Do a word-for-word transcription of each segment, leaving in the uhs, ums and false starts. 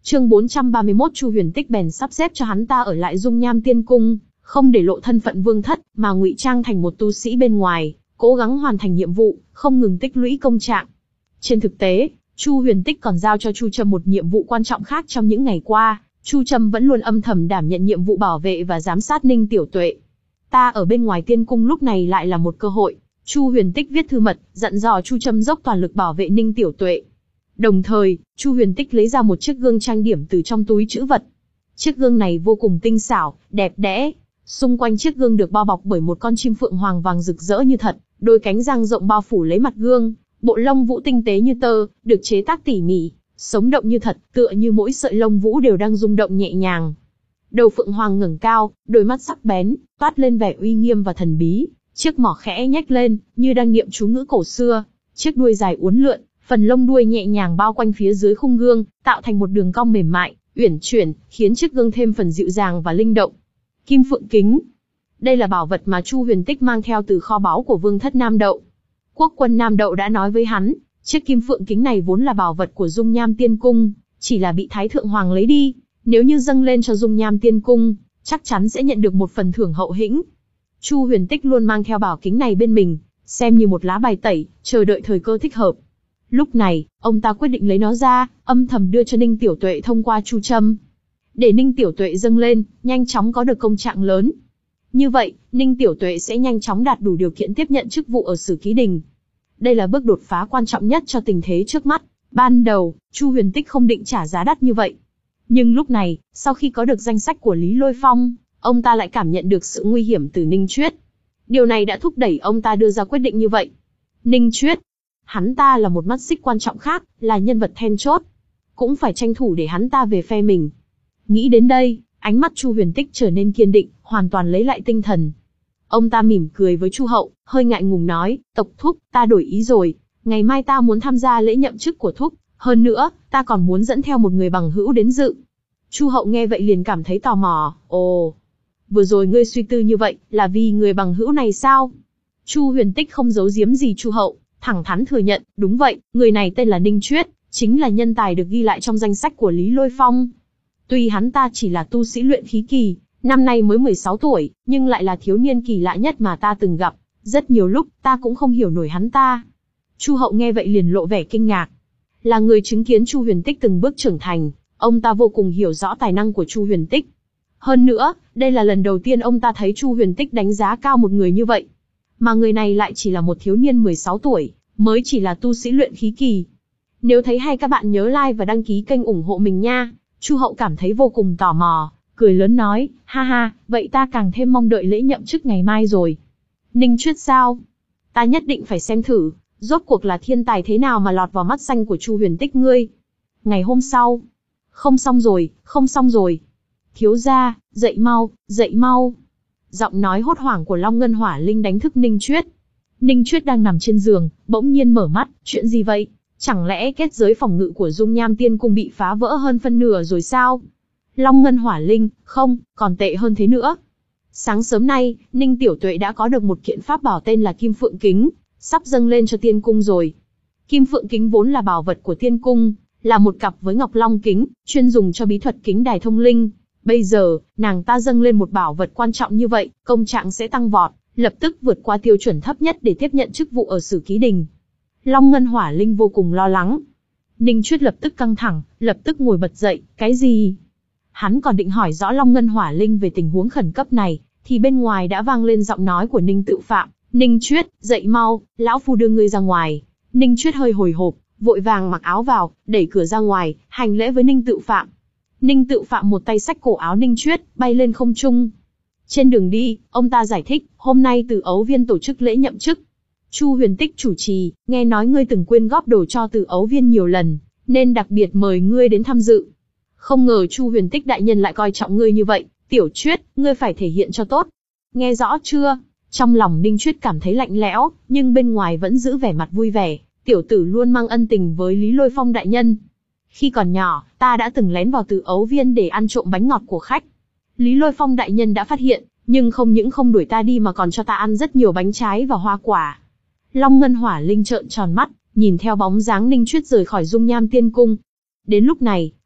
Chương bốn trăm ba mươi mốt Chu Huyền Tích bèn sắp xếp cho hắn ta ở lại Dung Nham Tiên Cung, không để lộ thân phận vương thất, mà ngụy trang thành một tu sĩ bên ngoài, cố gắng hoàn thành nhiệm vụ, không ngừng tích lũy công trạng. Trên thực tế, Chu Huyền Tích còn giao cho Chu Trâm một nhiệm vụ quan trọng khác trong những ngày qua. Chu Trâm vẫn luôn âm thầm đảm nhận nhiệm vụ bảo vệ và giám sát Ninh Tiểu Tuệ. Ta ở bên ngoài tiên cung lúc này lại là một cơ hội. Chu Huyền Tích viết thư mật, dặn dò Chu Trâm dốc toàn lực bảo vệ Ninh Tiểu Tuệ. Đồng thời, Chu Huyền Tích lấy ra một chiếc gương trang điểm từ trong túi trữ vật. Chiếc gương này vô cùng tinh xảo, đẹp đẽ. Xung quanh chiếc gương được bao bọc bởi một con chim phượng hoàng vàng rực rỡ như thật, đôi cánh dang rộng bao phủ lấy mặt gương, bộ lông vũ tinh tế như tơ, được chế tác tỉ mỉ, sống động như thật, tựa như mỗi sợi lông vũ đều đang rung động nhẹ nhàng. Đầu phượng hoàng ngẩng cao, đôi mắt sắc bén, toát lên vẻ uy nghiêm và thần bí, chiếc mỏ khẽ nhếch lên, như đang niệm chú ngữ cổ xưa, chiếc đuôi dài uốn lượn, phần lông đuôi nhẹ nhàng bao quanh phía dưới khung gương, tạo thành một đường cong mềm mại, uyển chuyển, khiến chiếc gương thêm phần dịu dàng và linh động. Kim Phượng Kính. Đây là bảo vật mà Chu Huyền Tích mang theo từ kho báu của Vương thất Nam Đậu. Quốc quân Nam Đậu đã nói với hắn, chiếc Kim Phượng Kính này vốn là bảo vật của Dung Nham Tiên Cung, chỉ là bị Thái Thượng Hoàng lấy đi. Nếu như dâng lên cho Dung Nham Tiên Cung, chắc chắn sẽ nhận được một phần thưởng hậu hĩnh. Chu Huyền Tích luôn mang theo bảo kính này bên mình, xem như một lá bài tẩy, chờ đợi thời cơ thích hợp. Lúc này, ông ta quyết định lấy nó ra, âm thầm đưa cho Ninh Tiểu Tuệ thông qua Chu Trâm. Để Ninh Tiểu Tuệ dâng lên, nhanh chóng có được công trạng lớn. Như vậy, Ninh Tiểu Tuệ sẽ nhanh chóng đạt đủ điều kiện tiếp nhận chức vụ ở Sử Ký Đình. Đây là bước đột phá quan trọng nhất cho tình thế trước mắt. Ban đầu, Chu Huyền Tích không định trả giá đắt như vậy. Nhưng lúc này, sau khi có được danh sách của Lý Lôi Phong, ông ta lại cảm nhận được sự nguy hiểm từ Ninh Chuyết. Điều này đã thúc đẩy ông ta đưa ra quyết định như vậy. Ninh Chuyết, hắn ta là một mắt xích quan trọng khác, là nhân vật then chốt. Cũng phải tranh thủ để hắn ta về phe mình. Nghĩ đến đây, ánh mắt Chu Huyền Tích trở nên kiên định, hoàn toàn lấy lại tinh thần. Ông ta mỉm cười với Chu Hậu, hơi ngại ngùng nói, Tộc Thúc, ta đổi ý rồi. Ngày mai ta muốn tham gia lễ nhậm chức của Thúc. Hơn nữa, ta còn muốn dẫn theo một người bằng hữu đến dự. Chu Hậu nghe vậy liền cảm thấy tò mò, ồ, vừa rồi ngươi suy tư như vậy, là vì người bằng hữu này sao? Chu Huyền Tích không giấu giếm gì Chu Hậu, thẳng thắn thừa nhận, đúng vậy, người này tên là Ninh Chuyết, chính là nhân tài được ghi lại trong danh sách của Lý Lôi Phong. Tuy hắn ta chỉ là tu sĩ luyện khí kỳ, năm nay mới mười sáu tuổi, nhưng lại là thiếu niên kỳ lạ nhất mà ta từng gặp, rất nhiều lúc, ta cũng không hiểu nổi hắn ta. Chu Hậu nghe vậy liền lộ vẻ kinh ngạc. Là người chứng kiến Chu Huyền Tích từng bước trưởng thành, ông ta vô cùng hiểu rõ tài năng của Chu Huyền Tích. Hơn nữa, đây là lần đầu tiên ông ta thấy Chu Huyền Tích đánh giá cao một người như vậy. Mà người này lại chỉ là một thiếu niên mười sáu tuổi, mới chỉ là tu sĩ luyện khí kỳ. Nếu thấy hay các bạn nhớ like và đăng ký kênh ủng hộ mình nha. Chu Hậu cảm thấy vô cùng tò mò, cười lớn nói, ha ha, vậy ta càng thêm mong đợi lễ nhậm chức ngày mai rồi. Ninh Chuyết sao? Ta nhất định phải xem thử, rốt cuộc là thiên tài thế nào mà lọt vào mắt xanh của Chu Huyền Tích ngươi. Ngày hôm sau, không xong rồi, không xong rồi. Thiếu gia, dậy mau, dậy mau. Giọng nói hốt hoảng của Long Ngân Hỏa Linh đánh thức Ninh Chuyết. Ninh Chuyết đang nằm trên giường, bỗng nhiên mở mắt, chuyện gì vậy? Chẳng lẽ kết giới phòng ngự của Dung Nham Tiên Cung bị phá vỡ hơn phân nửa rồi sao? Long Ngân Hỏa Linh, không, còn tệ hơn thế nữa. Sáng sớm nay, Ninh Tiểu Tuệ đã có được một kiện pháp bảo tên là Kim Phượng Kính, sắp dâng lên cho Tiên Cung rồi. Kim Phượng Kính vốn là bảo vật của Tiên Cung, là một cặp với Ngọc Long Kính, chuyên dùng cho bí thuật kính đài thông linh. Bây giờ, nàng ta dâng lên một bảo vật quan trọng như vậy, công trạng sẽ tăng vọt, lập tức vượt qua tiêu chuẩn thấp nhất để tiếp nhận chức vụ ở Sử Ký Đình. Long Ngân Hỏa Linh vô cùng lo lắng. Ninh Chuyết lập tức căng thẳng, lập tức ngồi bật dậy, cái gì? Hắn còn định hỏi rõ Long Ngân Hỏa Linh về tình huống khẩn cấp này, thì bên ngoài đã vang lên giọng nói của Ninh Tự Phạm, Ninh Chuyết, dậy mau, lão phu đưa ngươi ra ngoài. Ninh Chuyết hơi hồi hộp, vội vàng mặc áo vào, đẩy cửa ra ngoài, hành lễ với Ninh Tự Phạm. Ninh Tự Phạm một tay xách cổ áo Ninh Chuyết, bay lên không trung. Trên đường đi, ông ta giải thích, hôm nay Từ Ấu Viên tổ chức lễ nhậm chức. Chu Huyền Tích chủ trì, nghe nói ngươi từng quyên góp đồ cho Từ Ấu Viên nhiều lần, nên đặc biệt mời ngươi đến tham dự. Không ngờ Chu Huyền Tích đại nhân lại coi trọng ngươi như vậy, Tiểu Chuyết, ngươi phải thể hiện cho tốt. Nghe rõ chưa? Trong lòng Ninh Chuyết cảm thấy lạnh lẽo, nhưng bên ngoài vẫn giữ vẻ mặt vui vẻ, tiểu tử luôn mang ân tình với Lý Lôi Phong đại nhân. Khi còn nhỏ, ta đã từng lén vào Từ Ấu Viên để ăn trộm bánh ngọt của khách. Lý Lôi Phong đại nhân đã phát hiện, nhưng không những không đuổi ta đi mà còn cho ta ăn rất nhiều bánh trái và hoa quả. Long Ngân Hỏa Linh trợn tròn mắt, nhìn theo bóng dáng Ninh Chuyết rời khỏi Dung Nham Tiên Cung. Đến lúc này,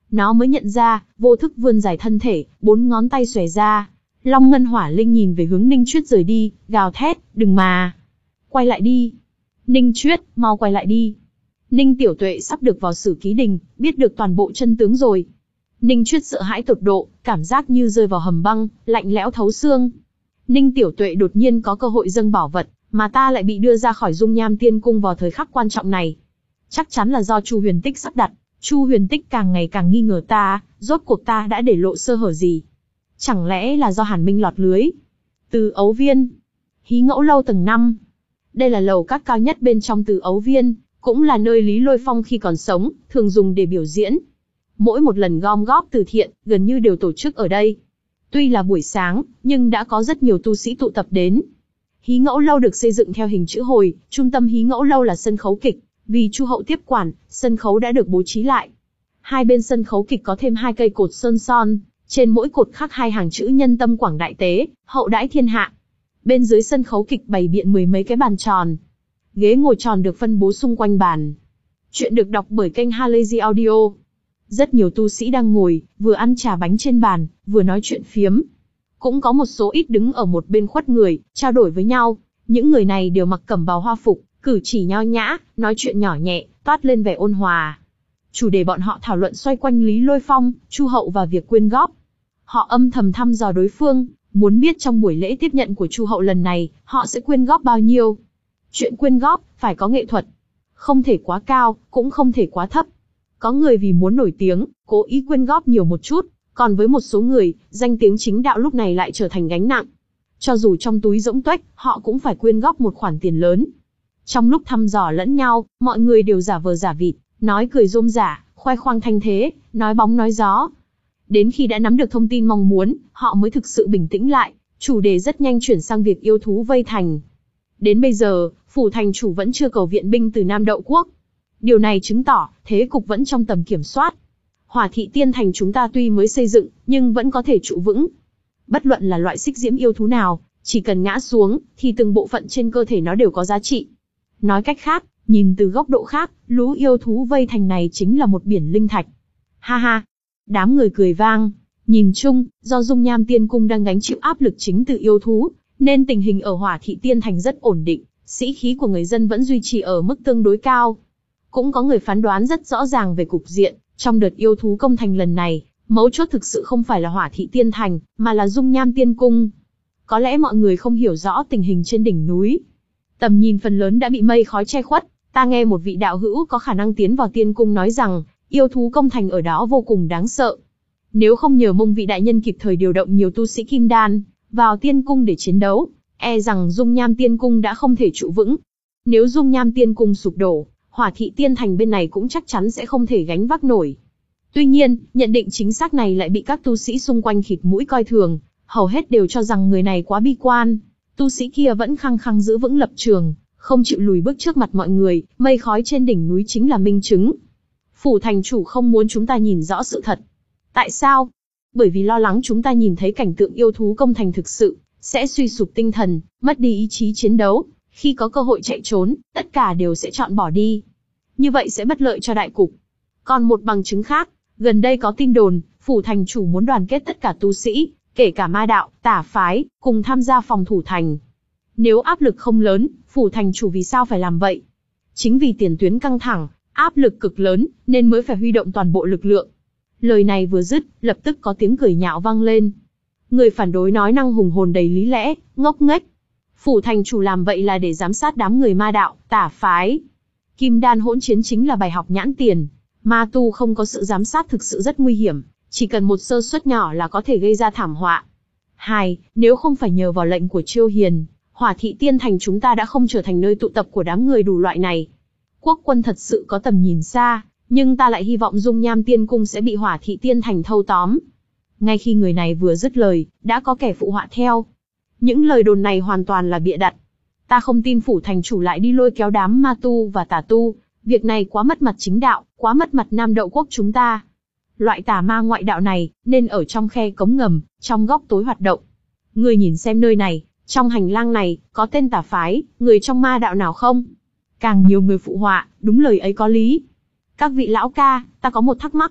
Nó mới nhận ra, vô thức vươn dài thân thể, bốn ngón tay xòe ra. Long Ngân Hỏa Linh nhìn về hướng Ninh Chuyết rời đi, gào thét, đừng mà. Quay lại đi. Ninh Chuyết, mau quay lại đi. Ninh Tiểu Tuệ sắp được vào Sử Ký Đình, biết được toàn bộ chân tướng rồi. Ninh Chuyết sợ hãi tột độ, cảm giác như rơi vào hầm băng, lạnh lẽo thấu xương. Ninh Tiểu Tuệ đột nhiên có cơ hội dâng bảo vật, mà ta lại bị đưa ra khỏi Dung Nham Tiên Cung vào thời khắc quan trọng này. Chắc chắn là do Chu Huyền Tích sắp đặt. Chu Huyền Tích càng ngày càng nghi ngờ ta, rốt cuộc ta đã để lộ sơ hở gì? Chẳng lẽ là do Hàn Minh lọt lưới? Từ Ấu Viên. Hí Ngẫu Lâu tầng năm. Đây là lầu các cao nhất bên trong Từ Ấu Viên, cũng là nơi Lý Lôi Phong khi còn sống, thường dùng để biểu diễn. Mỗi một lần gom góp từ thiện, gần như đều tổ chức ở đây. Tuy là buổi sáng, nhưng đã có rất nhiều tu sĩ tụ tập đến. Hí Ngẫu Lâu được xây dựng theo hình chữ hồi, trung tâm Hí Ngẫu Lâu là sân khấu kịch. Vì Chu hậu tiếp quản, sân khấu đã được bố trí lại. Hai bên sân khấu kịch có thêm hai cây cột sơn son, trên mỗi cột khắc hai hàng chữ nhân tâm quảng đại tế, hậu đãi thiên hạ. Bên dưới sân khấu kịch bày biện mười mấy cái bàn tròn. Ghế ngồi tròn được phân bố xung quanh bàn. Chuyện được đọc bởi kênh Halazy Audio. Rất nhiều tu sĩ đang ngồi, vừa ăn trà bánh trên bàn, vừa nói chuyện phiếm. Cũng có một số ít đứng ở một bên khuất người, trao đổi với nhau. Những người này đều mặc cẩm bào hoa phục, cử chỉ nho nhã, nói chuyện nhỏ nhẹ, toát lên vẻ ôn hòa. Chủ đề bọn họ thảo luận xoay quanh Lý Lôi Phong, Chu hậu và việc quyên góp. Họ âm thầm thăm dò đối phương, muốn biết trong buổi lễ tiếp nhận của Chu hậu lần này, họ sẽ quyên góp bao nhiêu. Chuyện quyên góp, phải có nghệ thuật. Không thể quá cao, cũng không thể quá thấp. Có người vì muốn nổi tiếng, cố ý quyên góp nhiều một chút, còn với một số người, danh tiếng chính đạo lúc này lại trở thành gánh nặng. Cho dù trong túi rỗng tuếch, họ cũng phải quyên góp một khoản tiền lớn. Trong lúc thăm dò lẫn nhau, mọi người đều giả vờ giả vịt, nói cười rôm rả, khoe khoang thanh thế, nói bóng nói gió. Đến khi đã nắm được thông tin mong muốn, họ mới thực sự bình tĩnh lại, chủ đề rất nhanh chuyển sang việc yêu thú vây thành. Đến bây giờ, phủ thành chủ vẫn chưa cầu viện binh từ Nam Đậu Quốc. Điều này chứng tỏ, thế cục vẫn trong tầm kiểm soát. Hỏa Thị Tiên Thành chúng ta tuy mới xây dựng, nhưng vẫn có thể trụ vững. Bất luận là loại xích diễm yêu thú nào, chỉ cần ngã xuống, thì từng bộ phận trên cơ thể nó đều có giá trị. Nói cách khác, nhìn từ góc độ khác, lũ yêu thú vây thành này chính là một biển linh thạch. Ha ha! Đám người cười vang. Nhìn chung, do Dung Nham Tiên Cung đang gánh chịu áp lực chính từ yêu thú, nên tình hình ở Hỏa Thị Tiên Thành rất ổn định, sĩ khí của người dân vẫn duy trì ở mức tương đối cao. Cũng có người phán đoán rất rõ ràng về cục diện, trong đợt yêu thú công thành lần này, mấu chốt thực sự không phải là Hỏa Thị Tiên Thành, mà là Dung Nham Tiên Cung. Có lẽ mọi người không hiểu rõ tình hình trên đỉnh núi. Tầm nhìn phần lớn đã bị mây khói che khuất, ta nghe một vị đạo hữu có khả năng tiến vào tiên cung nói rằng, yêu thú công thành ở đó vô cùng đáng sợ. Nếu không nhờ mông vị đại nhân kịp thời điều động nhiều tu sĩ kim đan vào tiên cung để chiến đấu, e rằng Dung Nham Tiên Cung đã không thể trụ vững. Nếu Dung Nham Tiên Cung sụp đổ, Hỏa Thị Tiên Thành bên này cũng chắc chắn sẽ không thể gánh vác nổi. Tuy nhiên, nhận định chính xác này lại bị các tu sĩ xung quanh khịt mũi coi thường, hầu hết đều cho rằng người này quá bi quan. Tu sĩ kia vẫn khăng khăng giữ vững lập trường, không chịu lùi bước trước mặt mọi người, mây khói trên đỉnh núi chính là minh chứng. Phủ thành chủ không muốn chúng ta nhìn rõ sự thật. Tại sao? Bởi vì lo lắng chúng ta nhìn thấy cảnh tượng yêu thú công thành thực sự, sẽ suy sụp tinh thần, mất đi ý chí chiến đấu. Khi có cơ hội chạy trốn, tất cả đều sẽ chọn bỏ đi. Như vậy sẽ bất lợi cho đại cục. Còn một bằng chứng khác, gần đây có tin đồn, phủ thành chủ muốn đoàn kết tất cả tu sĩ, kể cả ma đạo, tả phái, cùng tham gia phòng thủ thành. Nếu áp lực không lớn, phủ thành chủ vì sao phải làm vậy? Chính vì tiền tuyến căng thẳng, áp lực cực lớn, nên mới phải huy động toàn bộ lực lượng. Lời này vừa dứt, lập tức có tiếng cười nhạo vang lên. Người phản đối nói năng hùng hồn đầy lý lẽ, ngốc nghếch. Phủ thành chủ làm vậy là để giám sát đám người ma đạo, tả phái. Kim đan hỗn chiến chính là bài học nhãn tiền. Ma tu không có sự giám sát thực sự rất nguy hiểm, chỉ cần một sơ suất nhỏ là có thể gây ra thảm họa. Hai, nếu không phải nhờ vào lệnh của Chiêu Hiền, Hỏa Thị Tiên Thành chúng ta đã không trở thành nơi tụ tập của đám người đủ loại này. Quốc quân thật sự có tầm nhìn xa, nhưng ta lại hy vọng Dung Nham Tiên Cung sẽ bị Hỏa Thị Tiên Thành thâu tóm. Ngay khi người này vừa dứt lời, đã có kẻ phụ họa theo. Những lời đồn này hoàn toàn là bịa đặt. Ta không tin phủ thành chủ lại đi lôi kéo đám ma tu và tà tu, việc này quá mất mặt chính đạo, quá mất mặt Nam Đậu Quốc chúng ta. Loại tà ma ngoại đạo này, nên ở trong khe cống ngầm, trong góc tối hoạt động. Người nhìn xem nơi này, trong hành lang này, có tên tà phái, người trong ma đạo nào không? Càng nhiều người phụ họa, đúng lời ấy có lý. Các vị lão ca, ta có một thắc mắc.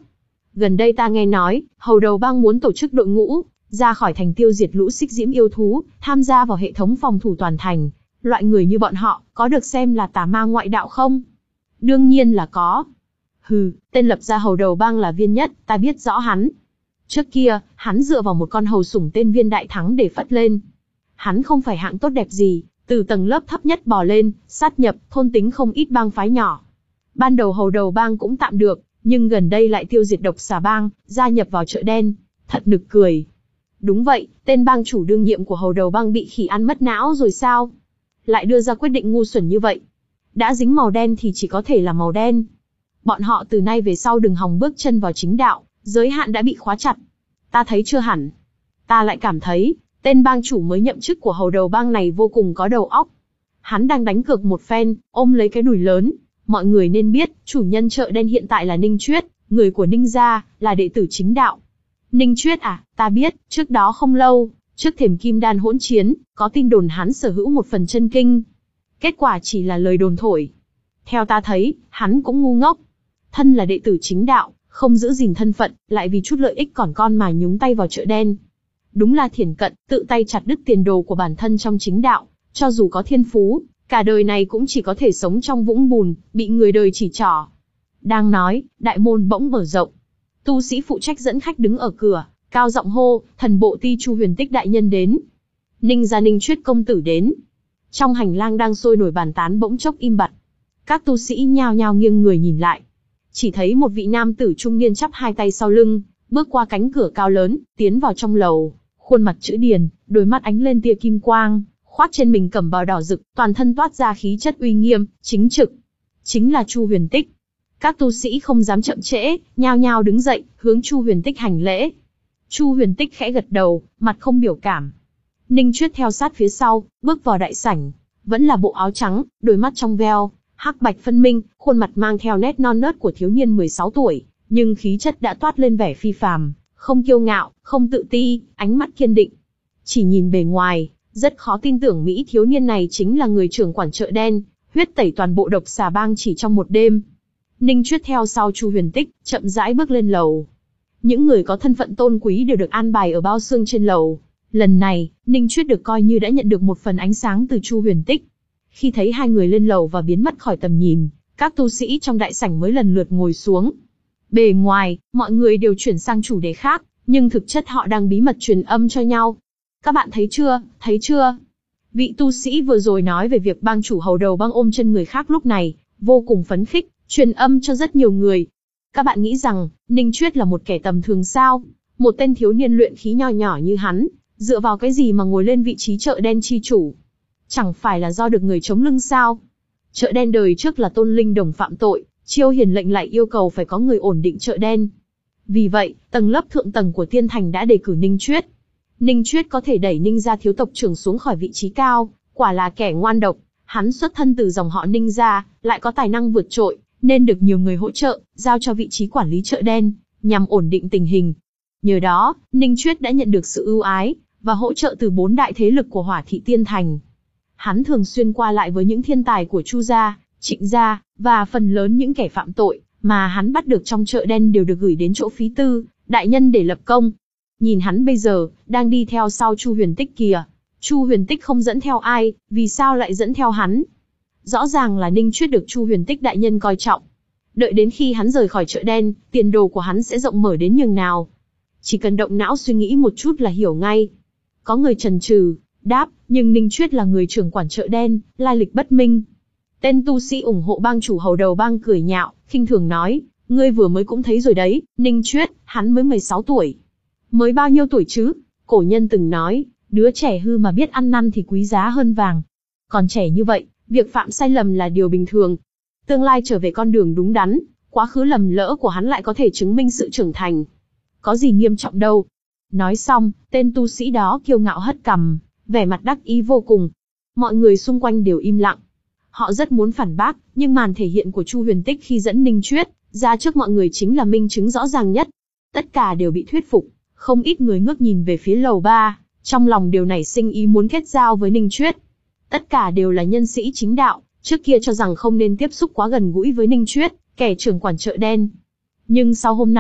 Gần đây ta nghe nói, Hầu Đầu Bang muốn tổ chức đội ngũ, ra khỏi thành tiêu diệt lũ xích diễm yêu thú, tham gia vào hệ thống phòng thủ toàn thành. Loại người như bọn họ, có được xem là tà ma ngoại đạo không? Đương nhiên là có. Hừ, tên lập ra Hầu Đầu Bang là Viên Nhất, ta biết rõ hắn. Trước kia, hắn dựa vào một con hầu sủng tên Viên Đại Thắng để phất lên. Hắn không phải hạng tốt đẹp gì, từ tầng lớp thấp nhất bò lên, sát nhập, thôn tính không ít bang phái nhỏ. Ban đầu Hầu Đầu Bang cũng tạm được, nhưng gần đây lại tiêu diệt Độc Xà Bang, gia nhập vào chợ đen. Thật nực cười. Đúng vậy, tên bang chủ đương nhiệm của Hầu Đầu Bang bị khỉ ăn mất não rồi sao? Lại đưa ra quyết định ngu xuẩn như vậy. Đã dính màu đen thì chỉ có thể là màu đen. Bọn họ từ nay về sau đừng hòng bước chân vào chính đạo, giới hạn đã bị khóa chặt. Ta thấy chưa hẳn. Ta lại cảm thấy, tên bang chủ mới nhậm chức của Hầu Đầu Bang này vô cùng có đầu óc. Hắn đang đánh cược một phen, ôm lấy cái đùi lớn. Mọi người nên biết, chủ nhân chợ đen hiện tại là Ninh Chuyết, người của Ninh gia, là đệ tử chính đạo. Ninh Chuyết à, ta biết, trước đó không lâu, trước thềm kim đan hỗn chiến, có tin đồn hắn sở hữu một phần chân kinh. Kết quả chỉ là lời đồn thổi. Theo ta thấy, hắn cũng ngu ngốc. Thân là đệ tử chính đạo, không giữ gìn thân phận, lại vì chút lợi ích còn con mà nhúng tay vào chợ đen. Đúng là thiển cận, tự tay chặt đứt tiền đồ của bản thân trong chính đạo, cho dù có thiên phú, cả đời này cũng chỉ có thể sống trong vũng bùn, bị người đời chỉ trỏ. Đang nói, đại môn bỗng mở rộng. Tu sĩ phụ trách dẫn khách đứng ở cửa, cao giọng hô, thần bộ ti Chu Huyền Tích đại nhân đến. Ninh gia Ninh Chuyết công tử đến. Trong hành lang đang sôi nổi bàn tán bỗng chốc im bặt. Các tu sĩ nhao nhao nghiêng người nhìn lại. Chỉ thấy một vị nam tử trung niên chắp hai tay sau lưng, bước qua cánh cửa cao lớn, tiến vào trong lầu. Khuôn mặt chữ điền, đôi mắt ánh lên tia kim quang, khoác trên mình cẩm bào đỏ rực, toàn thân toát ra khí chất uy nghiêm, chính trực. Chính là Chu Huyền Tích. Các tu sĩ không dám chậm trễ, nhao nhao đứng dậy, hướng Chu Huyền Tích hành lễ. Chu Huyền Tích khẽ gật đầu, mặt không biểu cảm. Ninh Chuyết theo sát phía sau, bước vào đại sảnh, vẫn là bộ áo trắng, đôi mắt trong veo, hắc bạch phân minh, khuôn mặt mang theo nét non nớt của thiếu niên mười sáu tuổi, nhưng khí chất đã toát lên vẻ phi phàm, không kiêu ngạo, không tự ti, ánh mắt kiên định. Chỉ nhìn bề ngoài, rất khó tin tưởng Mỹ thiếu niên này chính là người trưởng quản chợ đen, huyết tẩy toàn bộ Độc Xà Bang chỉ trong một đêm. Ninh Chuyết theo sau Chu Huyền Tích, chậm rãi bước lên lầu. Những người có thân phận tôn quý đều được an bài ở bao xương trên lầu. Lần này, Ninh Chuyết được coi như đã nhận được một phần ánh sáng từ Chu Huyền Tích. Khi thấy hai người lên lầu và biến mất khỏi tầm nhìn, các tu sĩ trong đại sảnh mới lần lượt ngồi xuống. Bề ngoài, mọi người đều chuyển sang chủ đề khác, nhưng thực chất họ đang bí mật truyền âm cho nhau. Các bạn thấy chưa, thấy chưa? Vị tu sĩ vừa rồi nói về việc bang chủ Hầu Đầu Bang ôm chân người khác lúc này, vô cùng phấn khích, truyền âm cho rất nhiều người. Các bạn nghĩ rằng, Ninh Chuyết là một kẻ tầm thường sao? Một tên thiếu niên luyện khí nho nhỏ như hắn, dựa vào cái gì mà ngồi lên vị trí chợ đen chi chủ? Chẳng phải là do được người chống lưng sao? Chợ đen đời trước là Tôn Linh Đồng phạm tội, Chiêu Hiền lệnh lại yêu cầu phải có người ổn định chợ đen. Vì vậy, tầng lớp thượng tầng của Tiên Thành đã đề cử Ninh Chuyết. Ninh Chuyết có thể đẩy Ninh gia thiếu tộc trưởng xuống khỏi vị trí cao, quả là kẻ ngoan độc. Hắn xuất thân từ dòng họ Ninh gia, lại có tài năng vượt trội, nên được nhiều người hỗ trợ, giao cho vị trí quản lý chợ đen, nhằm ổn định tình hình. Nhờ đó, Ninh Chuyết đã nhận được sự ưu ái và hỗ trợ từ bốn đại thế lực của Hỏa thị Tiên Thành. Hắn thường xuyên qua lại với những thiên tài của Chu gia, Trịnh gia, và phần lớn những kẻ phạm tội mà hắn bắt được trong chợ đen đều được gửi đến chỗ phí tư, đại nhân để lập công. Nhìn hắn bây giờ, đang đi theo sau Chu Huyền Tích kìa. Chu Huyền Tích không dẫn theo ai, vì sao lại dẫn theo hắn? Rõ ràng là Ninh Chuyết được Chu Huyền Tích đại nhân coi trọng. Đợi đến khi hắn rời khỏi chợ đen, tiền đồ của hắn sẽ rộng mở đến nhường nào. Chỉ cần động não suy nghĩ một chút là hiểu ngay. Có người chần chừ, đáp, nhưng Ninh Chuyết là người trưởng quản chợ đen, lai lịch bất minh. Tên tu sĩ ủng hộ bang chủ Hầu Đầu Bang cười nhạo, khinh thường nói, ngươi vừa mới cũng thấy rồi đấy, Ninh Chuyết, hắn mới mười sáu tuổi. Mới bao nhiêu tuổi chứ? Cổ nhân từng nói, đứa trẻ hư mà biết ăn năn thì quý giá hơn vàng. Còn trẻ như vậy, việc phạm sai lầm là điều bình thường. Tương lai trở về con đường đúng đắn, quá khứ lầm lỡ của hắn lại có thể chứng minh sự trưởng thành. Có gì nghiêm trọng đâu. Nói xong, tên tu sĩ đó kiêu ngạo hất cằm, vẻ mặt đắc ý vô cùng. Mọi người xung quanh đều im lặng. Họ rất muốn phản bác, nhưng màn thể hiện của Chu Huyền Tích khi dẫn Ninh Chuyết ra trước mọi người chính là minh chứng rõ ràng nhất. Tất cả đều bị thuyết phục, không ít người ngước nhìn về phía lầu ba, trong lòng đều nảy sinh ý muốn kết giao với Ninh Chuyết. Tất cả đều là nhân sĩ chính đạo, trước kia cho rằng không nên tiếp xúc quá gần gũi với Ninh Chuyết, kẻ trưởng quản chợ đen. Nhưng sau hôm nay,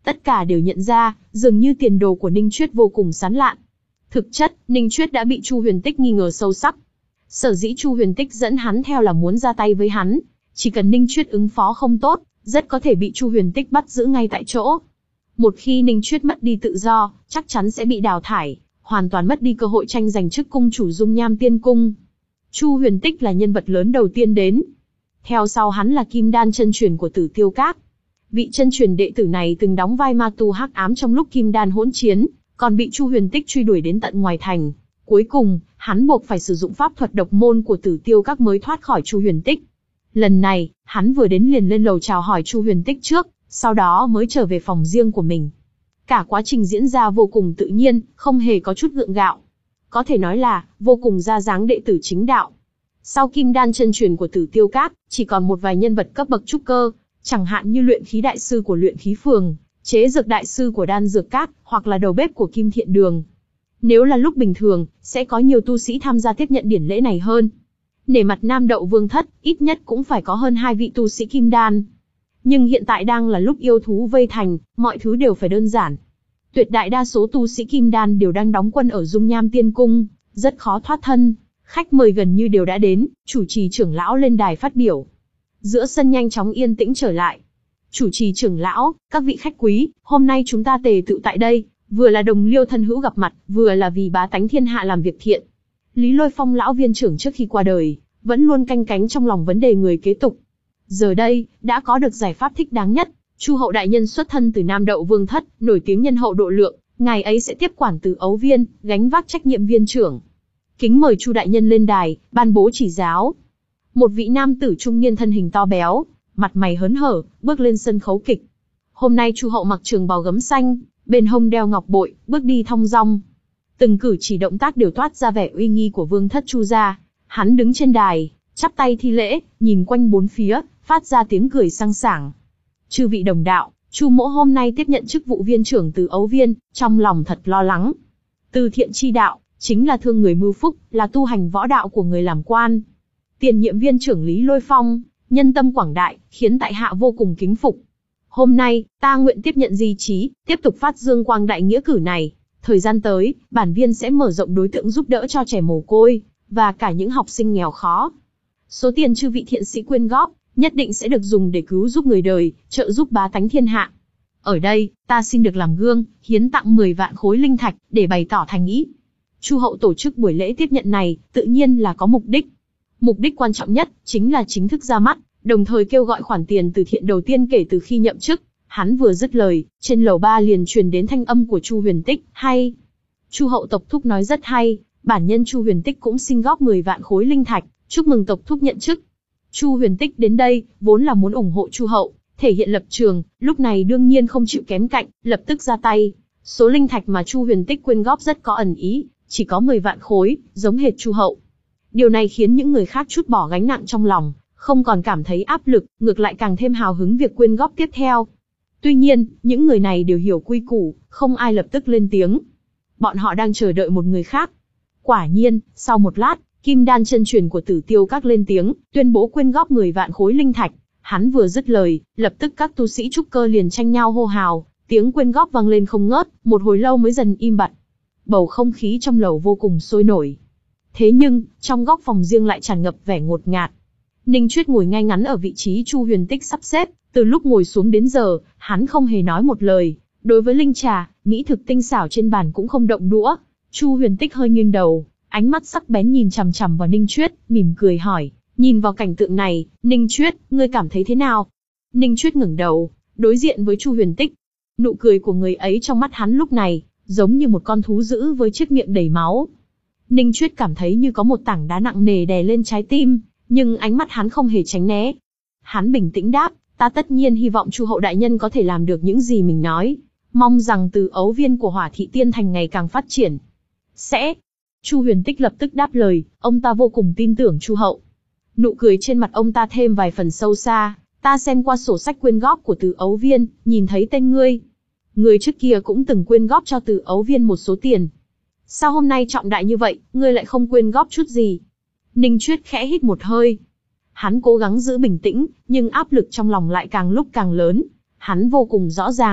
Tất cả đều nhận ra, dường như tiền đồ của Ninh Chuyết vô cùng sáng lạn. Thực chất, Ninh Chuyết đã bị Chu Huyền Tích nghi ngờ sâu sắc. Sở dĩ Chu Huyền Tích dẫn hắn theo là muốn ra tay với hắn, chỉ cần Ninh Chuyết ứng phó không tốt, rất có thể bị Chu Huyền Tích bắt giữ ngay tại chỗ. Một khi Ninh Chuyết mất đi tự do, chắc chắn sẽ bị đào thải, hoàn toàn mất đi cơ hội tranh giành chức cung chủ Dung Nham Tiên Cung. Chu Huyền Tích là nhân vật lớn đầu tiên đến. Theo sau hắn là Kim Đan chân truyền của Tử Tiêu Các. Vị chân truyền đệ tử này từng đóng vai ma tu hắc ám trong lúc Kim Đan hỗn chiến, còn bị Chu Huyền Tích truy đuổi đến tận ngoài thành. Cuối cùng, hắn buộc phải sử dụng pháp thuật độc môn của Tử Tiêu Các mới thoát khỏi Chu Huyền Tích. Lần này, hắn vừa đến liền lên lầu chào hỏi Chu Huyền Tích trước, sau đó mới trở về phòng riêng của mình. Cả quá trình diễn ra vô cùng tự nhiên, không hề có chút gượng gạo. Có thể nói là, vô cùng ra dáng đệ tử chính đạo. Sau Kim Đan chân truyền của Tử Tiêu Các, chỉ còn một vài nhân vật cấp bậc trúc cơ, chẳng hạn như luyện khí đại sư của luyện khí phường, chế dược đại sư của đan dược các, hoặc là đầu bếp của Kim Thiện Đường. Nếu là lúc bình thường, sẽ có nhiều tu sĩ tham gia tiếp nhận điển lễ này hơn. Nể mặt Nam Đậu Vương Thất, ít nhất cũng phải có hơn hai vị tu sĩ Kim Đan. Nhưng hiện tại đang là lúc yêu thú vây thành, mọi thứ đều phải đơn giản. Tuyệt đại đa số tu sĩ Kim Đan đều đang đóng quân ở Dung Nham Tiên Cung, rất khó thoát thân. Khách mời gần như đều đã đến, chủ trì trưởng lão lên đài phát biểu. Giữa sân nhanh chóng yên tĩnh trở lại. Chủ trì trưởng lão, các vị khách quý, hôm nay chúng ta tề tựu tại đây, vừa là đồng liêu thân hữu gặp mặt, vừa là vì bá tánh thiên hạ làm việc thiện. Lý Lôi Phong lão viên trưởng trước khi qua đời, vẫn luôn canh cánh trong lòng vấn đề người kế tục. Giờ đây, đã có được giải pháp thích đáng nhất. Chu hậu đại nhân xuất thân từ Nam Đậu Vương Thất, nổi tiếng nhân hậu độ lượng, ngài ấy sẽ tiếp quản Từ Ấu Viên, gánh vác trách nhiệm viên trưởng. Kính mời Chu đại nhân lên đài, ban bố chỉ giáo. Một vị nam tử trung niên thân hình to béo, mặt mày hớn hở, bước lên sân khấu kịch. Hôm nay Chu hậu mặc trường bào gấm xanh, bên hông đeo ngọc bội, bước đi thong dong. Từng cử chỉ động tác đều toát ra vẻ uy nghi của Vương Thất Chu gia. Hắn đứng trên đài, chắp tay thi lễ, nhìn quanh bốn phía, phát ra tiếng cười sang sảng. Chư vị đồng đạo, Chu mỗ hôm nay tiếp nhận chức vụ viên trưởng Từ Ấu Viên, trong lòng thật lo lắng. Từ thiện chi đạo, chính là thương người mưu phúc, là tu hành võ đạo của người làm quan. Tiền nhiệm viên trưởng Lý Lôi Phong, nhân tâm quảng đại, khiến tại hạ vô cùng kính phục. Hôm nay, ta nguyện tiếp nhận di chí, tiếp tục phát dương quang đại nghĩa cử này. Thời gian tới, bản viên sẽ mở rộng đối tượng giúp đỡ cho trẻ mồ côi, và cả những học sinh nghèo khó. Số tiền chư vị thiện sĩ quyên góp, nhất định sẽ được dùng để cứu giúp người đời, trợ giúp bá tánh thiên hạ. Ở đây, ta xin được làm gương, hiến tặng mười vạn khối linh thạch, để bày tỏ thành ý. Chu hậu tổ chức buổi lễ tiếp nhận này, tự nhiên là có mục đích. Mục đích quan trọng nhất, chính là chính thức ra mắt, đồng thời kêu gọi khoản tiền từ thiện đầu tiên kể từ khi nhậm chức. Hắn vừa dứt lời, trên lầu ba liền truyền đến thanh âm của Chu Huyền Tích, hay. Chu hậu tộc thúc nói rất hay, bản nhân Chu Huyền Tích cũng xin góp mười vạn khối linh thạch, chúc mừng tộc thúc nhận chức. Chu Huyền Tích đến đây, vốn là muốn ủng hộ Chu hậu, thể hiện lập trường, lúc này đương nhiên không chịu kém cạnh, lập tức ra tay. Số linh thạch mà Chu Huyền Tích quyên góp rất có ẩn ý, chỉ có mười vạn khối, giống hệt Chu hậu. Điều này khiến những người khác trút bỏ gánh nặng trong lòng, không còn cảm thấy áp lực, ngược lại càng thêm hào hứng việc quyên góp tiếp theo. Tuy nhiên, những người này đều hiểu quy củ, không ai lập tức lên tiếng. Bọn họ đang chờ đợi một người khác. Quả nhiên, sau một lát, Kim Đan chân truyền của Tử Tiêu Các lên tiếng, tuyên bố quyên góp mười vạn khối linh thạch. Hắn vừa dứt lời, lập tức các tu sĩ trúc cơ liền tranh nhau hô hào, tiếng quyên góp vang lên không ngớt, một hồi lâu mới dần im bặt. Bầu không khí trong lầu vô cùng sôi nổi. Thế nhưng, trong góc phòng riêng lại tràn ngập vẻ ngột ngạt. Ninh Chuyết ngồi ngay ngắn ở vị trí Chu Huyền Tích sắp xếp, từ lúc ngồi xuống đến giờ, hắn không hề nói một lời. Đối với linh trà, mỹ thực tinh xảo trên bàn cũng không động đũa. Chu Huyền Tích hơi nghiêng đầu, ánh mắt sắc bén nhìn chằm chằm vào Ninh Chuyết, mỉm cười hỏi, nhìn vào cảnh tượng này, Ninh Chuyết, ngươi cảm thấy thế nào? Ninh Chuyết ngẩng đầu, đối diện với Chu Huyền Tích. Nụ cười của người ấy trong mắt hắn lúc này, giống như một con thú dữ với chiếc miệng đầy máu. Ninh Chuyết cảm thấy như có một tảng đá nặng nề đè lên trái tim, nhưng ánh mắt hắn không hề tránh né. Hắn bình tĩnh đáp, ta tất nhiên hy vọng Chu hậu đại nhân có thể làm được những gì mình nói, mong rằng Từ Ấu Viên của Hỏa Thị Tiên Thành ngày càng phát triển. Sẽ. Chu Huyền Tích lập tức đáp lời, ông ta vô cùng tin tưởng Chu hậu. Nụ cười trên mặt ông ta thêm vài phần sâu xa, ta xem qua sổ sách quyên góp của Từ Ấu Viên, nhìn thấy tên ngươi. Ngươi trước kia cũng từng quyên góp cho Từ Ấu Viên một số tiền. Sao hôm nay trọng đại như vậy, ngươi lại không quyên góp chút gì? Ninh Chuyết khẽ hít một hơi. Hắn cố gắng giữ bình tĩnh, nhưng áp lực trong lòng lại càng lúc càng lớn. Hắn vô cùng rõ ràng,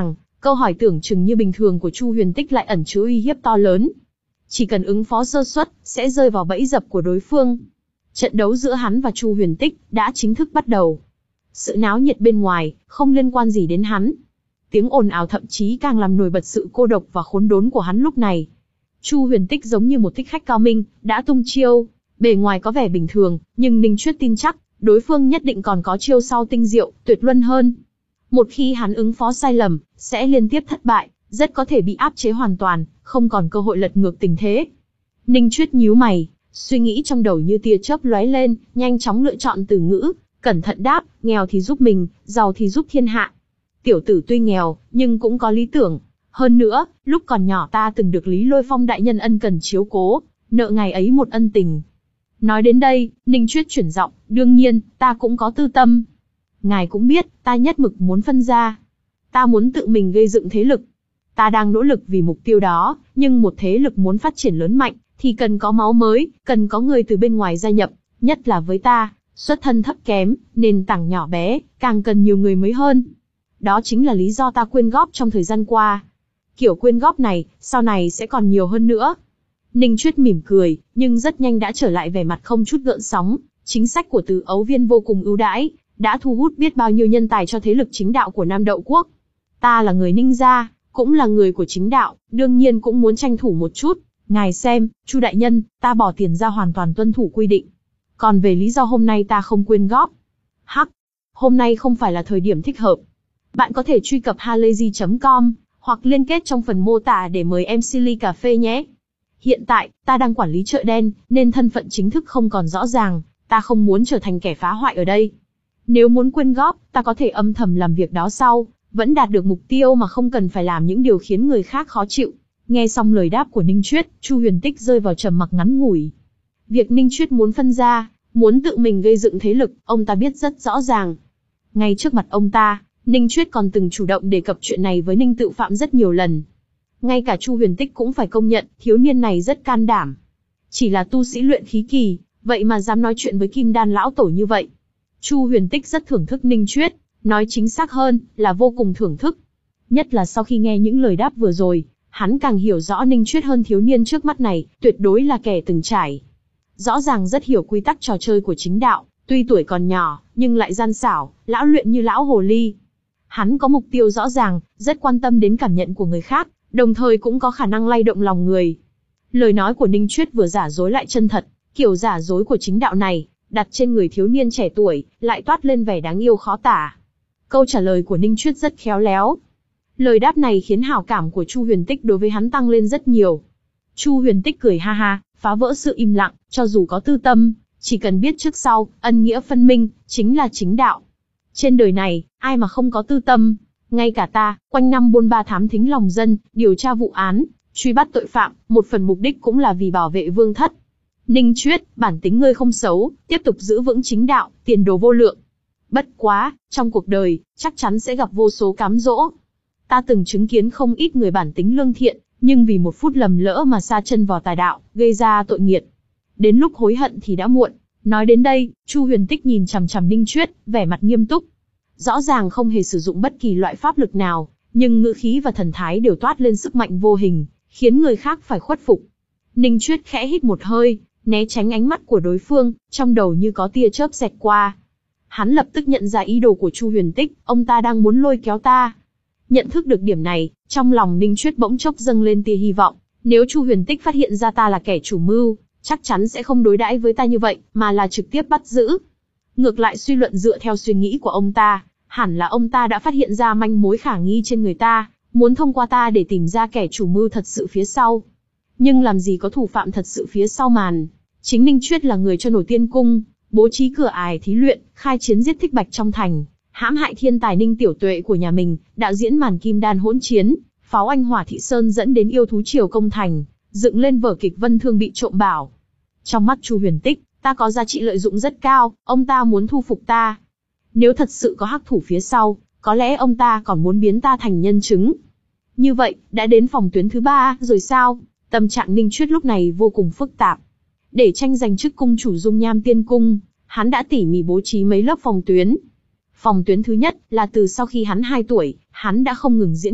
Câu hỏi tưởng chừng như bình thường của Chu Huyền Tích lại ẩn chứa uy hiếp to lớn. Chỉ cần ứng phó sơ suất, sẽ rơi vào bẫy dập của đối phương. Trận đấu giữa hắn và Chu Huyền Tích đã chính thức bắt đầu. Sự náo nhiệt bên ngoài, không liên quan gì đến hắn. Tiếng ồn ào thậm chí càng làm nổi bật sự cô độc và khốn đốn của hắn lúc này. Chu Huyền Tích giống như một thích khách cao minh, đã tung chiêu. Bề ngoài có vẻ bình thường, nhưng Ninh Chuyết tin chắc, đối phương nhất định còn có chiêu sau tinh diệu, tuyệt luân hơn. Một khi hắn ứng phó sai lầm, sẽ liên tiếp thất bại, rất có thể bị áp chế hoàn toàn, không còn cơ hội lật ngược tình thế. Ninh Chuyết nhíu mày, suy nghĩ trong đầu như tia chớp lóe lên, nhanh chóng lựa chọn từ ngữ, cẩn thận đáp, nghèo thì giúp mình, giàu thì giúp thiên hạ. Tiểu tử tuy nghèo, nhưng cũng có lý tưởng. Hơn nữa, lúc còn nhỏ ta từng được Lý Lôi Phong đại nhân ân cần chiếu cố, nợ ngày ấy một ân tình. Nói đến đây, Ninh Chuyết chuyển giọng, đương nhiên, ta cũng có tư tâm. Ngài cũng biết, ta nhất mực muốn phân ra. Ta muốn tự mình gây dựng thế lực. Ta đang nỗ lực vì mục tiêu đó, nhưng một thế lực muốn phát triển lớn mạnh, thì cần có máu mới, cần có người từ bên ngoài gia nhập, nhất là với ta, xuất thân thấp kém, nền tảng nhỏ bé, càng cần nhiều người mới hơn. Đó chính là lý do ta quyên góp trong thời gian qua. Kiểu quyên góp này, sau này sẽ còn nhiều hơn nữa. Ninh Chuyết mỉm cười, nhưng rất nhanh đã trở lại vẻ mặt không chút gợn sóng. Chính sách của Từ Ấu Viên vô cùng ưu đãi, đã thu hút biết bao nhiêu nhân tài cho thế lực chính đạo của Nam Đậu Quốc. Ta là người Ninh gia, cũng là người của chính đạo, đương nhiên cũng muốn tranh thủ một chút. Ngài xem, Chu đại nhân, ta bỏ tiền ra hoàn toàn tuân thủ quy định. Còn về lý do hôm nay ta không quyên góp. Hắc, hôm nay không phải là thời điểm thích hợp. Bạn có thể truy cập halayzi chấm com, hoặc liên kết trong phần mô tả để mời em xê ly cà phê nhé. Hiện tại, ta đang quản lý chợ đen, nên thân phận chính thức không còn rõ ràng, ta không muốn trở thành kẻ phá hoại ở đây. Nếu muốn quyên góp, ta có thể âm thầm làm việc đó sau, vẫn đạt được mục tiêu mà không cần phải làm những điều khiến người khác khó chịu. Nghe xong lời đáp của Ninh Chuyết, Chu Huyền Tích rơi vào trầm mặc ngắn ngủi. Việc Ninh Chuyết muốn phân ra, muốn tự mình gây dựng thế lực, ông ta biết rất rõ ràng. Ngay trước mặt ông ta, Ninh Chuyết còn từng chủ động đề cập chuyện này với Ninh Tự Phạm rất nhiều lần. Ngay cả Chu Huyền Tích cũng phải công nhận, thiếu niên này rất can đảm. Chỉ là tu sĩ luyện khí kỳ, vậy mà dám nói chuyện với Kim Đan lão tổ như vậy. Chu Huyền Tích rất thưởng thức Ninh Chuyết, nói chính xác hơn, là vô cùng thưởng thức. Nhất là sau khi nghe những lời đáp vừa rồi, hắn càng hiểu rõ Ninh Chuyết hơn. Thiếu niên trước mắt này, tuyệt đối là kẻ từng trải. Rõ ràng rất hiểu quy tắc trò chơi của chính đạo, tuy tuổi còn nhỏ, nhưng lại gian xảo, lão luyện như lão hồ ly. Hắn có mục tiêu rõ ràng, rất quan tâm đến cảm nhận của người khác, đồng thời cũng có khả năng lay động lòng người. Lời nói của Ninh Chuyết vừa giả dối lại chân thật, kiểu giả dối của chính đạo này, đặt trên người thiếu niên trẻ tuổi, lại toát lên vẻ đáng yêu khó tả. Câu trả lời của Ninh Chuyết rất khéo léo. Lời đáp này khiến hảo cảm của Chu Huyền Tích đối với hắn tăng lên rất nhiều. Chu Huyền Tích cười ha ha, phá vỡ sự im lặng, cho dù có tư tâm, chỉ cần biết trước sau, ân nghĩa phân minh, chính là chính đạo. Trên đời này, ai mà không có tư tâm, ngay cả ta, quanh năm buôn ba thám thính lòng dân, điều tra vụ án, truy bắt tội phạm, một phần mục đích cũng là vì bảo vệ vương thất. Ninh Chuyết, bản tính ngươi không xấu, tiếp tục giữ vững chính đạo, tiền đồ vô lượng. Bất quá, trong cuộc đời, chắc chắn sẽ gặp vô số cám dỗ. Ta từng chứng kiến không ít người bản tính lương thiện, nhưng vì một phút lầm lỡ mà sa chân vào tà đạo, gây ra tội nghiệt. Đến lúc hối hận thì đã muộn. Nói đến đây, Chu Huyền Tích nhìn chằm chằm Ninh Chuyết, vẻ mặt nghiêm túc. Rõ ràng không hề sử dụng bất kỳ loại pháp lực nào, nhưng ngữ khí và thần thái đều toát lên sức mạnh vô hình, khiến người khác phải khuất phục. Ninh Chuyết khẽ hít một hơi, né tránh ánh mắt của đối phương, trong đầu như có tia chớp xẹt qua. Hắn lập tức nhận ra ý đồ của Chu Huyền Tích, ông ta đang muốn lôi kéo ta. Nhận thức được điểm này, trong lòng Ninh Chuyết bỗng chốc dâng lên tia hy vọng. Nếu Chu Huyền Tích phát hiện ra ta là kẻ chủ mưu, chắc chắn sẽ không đối đãi với ta như vậy, mà là trực tiếp bắt giữ. Ngược lại suy luận dựa theo suy nghĩ của ông ta, hẳn là ông ta đã phát hiện ra manh mối khả nghi trên người ta, muốn thông qua ta để tìm ra kẻ chủ mưu thật sự phía sau. Nhưng làm gì có thủ phạm thật sự phía sau màn. Chính Ninh Chuyết là người cho nổi tiên cung, bố trí cửa ải thí luyện, khai chiến giết Thích Bạch trong thành, hãm hại thiên tài Ninh Tiểu Tuệ của nhà mình, đạo diễn màn kim đan hỗn chiến, pháo anh hỏa thị sơn dẫn đến yêu thú triều công thành, dựng lên vở kịch Vân Thương bị trộm bảo. Trong mắt Chu Huyền Tích, ta có giá trị lợi dụng rất cao, ông ta muốn thu phục ta. Nếu thật sự có hắc thủ phía sau, có lẽ ông ta còn muốn biến ta thành nhân chứng. Như vậy, đã đến phòng tuyến thứ ba rồi sao? Tâm trạng Ninh Chuyết lúc này vô cùng phức tạp. Để tranh giành chức cung chủ Dung Nham Tiên Cung, hắn đã tỉ mỉ bố trí mấy lớp phòng tuyến. Phòng tuyến thứ nhất là từ sau khi hắn hai tuổi, hắn đã không ngừng diễn kịch,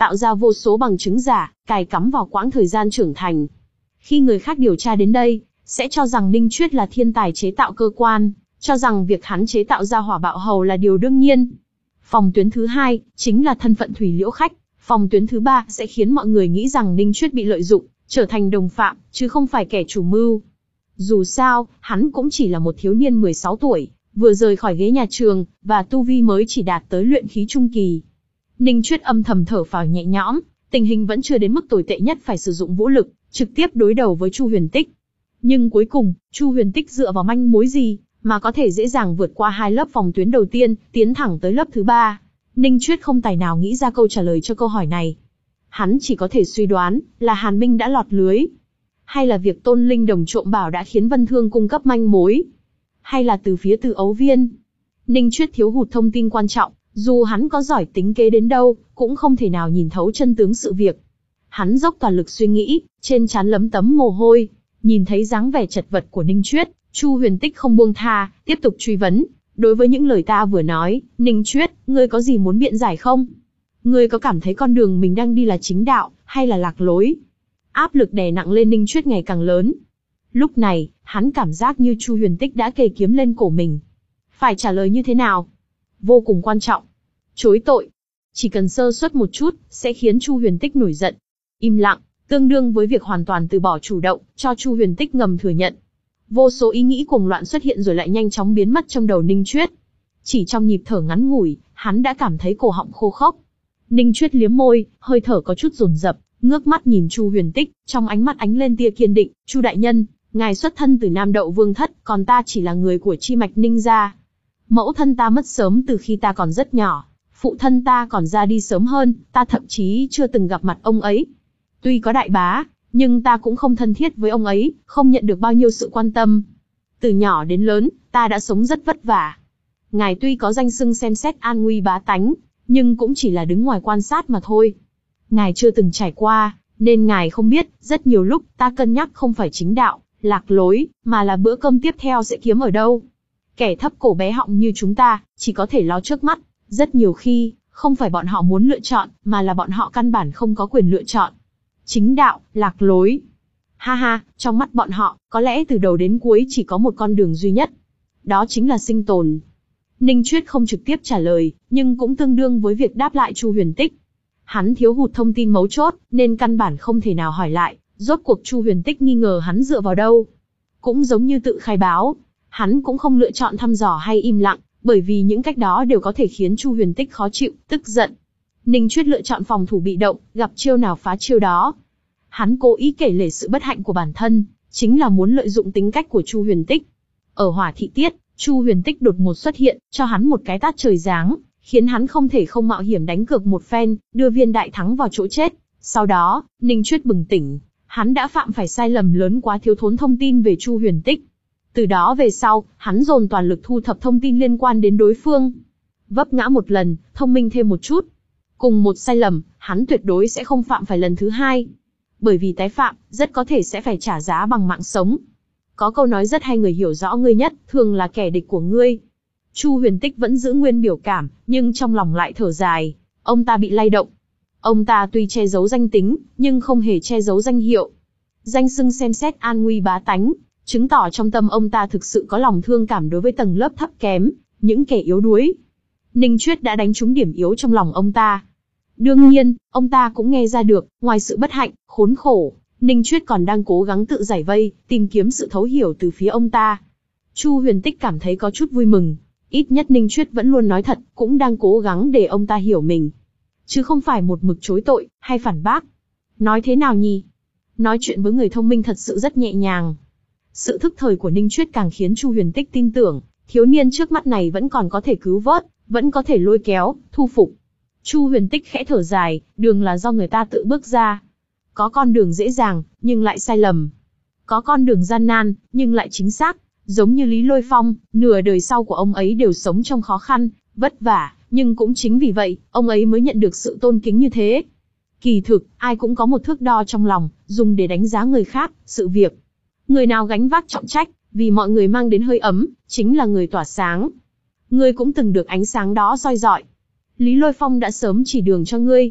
tạo ra vô số bằng chứng giả, cài cắm vào quãng thời gian trưởng thành. Khi người khác điều tra đến đây, sẽ cho rằng Ninh Chuyết là thiên tài chế tạo cơ quan, cho rằng việc hắn chế tạo ra hỏa bạo hầu là điều đương nhiên. Phòng tuyến thứ hai, chính là thân phận Thủy Liễu Khách. Phòng tuyến thứ ba sẽ khiến mọi người nghĩ rằng Ninh Chuyết bị lợi dụng, trở thành đồng phạm, chứ không phải kẻ chủ mưu. Dù sao, hắn cũng chỉ là một thiếu niên mười sáu tuổi, vừa rời khỏi ghế nhà trường, và tu vi mới chỉ đạt tới luyện khí trung kỳ. Ninh Chuyết âm thầm thở phào nhẹ nhõm, tình hình vẫn chưa đến mức tồi tệ nhất phải sử dụng vũ lực, trực tiếp đối đầu với Chu Huyền Tích. Nhưng cuối cùng, Chu Huyền Tích dựa vào manh mối gì, mà có thể dễ dàng vượt qua hai lớp phòng tuyến đầu tiên, tiến thẳng tới lớp thứ ba? Ninh Chuyết không tài nào nghĩ ra câu trả lời cho câu hỏi này. Hắn chỉ có thể suy đoán, là Hàn Minh đã lọt lưới. Hay là việc Tôn Linh Đồng trộm bảo đã khiến Vân Thương cung cấp manh mối. Hay là từ phía Từ Ấu Viên. Ninh Chuyết thiếu hụt thông tin quan trọng, dù hắn có giỏi tính kế đến đâu, cũng không thể nào nhìn thấu chân tướng sự việc. Hắn dốc toàn lực suy nghĩ, trên trán lấm tấm mồ hôi. Nhìn thấy dáng vẻ chật vật của Ninh Chuyết, Chu Huyền Tích không buông tha, tiếp tục truy vấn. Đối với những lời ta vừa nói, Ninh Chuyết, ngươi có gì muốn biện giải không? Ngươi có cảm thấy con đường mình đang đi là chính đạo, hay là lạc lối? Áp lực đè nặng lên Ninh Chuyết ngày càng lớn. Lúc này, hắn cảm giác như Chu Huyền Tích đã kề kiếm lên cổ mình. Phải trả lời như thế nào? Vô cùng quan trọng. Chối tội. Chỉ cần sơ suất một chút, sẽ khiến Chu Huyền Tích nổi giận. Im lặng, tương đương với việc hoàn toàn từ bỏ chủ động, cho Chu Huyền Tích ngầm thừa nhận. Vô số ý nghĩ cuồng loạn xuất hiện rồi lại nhanh chóng biến mất trong đầu Ninh Chuyết. Chỉ trong nhịp thở ngắn ngủi, hắn đã cảm thấy cổ họng khô khốc. Ninh Chuyết liếm môi, hơi thở có chút dồn dập, ngước mắt nhìn Chu Huyền Tích, trong ánh mắt ánh lên tia kiên định. Chu đại nhân, ngài xuất thân từ Nam Đậu Vương thất, còn ta chỉ là người của chi mạch Ninh gia. Mẫu thân ta mất sớm từ khi ta còn rất nhỏ, phụ thân ta còn ra đi sớm hơn, ta thậm chí chưa từng gặp mặt ông ấy. Tuy có đại bá, nhưng ta cũng không thân thiết với ông ấy, không nhận được bao nhiêu sự quan tâm. Từ nhỏ đến lớn, ta đã sống rất vất vả. Ngài tuy có danh xưng xem xét an nguy bá tánh, nhưng cũng chỉ là đứng ngoài quan sát mà thôi. Ngài chưa từng trải qua, nên ngài không biết, rất nhiều lúc ta cân nhắc không phải chính đạo, lạc lối, mà là bữa cơm tiếp theo sẽ kiếm ở đâu. Kẻ thấp cổ bé họng như chúng ta, chỉ có thể lo trước mắt. Rất nhiều khi, không phải bọn họ muốn lựa chọn, mà là bọn họ căn bản không có quyền lựa chọn. Chính đạo, lạc lối. Ha ha, trong mắt bọn họ, có lẽ từ đầu đến cuối chỉ có một con đường duy nhất. Đó chính là sinh tồn. Ninh Chuyết không trực tiếp trả lời, nhưng cũng tương đương với việc đáp lại Chu Huyền Tích. Hắn thiếu hụt thông tin mấu chốt, nên căn bản không thể nào hỏi lại, rốt cuộc Chu Huyền Tích nghi ngờ hắn dựa vào đâu. Cũng giống như tự khai báo, hắn cũng không lựa chọn thăm dò hay im lặng, bởi vì những cách đó đều có thể khiến Chu Huyền Tích khó chịu, tức giận. Ninh Chuyết lựa chọn phòng thủ bị động, gặp chiêu nào phá chiêu đó. Hắn cố ý kể lể sự bất hạnh của bản thân, chính là muốn lợi dụng tính cách của Chu Huyền Tích. Ở Hỏa Thị Tiết, Chu Huyền Tích đột ngột xuất hiện, cho hắn một cái tát trời giáng, khiến hắn không thể không mạo hiểm đánh cược một phen, đưa viên đại thắng vào chỗ chết. Sau đó, Ninh Chuyết bừng tỉnh, hắn đã phạm phải sai lầm lớn quá, thiếu thốn thông tin về Chu Huyền Tích. Từ đó về sau, hắn dồn toàn lực thu thập thông tin liên quan đến đối phương. Vấp ngã một lần, thông minh thêm một chút. Cùng một sai lầm, hắn tuyệt đối sẽ không phạm phải lần thứ hai. Bởi vì tái phạm, rất có thể sẽ phải trả giá bằng mạng sống. Có câu nói rất hay, người hiểu rõ ngươi nhất, thường là kẻ địch của ngươi. Chu Huyền Tích vẫn giữ nguyên biểu cảm, nhưng trong lòng lại thở dài. Ông ta bị lay động. Ông ta tuy che giấu danh tính, nhưng không hề che giấu danh hiệu. Danh xưng xem xét an nguy bá tánh, chứng tỏ trong tâm ông ta thực sự có lòng thương cảm đối với tầng lớp thấp kém, những kẻ yếu đuối. Ninh Chuyết đã đánh trúng điểm yếu trong lòng ông ta. Đương nhiên, ông ta cũng nghe ra được, ngoài sự bất hạnh, khốn khổ, Ninh Chuyết còn đang cố gắng tự giải vây, tìm kiếm sự thấu hiểu từ phía ông ta. Chu Huyền Tích cảm thấy có chút vui mừng. Ít nhất Ninh Chuyết vẫn luôn nói thật, cũng đang cố gắng để ông ta hiểu mình. Chứ không phải một mực chối tội, hay phản bác. Nói thế nào nhỉ? Nói chuyện với người thông minh thật sự rất nhẹ nhàng. Sự thức thời của Ninh Chuyết càng khiến Chu Huyền Tích tin tưởng, thiếu niên trước mắt này vẫn còn có thể cứu vớt, vẫn có thể lôi kéo, thu phục. Chu Huyền Tích khẽ thở dài, đường là do người ta tự bước ra. Có con đường dễ dàng, nhưng lại sai lầm. Có con đường gian nan, nhưng lại chính xác. Giống như Lý Lôi Phong, nửa đời sau của ông ấy đều sống trong khó khăn, vất vả, nhưng cũng chính vì vậy, ông ấy mới nhận được sự tôn kính như thế. Kỳ thực, ai cũng có một thước đo trong lòng, dùng để đánh giá người khác, sự việc. Người nào gánh vác trọng trách, vì mọi người mang đến hơi ấm, chính là người tỏa sáng. Ngươi cũng từng được ánh sáng đó soi rọi. Lý Lôi Phong đã sớm chỉ đường cho ngươi.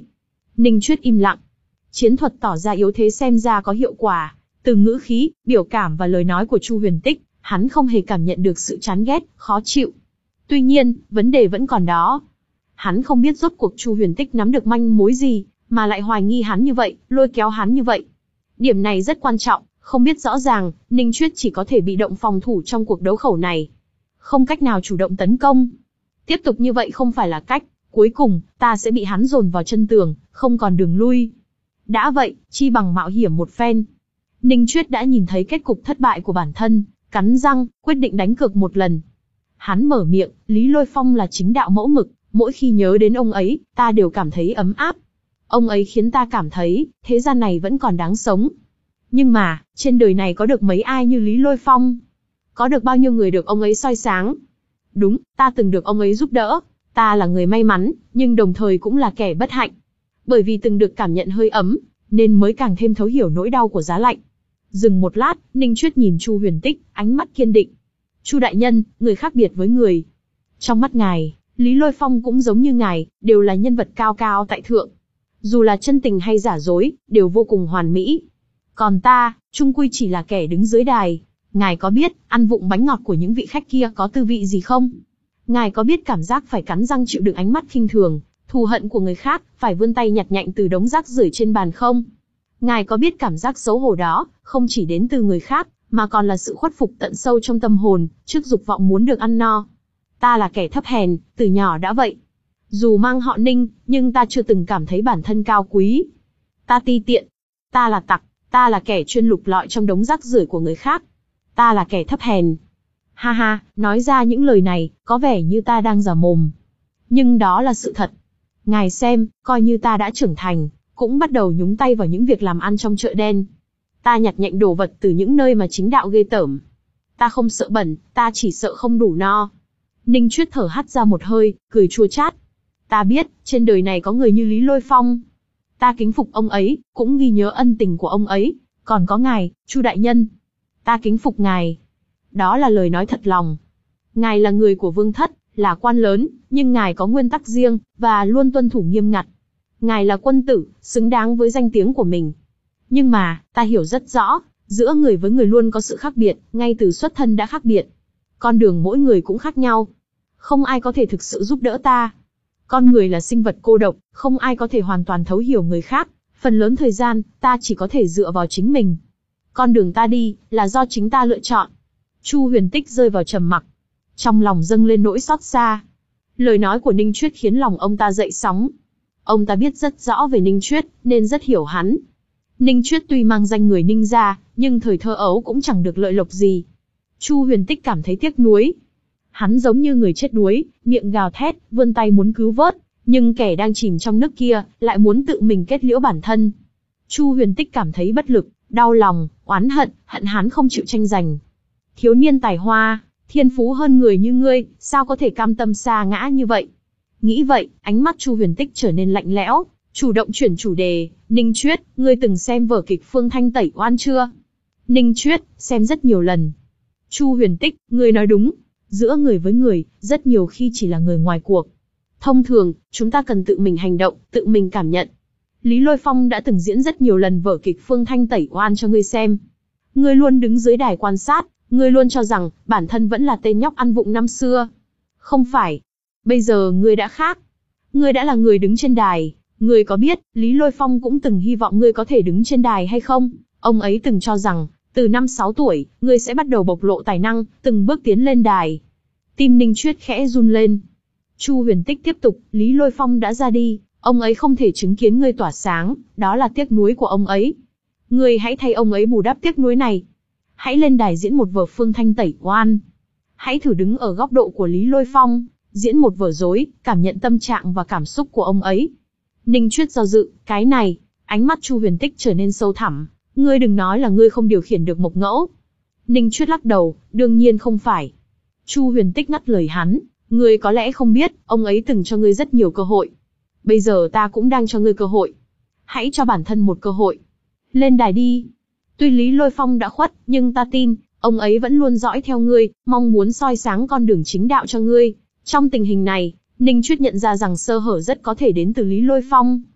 Ninh Chuyết im lặng. Chiến thuật tỏ ra yếu thế xem ra có hiệu quả. Từ ngữ khí, biểu cảm và lời nói của Chu Huyền Tích, hắn không hề cảm nhận được sự chán ghét, khó chịu. Tuy nhiên, vấn đề vẫn còn đó. Hắn không biết rốt cuộc Chu Huyền Tích nắm được manh mối gì, mà lại hoài nghi hắn như vậy, lôi kéo hắn như vậy. Điểm này rất quan trọng, không biết rõ ràng, Ninh Chuyết chỉ có thể bị động phòng thủ trong cuộc đấu khẩu này. Không cách nào chủ động tấn công. Tiếp tục như vậy không phải là cách, cuối cùng, ta sẽ bị hắn dồn vào chân tường, không còn đường lui. Đã vậy, chi bằng mạo hiểm một phen. Ninh Chuyết đã nhìn thấy kết cục thất bại của bản thân, cắn răng, quyết định đánh cược một lần. Hắn mở miệng, Lý Lôi Phong là chính đạo mẫu mực, mỗi khi nhớ đến ông ấy, ta đều cảm thấy ấm áp. Ông ấy khiến ta cảm thấy, thế gian này vẫn còn đáng sống. Nhưng mà, trên đời này có được mấy ai như Lý Lôi Phong? Có được bao nhiêu người được ông ấy soi sáng? Đúng, ta từng được ông ấy giúp đỡ. Ta là người may mắn, nhưng đồng thời cũng là kẻ bất hạnh. Bởi vì từng được cảm nhận hơi ấm, nên mới càng thêm thấu hiểu nỗi đau của giá lạnh. Dừng một lát, Ninh Chuyết nhìn Chu Huyền Tích, ánh mắt kiên định. Chu đại nhân, người khác biệt với người. Trong mắt ngài, Lý Lôi Phong cũng giống như ngài, đều là nhân vật cao cao tại thượng. Dù là chân tình hay giả dối, đều vô cùng hoàn mỹ. Còn ta, chung quy chỉ là kẻ đứng dưới đài. Ngài có biết, ăn vụng bánh ngọt của những vị khách kia có tư vị gì không? Ngài có biết cảm giác phải cắn răng chịu đựng ánh mắt khinh thường, thù hận của người khác, phải vươn tay nhặt nhạnh từ đống rác rưởi trên bàn không? Ngài có biết cảm giác xấu hổ đó, không chỉ đến từ người khác, mà còn là sự khuất phục tận sâu trong tâm hồn, trước dục vọng muốn được ăn no. Ta là kẻ thấp hèn, từ nhỏ đã vậy. Dù mang họ Ninh, nhưng ta chưa từng cảm thấy bản thân cao quý. Ta ti tiện. Ta là tặc, ta là kẻ chuyên lục lọi trong đống rác rưởi của người khác. Ta là kẻ thấp hèn. Ha ha, nói ra những lời này, có vẻ như ta đang giả mồm. Nhưng đó là sự thật. Ngài xem, coi như ta đã trưởng thành, cũng bắt đầu nhúng tay vào những việc làm ăn trong chợ đen. Ta nhặt nhạnh đồ vật từ những nơi mà chính đạo ghê tởm. Ta không sợ bẩn, ta chỉ sợ không đủ no. Ninh Chuyết thở hắt ra một hơi, cười chua chát. Ta biết, trên đời này có người như Lý Lôi Phong. Ta kính phục ông ấy, cũng ghi nhớ ân tình của ông ấy. Còn có ngài, Chu đại nhân. Ta kính phục ngài. Đó là lời nói thật lòng. Ngài là người của vương thất, là quan lớn, nhưng ngài có nguyên tắc riêng, và luôn tuân thủ nghiêm ngặt. Ngài là quân tử, xứng đáng với danh tiếng của mình. Nhưng mà, ta hiểu rất rõ, giữa người với người luôn có sự khác biệt, ngay từ xuất thân đã khác biệt. Con đường mỗi người cũng khác nhau. Không ai có thể thực sự giúp đỡ ta. Con người là sinh vật cô độc, không ai có thể hoàn toàn thấu hiểu người khác. Phần lớn thời gian, ta chỉ có thể dựa vào chính mình. Con đường ta đi, là do chính ta lựa chọn. Chu Huyền Tích rơi vào trầm mặc. Trong lòng dâng lên nỗi xót xa. Lời nói của Ninh Chuyết khiến lòng ông ta dậy sóng. Ông ta biết rất rõ về Ninh Chuyết, nên rất hiểu hắn. Ninh Chuyết tuy mang danh người Ninh gia, nhưng thời thơ ấu cũng chẳng được lợi lộc gì. Chu Huyền Tích cảm thấy tiếc nuối. Hắn giống như người chết đuối, miệng gào thét, vươn tay muốn cứu vớt, nhưng kẻ đang chìm trong nước kia, lại muốn tự mình kết liễu bản thân. Chu Huyền Tích cảm thấy bất lực, đau lòng, oán hận, hận hắn không chịu tranh giành. Thiếu niên tài hoa, thiên phú hơn người như ngươi, sao có thể cam tâm sa ngã như vậy? Nghĩ vậy, ánh mắt Chu Huyền Tích trở nên lạnh lẽo, chủ động chuyển chủ đề. Ninh Chuyết, ngươi từng xem vở kịch Phương Thanh tẩy oan chưa? Ninh Chuyết, xem rất nhiều lần. Chu Huyền Tích, ngươi nói đúng. Giữa người với người, rất nhiều khi chỉ là người ngoài cuộc. Thông thường, chúng ta cần tự mình hành động, tự mình cảm nhận. Lý Lôi Phong đã từng diễn rất nhiều lần vở kịch Phương Thanh tẩy oan cho ngươi xem. Ngươi luôn đứng dưới đài quan sát, ngươi luôn cho rằng bản thân vẫn là tên nhóc ăn vụng năm xưa. Không phải. Bây giờ ngươi đã khác. Ngươi đã là người đứng trên đài. Ngươi có biết, Lý Lôi Phong cũng từng hy vọng ngươi có thể đứng trên đài hay không? Ông ấy từng cho rằng, từ năm sáu tuổi, ngươi sẽ bắt đầu bộc lộ tài năng, từng bước tiến lên đài. Tim Ninh Chuyết khẽ run lên. Chu Huyền Tích tiếp tục, Lý Lôi Phong đã ra đi, ông ấy không thể chứng kiến ngươi tỏa sáng, đó là tiếc nuối của ông ấy. Ngươi hãy thay ông ấy bù đắp tiếc nuối này. Hãy lên đài diễn một vở Phương Thanh tẩy oan. Hãy thử đứng ở góc độ của Lý Lôi Phong, diễn một vở dối, cảm nhận tâm trạng và cảm xúc của ông ấy. Ninh Chuyết do dự, cái này, ánh mắt Chu Huyền Tích trở nên sâu thẳm. Ngươi đừng nói là ngươi không điều khiển được Mộc Ngẫu. Ninh Chuyết lắc đầu, đương nhiên không phải. Chu Huyền Tích ngắt lời hắn, ngươi có lẽ không biết, ông ấy từng cho ngươi rất nhiều cơ hội. Bây giờ ta cũng đang cho ngươi cơ hội. Hãy cho bản thân một cơ hội. Lên đài đi. Tuy Lý Lôi Phong đã khuất, nhưng ta tin, ông ấy vẫn luôn dõi theo ngươi, mong muốn soi sáng con đường chính đạo cho ngươi. Trong tình hình này, Ninh Chuyết nhận ra rằng sơ hở rất có thể đến từ Lý Lôi Phong.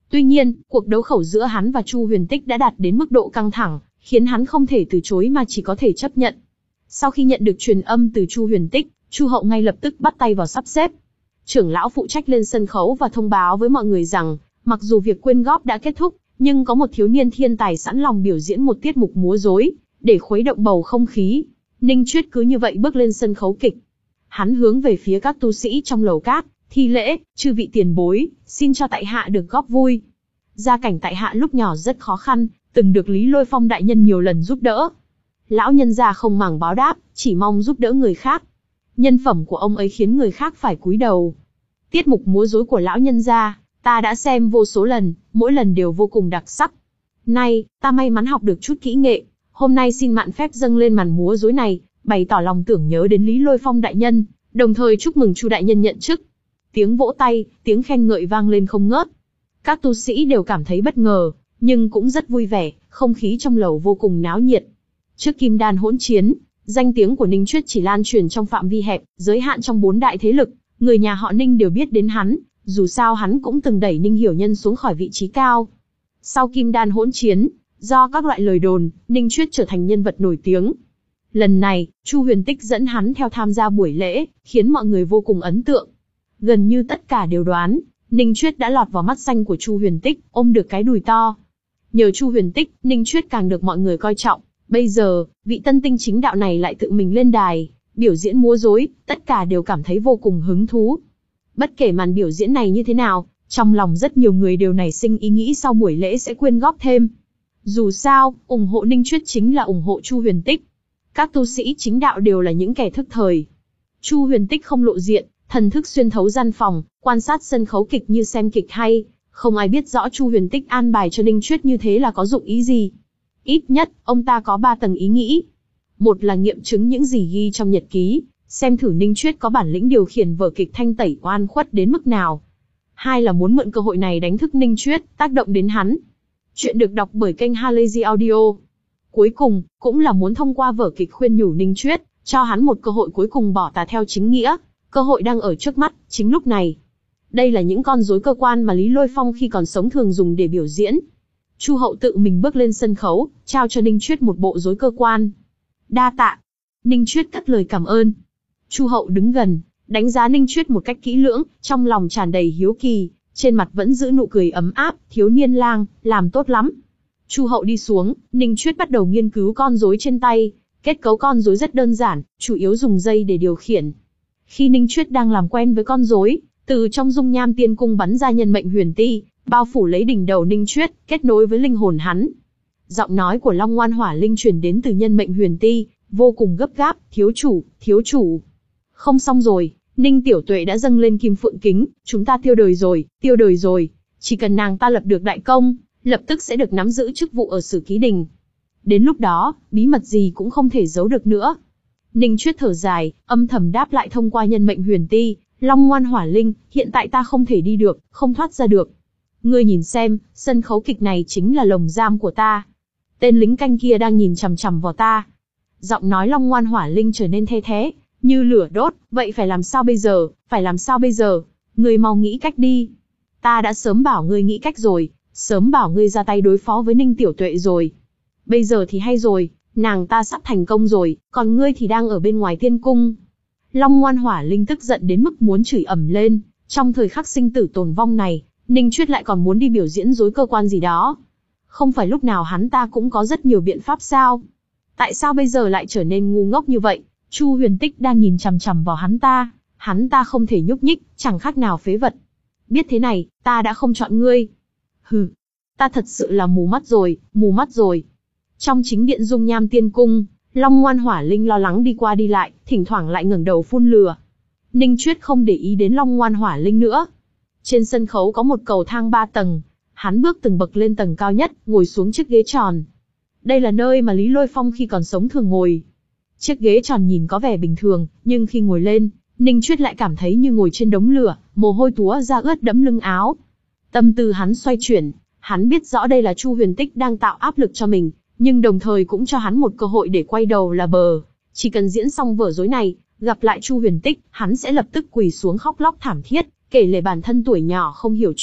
Tuy nhiên, cuộc đấu khẩu giữa hắn và Chu Huyền Tích đã đạt đến mức độ căng thẳng, khiến hắn không thể từ chối mà chỉ có thể chấp nhận. Sau khi nhận được truyền âm từ Chu Huyền Tích, Chu Hậu ngay lập tức bắt tay vào sắp xếp. Trưởng lão phụ trách lên sân khấu và thông báo với mọi người rằng, mặc dù việc quyên góp đã kết thúc, nhưng có một thiếu niên thiên tài sẵn lòng biểu diễn một tiết mục múa rối, để khuấy động bầu không khí. Ninh Chuyết cứ như vậy bước lên sân khấu kịch. Hắn hướng về phía các tu sĩ trong lầu cát, thi lễ, chư vị tiền bối, xin cho tại hạ được góp vui. Gia cảnh tại hạ lúc nhỏ rất khó khăn, từng được Lý Lôi Phong đại nhân nhiều lần giúp đỡ. Lão nhân gia không màng báo đáp, chỉ mong giúp đỡ người khác. Nhân phẩm của ông ấy khiến người khác phải cúi đầu. Tiết mục múa rối của lão nhân gia, ta đã xem vô số lần, mỗi lần đều vô cùng đặc sắc. Nay, ta may mắn học được chút kỹ nghệ, hôm nay xin mạn phép dâng lên màn múa rối này, bày tỏ lòng tưởng nhớ đến Lý Lôi Phong đại nhân, đồng thời chúc mừng Chu đại nhân nhận chức. Tiếng vỗ tay, tiếng khen ngợi vang lên không ngớt. Các tu sĩ đều cảm thấy bất ngờ, nhưng cũng rất vui vẻ, không khí trong lầu vô cùng náo nhiệt. Trước Kim Đan hỗn chiến, danh tiếng của Ninh Chuyết chỉ lan truyền trong phạm vi hẹp, giới hạn trong bốn đại thế lực, người nhà họ Ninh đều biết đến hắn, dù sao hắn cũng từng đẩy Ninh Hiểu Nhân xuống khỏi vị trí cao. Sau Kim Đan hỗn chiến, do các loại lời đồn, Ninh Chuyết trở thành nhân vật nổi tiếng. Lần này, Chu Huyền Tích dẫn hắn theo tham gia buổi lễ, khiến mọi người vô cùng ấn tượng. Gần như tất cả đều đoán, Ninh Chuyết đã lọt vào mắt xanh của Chu Huyền Tích, ôm được cái đùi to. Nhờ Chu Huyền Tích, Ninh Chuyết càng được mọi người coi trọng. Bây giờ, vị tân tinh chính đạo này lại tự mình lên đài, biểu diễn múa rối, tất cả đều cảm thấy vô cùng hứng thú. Bất kể màn biểu diễn này như thế nào, trong lòng rất nhiều người đều nảy sinh ý nghĩ sau buổi lễ sẽ quyên góp thêm. Dù sao, ủng hộ Ninh Chuyết chính là ủng hộ Chu Huyền Tích. Các tu sĩ chính đạo đều là những kẻ thức thời. Chu Huyền Tích không lộ diện, thần thức xuyên thấu gian phòng, quan sát sân khấu kịch như xem kịch hay. Không ai biết rõ Chu Huyền Tích an bài cho Ninh Chuyết như thế là có dụng ý gì. Ít nhất, ông ta có ba tầng ý nghĩ. Một là nghiệm chứng những gì ghi trong nhật ký, xem thử Ninh Chuyết có bản lĩnh điều khiển vở kịch thanh tẩy oan khuất đến mức nào. Hai là muốn mượn cơ hội này đánh thức Ninh Chuyết, tác động đến hắn. Chuyện được đọc bởi kênh Halazy Audio. Cuối cùng, cũng là muốn thông qua vở kịch khuyên nhủ Ninh Chuyết, cho hắn một cơ hội cuối cùng bỏ tà theo chính nghĩa. Cơ hội đang ở trước mắt, chính lúc này. Đây là những con rối cơ quan mà Lý Lôi Phong khi còn sống thường dùng để biểu diễn. Chu Hậu tự mình bước lên sân khấu, trao cho Ninh Chuyết một bộ rối cơ quan. Đa tạ. Ninh Chuyết cất lời cảm ơn. Chu Hậu đứng gần, đánh giá Ninh Chuyết một cách kỹ lưỡng, trong lòng tràn đầy hiếu kỳ, trên mặt vẫn giữ nụ cười ấm áp, thiếu niên lang, làm tốt lắm. Chu Hậu đi xuống, Ninh Chuyết bắt đầu nghiên cứu con rối trên tay. Kết cấu con rối rất đơn giản, chủ yếu dùng dây để điều khiển. Khi Ninh Chuyết đang làm quen với con rối, từ trong dung nham tiên cung bắn ra nhân mệnh huyền ti, bao phủ lấy đỉnh đầu Ninh Chuyết, kết nối với linh hồn hắn. Giọng nói của Long Ngoan Hỏa Linh truyền đến từ nhân mệnh huyền ti, vô cùng gấp gáp, thiếu chủ, thiếu chủ. Không xong rồi, Ninh Tiểu Tuệ đã dâng lên kim phượng kính, chúng ta tiêu đời rồi, tiêu đời rồi. Chỉ cần nàng ta lập được đại công, lập tức sẽ được nắm giữ chức vụ ở Sử Ký Đình. Đến lúc đó, bí mật gì cũng không thể giấu được nữa. Ninh Chuyết thở dài, âm thầm đáp lại thông qua nhân mệnh huyền ti, Long Ngoan Hỏa Linh, hiện tại ta không thể đi được, không thoát ra được. Ngươi nhìn xem, sân khấu kịch này chính là lồng giam của ta. Tên lính canh kia đang nhìn chằm chằm vào ta. Giọng nói Long Ngoan Hỏa Linh trở nên the thé, như lửa đốt, vậy phải làm sao bây giờ, phải làm sao bây giờ? Ngươi mau nghĩ cách đi. Ta đã sớm bảo ngươi nghĩ cách rồi, sớm bảo ngươi ra tay đối phó với Ninh Tiểu Tuệ rồi. Bây giờ thì hay rồi, nàng ta sắp thành công rồi, còn ngươi thì đang ở bên ngoài tiên cung. Long Ngoan Hỏa Linh tức giận đến mức muốn chửi ầm lên, trong thời khắc sinh tử tồn vong này, Ninh Chuyết lại còn muốn đi biểu diễn rối cơ quan gì đó. Không phải lúc nào hắn ta cũng có rất nhiều biện pháp sao? Tại sao bây giờ lại trở nên ngu ngốc như vậy? Chu Huyền Tích đang nhìn chằm chằm vào hắn ta, hắn ta không thể nhúc nhích, chẳng khác nào phế vật. Biết thế này, ta đã không chọn ngươi. Hừ, ta thật sự là mù mắt rồi, mù mắt rồi. Trong chính điện dung nham tiên cung, Long Ngoan Hỏa Linh lo lắng đi qua đi lại, thỉnh thoảng lại ngẩng đầu phun lửa. Ninh Chuyết không để ý đến Long Ngoan Hỏa Linh nữa. Trên sân khấu có một cầu thang ba tầng, hắn bước từng bậc lên tầng cao nhất, ngồi xuống chiếc ghế tròn. Đây là nơi mà Lý Lôi Phong khi còn sống thường ngồi. Chiếc ghế tròn nhìn có vẻ bình thường, nhưng khi ngồi lên, Ninh Chuyết lại cảm thấy như ngồi trên đống lửa, mồ hôi túa ra ướt đẫm lưng áo. Tâm tư hắn xoay chuyển, hắn biết rõ đây là Chu Huyền Tích đang tạo áp lực cho mình, nhưng đồng thời cũng cho hắn một cơ hội để quay đầu là bờ. Chỉ cần diễn xong vở rối này, gặp lại Chu Huyền Tích, hắn sẽ lập tức quỳ xuống khóc lóc thảm thiết, kể lể bản thân tuổi nhỏ không hiểu chuyện,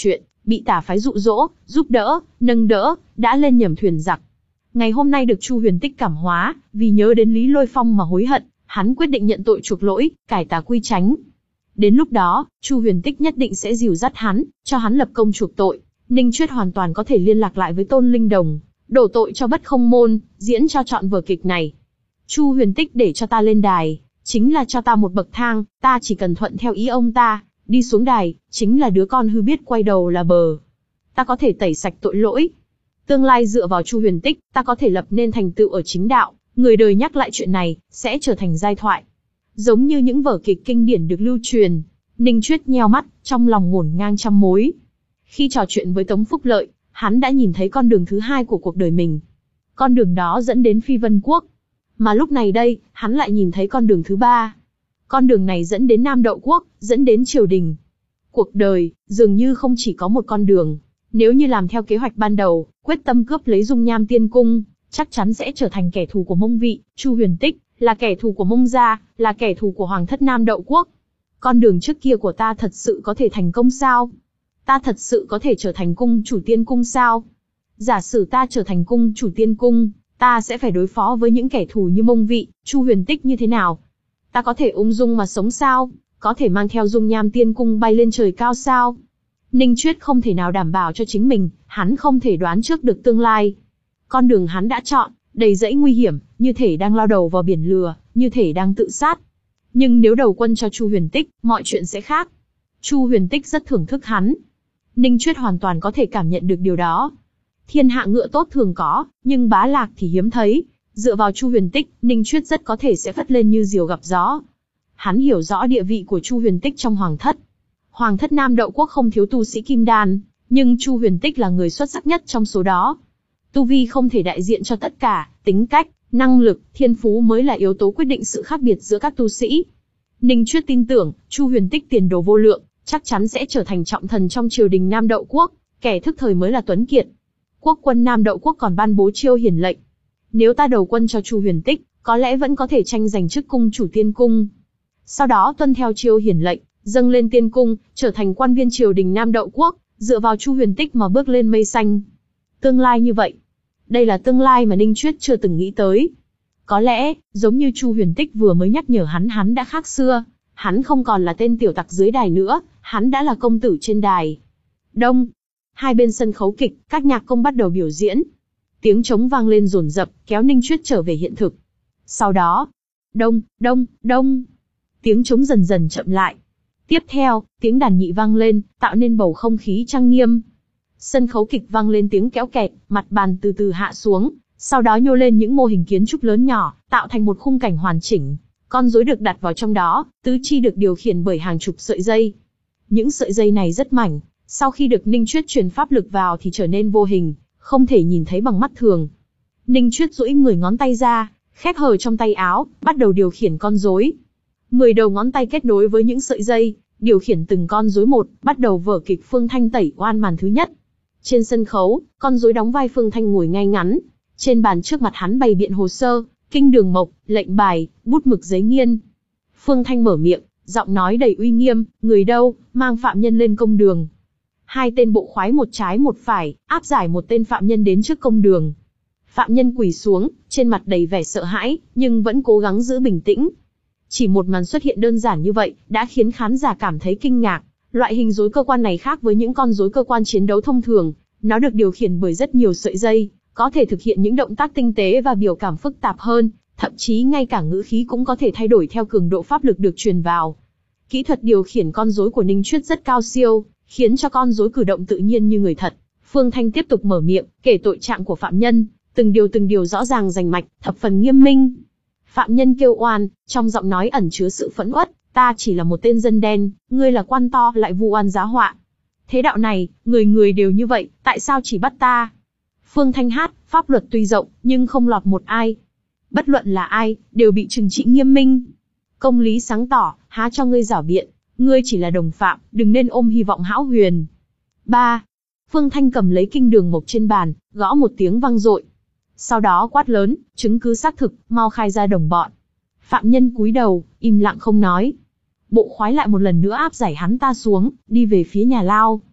bị tả phái dụ dỗ, giúp đỡ, nâng đỡ, đã lên nhầm thuyền giặc. Ngày hôm nay được Chu Huyền Tích cảm hóa, vì nhớ đến Lý Lôi Phong mà hối hận, hắn quyết định nhận tội chuộc lỗi, cải tà quy chánh. Đến lúc đó, Chu Huyền Tích nhất định sẽ dìu dắt hắn, cho hắn lập công chuộc tội. Ninh Chuyết hoàn toàn có thể liên lạc lại với Tôn Linh Đồng, đổ tội cho Bất Không Môn, diễn cho trọn vở kịch này. Chu Huyền Tích để cho ta lên đài, chính là cho ta một bậc thang, ta chỉ cần thuận theo ý ông ta, đi xuống đài, chính là đứa con hư biết quay đầu là bờ. Ta có thể tẩy sạch tội lỗi. Tương lai dựa vào Chu Huyền Tích, ta có thể lập nên thành tựu ở chính đạo, người đời nhắc lại chuyện này, sẽ trở thành giai thoại. Giống như những vở kịch kinh điển được lưu truyền, Ninh Chuyết nheo mắt, trong lòng ngổn ngang trăm mối. Khi trò chuyện với Tống Phúc Lợi, hắn đã nhìn thấy con đường thứ hai của cuộc đời mình. Con đường đó dẫn đến Phi Vân Quốc. Mà lúc này đây, hắn lại nhìn thấy con đường thứ ba. Con đường này dẫn đến Nam Đậu Quốc, dẫn đến triều đình. Cuộc đời, dường như không chỉ có một con đường. Nếu như làm theo kế hoạch ban đầu, quyết tâm cướp lấy Dung Nham Tiên Cung, chắc chắn sẽ trở thành kẻ thù của Mông Vị. Chu Huyền Tích là kẻ thù của Mông gia, là kẻ thù của Hoàng thất Nam Đậu Quốc. Con đường trước kia của ta thật sự có thể thành công sao? Ta thật sự có thể trở thành cung chủ tiên cung sao? Giả sử ta trở thành cung chủ tiên cung, ta sẽ phải đối phó với những kẻ thù như Mông Vị, Chu Huyền Tích như thế nào? Ta có thể ung dung mà sống sao? Có thể mang theo Dung Nham Tiên Cung bay lên trời cao sao? Ninh Chuyết không thể nào đảm bảo cho chính mình, hắn không thể đoán trước được tương lai. Con đường hắn đã chọn, đầy dẫy nguy hiểm, như thể đang lao đầu vào biển lửa, như thể đang tự sát. Nhưng nếu đầu quân cho Chu Huyền Tích, mọi chuyện sẽ khác. Chu Huyền Tích rất thưởng thức hắn. Ninh Chuyết hoàn toàn có thể cảm nhận được điều đó. Thiên hạ ngựa tốt thường có, nhưng bá lạc thì hiếm thấy. Dựa vào Chu Huyền Tích, Ninh Chuyết rất có thể sẽ phất lên như diều gặp gió. Hắn hiểu rõ địa vị của Chu Huyền Tích trong Hoàng thất. Hoàng thất Nam Đậu Quốc không thiếu tu sĩ kim đan, nhưng Chu Huyền Tích là người xuất sắc nhất trong số đó. Tu vi không thể đại diện cho tất cả, tính cách, năng lực, thiên phú mới là yếu tố quyết định sự khác biệt giữa các tu sĩ. Ninh Chuyết tin tưởng, Chu Huyền Tích tiền đồ vô lượng, chắc chắn sẽ trở thành trọng thần trong triều đình Nam Đậu Quốc, kẻ thức thời mới là tuấn kiệt. Quốc quân Nam Đậu Quốc còn ban bố chiêu hiển lệnh. Nếu ta đầu quân cho Chu Huyền Tích, có lẽ vẫn có thể tranh giành chức cung chủ tiên cung. Sau đó tuân theo chiêu hiển lệnh, dâng lên tiên cung, trở thành quan viên triều đình Nam Đậu Quốc, dựa vào Chu Huyền Tích mà bước lên mây xanh. Tương lai như vậy. Đây là tương lai mà Ninh Chuyết chưa từng nghĩ tới. Có lẽ, giống như Chu Huyền Tích vừa mới nhắc nhở hắn hắn đã khác xưa. Hắn không còn là tên tiểu tặc dưới đài nữa, hắn đã là công tử trên đài. Đông. Hai bên sân khấu kịch, các nhạc công bắt đầu biểu diễn. Tiếng trống vang lên dồn dập, kéo Ninh Chuyết trở về hiện thực. Sau đó, đông, đông, đông. Tiếng trống dần dần chậm lại. Tiếp theo, tiếng đàn nhị vang lên, tạo nên bầu không khí trang nghiêm. Sân khấu kịch vang lên tiếng kéo kẹt, mặt bàn từ từ hạ xuống, sau đó nhô lên những mô hình kiến trúc lớn nhỏ, tạo thành một khung cảnh hoàn chỉnh. Con rối được đặt vào trong đó, tứ chi được điều khiển bởi hàng chục sợi dây. Những sợi dây này rất mảnh, sau khi được Ninh Chuyết truyền pháp lực vào thì trở nên vô hình, không thể nhìn thấy bằng mắt thường. Ninh Chuyết duỗi mười ngón tay ra, khép hờ trong tay áo, bắt đầu điều khiển con rối. Mười đầu ngón tay kết nối với những sợi dây, điều khiển từng con rối một, bắt đầu vở kịch Phương Thanh tẩy oan màn thứ nhất. Trên sân khấu, con rối đóng vai Phương Thanh ngồi ngay ngắn. Trên bàn trước mặt hắn bày biện hồ sơ, kinh đường mộc, lệnh bài, bút mực giấy nghiên. Phương Thanh mở miệng, giọng nói đầy uy nghiêm, người đâu, mang phạm nhân lên công đường. Hai tên bộ khoái một trái một phải, áp giải một tên phạm nhân đến trước công đường. Phạm nhân quỳ xuống, trên mặt đầy vẻ sợ hãi, nhưng vẫn cố gắng giữ bình tĩnh. Chỉ một màn xuất hiện đơn giản như vậy, đã khiến khán giả cảm thấy kinh ngạc. Loại hình rối cơ quan này khác với những con rối cơ quan chiến đấu thông thường, nó được điều khiển bởi rất nhiều sợi dây, có thể thực hiện những động tác tinh tế và biểu cảm phức tạp hơn, thậm chí ngay cả ngữ khí cũng có thể thay đổi theo cường độ pháp lực được truyền vào. Kỹ thuật điều khiển con rối của Ninh Chuyết rất cao siêu, khiến cho con rối cử động tự nhiên như người thật. Phương Thanh tiếp tục mở miệng, kể tội trạng của phạm nhân, từng điều từng điều rõ ràng rành mạch, thập phần nghiêm minh. Phạm nhân kêu oan, trong giọng nói ẩn chứa sự phẫn uất, ta chỉ là một tên dân đen, ngươi là quan to lại vu oan giá họa. Thế đạo này, người người đều như vậy, tại sao chỉ bắt ta? Phương Thanh hát, pháp luật tuy rộng, nhưng không lọt một ai. Bất luận là ai, đều bị trừng trị nghiêm minh. Công lý sáng tỏ, há cho ngươi giảo biện, ngươi chỉ là đồng phạm, đừng nên ôm hy vọng hão huyền. ba. Phương Thanh cầm lấy kinh đường mộc trên bàn, gõ một tiếng vang dội. Sau đó quát lớn, chứng cứ xác thực, mau khai ra đồng bọn. Phạm nhân cúi đầu, im lặng không nói. Bộ khoái lại một lần nữa áp giải hắn ta xuống, đi về phía nhà lao.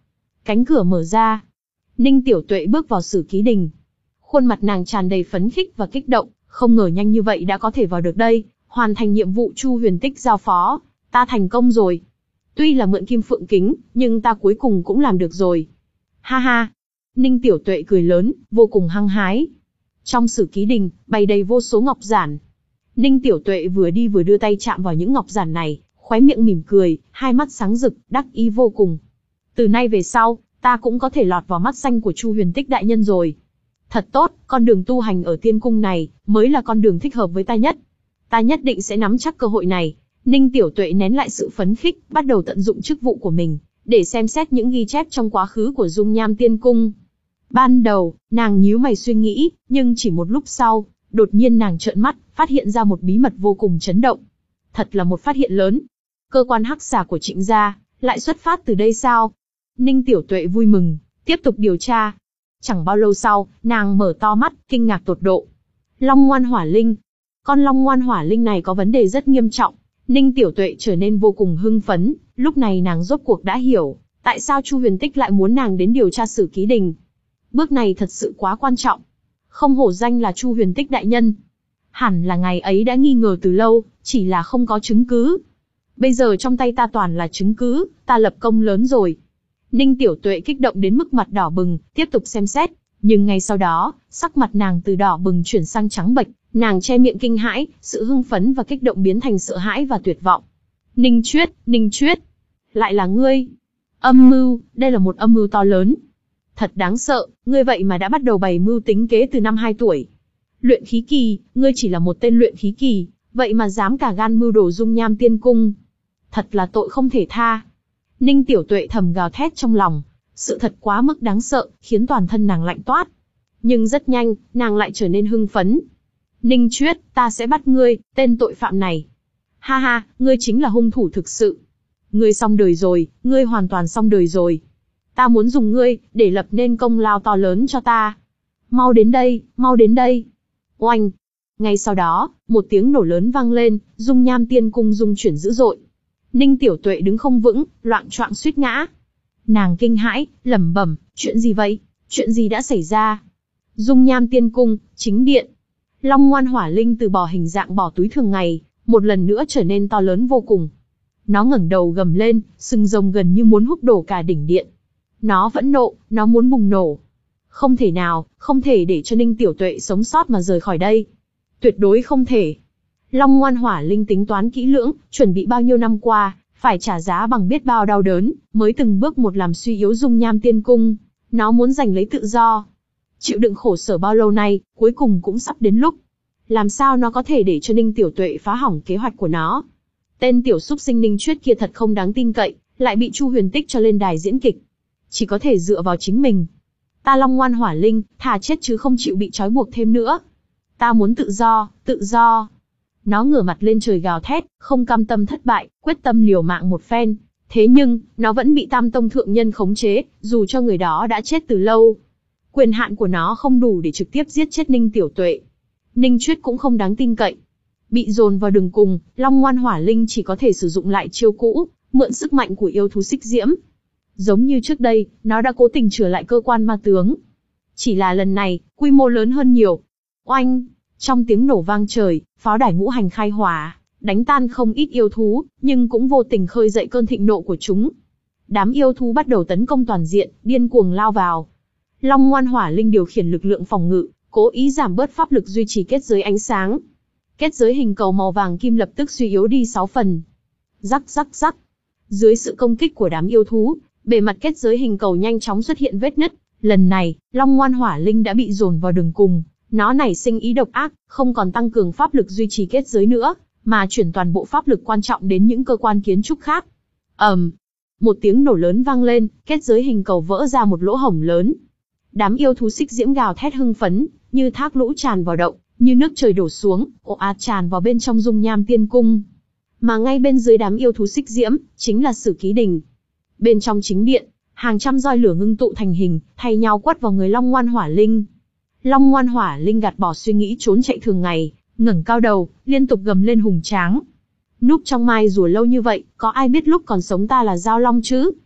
Cánh cửa mở ra. Ninh Tiểu Tuệ bước vào Sử Ký Đình. Khuôn mặt nàng tràn đầy phấn khích và kích động, không ngờ nhanh như vậy đã có thể vào được đây, hoàn thành nhiệm vụ Chu Huyền Tích giao phó. Ta thành công rồi. Tuy là mượn kim phượng kính, nhưng ta cuối cùng cũng làm được rồi. Ha ha. Ninh Tiểu Tuệ cười lớn, vô cùng hăng hái. Trong Sử Ký Đình, bày đầy vô số ngọc giản. Ninh Tiểu Tuệ vừa đi vừa đưa tay chạm vào những ngọc giản này, khóe miệng mỉm cười, hai mắt sáng rực, đắc ý vô cùng. Từ nay về sau, ta cũng có thể lọt vào mắt xanh của Chu Huyền Tích đại nhân rồi. Thật tốt, con đường tu hành ở tiên cung này, mới là con đường thích hợp với ta nhất. Ta nhất định sẽ nắm chắc cơ hội này. Ninh Tiểu Tuệ nén lại sự phấn khích, bắt đầu tận dụng chức vụ của mình, để xem xét những ghi chép trong quá khứ của Dung Nham Tiên Cung. Ban đầu, nàng nhíu mày suy nghĩ, nhưng chỉ một lúc sau, đột nhiên nàng trợn mắt, phát hiện ra một bí mật vô cùng chấn động. Thật là một phát hiện lớn. Cơ quan hắc xà của Trịnh gia, lại xuất phát từ đây sao? Ninh Tiểu Tuệ vui mừng, tiếp tục điều tra. Chẳng bao lâu sau, nàng mở to mắt, kinh ngạc tột độ. Long Ngoan Hỏa Linh. Con Long Ngoan Hỏa Linh này có vấn đề rất nghiêm trọng. Ninh Tiểu Tuệ trở nên vô cùng hưng phấn, lúc này nàng rốt cuộc đã hiểu, tại sao Chu Huyền Tích lại muốn nàng đến điều tra Sử Ký Đình. Bước này thật sự quá quan trọng. Không hổ danh là Chu Huyền Tích đại nhân. Hẳn là ngày ấy đã nghi ngờ từ lâu, chỉ là không có chứng cứ. Bây giờ trong tay ta toàn là chứng cứ, ta lập công lớn rồi. Ninh Tiểu Tuệ kích động đến mức mặt đỏ bừng, tiếp tục xem xét, nhưng ngay sau đó, sắc mặt nàng từ đỏ bừng chuyển sang trắng bệch, nàng che miệng kinh hãi, sự hưng phấn và kích động biến thành sợ hãi và tuyệt vọng. Ninh Chuyết, Ninh Chuyết, lại là ngươi. Âm mưu, đây là một âm mưu to lớn. Thật đáng sợ, ngươi vậy mà đã bắt đầu bày mưu tính kế từ năm hai tuổi. Luyện khí kỳ, ngươi chỉ là một tên luyện khí kỳ, vậy mà dám cả gan mưu đồ Dung Nham Tiên Cung. Thật là tội không thể tha. Ninh Tiểu Tuệ thầm gào thét trong lòng, sự thật quá mức đáng sợ, khiến toàn thân nàng lạnh toát. Nhưng rất nhanh, nàng lại trở nên hưng phấn. Ninh Chuyết, ta sẽ bắt ngươi, tên tội phạm này. Ha ha, ngươi chính là hung thủ thực sự. Ngươi xong đời rồi, ngươi hoàn toàn xong đời rồi. Ta muốn dùng ngươi, để lập nên công lao to lớn cho ta. Mau đến đây, mau đến đây. Oanh! Ngay sau đó, một tiếng nổ lớn vang lên, Dung Nham Tiên Cung rung chuyển dữ dội. Ninh Tiểu Tuệ đứng không vững, loạng choạng suýt ngã. Nàng kinh hãi, lẩm bẩm, chuyện gì vậy? Chuyện gì đã xảy ra? Dung Nham Tiên Cung, chính điện. Long Ngoan Hỏa Linh từ bỏ hình dạng bỏ túi thường ngày, một lần nữa trở nên to lớn vô cùng. Nó ngẩng đầu gầm lên, sừng rồng gần như muốn húc đổ cả đỉnh điện. Nó vẫn nộ, nó muốn bùng nổ. Không thể nào, không thể để cho Ninh Tiểu Tuệ sống sót mà rời khỏi đây. Tuyệt đối không thể. Long Ngoan Hỏa Linh tính toán kỹ lưỡng, chuẩn bị bao nhiêu năm qua, phải trả giá bằng biết bao đau đớn, mới từng bước một làm suy yếu Dung Nham Tiên Cung. Nó muốn giành lấy tự do. Chịu đựng khổ sở bao lâu nay, cuối cùng cũng sắp đến lúc. Làm sao nó có thể để cho Ninh Tiểu Tuệ phá hỏng kế hoạch của nó? Tên tiểu súc sinh Ninh Chuyết kia thật không đáng tin cậy, lại bị Chu Huyền Tích cho lên đài diễn kịch. Chỉ có thể dựa vào chính mình. Ta Long Ngoan Hỏa Linh, thà chết chứ không chịu bị trói buộc thêm nữa. Ta muốn tự do, tự do. Nó ngửa mặt lên trời gào thét, không cam tâm thất bại, quyết tâm liều mạng một phen. Thế nhưng, nó vẫn bị Tam Tông thượng nhân khống chế, dù cho người đó đã chết từ lâu. Quyền hạn của nó không đủ để trực tiếp giết chết Ninh Tiểu Tuệ. Ninh Chuyết cũng không đáng tin cậy. Bị dồn vào đường cùng, Long Ngoan Hỏa Linh chỉ có thể sử dụng lại chiêu cũ, mượn sức mạnh của yêu thú xích diễm. Giống như trước đây, nó đã cố tình trở lại cơ quan ma tướng. Chỉ là lần này, quy mô lớn hơn nhiều. Oanh! Trong tiếng nổ vang trời, pháo đài ngũ hành khai hỏa, đánh tan không ít yêu thú, nhưng cũng vô tình khơi dậy cơn thịnh nộ của chúng. Đám yêu thú bắt đầu tấn công toàn diện, điên cuồng lao vào. Long Ngoan Hỏa Linh điều khiển lực lượng phòng ngự, cố ý giảm bớt pháp lực duy trì kết giới ánh sáng. Kết giới hình cầu màu vàng kim lập tức suy yếu đi sáu phần. Rắc rắc rắc. Dưới sự công kích của đám yêu thú, bề mặt kết giới hình cầu nhanh chóng xuất hiện vết nứt. Lần này, Long Ngoan Hỏa Linh đã bị dồn vào đường cùng. Nó nảy sinh ý độc ác, không còn tăng cường pháp lực duy trì kết giới nữa, mà chuyển toàn bộ pháp lực quan trọng đến những cơ quan kiến trúc khác. ầm, um, một tiếng nổ lớn vang lên, kết giới hình cầu vỡ ra một lỗ hổng lớn. Đám yêu thú xích diễm gào thét hưng phấn, như thác lũ tràn vào động, như nước trời đổ xuống, ồ ạt tràn vào bên trong Dung Nham Tiên Cung. Mà ngay bên dưới đám yêu thú xích diễm, chính là Sử Ký Đình. Bên trong chính điện, hàng trăm roi lửa ngưng tụ thành hình, thay nhau quất vào người Long Ngoan Hỏa Linh. Long Ngoan Hỏa Linh gạt bỏ suy nghĩ trốn chạy thường ngày, ngẩng cao đầu, liên tục gầm lên hùng tráng. Núp trong mai rùa lâu như vậy, có ai biết lúc còn sống ta là Giao Long chứ?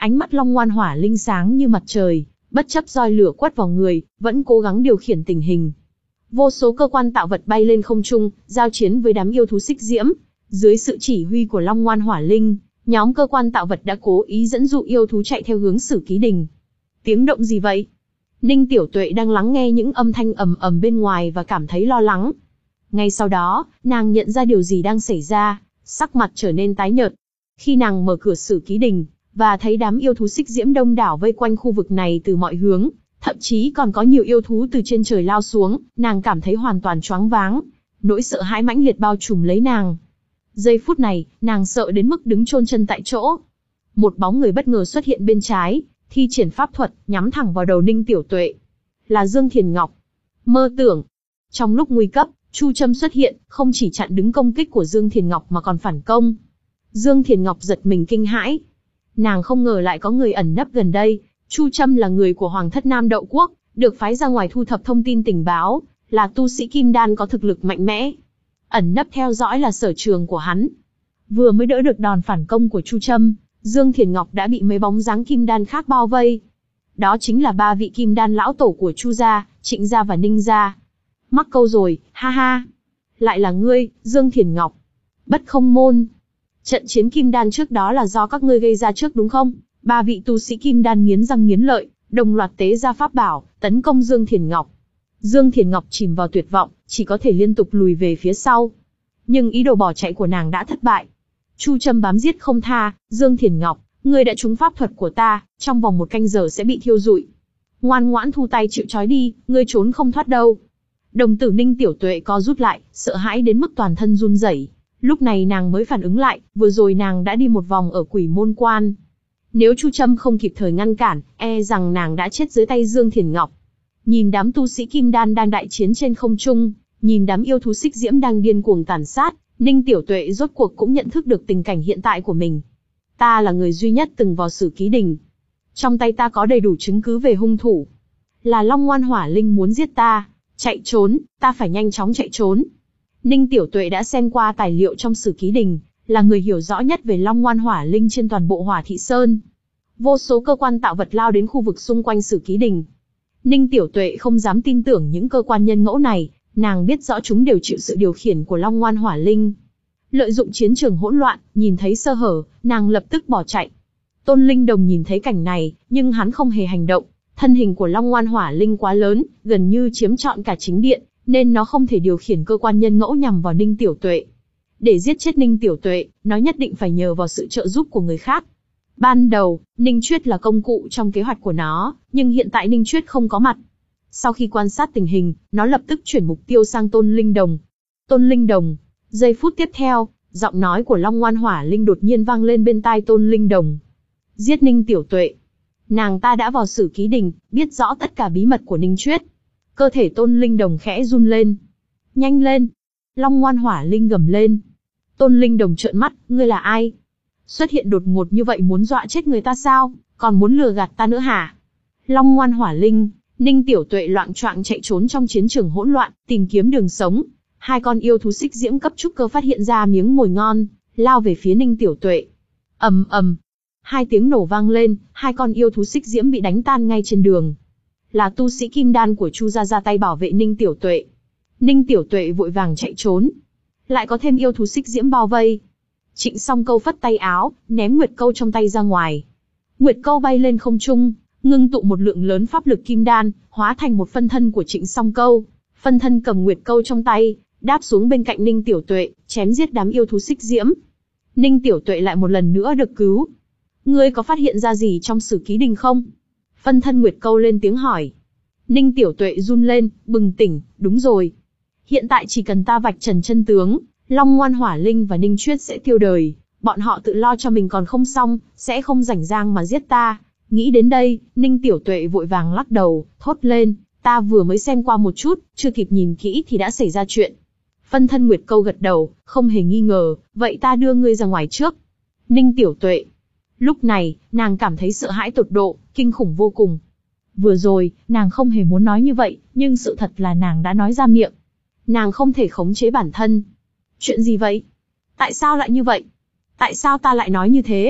Ánh mắt Long Ngoan Hỏa Linh sáng như mặt trời, bất chấp roi lửa quất vào người, vẫn cố gắng điều khiển tình hình. Vô số cơ quan tạo vật bay lên không trung, giao chiến với đám yêu thú xích diễm. Dưới sự chỉ huy của Long Ngoan Hỏa Linh, nhóm cơ quan tạo vật đã cố ý dẫn dụ yêu thú chạy theo hướng Sử Ký Đình. Tiếng động gì vậy? Ninh Tiểu Tuệ đang lắng nghe những âm thanh ầm ầm bên ngoài và cảm thấy lo lắng. Ngay sau đó, nàng nhận ra điều gì đang xảy ra, sắc mặt trở nên tái nhợt. Khi nàng mở cửa Sử Ký Đình, và thấy đám yêu thú xích diễm đông đảo vây quanh khu vực này từ mọi hướng, thậm chí còn có nhiều yêu thú từ trên trời lao xuống, nàng cảm thấy hoàn toàn choáng váng. Nỗi sợ hãi mãnh liệt bao trùm lấy nàng. Giây phút này, nàng sợ đến mức đứng chôn chân tại chỗ. Một bóng người bất ngờ xuất hiện bên trái, thi triển pháp thuật, nhắm thẳng vào đầu Ninh Tiểu Tuệ. Là Dương Thiền Ngọc. Mơ tưởng. Trong lúc nguy cấp, Chu Trâm xuất hiện, không chỉ chặn đứng công kích của Dương Thiền Ngọc mà còn phản công. Dương Thiền Ngọc giật mình kinh hãi. Nàng không ngờ lại có người ẩn nấp gần đây. Chu Trâm là người của Hoàng thất Nam Đậu Quốc, được phái ra ngoài thu thập thông tin tình báo, là tu sĩ kim đan có thực lực mạnh mẽ. Ẩn nấp theo dõi là sở trường của hắn. Vừa mới đỡ được đòn phản công của Chu Trâm, Dương Thiền Ngọc đã bị mấy bóng dáng kim đan khác bao vây. Đó chính là ba vị kim đan lão tổ của Chu gia, Trịnh gia và Ninh gia. Mắc câu rồi, ha ha. Lại là ngươi, Dương Thiền Ngọc. Bất Không Môn. Trận chiến kim đan trước đó là do các ngươi gây ra trước đúng không? Ba vị tu sĩ kim đan nghiến răng nghiến lợi, đồng loạt tế ra pháp bảo, tấn công Dương Thiền Ngọc. Dương Thiền Ngọc chìm vào tuyệt vọng, chỉ có thể liên tục lùi về phía sau. Nhưng ý đồ bỏ chạy của nàng đã thất bại. Chu Trâm bám giết không tha, Dương Thiền Ngọc, ngươi đã trúng pháp thuật của ta, trong vòng một canh giờ sẽ bị thiêu rụi. Ngoan ngoãn thu tay chịu trói đi, ngươi trốn không thoát đâu. Đồng tử Ninh Tiểu Tuệ co rút lại, sợ hãi đến mức toàn thân run rẩy. Lúc này nàng mới phản ứng lại, vừa rồi nàng đã đi một vòng ở Quỷ Môn Quan. Nếu Chu Trâm không kịp thời ngăn cản, e rằng nàng đã chết dưới tay Dương Thiền Ngọc. Nhìn đám tu sĩ kim đan đang đại chiến trên không trung, nhìn đám yêu thú xích diễm đang điên cuồng tàn sát, Ninh Tiểu Tuệ rốt cuộc cũng nhận thức được tình cảnh hiện tại của mình. Ta là người duy nhất từng vào Sử Ký Đình. Trong tay ta có đầy đủ chứng cứ về hung thủ. Là Long Ngoan Hỏa Linh muốn giết ta. Chạy trốn, ta phải nhanh chóng chạy trốn. Ninh Tiểu Tuệ đã xem qua tài liệu trong Sử Ký Đình, là người hiểu rõ nhất về Long Ngoan Hỏa Linh trên toàn bộ Hỏa Thị Sơn. Vô số cơ quan tạo vật lao đến khu vực xung quanh Sử Ký Đình. Ninh Tiểu Tuệ không dám tin tưởng những cơ quan nhân ngẫu này, nàng biết rõ chúng đều chịu sự điều khiển của Long Ngoan Hỏa Linh. Lợi dụng chiến trường hỗn loạn, nhìn thấy sơ hở, nàng lập tức bỏ chạy. Tôn Linh Đồng nhìn thấy cảnh này, nhưng hắn không hề hành động. Thân hình của Long Ngoan Hỏa Linh quá lớn, gần như chiếm trọn cả chính điện, nên nó không thể điều khiển cơ quan nhân ngẫu nhằm vào Ninh Tiểu Tuệ. Để giết chết Ninh Tiểu Tuệ, nó nhất định phải nhờ vào sự trợ giúp của người khác. Ban đầu, Ninh Chuyết là công cụ trong kế hoạch của nó, nhưng hiện tại Ninh Chuyết không có mặt. Sau khi quan sát tình hình, nó lập tức chuyển mục tiêu sang Tôn Linh Đồng. Tôn Linh Đồng. Giây phút tiếp theo, giọng nói của Long Ngoan Hỏa Linh đột nhiên vang lên bên tai Tôn Linh Đồng. Giết Ninh Tiểu Tuệ. Nàng ta đã vào Sử Ký Đình, biết rõ tất cả bí mật của Ninh Chuyết. Cơ thể Tôn Linh Đồng khẽ run lên. Nhanh lên. Long Ngoan Hỏa Linh gầm lên. Tôn Linh Đồng trợn mắt, ngươi là ai? Xuất hiện đột ngột như vậy muốn dọa chết người ta sao? Còn muốn lừa gạt ta nữa hả? Long Ngoan Hỏa Linh, Ninh Tiểu Tuệ loạng choạng chạy trốn trong chiến trường hỗn loạn, tìm kiếm đường sống. Hai con yêu thú xích diễm cấp trúc cơ phát hiện ra miếng mồi ngon, lao về phía Ninh Tiểu Tuệ. Ầm ầm. Hai tiếng nổ vang lên, hai con yêu thú xích diễm bị đánh tan ngay trên đường. Là tu sĩ kim đan của Chu gia ra tay bảo vệ Ninh Tiểu Tuệ. Ninh Tiểu Tuệ vội vàng chạy trốn. Lại có thêm yêu thú xích diễm bao vây. Trịnh Song Câu phất tay áo, ném nguyệt câu trong tay ra ngoài. Nguyệt câu bay lên không trung, ngưng tụ một lượng lớn pháp lực kim đan, hóa thành một phân thân của Trịnh Song Câu. Phân thân cầm nguyệt câu trong tay, đáp xuống bên cạnh Ninh Tiểu Tuệ, chém giết đám yêu thú xích diễm. Ninh Tiểu Tuệ lại một lần nữa được cứu. Ngươi có phát hiện ra gì trong Sử Ký Đình không? Phân thân Nguyệt Câu lên tiếng hỏi. Ninh Tiểu Tuệ run lên, bừng tỉnh, đúng rồi. Hiện tại chỉ cần ta vạch trần chân tướng, Long Ngoan Hỏa Linh và Ninh Chuyết sẽ tiêu đời. Bọn họ tự lo cho mình còn không xong, sẽ không rảnh rang mà giết ta. Nghĩ đến đây, Ninh Tiểu Tuệ vội vàng lắc đầu, thốt lên. Ta vừa mới xem qua một chút, chưa kịp nhìn kỹ thì đã xảy ra chuyện. Phân thân Nguyệt Câu gật đầu, không hề nghi ngờ, vậy ta đưa ngươi ra ngoài trước. Ninh Tiểu Tuệ. Lúc này, nàng cảm thấy sợ hãi tột độ, kinh khủng vô cùng. Vừa rồi, nàng không hề muốn nói như vậy, nhưng sự thật là nàng đã nói ra miệng. Nàng không thể khống chế bản thân. Chuyện gì vậy? Tại sao lại như vậy? Tại sao ta lại nói như thế?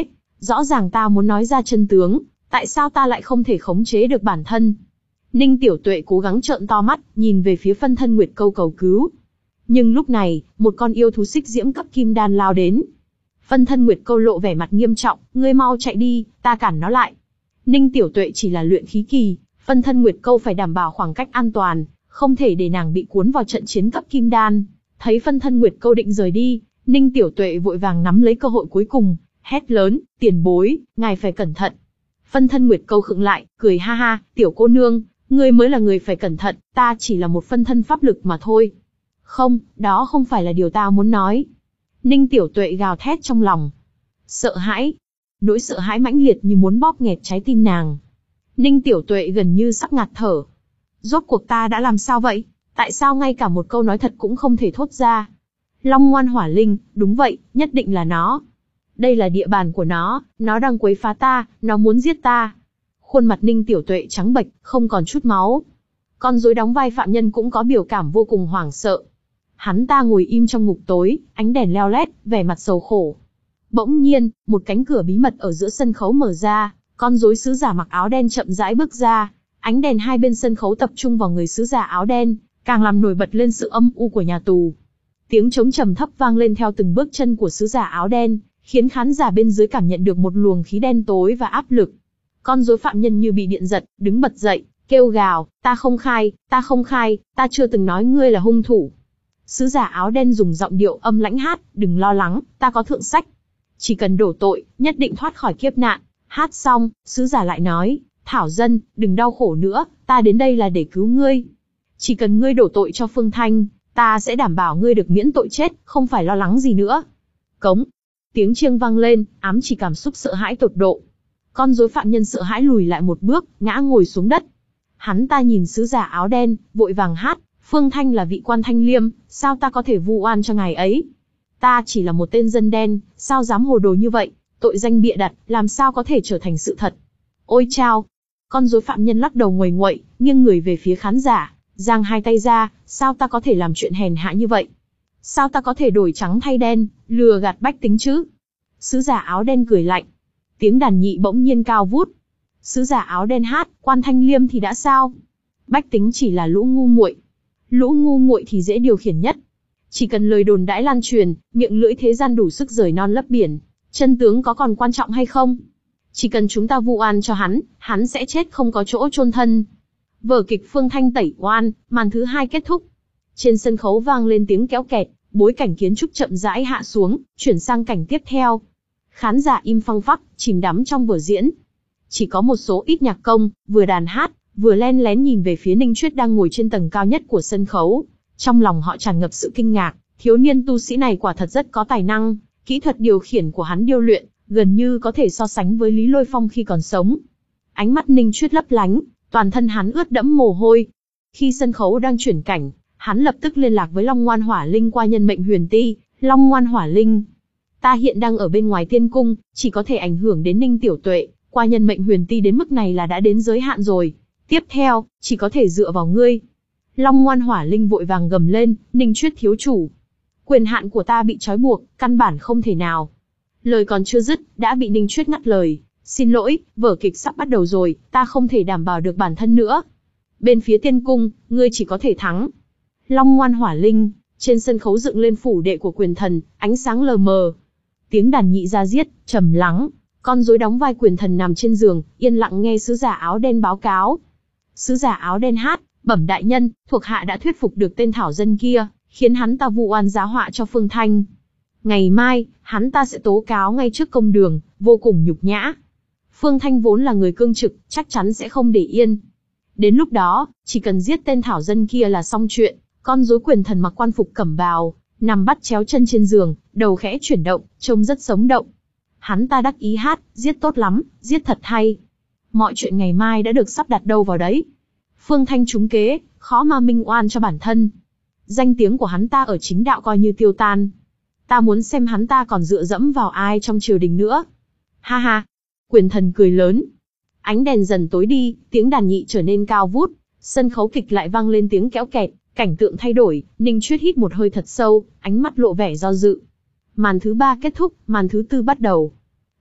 Rõ ràng ta muốn nói ra chân tướng, tại sao ta lại không thể khống chế được bản thân? Ninh Tiểu Tuệ cố gắng trợn to mắt, nhìn về phía phân thân Nguyệt Câu cầu cứu. Nhưng lúc này, một con yêu thú xích diễm cấp kim đan lao đến. Phân thân Nguyệt Câu lộ vẻ mặt nghiêm trọng, ngươi mau chạy đi, ta cản nó lại. Ninh Tiểu Tuệ chỉ là luyện khí kỳ, phân thân Nguyệt Câu phải đảm bảo khoảng cách an toàn, không thể để nàng bị cuốn vào trận chiến cấp kim đan. Thấy phân thân Nguyệt Câu định rời đi, Ninh Tiểu Tuệ vội vàng nắm lấy cơ hội cuối cùng, hét lớn, tiền bối, ngài phải cẩn thận. Phân thân Nguyệt Câu khựng lại, cười ha ha, tiểu cô nương, ngươi mới là người phải cẩn thận, ta chỉ là một phân thân pháp lực mà thôi. Không, đó không phải là điều ta muốn nói. Ninh Tiểu Tuệ gào thét trong lòng. Sợ hãi. Nỗi sợ hãi mãnh liệt như muốn bóp nghẹt trái tim nàng. Ninh Tiểu Tuệ gần như sắp ngạt thở. Rốt cuộc ta đã làm sao vậy? Tại sao ngay cả một câu nói thật cũng không thể thốt ra? Long Ngoan Hỏa Linh, đúng vậy, nhất định là nó. Đây là địa bàn của nó, nó đang quấy phá ta, nó muốn giết ta. Khuôn mặt Ninh Tiểu Tuệ trắng bệch, không còn chút máu. Con rối đóng vai phạm nhân cũng có biểu cảm vô cùng hoảng sợ. Hắn ta ngồi im trong ngục tối, ánh đèn leo lét, vẻ mặt sầu khổ. Bỗng nhiên, một cánh cửa bí mật ở giữa sân khấu mở ra, con rối sứ giả mặc áo đen chậm rãi bước ra. Ánh đèn hai bên sân khấu tập trung vào người sứ giả áo đen, càng làm nổi bật lên sự âm u của nhà tù. Tiếng trống trầm thấp vang lên theo từng bước chân của sứ giả áo đen, khiến khán giả bên dưới cảm nhận được một luồng khí đen tối và áp lực. Con rối phạm nhân như bị điện giật, đứng bật dậy, kêu gào, ta không khai, ta không khai, ta chưa từng nói ngươi là hung thủ. Sứ giả áo đen dùng giọng điệu âm lãnh hát, đừng lo lắng, ta có thượng sách. Chỉ cần đổ tội, nhất định thoát khỏi kiếp nạn. Hát xong, sứ giả lại nói, Thảo Dân, đừng đau khổ nữa, ta đến đây là để cứu ngươi. Chỉ cần ngươi đổ tội cho Phương Thanh, ta sẽ đảm bảo ngươi được miễn tội chết, không phải lo lắng gì nữa. Cống. Tiếng chiêng vang lên, ám chỉ cảm xúc sợ hãi tột độ. Con rối phạm nhân sợ hãi lùi lại một bước, ngã ngồi xuống đất. Hắn ta nhìn sứ giả áo đen, vội vàng hát, Phương Thanh là vị quan thanh liêm, sao ta có thể vu oan cho ngài ấy? Ta chỉ là một tên dân đen, sao dám hồ đồ như vậy? Tội danh bịa đặt, làm sao có thể trở thành sự thật? Ôi chao! Con rối phạm nhân lắc đầu nguầy nguậy, nghiêng người về phía khán giả, giang hai tay ra, sao ta có thể làm chuyện hèn hạ như vậy? Sao ta có thể đổi trắng thay đen, lừa gạt bách tính chứ? Sứ giả áo đen cười lạnh. Tiếng đàn nhị bỗng nhiên cao vút. Sứ giả áo đen hát, quan thanh liêm thì đã sao? Bách tính chỉ là lũ ngu muội. Lũ ngu muội thì dễ điều khiển nhất. Chỉ cần lời đồn đãi lan truyền, miệng lưỡi thế gian đủ sức rời non lấp biển. Chân tướng có còn quan trọng hay không? Chỉ cần chúng ta vu oan cho hắn, hắn sẽ chết không có chỗ chôn thân. Vở kịch Phương Thanh tẩy oan, màn thứ hai kết thúc. Trên sân khấu vang lên tiếng kéo kẹt, bối cảnh kiến trúc chậm rãi hạ xuống, chuyển sang cảnh tiếp theo. Khán giả im phăng phắc, chìm đắm trong vở diễn. Chỉ có một số ít nhạc công, vừa đàn hát, vừa len lén nhìn về phía Ninh Chuyết đang ngồi trên tầng cao nhất của sân khấu. Trong lòng họ tràn ngập sự kinh ngạc, thiếu niên tu sĩ này quả thật rất có tài năng, kỹ thuật điều khiển của hắn điêu luyện, gần như có thể so sánh với Lý Lôi Phong khi còn sống. Ánh mắt Ninh Chuyết lấp lánh, toàn thân hắn ướt đẫm mồ hôi. Khi sân khấu đang chuyển cảnh, hắn lập tức liên lạc với Long Ngoan Hỏa Linh qua nhân mệnh huyền ti. Long Ngoan Hỏa Linh, ta hiện đang ở bên ngoài tiên cung, chỉ có thể ảnh hưởng đến Ninh Tiểu Tuệ, qua nhân mệnh huyền ti đến mức này là đã đến giới hạn rồi. Tiếp theo, chỉ có thể dựa vào ngươi. Long Ngoan Hỏa Linh vội vàng gầm lên, Ninh Chuyết thiếu chủ. Quyền hạn của ta bị trói buộc, căn bản không thể nào. Lời còn chưa dứt, đã bị Ninh Chuyết ngắt lời. Xin lỗi, vở kịch sắp bắt đầu rồi, ta không thể đảm bảo được bản thân nữa. Bên phía tiên cung, ngươi chỉ có thể thắng. Long Ngoan Hỏa Linh, trên sân khấu dựng lên phủ đệ của quyền thần, ánh sáng lờ mờ. Tiếng đàn nhị ra giết, trầm lắng. Con rối đóng vai quyền thần nằm trên giường, yên lặng nghe sứ giả áo đen báo cáo. Sứ giả áo đen hát, bẩm đại nhân, thuộc hạ đã thuyết phục được tên Thảo Dân kia, khiến hắn ta vu oan giá họa cho Phương Thanh. Ngày mai, hắn ta sẽ tố cáo ngay trước công đường, vô cùng nhục nhã. Phương Thanh vốn là người cương trực, chắc chắn sẽ không để yên. Đến lúc đó, chỉ cần giết tên Thảo Dân kia là xong chuyện. Con rối quyền thần mặc quan phục cẩm bào, nằm bắt chéo chân trên giường, đầu khẽ chuyển động, trông rất sống động. Hắn ta đắc ý hát, giết tốt lắm, giết thật hay. Mọi chuyện ngày mai đã được sắp đặt đâu vào đấy. Phương Thanh trúng kế, khó mà minh oan cho bản thân. Danh tiếng của hắn ta ở chính đạo coi như tiêu tan. Ta muốn xem hắn ta còn dựa dẫm vào ai trong triều đình nữa. Ha ha, quyền thần cười lớn. Ánh đèn dần tối đi, tiếng đàn nhị trở nên cao vút, sân khấu kịch lại vang lên tiếng kéo kẹt, cảnh tượng thay đổi, Ninh Chuyết hít một hơi thật sâu, ánh mắt lộ vẻ do dự. Màn thứ ba kết thúc, màn thứ tư bắt đầu.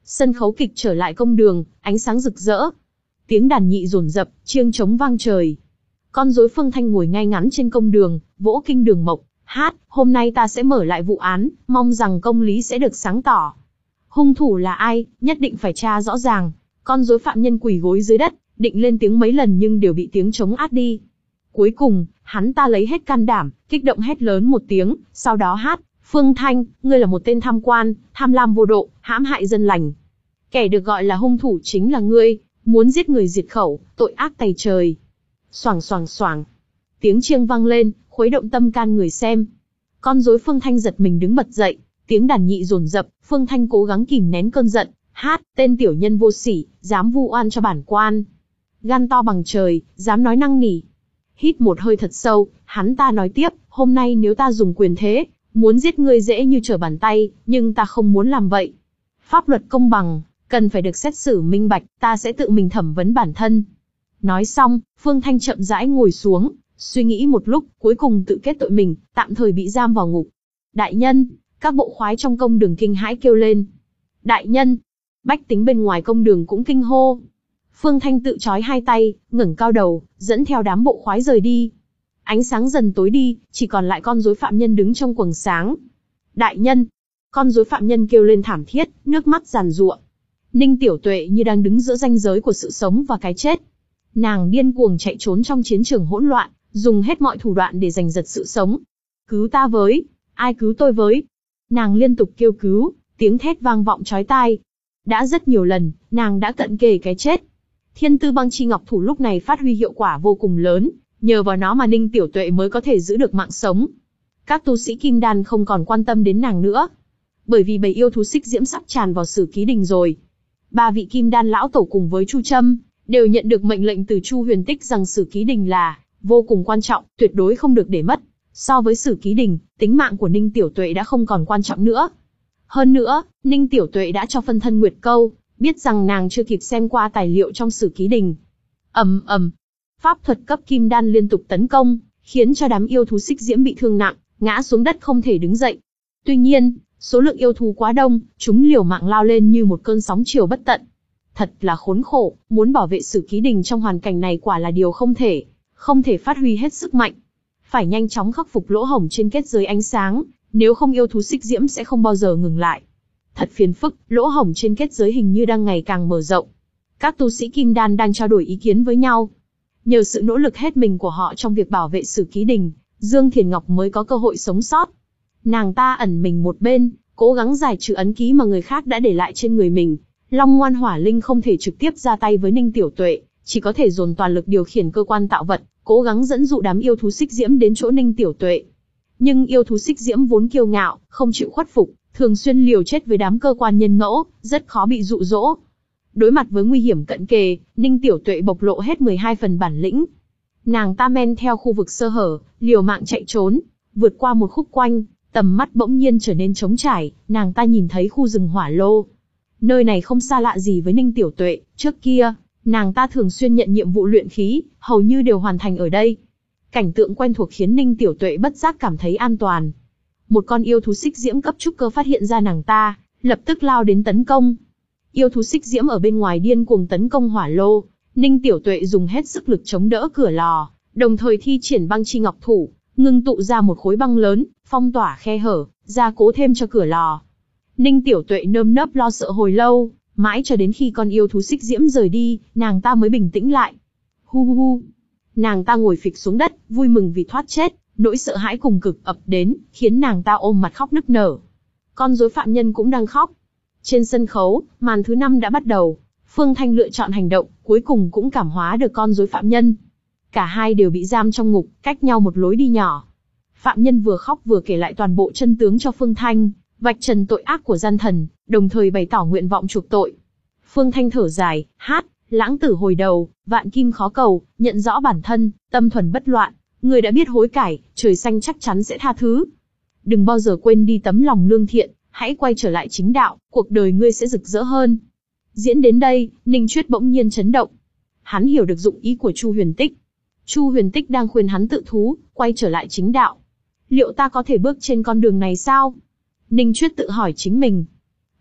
Sân khấu kịch trở lại công đường, ánh sáng rực rỡ. Tiếng đàn nhị dồn dập, chiêng trống vang trời. Con rối Phương Thanh ngồi ngay ngắn trên công đường, vỗ kinh đường mộc, hát, hôm nay ta sẽ mở lại vụ án, mong rằng công lý sẽ được sáng tỏ. Hung thủ là ai, nhất định phải tra rõ ràng. Con rối phạm nhân quỳ gối dưới đất, định lên tiếng mấy lần nhưng đều bị tiếng trống át đi. Cuối cùng, hắn ta lấy hết can đảm, kích động hét lớn một tiếng, sau đó hát, Phương Thanh, ngươi là một tên tham quan, tham lam vô độ, hãm hại dân lành. Kẻ được gọi là hung thủ chính là ngươi, muốn giết người diệt khẩu, tội ác tày trời. Xoàng xoàng xoàng. Tiếng chiêng vang lên, khuấy động tâm can người xem. Con rối Phương Thanh giật mình đứng bật dậy, tiếng đàn nhị dồn dập, Phương Thanh cố gắng kìm nén cơn giận, hát, tên tiểu nhân vô sỉ, dám vu oan cho bản quan. Gan to bằng trời, dám nói năng nỉ. Hít một hơi thật sâu, hắn ta nói tiếp, hôm nay nếu ta dùng quyền thế, muốn giết ngươi dễ như trở bàn tay, nhưng ta không muốn làm vậy. Pháp luật công bằng, cần phải được xét xử minh bạch, ta sẽ tự mình thẩm vấn bản thân. Nói xong, Phương Thanh chậm rãi ngồi xuống, suy nghĩ một lúc, cuối cùng tự kết tội mình, tạm thời bị giam vào ngục. Đại nhân, các bộ khoái trong công đường kinh hãi kêu lên. Đại nhân, bách tính bên ngoài công đường cũng kinh hô. Phương Thanh tự trói hai tay, ngẩng cao đầu, dẫn theo đám bộ khoái rời đi. Ánh sáng dần tối đi, chỉ còn lại con rối phạm nhân đứng trong quầng sáng. Đại nhân, con rối phạm nhân kêu lên thảm thiết, nước mắt giàn giụa. Ninh Tiểu Tuệ như đang đứng giữa ranh giới của sự sống và cái chết. Nàng điên cuồng chạy trốn trong chiến trường hỗn loạn, dùng hết mọi thủ đoạn để giành giật sự sống. Cứu ta với, ai cứu tôi với? Nàng liên tục kêu cứu, tiếng thét vang vọng chói tai. Đã rất nhiều lần, nàng đã cận kề cái chết. Thiên Tư Băng Chi Ngọc Thủ lúc này phát huy hiệu quả vô cùng lớn, nhờ vào nó mà Ninh Tiểu Tuệ mới có thể giữ được mạng sống. Các tu sĩ Kim Đan không còn quan tâm đến nàng nữa, bởi vì bầy yêu thú xích diễm sắp tràn vào Sử Ký Đình rồi. Ba vị Kim Đan lão tổ cùng với Chu Trâm đều nhận được mệnh lệnh từ Chu Huyền Tích rằng Sử Ký Đình là vô cùng quan trọng, tuyệt đối không được để mất. So với Sử Ký Đình, tính mạng của Ninh Tiểu Tuệ đã không còn quan trọng nữa. Hơn nữa, Ninh Tiểu Tuệ đã cho phân thân Nguyệt Câu, biết rằng nàng chưa kịp xem qua tài liệu trong Sử Ký Đình. ầm ầm, pháp thuật cấp Kim Đan liên tục tấn công, khiến cho đám yêu thú xích diễm bị thương nặng, ngã xuống đất không thể đứng dậy. Tuy nhiên, số lượng yêu thú quá đông, chúng liều mạng lao lên như một cơn sóng chiều bất tận. Thật là khốn khổ, muốn bảo vệ Sử Ký Đình trong hoàn cảnh này quả là điều không thể, không thể phát huy hết sức mạnh. Phải nhanh chóng khắc phục lỗ hổng trên kết giới ánh sáng, nếu không yêu thú xích diễm sẽ không bao giờ ngừng lại. Thật phiền phức, lỗ hổng trên kết giới hình như đang ngày càng mở rộng. Các tu sĩ Kim Đan đang trao đổi ý kiến với nhau. Nhờ sự nỗ lực hết mình của họ trong việc bảo vệ Sử Ký Đình, Dương Thiền Ngọc mới có cơ hội sống sót. Nàng ta ẩn mình một bên, cố gắng giải trừ ấn ký mà người khác đã để lại trên người mình. Long Ngoan Hỏa Linh không thể trực tiếp ra tay với Ninh Tiểu Tuệ, chỉ có thể dồn toàn lực điều khiển cơ quan tạo vật, cố gắng dẫn dụ đám yêu thú xích diễm đến chỗ Ninh Tiểu Tuệ. Nhưng yêu thú xích diễm vốn kiêu ngạo, không chịu khuất phục, thường xuyên liều chết với đám cơ quan nhân ngẫu, rất khó bị dụ dỗ. Đối mặt với nguy hiểm cận kề, Ninh Tiểu Tuệ bộc lộ hết mười hai phần bản lĩnh. Nàng ta men theo khu vực sơ hở, liều mạng chạy trốn, vượt qua một khúc quanh, tầm mắt bỗng nhiên trở nên trống trải, nàng ta nhìn thấy khu rừng hỏa lô. Nơi này không xa lạ gì với Ninh Tiểu Tuệ, trước kia, nàng ta thường xuyên nhận nhiệm vụ luyện khí, hầu như đều hoàn thành ở đây. Cảnh tượng quen thuộc khiến Ninh Tiểu Tuệ bất giác cảm thấy an toàn. Một con yêu thú xích diễm cấp trúc cơ phát hiện ra nàng ta, lập tức lao đến tấn công. Yêu thú xích diễm ở bên ngoài điên cuồng tấn công hỏa lô, Ninh Tiểu Tuệ dùng hết sức lực chống đỡ cửa lò, đồng thời thi triển Băng Chi Ngọc Thủ, ngưng tụ ra một khối băng lớn, phong tỏa khe hở, gia cố thêm cho cửa lò. Ninh Tiểu Tuệ nơm nớp lo sợ hồi lâu, mãi cho đến khi con yêu thú xích diễm rời đi, nàng ta mới bình tĩnh lại. Hu hu hu. Nàng ta ngồi phịch xuống đất, vui mừng vì thoát chết, nỗi sợ hãi cùng cực ập đến, khiến nàng ta ôm mặt khóc nức nở. Con rối phạm nhân cũng đang khóc. Trên sân khấu, màn thứ năm đã bắt đầu. Phương Thanh lựa chọn hành động, cuối cùng cũng cảm hóa được con rối phạm nhân. Cả hai đều bị giam trong ngục, cách nhau một lối đi nhỏ. Phạm nhân vừa khóc vừa kể lại toàn bộ chân tướng cho Phương Thanh, vạch trần tội ác của gian thần, đồng thời bày tỏ nguyện vọng chuộc tội. Phương Thanh thở dài, hát, lãng tử hồi đầu, vạn kim khó cầu, nhận rõ bản thân, tâm thuần bất loạn, người đã biết hối cải, trời xanh chắc chắn sẽ tha thứ. Đừng bao giờ quên đi tấm lòng lương thiện, hãy quay trở lại chính đạo, cuộc đời ngươi sẽ rực rỡ hơn. Diễn đến đây, Ninh Chuyết bỗng nhiên chấn động. Hắn hiểu được dụng ý của Chu Huyền Tích. Chu Huyền Tích đang khuyên hắn tự thú, quay trở lại chính đạo. Liệu ta có thể bước trên con đường này sao? Ninh Chuyết tự hỏi chính mình.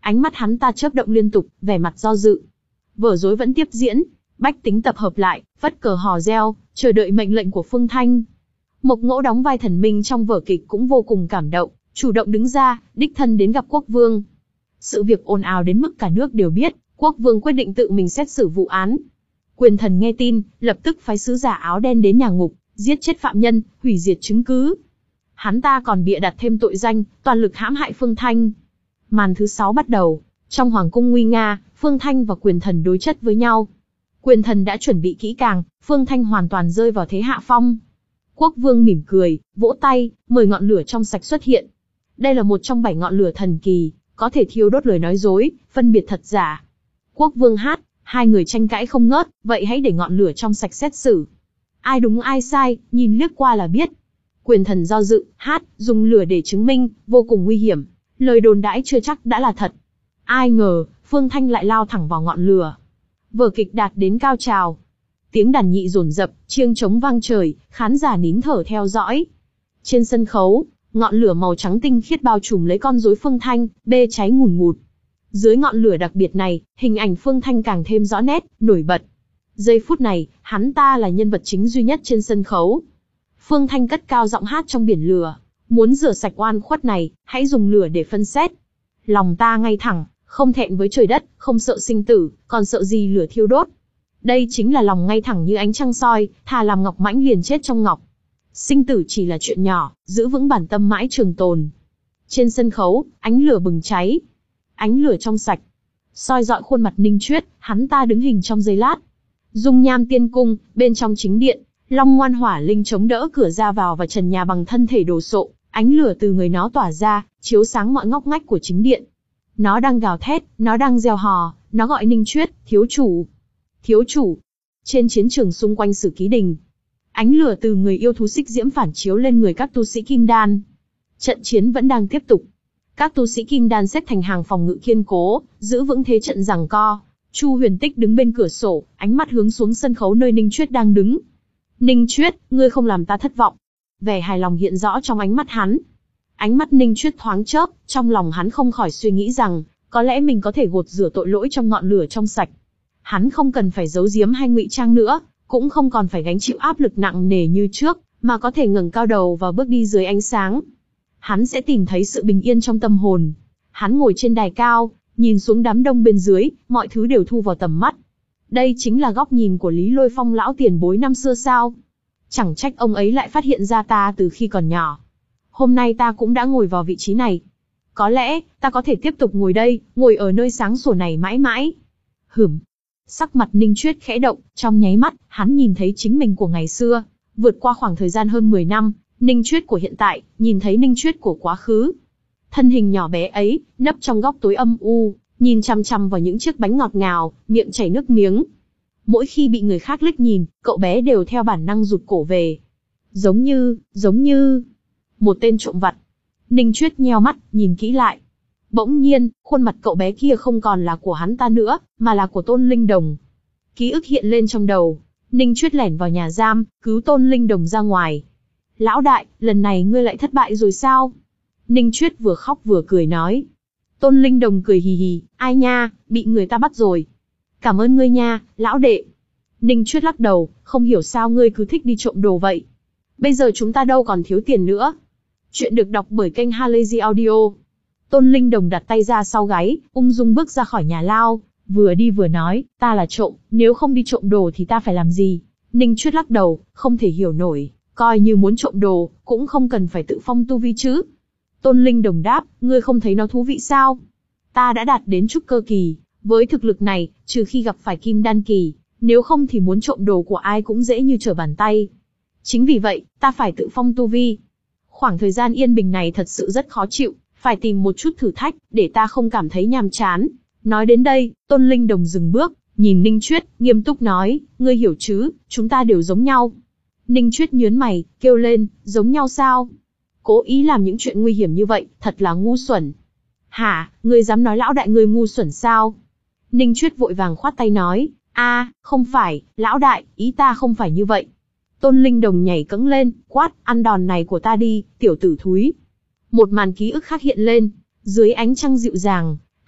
Ánh mắt hắn ta chớp động liên tục, vẻ mặt do dự. Vở rối vẫn tiếp diễn, bách tính tập hợp lại, phất cờ hò reo, chờ đợi mệnh lệnh của Phương Thanh. Mộc Ngỗ đóng vai thần minh trong vở kịch cũng vô cùng cảm động, chủ động đứng ra, đích thân đến gặp quốc vương. Sự việc ồn ào đến mức cả nước đều biết, quốc vương quyết định tự mình xét xử vụ án. Quyền thần nghe tin, lập tức phái sứ giả áo đen đến nhà ngục, giết chết phạm nhân, hủy diệt chứng cứ. Hắn ta còn bịa đặt thêm tội danh, toàn lực hãm hại Phương Thanh. Màn thứ sáu bắt đầu, trong hoàng cung nguy nga, Phương Thanh và quyền thần đối chất với nhau. Quyền thần đã chuẩn bị kỹ càng, Phương Thanh hoàn toàn rơi vào thế hạ phong. Quốc vương mỉm cười, vỗ tay, mời ngọn lửa trong sạch xuất hiện. Đây là một trong bảy ngọn lửa thần kỳ, có thể thiêu đốt lời nói dối, phân biệt thật giả. Quốc vương hát, hai người tranh cãi không ngớt, vậy hãy để ngọn lửa trong sạch xét xử. Ai đúng ai sai, nhìn liếc qua là biết. Quyền thần do dự, hát, dùng lửa để chứng minh, vô cùng nguy hiểm. Lời đồn đãi chưa chắc đã là thật. Ai ngờ, Phương Thanh lại lao thẳng vào ngọn lửa. Vở kịch đạt đến cao trào. Tiếng đàn nhị dồn dập, chiêng trống vang trời, khán giả nín thở theo dõi. Trên sân khấu, ngọn lửa màu trắng tinh khiết bao trùm lấy con rối Phương Thanh, bê cháy ngùn ngụt. Dưới ngọn lửa đặc biệt này, hình ảnh Phương Thanh càng thêm rõ nét, nổi bật. Giây phút này, hắn ta là nhân vật chính duy nhất trên sân khấu. Phương Thanh cất cao giọng hát trong biển lửa. Muốn rửa sạch oan khuất này, hãy dùng lửa để phân xét. Lòng ta ngay thẳng, không thẹn với trời đất, không sợ sinh tử, còn sợ gì lửa thiêu đốt. Đây chính là lòng ngay thẳng như ánh trăng soi, thà làm ngọc mãnh liền chết trong ngọc. Sinh tử chỉ là chuyện nhỏ, giữ vững bản tâm mãi trường tồn. Trên sân khấu, ánh lửa bừng cháy. Ánh lửa trong sạch, soi dọi khuôn mặt Ninh Chuyết, hắn ta đứng hình trong giây lát. Dung Nham Tiên Cung, bên trong chính điện, Long Ngoan Hỏa Linh chống đỡ cửa ra vào và trần nhà bằng thân thể đồ sộ, ánh lửa từ người nó tỏa ra, chiếu sáng mọi ngóc ngách của chính điện. Nó đang gào thét, nó đang reo hò, nó gọi Ninh Chuyết, thiếu chủ. Thiếu chủ. Trên chiến trường xung quanh Sử Ký Đình, ánh lửa từ người yêu thú xích diễm phản chiếu lên người các tu sĩ Kim Đan. Trận chiến vẫn đang tiếp tục. Các tu sĩ Kim Đan xếp thành hàng phòng ngự kiên cố, giữ vững thế trận giằng co. Chu Huyền Tích đứng bên cửa sổ, ánh mắt hướng xuống sân khấu nơi Ninh Chuyết đang đứng. Ninh Chuyết, ngươi không làm ta thất vọng. Vẻ hài lòng hiện rõ trong ánh mắt hắn. Ánh mắt Ninh Chuyết thoáng chớp, trong lòng hắn không khỏi suy nghĩ rằng, có lẽ mình có thể gột rửa tội lỗi trong ngọn lửa trong sạch. Hắn không cần phải giấu giếm hay ngụy trang nữa, cũng không còn phải gánh chịu áp lực nặng nề như trước, mà có thể ngẩng cao đầu và bước đi dưới ánh sáng. Hắn sẽ tìm thấy sự bình yên trong tâm hồn. Hắn ngồi trên đài cao, nhìn xuống đám đông bên dưới, mọi thứ đều thu vào tầm mắt. Đây chính là góc nhìn của Lý Lôi Phong lão tiền bối năm xưa sao? Chẳng trách ông ấy lại phát hiện ra ta từ khi còn nhỏ. Hôm nay ta cũng đã ngồi vào vị trí này. Có lẽ, ta có thể tiếp tục ngồi đây, ngồi ở nơi sáng sủa này mãi mãi. Hửm. Sắc mặt Ninh Chuyết khẽ động, trong nháy mắt, hắn nhìn thấy chính mình của ngày xưa. Vượt qua khoảng thời gian hơn mười năm, Ninh Chuyết của hiện tại, nhìn thấy Ninh Chuyết của quá khứ. Thân hình nhỏ bé ấy, nấp trong góc tối âm u, nhìn chăm chăm vào những chiếc bánh ngọt ngào, miệng chảy nước miếng. Mỗi khi bị người khác liếc nhìn, cậu bé đều theo bản năng rụt cổ về. Giống như, giống như... một tên trộm vặt. Ninh Chuyết nheo mắt, nhìn kỹ lại. Bỗng nhiên, khuôn mặt cậu bé kia không còn là của hắn ta nữa, mà là của Tôn Linh Đồng. Ký ức hiện lên trong đầu. Ninh Chuyết lẻn vào nhà giam, cứu Tôn Linh Đồng ra ngoài. Lão đại, lần này ngươi lại thất bại rồi sao? Ninh Chuyết vừa khóc vừa cười nói. Tôn Linh Đồng cười hì hì, ai nha, bị người ta bắt rồi. Cảm ơn ngươi nha, lão đệ. Ninh Chuyết lắc đầu, không hiểu sao ngươi cứ thích đi trộm đồ vậy. Bây giờ chúng ta đâu còn thiếu tiền nữa. Chuyện được đọc bởi kênh Halazy Audio. Tôn Linh Đồng đặt tay ra sau gáy, ung dung bước ra khỏi nhà lao, vừa đi vừa nói, ta là trộm, nếu không đi trộm đồ thì ta phải làm gì? Ninh Chuyết lắc đầu, không thể hiểu nổi, coi như muốn trộm đồ, cũng không cần phải tự phong tu vi chứ. Tôn Linh Đồng đáp, ngươi không thấy nó thú vị sao? Ta đã đạt đến trúc cơ kỳ, với thực lực này, trừ khi gặp phải kim đan kỳ, nếu không thì muốn trộm đồ của ai cũng dễ như trở bàn tay. Chính vì vậy, ta phải tự phong tu vi. Khoảng thời gian yên bình này thật sự rất khó chịu, phải tìm một chút thử thách, để ta không cảm thấy nhàm chán. Nói đến đây, Tôn Linh Đồng dừng bước, nhìn Ninh Chuyết, nghiêm túc nói, ngươi hiểu chứ, chúng ta đều giống nhau. Ninh Chuyết nhướng mày, kêu lên, giống nhau sao? Cố ý làm những chuyện nguy hiểm như vậy, thật là ngu xuẩn. Hả, ngươi dám nói lão đại ngươi ngu xuẩn sao? Ninh Chuyết vội vàng khoát tay nói, a, không phải, lão đại, ý ta không phải như vậy. Tôn Linh Đồng nhảy cẫng lên, quát, ăn đòn này của ta đi, tiểu tử thúi. Một màn ký ức khác hiện lên, dưới ánh trăng dịu dàng,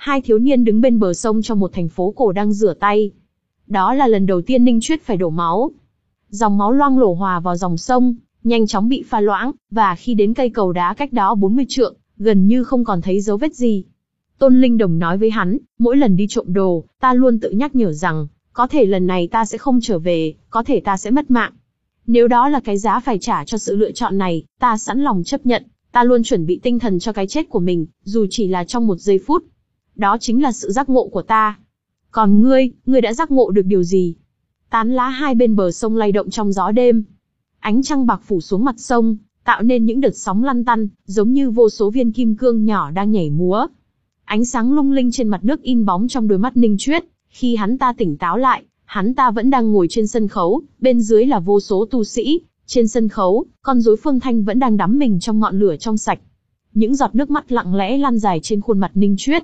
Hai thiếu niên đứng bên bờ sông trong một thành phố cổ đang rửa tay. Đó là lần đầu tiên Ninh Chuyết phải đổ máu. Dòng máu loang lổ hòa vào dòng sông, nhanh chóng bị pha loãng, và khi đến cây cầu đá cách đó bốn mươi trượng, gần như không còn thấy dấu vết gì. Tôn Linh Đồng nói với hắn, mỗi lần đi trộm đồ, ta luôn tự nhắc nhở rằng, có thể lần này ta sẽ không trở về, có thể ta sẽ mất mạng. Nếu đó là cái giá phải trả cho sự lựa chọn này, ta sẵn lòng chấp nhận, ta luôn chuẩn bị tinh thần cho cái chết của mình, dù chỉ là trong một giây phút. Đó chính là sự giác ngộ của ta. Còn ngươi, ngươi đã giác ngộ được điều gì? Tán lá hai bên bờ sông lay động trong gió đêm. Ánh trăng bạc phủ xuống mặt sông, tạo nên những đợt sóng lăn tăn, giống như vô số viên kim cương nhỏ đang nhảy múa. Ánh sáng lung linh trên mặt nước in bóng trong đôi mắt Ninh Chuyết. Khi hắn ta tỉnh táo lại, hắn ta vẫn đang ngồi trên sân khấu, bên dưới là vô số tu sĩ. Trên sân khấu, con rối Phương Thanh vẫn đang đắm mình trong ngọn lửa trong sạch. Những giọt nước mắt lặng lẽ lan dài trên khuôn mặt Ninh Chuyết.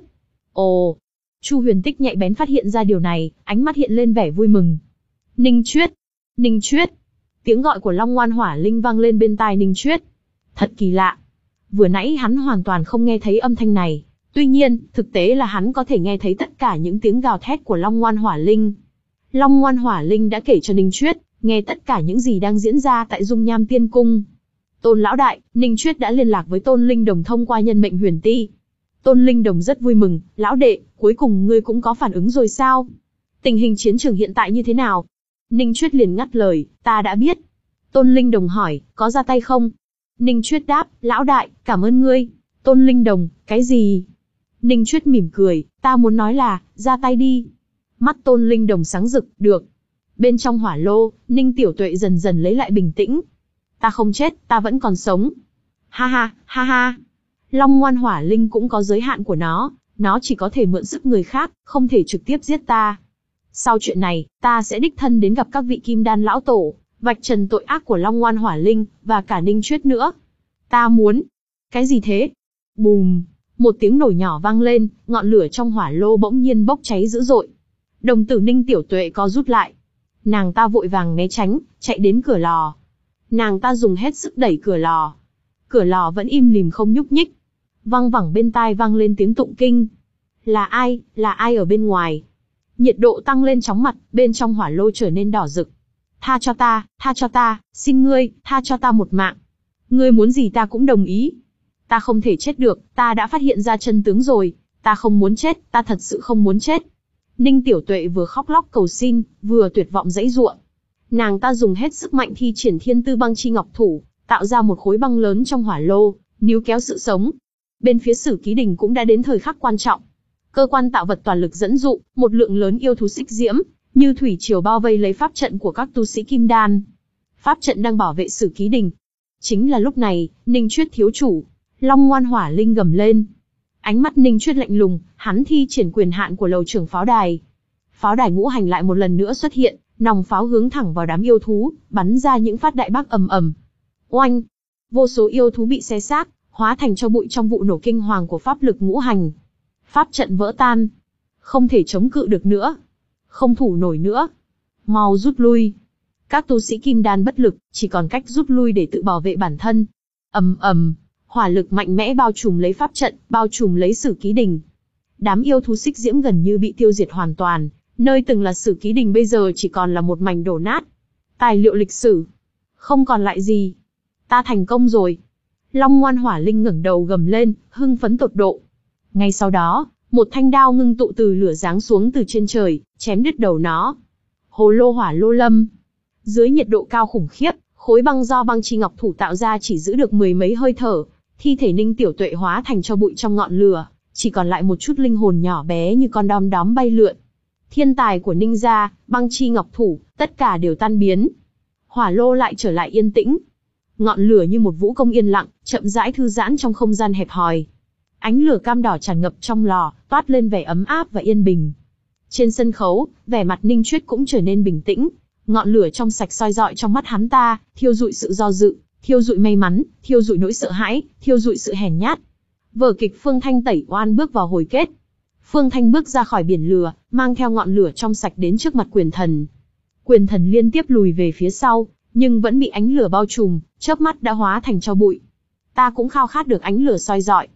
Ồ! Chu Huyền Tích nhạy bén phát hiện ra điều này, ánh mắt hiện lên vẻ vui mừng. Ninh Chuyết! Ninh Chuyết! Tiếng gọi của Long Ngoan Hỏa Linh vang lên bên tai Ninh Chuyết. Thật kỳ lạ. Vừa nãy hắn hoàn toàn không nghe thấy âm thanh này. Tuy nhiên, thực tế là hắn có thể nghe thấy tất cả những tiếng gào thét của Long Ngoan Hỏa Linh. Long Ngoan Hỏa Linh đã kể cho Ninh Chuyết, nghe tất cả những gì đang diễn ra tại Dung Nham Tiên Cung. Tôn lão đại, Ninh Chuyết đã liên lạc với Tôn Linh Đồng thông qua nhân mệnh huyền ti. Tôn Linh Đồng rất vui mừng, lão đệ, cuối cùng ngươi cũng có phản ứng rồi sao? Tình hình chiến trường hiện tại như thế nào? Ninh Chuyết liền ngắt lời, ta đã biết. Tôn Linh Đồng hỏi, có ra tay không? Ninh Chuyết đáp, lão đại, cảm ơn ngươi. Tôn Linh Đồng, cái gì? Ninh Chuyết mỉm cười, ta muốn nói là, ra tay đi. Mắt Tôn Linh Đồng sáng rực, được. Bên trong hỏa lô, Ninh Tiểu Tuệ dần dần lấy lại bình tĩnh. Ta không chết, ta vẫn còn sống. Ha ha, ha ha. Long Ngoan Hỏa Linh cũng có giới hạn của nó, nó chỉ có thể mượn sức người khác, không thể trực tiếp giết ta. Sau chuyện này, ta sẽ đích thân đến gặp các vị Kim Đan lão tổ, vạch trần tội ác của Long Ngoan Hỏa Linh, và cả Ninh Chuyết nữa. Ta muốn... Cái gì thế? Bùm! Một tiếng nổ nhỏ vang lên, ngọn lửa trong hỏa lô bỗng nhiên bốc cháy dữ dội. Đồng tử Ninh Tiểu Tuệ co rút lại. Nàng ta vội vàng né tránh, chạy đến cửa lò. Nàng ta dùng hết sức đẩy cửa lò. Cửa lò vẫn im lìm không nhúc nhích. Văng vẳng bên tai vang lên tiếng tụng kinh. Là ai, là ai ở bên ngoài? Nhiệt độ tăng lên chóng mặt, bên trong hỏa lô trở nên đỏ rực. Tha cho ta, tha cho ta, xin ngươi, tha cho ta một mạng. Ngươi muốn gì ta cũng đồng ý. Ta không thể chết được, ta đã phát hiện ra chân tướng rồi. Ta không muốn chết, ta thật sự không muốn chết. Ninh Tiểu Tuệ vừa khóc lóc cầu xin, vừa tuyệt vọng giãy giụa. Nàng ta dùng hết sức mạnh thi triển Thiên Tư Băng Chi Ngọc Thủ, tạo ra một khối băng lớn trong hỏa lô, níu kéo sự sống. Bên phía Sử Ký Đình cũng đã đến thời khắc quan trọng. Cơ quan tạo vật toàn lực dẫn dụ, một lượng lớn yêu thú xích diễm, như thủy triều bao vây lấy pháp trận của các tu sĩ Kim Đan. Pháp trận đang bảo vệ Sử Ký Đình. Chính là lúc này, Ninh Chuyết thiếu chủ, Long Ngoan Hỏa Linh gầm lên. Ánh mắt Ninh Chuyết lạnh lùng, hắn thi triển quyền hạn của lầu trưởng pháo đài. Pháo đài ngũ hành lại một lần nữa xuất hiện, nòng pháo hướng thẳng vào đám yêu thú, bắn ra những phát đại bác ầm ầm. Oanh! Vô số yêu thú bị xé xác, hóa thành tro bụi trong vụ nổ kinh hoàng của pháp lực ngũ hành. Pháp trận vỡ tan. Không thể chống cự được nữa. Không thủ nổi nữa. Mau rút lui. Các tu sĩ Kim Đan bất lực, chỉ còn cách rút lui để tự bảo vệ bản thân. Ầm ầm, hỏa lực mạnh mẽ bao trùm lấy pháp trận, bao trùm lấy Sử Ký Đình. Đám yêu thú xích diễm gần như bị tiêu diệt hoàn toàn, nơi từng là Sử Ký Đình bây giờ chỉ còn là một mảnh đổ nát. Tài liệu lịch sử, không còn lại gì. Ta thành công rồi. Long Ngoan Hỏa Linh ngẩng đầu gầm lên, hưng phấn tột độ. Ngay sau đó, một thanh đao ngưng tụ từ lửa giáng xuống từ trên trời, chém đứt đầu nó. Hồ lô hỏa lô lâm. Dưới nhiệt độ cao khủng khiếp, khối băng do Băng Chi Ngọc Thủ tạo ra chỉ giữ được mười mấy hơi thở, thi thể Ninh Tiểu Tuệ hóa thành tro bụi trong ngọn lửa, chỉ còn lại một chút linh hồn nhỏ bé như con đom đóm bay lượn. Thiên tài của Ninh gia, Băng Chi Ngọc Thủ, tất cả đều tan biến. Hỏa lô lại trở lại yên tĩnh. Ngọn lửa như một vũ công yên lặng, chậm rãi thư giãn trong không gian hẹp hòi. Ánh lửa cam đỏ tràn ngập trong lò, toát lên vẻ ấm áp và yên bình. Trên sân khấu, vẻ mặt Ninh Chuyết cũng trở nên bình tĩnh. Ngọn lửa trong sạch soi rọi trong mắt hắn ta, thiêu dụi sự do dự, thiêu dụi may mắn, thiêu dụi nỗi sợ hãi, thiêu dụi sự hèn nhát. Vở kịch Phương Thanh tẩy oan bước vào hồi kết. Phương Thanh bước ra khỏi biển lửa, mang theo ngọn lửa trong sạch đến trước mặt Quyền Thần. Quyền Thần liên tiếp lùi về phía sau, nhưng vẫn bị ánh lửa bao trùm, chớp mắt đã hóa thành tro bụi. Ta cũng khao khát được ánh lửa soi rọi.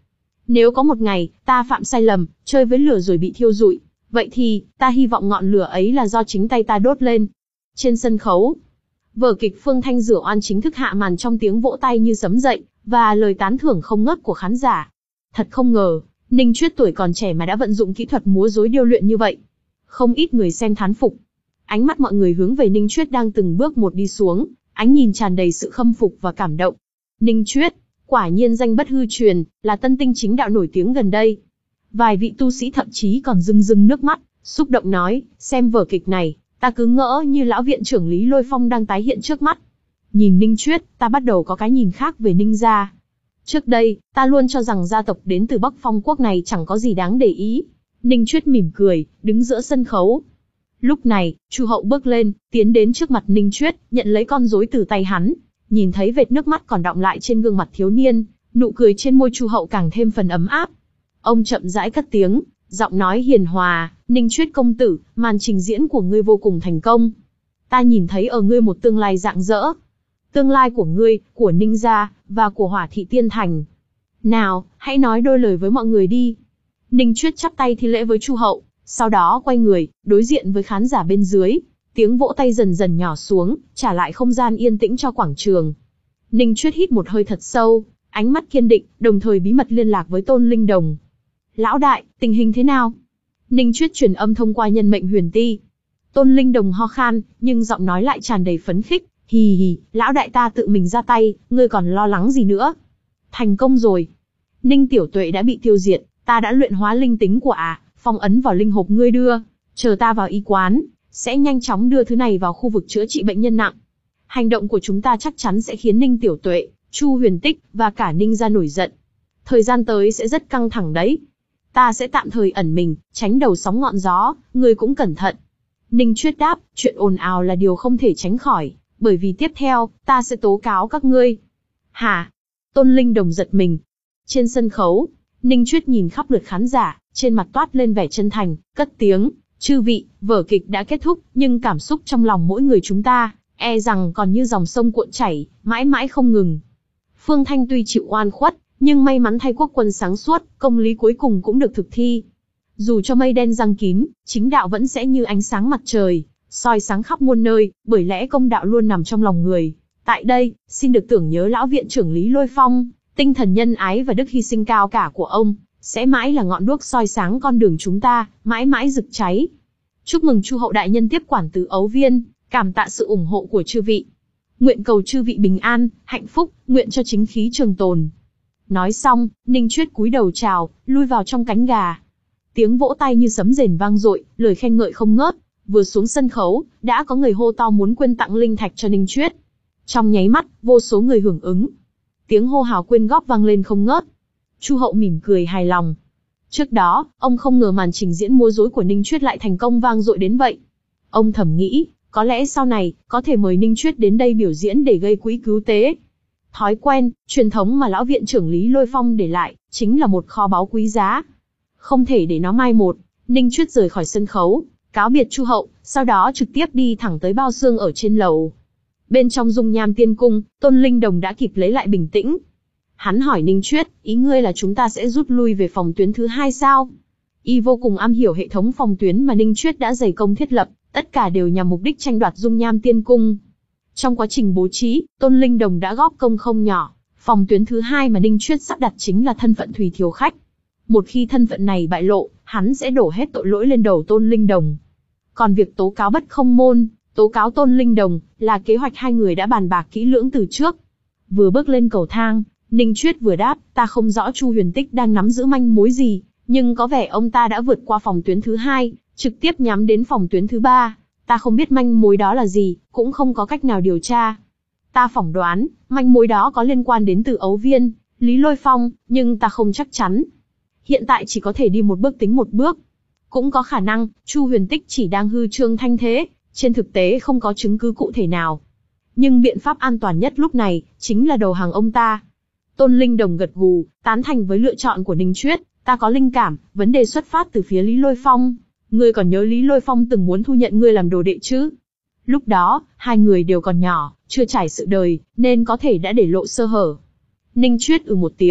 Nếu có một ngày, ta phạm sai lầm, chơi với lửa rồi bị thiêu rụi, vậy thì, ta hy vọng ngọn lửa ấy là do chính tay ta đốt lên. Trên sân khấu, vở kịch Phương Thanh rửa oan chính thức hạ màn trong tiếng vỗ tay như sấm dậy, và lời tán thưởng không ngớt của khán giả. Thật không ngờ, Ninh Chuyết tuổi còn trẻ mà đã vận dụng kỹ thuật múa rối điêu luyện như vậy. Không ít người xem thán phục. Ánh mắt mọi người hướng về Ninh Chuyết đang từng bước một đi xuống, ánh nhìn tràn đầy sự khâm phục và cảm động. Ninh Chuyết, quả nhiên danh bất hư truyền, là tân tinh chính đạo nổi tiếng gần đây. Vài vị tu sĩ thậm chí còn rưng rưng nước mắt, xúc động nói, xem vở kịch này, ta cứ ngỡ như lão viện trưởng Lý Lôi Phong đang tái hiện trước mắt. Nhìn Ninh Chuyết, ta bắt đầu có cái nhìn khác về Ninh gia. Trước đây, ta luôn cho rằng gia tộc đến từ Bắc Phong quốc này chẳng có gì đáng để ý. Ninh Chuyết mỉm cười, đứng giữa sân khấu. Lúc này, Chu Hậu bước lên, tiến đến trước mặt Ninh Chuyết, nhận lấy con rối từ tay hắn. Nhìn thấy vệt nước mắt còn đọng lại trên gương mặt thiếu niên, nụ cười trên môi Chu Hậu càng thêm phần ấm áp. Ông chậm rãi cất tiếng, giọng nói hiền hòa, Ninh Chuyết công tử, màn trình diễn của ngươi vô cùng thành công. Ta nhìn thấy ở ngươi một tương lai rạng rỡ. Tương lai của ngươi, của Ninh gia, và của Hỏa Thị Tiên Thành. Nào, hãy nói đôi lời với mọi người đi. Ninh Chuyết chắp tay thi lễ với Chu Hậu, sau đó quay người, đối diện với khán giả bên dưới. Tiếng vỗ tay dần dần nhỏ xuống, trả lại không gian yên tĩnh cho quảng trường. Ninh Chuyết hít một hơi thật sâu, ánh mắt kiên định, đồng thời bí mật liên lạc với Tôn Linh Đồng. Lão đại, tình hình thế nào? Ninh Chuyết truyền âm thông qua nhân mệnh huyền ti. Tôn Linh Đồng ho khan, nhưng giọng nói lại tràn đầy phấn khích. Hì hì, lão đại ta tự mình ra tay, ngươi còn lo lắng gì nữa? Thành công rồi. Ninh Tiểu Tuệ đã bị tiêu diệt, ta đã luyện hóa linh tính của ả, phong ấn vào linh hộp ngươi đưa. Chờ ta vào y quán, sẽ nhanh chóng đưa thứ này vào khu vực chữa trị bệnh nhân nặng. Hành động của chúng ta chắc chắn sẽ khiến Ninh Tiểu Tuệ, Chu Huyền Tích và cả Ninh gia nổi giận. Thời gian tới sẽ rất căng thẳng đấy. Ta sẽ tạm thời ẩn mình, tránh đầu sóng ngọn gió, ngươi cũng cẩn thận. Ninh Chuyết đáp, chuyện ồn ào là điều không thể tránh khỏi, bởi vì tiếp theo, ta sẽ tố cáo các ngươi. Hả? Tôn Linh Đồng giật mình. Trên sân khấu, Ninh Chuyết nhìn khắp lượt khán giả, trên mặt toát lên vẻ chân thành, cất tiếng, chư vị, vở kịch đã kết thúc, nhưng cảm xúc trong lòng mỗi người chúng ta, e rằng còn như dòng sông cuộn chảy, mãi mãi không ngừng. Phương Thanh tuy chịu oan khuất, nhưng may mắn thay quốc quân sáng suốt, công lý cuối cùng cũng được thực thi. Dù cho mây đen giăng kín, chính đạo vẫn sẽ như ánh sáng mặt trời, soi sáng khắp muôn nơi, bởi lẽ công đạo luôn nằm trong lòng người. Tại đây, xin được tưởng nhớ lão viện trưởng Lý Lôi Phong, tinh thần nhân ái và đức hy sinh cao cả của ông, sẽ mãi là ngọn đuốc soi sáng con đường chúng ta, mãi mãi rực cháy. Chúc mừng Chu Hậu đại nhân tiếp quản từ Ấu Viên, cảm tạ sự ủng hộ của chư vị. Nguyện cầu chư vị bình an, hạnh phúc, nguyện cho chính khí trường tồn. Nói xong, Ninh Chuyết cúi đầu chào, lui vào trong cánh gà. Tiếng vỗ tay như sấm rền vang dội, lời khen ngợi không ngớt. Vừa xuống sân khấu, đã có người hô to muốn quyên tặng linh thạch cho Ninh Chuyết. Trong nháy mắt, vô số người hưởng ứng. Tiếng hô hào quyên góp vang lên không ngớt. Chu Hậu mỉm cười hài lòng. Trước đó, ông không ngờ màn trình diễn múa rối của Ninh Chuyết lại thành công vang dội đến vậy. Ông thầm nghĩ, có lẽ sau này, có thể mời Ninh Chuyết đến đây biểu diễn để gây quỹ cứu tế. Thói quen, truyền thống mà lão viện trưởng Lý Lôi Phong để lại, chính là một kho báu quý giá. Không thể để nó mai một. Ninh Chuyết rời khỏi sân khấu, cáo biệt Chu Hậu, sau đó trực tiếp đi thẳng tới bao xương ở trên lầu. Bên trong dung nham tiên cung, Tôn Linh Đồng đã kịp lấy lại bình tĩnh. Hắn hỏi Ninh Chuyết, ý ngươi là chúng ta sẽ rút lui về phòng tuyến thứ hai sao? Y vô cùng am hiểu hệ thống phòng tuyến mà Ninh Chuyết đã dày công thiết lập, tất cả đều nhằm mục đích tranh đoạt dung nham tiên cung. Trong quá trình bố trí, Tôn Linh Đồng đã góp công không nhỏ. Phòng tuyến thứ hai mà Ninh Chuyết sắp đặt chính là thân phận Thủy Thiếu Khách. Một khi thân phận này bại lộ, hắn sẽ đổ hết tội lỗi lên đầu Tôn Linh Đồng. Còn việc tố cáo Bất Không Môn, tố cáo Tôn Linh Đồng, là kế hoạch hai người đã bàn bạc kỹ lưỡng từ trước. Vừa bước lên cầu thang, Ninh Chuyết vừa đáp, ta không rõ Chu Huyền Tích đang nắm giữ manh mối gì, nhưng có vẻ ông ta đã vượt qua phòng tuyến thứ hai, trực tiếp nhắm đến phòng tuyến thứ ba. Ta không biết manh mối đó là gì, cũng không có cách nào điều tra. Ta phỏng đoán, manh mối đó có liên quan đến Từ Ấu Viên, Lý Lôi Phong, nhưng ta không chắc chắn. Hiện tại chỉ có thể đi một bước tính một bước. Cũng có khả năng, Chu Huyền Tích chỉ đang hư trương thanh thế, trên thực tế không có chứng cứ cụ thể nào. Nhưng biện pháp an toàn nhất lúc này, chính là đầu hàng ông ta. Tôn Linh Đồng gật gù, tán thành với lựa chọn của Ninh Chuyết, ta có linh cảm, vấn đề xuất phát từ phía Lý Lôi Phong. Ngươi còn nhớ Lý Lôi Phong từng muốn thu nhận ngươi làm đồ đệ chứ? Lúc đó, hai người đều còn nhỏ, chưa trải sự đời, nên có thể đã để lộ sơ hở. Ninh Chuyết ừ một tiếng,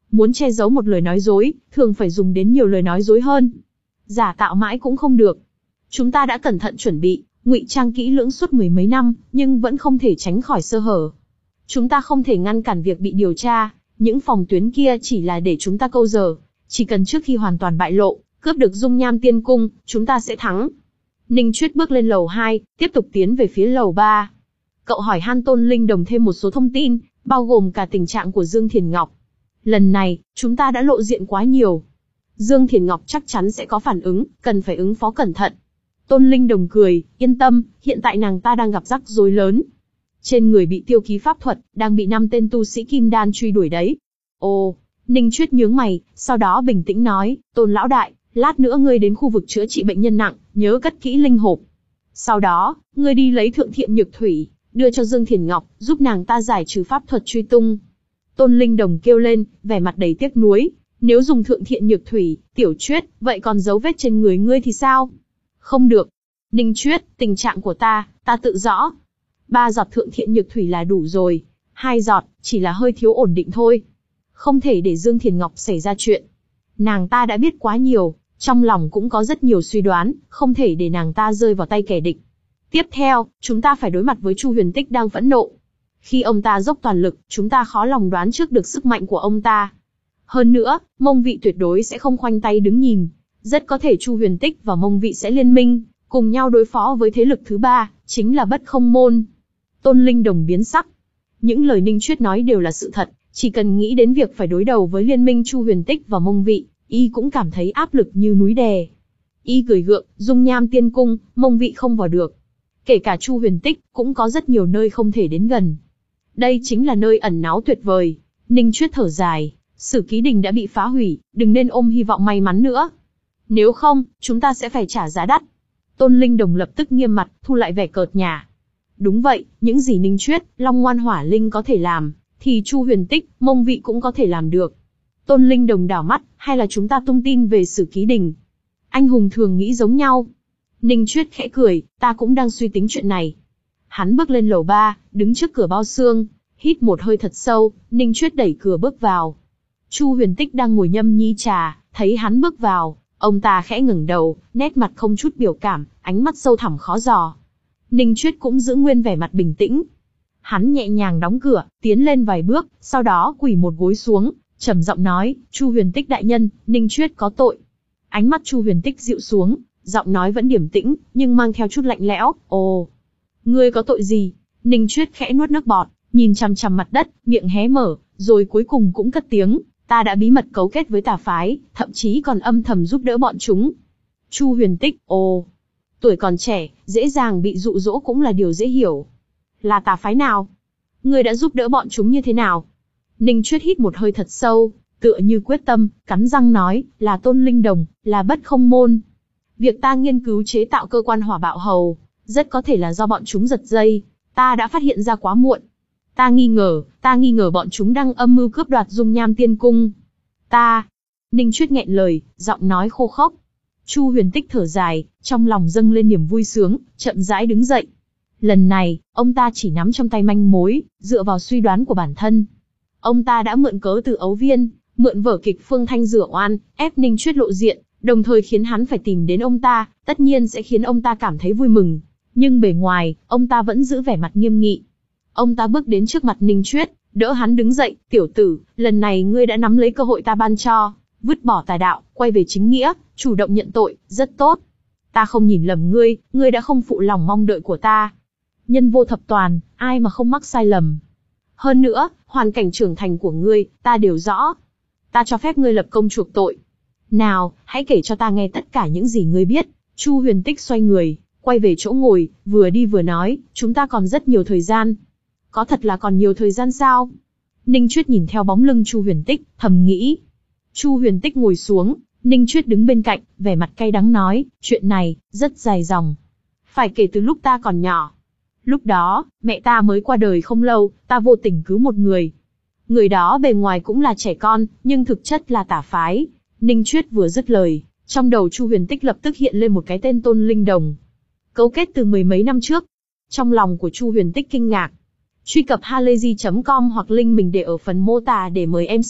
Muốn che giấu một lời nói dối, thường phải dùng đến nhiều lời nói dối hơn. Giả tạo mãi cũng không được. Chúng ta đã cẩn thận chuẩn bị, ngụy trang kỹ lưỡng suốt mười mấy năm, nhưng vẫn không thể tránh khỏi sơ hở. Chúng ta không thể ngăn cản việc bị điều tra, những phòng tuyến kia chỉ là để chúng ta câu giờ. Chỉ cần trước khi hoàn toàn bại lộ, cướp được dung nham tiên cung, chúng ta sẽ thắng. Ninh Chuyết bước lên lầu hai, tiếp tục tiến về phía lầu ba. Cậu hỏi han Tôn Linh Đồng thêm một số thông tin, bao gồm cả tình trạng của Dương Thiền Ngọc. Lần này, chúng ta đã lộ diện quá nhiều. Dương Thiền Ngọc chắc chắn sẽ có phản ứng, cần phải ứng phó cẩn thận. Tôn Linh Đồng cười, yên tâm, hiện tại nàng ta đang gặp rắc rối lớn. Trên người bị tiêu ký pháp thuật, đang bị năm tên tu sĩ kim đan truy đuổi đấy. Ồ, Ninh Chuyết nhướng mày, sau đó bình tĩnh nói, Tôn lão đại, lát nữa ngươi đến khu vực chữa trị bệnh nhân nặng, nhớ cất kỹ linh hộp. Sau đó, ngươi đi lấy thượng thiện nhược thủy, đưa cho Dương Thiền Ngọc, giúp nàng ta giải trừ pháp thuật truy tung. Tôn Linh Đồng kêu lên, vẻ mặt đầy tiếc nuối, nếu dùng thượng thiện nhược thủy, Tiểu Chuyết, vậy còn dấu vết trên người ngươi thì sao? Không được. Ninh Chuyết, tình trạng của ta, ta tự rõ. Ba giọt thượng thiện nhược thủy là đủ rồi, hai giọt, chỉ là hơi thiếu ổn định thôi. Không thể để Dương Thiền Ngọc xảy ra chuyện. Nàng ta đã biết quá nhiều, trong lòng cũng có rất nhiều suy đoán, không thể để nàng ta rơi vào tay kẻ địch. Tiếp theo, chúng ta phải đối mặt với Chu Huyền Tích đang phẫn nộ. Khi ông ta dốc toàn lực, chúng ta khó lòng đoán trước được sức mạnh của ông ta. Hơn nữa, Mông Vị tuyệt đối sẽ không khoanh tay đứng nhìn. Rất có thể Chu Huyền Tích và Mông Vị sẽ liên minh, cùng nhau đối phó với thế lực thứ ba, chính là Bất Không Môn. Tôn Linh Đồng biến sắc. Những lời Ninh Chuyết nói đều là sự thật, chỉ cần nghĩ đến việc phải đối đầu với liên minh Chu Huyền Tích và Mông Vị, y cũng cảm thấy áp lực như núi đè. Y cười gượng, dung nham tiên cung, Mông Vị không vào được. Kể cả Chu Huyền Tích, cũng có rất nhiều nơi không thể đến gần. Đây chính là nơi ẩn náu tuyệt vời. Ninh Chuyết thở dài, Sử Ký Đình đã bị phá hủy, đừng nên ôm hy vọng may mắn nữa. Nếu không, chúng ta sẽ phải trả giá đắt. Tôn Linh Đồng lập tức nghiêm mặt, thu lại vẻ cợt nhả. Đúng vậy, những gì Ninh Chuyết, Long Ngoan Hỏa Linh có thể làm, thì Chu Huyền Tích, Mông Vị cũng có thể làm được. Tôn Linh Đồng đảo mắt, hay là chúng ta tung tin về Sử Ký Đình? Anh hùng thường nghĩ giống nhau. Ninh Chuyết khẽ cười, ta cũng đang suy tính chuyện này. Hắn bước lên lầu ba, đứng trước cửa bao xương, hít một hơi thật sâu, Ninh Chuyết đẩy cửa bước vào. Chu Huyền Tích đang ngồi nhâm nhi trà, thấy hắn bước vào, ông ta khẽ ngẩng đầu, nét mặt không chút biểu cảm, ánh mắt sâu thẳm khó dò. Ninh Chuyết cũng giữ nguyên vẻ mặt bình tĩnh. Hắn nhẹ nhàng đóng cửa, tiến lên vài bước, sau đó quỳ một gối xuống, trầm giọng nói, Chu Huyền Tích đại nhân, Ninh Chuyết có tội. Ánh mắt Chu Huyền Tích dịu xuống, giọng nói vẫn điềm tĩnh, nhưng mang theo chút lạnh lẽo. Ồ, ngươi có tội gì? Ninh Chuyết khẽ nuốt nước bọt, nhìn chằm chằm mặt đất, miệng hé mở, rồi cuối cùng cũng cất tiếng, ta đã bí mật cấu kết với tà phái, thậm chí còn âm thầm giúp đỡ bọn chúng. Chu Huyền Tích, ồ, tuổi còn trẻ, dễ dàng bị dụ dỗ cũng là điều dễ hiểu. Là tà phái nào? Ngươi đã giúp đỡ bọn chúng như thế nào? Ninh Chuyết hít một hơi thật sâu, tựa như quyết tâm, cắn răng nói, là Tôn Linh Đồng, là Bất Không Môn. Việc ta nghiên cứu chế tạo cơ quan hỏa bạo hầu, rất có thể là do bọn chúng giật dây, ta đã phát hiện ra quá muộn. Ta nghi ngờ, ta nghi ngờ bọn chúng đang âm mưu cướp đoạt dung nham tiên cung. Ta... Ninh Chuyết nghẹn lời, giọng nói khô khốc. Chu Huyền Tích thở dài, trong lòng dâng lên niềm vui sướng, chậm rãi đứng dậy. Lần này, ông ta chỉ nắm trong tay manh mối, dựa vào suy đoán của bản thân. Ông ta đã mượn cớ từ Ấu Viên, mượn vở kịch Phương Thanh rửa oan, ép Ninh Chuyết lộ diện, đồng thời khiến hắn phải tìm đến ông ta, tất nhiên sẽ khiến ông ta cảm thấy vui mừng. Nhưng bề ngoài, ông ta vẫn giữ vẻ mặt nghiêm nghị. Ông ta bước đến trước mặt Ninh Chuyết, đỡ hắn đứng dậy, tiểu tử, lần này ngươi đã nắm lấy cơ hội ta ban cho, vứt bỏ tà đạo, quay về chính nghĩa, chủ động nhận tội, rất tốt. Ta không nhìn lầm ngươi, ngươi đã không phụ lòng mong đợi của ta. Nhân vô thập toàn, ai mà không mắc sai lầm. Hơn nữa, hoàn cảnh trưởng thành của ngươi, ta đều rõ. Ta cho phép ngươi lập công chuộc tội. Nào, hãy kể cho ta nghe tất cả những gì ngươi biết. Chu Huyền Tích xoay người, quay về chỗ ngồi, vừa đi vừa nói, chúng ta còn rất nhiều thời gian. Có thật là còn nhiều thời gian sao? Ninh Chuyết nhìn theo bóng lưng Chu Huyền Tích, thầm nghĩ. Chu Huyền Tích ngồi xuống, Ninh Chuyết đứng bên cạnh, vẻ mặt cay đắng nói, chuyện này, rất dài dòng. Phải kể từ lúc ta còn nhỏ. Lúc đó, mẹ ta mới qua đời không lâu, ta vô tình cứu một người. Người đó bề ngoài cũng là trẻ con, nhưng thực chất là tà phái. Ninh Chuyết vừa dứt lời, trong đầu Chu Huyền Tích lập tức hiện lên một cái tên Tôn Linh Đồng. Cấu kết từ mười mấy năm trước. Trong lòng của Chu Huyền Tích kinh ngạc. Truy cập halayzi chấm com hoặc link mình để ở phần mô tả để mời em xê,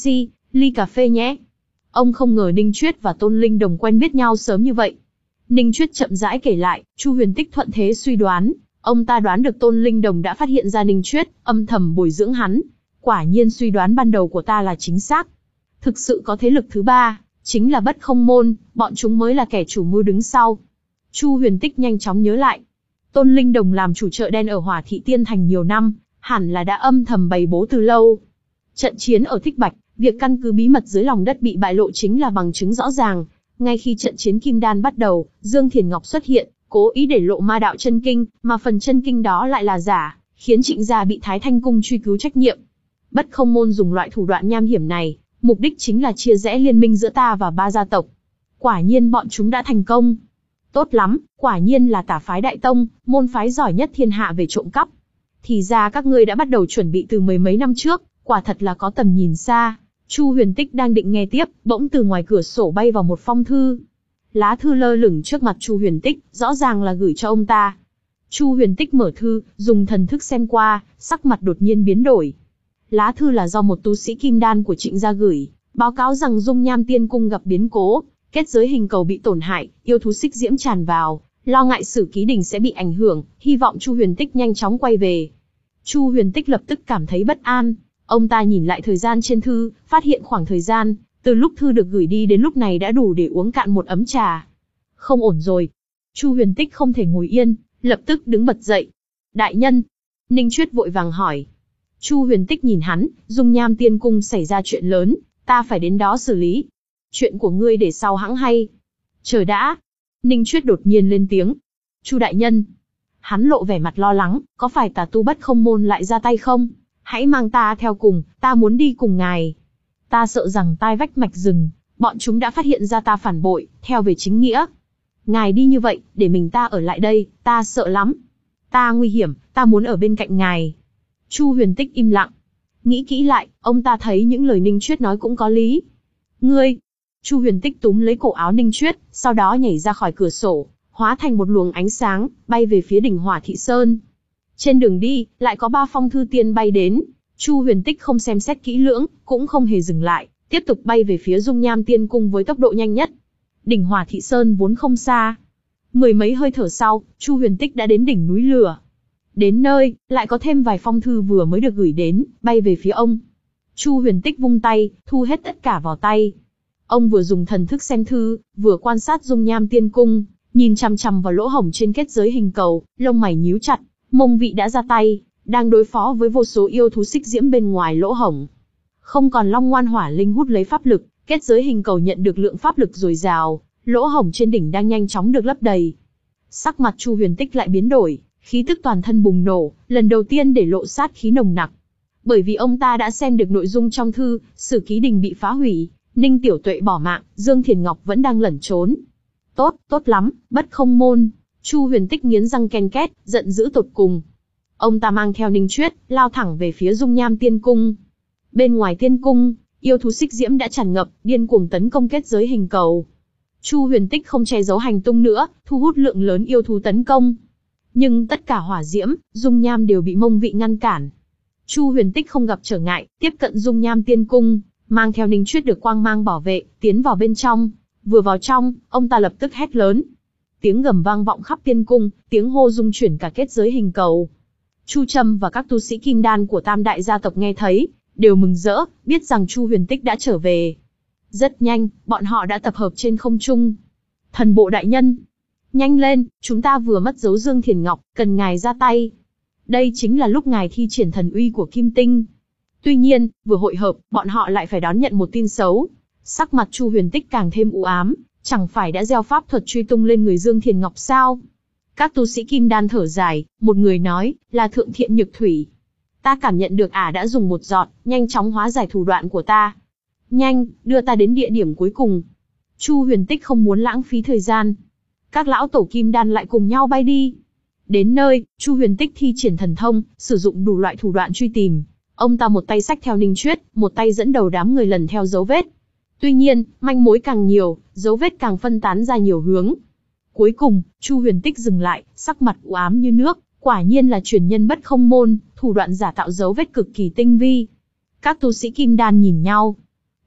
Ly cà phê nhé. Ông không ngờ Ninh Chuyết và Tôn Linh Đồng quen biết nhau sớm như vậy. Ninh Chuyết chậm rãi kể lại, Chu Huyền Tích thuận thế suy đoán, ông ta đoán được Tôn Linh Đồng đã phát hiện ra Ninh Chuyết, âm thầm bồi dưỡng hắn. Quả nhiên suy đoán ban đầu của ta là chính xác. Thực sự có thế lực thứ ba, chính là Bất Không Môn, bọn chúng mới là kẻ chủ mưu đứng sau. Chu Huyền Tích nhanh chóng nhớ lại. Tôn Linh Đồng làm chủ chợ đen ở Hỏa Thị Tiên Thành nhiều năm, hẳn là đã âm thầm bày bố từ lâu. Trận chiến ở Thích Bạch, việc căn cứ bí mật dưới lòng đất bị bại lộ chính là bằng chứng rõ ràng. Ngay khi trận chiến Kim Đan bắt đầu, Dương Thiền Ngọc xuất hiện, cố ý để lộ ma đạo chân kinh, mà phần chân kinh đó lại là giả, khiến Trịnh gia bị Thái Thanh Cung truy cứu trách nhiệm. Bất Không Môn dùng loại thủ đoạn nham hiểm này, mục đích chính là chia rẽ liên minh giữa ta và ba gia tộc. Quả nhiên bọn chúng đã thành công. Tốt lắm, quả nhiên là tả phái đại tông, môn phái giỏi nhất thiên hạ về trộm cắp. Thì ra các ngươi đã bắt đầu chuẩn bị từ mười mấy năm trước, quả thật là có tầm nhìn xa. Chu Huyền Tích đang định nghe tiếp, bỗng từ ngoài cửa sổ bay vào một phong thư. Lá thư lơ lửng trước mặt Chu Huyền Tích, rõ ràng là gửi cho ông ta. Chu Huyền Tích mở thư, dùng thần thức xem qua, sắc mặt đột nhiên biến đổi. Lá thư là do một tu sĩ kim đan của Trịnh gia gửi, báo cáo rằng Dung Nham Tiên Cung gặp biến cố, kết giới hình cầu bị tổn hại, yêu thú xích diễm tràn vào, lo ngại Sử Ký Đình sẽ bị ảnh hưởng, hy vọng Chu Huyền Tích nhanh chóng quay về. Chu Huyền Tích lập tức cảm thấy bất an, ông ta nhìn lại thời gian trên thư, phát hiện khoảng thời gian từ lúc thư được gửi đi đến lúc này đã đủ để uống cạn một ấm trà. Không ổn rồi. Chu Huyền Tích không thể ngồi yên, lập tức đứng bật dậy. Đại nhân. Ninh Chuyết vội vàng hỏi. Chu Huyền Tích nhìn hắn, Dung Nham Tiên Cung xảy ra chuyện lớn, ta phải đến đó xử lý. Chuyện của ngươi để sau hãng hay. Chờ đã. Ninh Chuyết đột nhiên lên tiếng. Chu đại nhân. Hắn lộ vẻ mặt lo lắng, có phải tà tu Bất Không Môn lại ra tay không? Hãy mang ta theo cùng, ta muốn đi cùng ngài. Ta sợ rằng tai vách mạch rừng, bọn chúng đã phát hiện ra ta phản bội, theo về chính nghĩa. Ngài đi như vậy, để mình ta ở lại đây, ta sợ lắm. Ta nguy hiểm, ta muốn ở bên cạnh ngài. Chu Huyền Tích im lặng. Nghĩ kỹ lại, ông ta thấy những lời Ninh Chuyết nói cũng có lý. Ngươi! Chu Huyền Tích túm lấy cổ áo Ninh Chuyết, sau đó nhảy ra khỏi cửa sổ, hóa thành một luồng ánh sáng, bay về phía đỉnh Hỏa Thị Sơn. Trên đường đi, lại có ba phong thư tiên bay đến. Chu Huyền Tích không xem xét kỹ lưỡng, cũng không hề dừng lại, tiếp tục bay về phía Dung Nham Tiên Cung với tốc độ nhanh nhất. Đỉnh Hỏa Thị Sơn vốn không xa. Mười mấy hơi thở sau, Chu Huyền Tích đã đến đỉnh núi lửa. Đến nơi, lại có thêm vài phong thư vừa mới được gửi đến, bay về phía ông. Chu Huyền Tích vung tay, thu hết tất cả vào tay. Ông vừa dùng thần thức xem thư, vừa quan sát Dung Nham Tiên Cung, nhìn chằm chằm vào lỗ hổng trên kết giới hình cầu, lông mày nhíu chặt. Mông Vị đã ra tay, đang đối phó với vô số yêu thú xích diễm bên ngoài lỗ hổng. Không còn Long Ngoan Hỏa Linh hút lấy pháp lực, kết giới hình cầu nhận được lượng pháp lực dồi dào, lỗ hổng trên đỉnh đang nhanh chóng được lấp đầy. Sắc mặt Chu Huyền Tích lại biến đổi, khí tức toàn thân bùng nổ, lần đầu tiên để lộ sát khí nồng nặc. Bởi vì ông ta đã xem được nội dung trong thư, Sử Ký Đình bị phá hủy, Ninh Tiểu Tuệ bỏ mạng, Dương Thiền Ngọc vẫn đang lẩn trốn. Tốt, tốt lắm, Bất Không Môn. Chu Huyền Tích nghiến răng ken két, giận dữ tột cùng. Ông ta mang theo Ninh Chuyết, lao thẳng về phía Dung Nham Tiên Cung. Bên ngoài tiên cung, yêu thú xích diễm đã tràn ngập, điên cuồng tấn công kết giới hình cầu. Chu Huyền Tích không che giấu hành tung nữa, thu hút lượng lớn yêu thú tấn công. Nhưng tất cả hỏa diễm, dung nham đều bị Mông Vị ngăn cản. Chu Huyền Tích không gặp trở ngại, tiếp cận Dung Nham Tiên Cung, mang theo Ninh Chuyết được quang mang bảo vệ, tiến vào bên trong. Vừa vào trong, ông ta lập tức hét lớn. Tiếng gầm vang vọng khắp tiên cung, tiếng hô rung chuyển cả kết giới hình cầu. Chu Trâm và các tu sĩ kim đan của Tam đại gia tộc nghe thấy, đều mừng rỡ, biết rằng Chu Huyền Tích đã trở về. Rất nhanh, bọn họ đã tập hợp trên không trung. Thần bộ đại nhân, nhanh lên, chúng ta vừa mất dấu Dương Thiền Ngọc, cần ngài ra tay. Đây chính là lúc ngài thi triển thần uy của Kim Tinh. Tuy nhiên, vừa hội hợp, bọn họ lại phải đón nhận một tin xấu. Sắc mặt Chu Huyền Tích càng thêm u ám, chẳng phải đã gieo pháp thuật truy tung lên người Dương Thiền Ngọc sao? Các tu sĩ kim đan thở dài, một người nói, là Thượng Thiện Nhược Thủy. Ta cảm nhận được ả đã dùng một giọt, nhanh chóng hóa giải thủ đoạn của ta. Nhanh, đưa ta đến địa điểm cuối cùng. Chu Huyền Tích không muốn lãng phí thời gian. Các lão tổ kim đan lại cùng nhau bay đi. Đến nơi, Chu Huyền Tích thi triển thần thông, sử dụng đủ loại thủ đoạn truy tìm. Ông ta một tay xách theo Ninh Chuyết, một tay dẫn đầu đám người lần theo dấu vết. Tuy nhiên, manh mối càng nhiều, dấu vết càng phân tán ra nhiều hướng. Cuối cùng, Chu Huyền Tích dừng lại, sắc mặt u ám như nước, quả nhiên là truyền nhân Bất Không Môn, thủ đoạn giả tạo dấu vết cực kỳ tinh vi. Các tu sĩ kim đan nhìn nhau.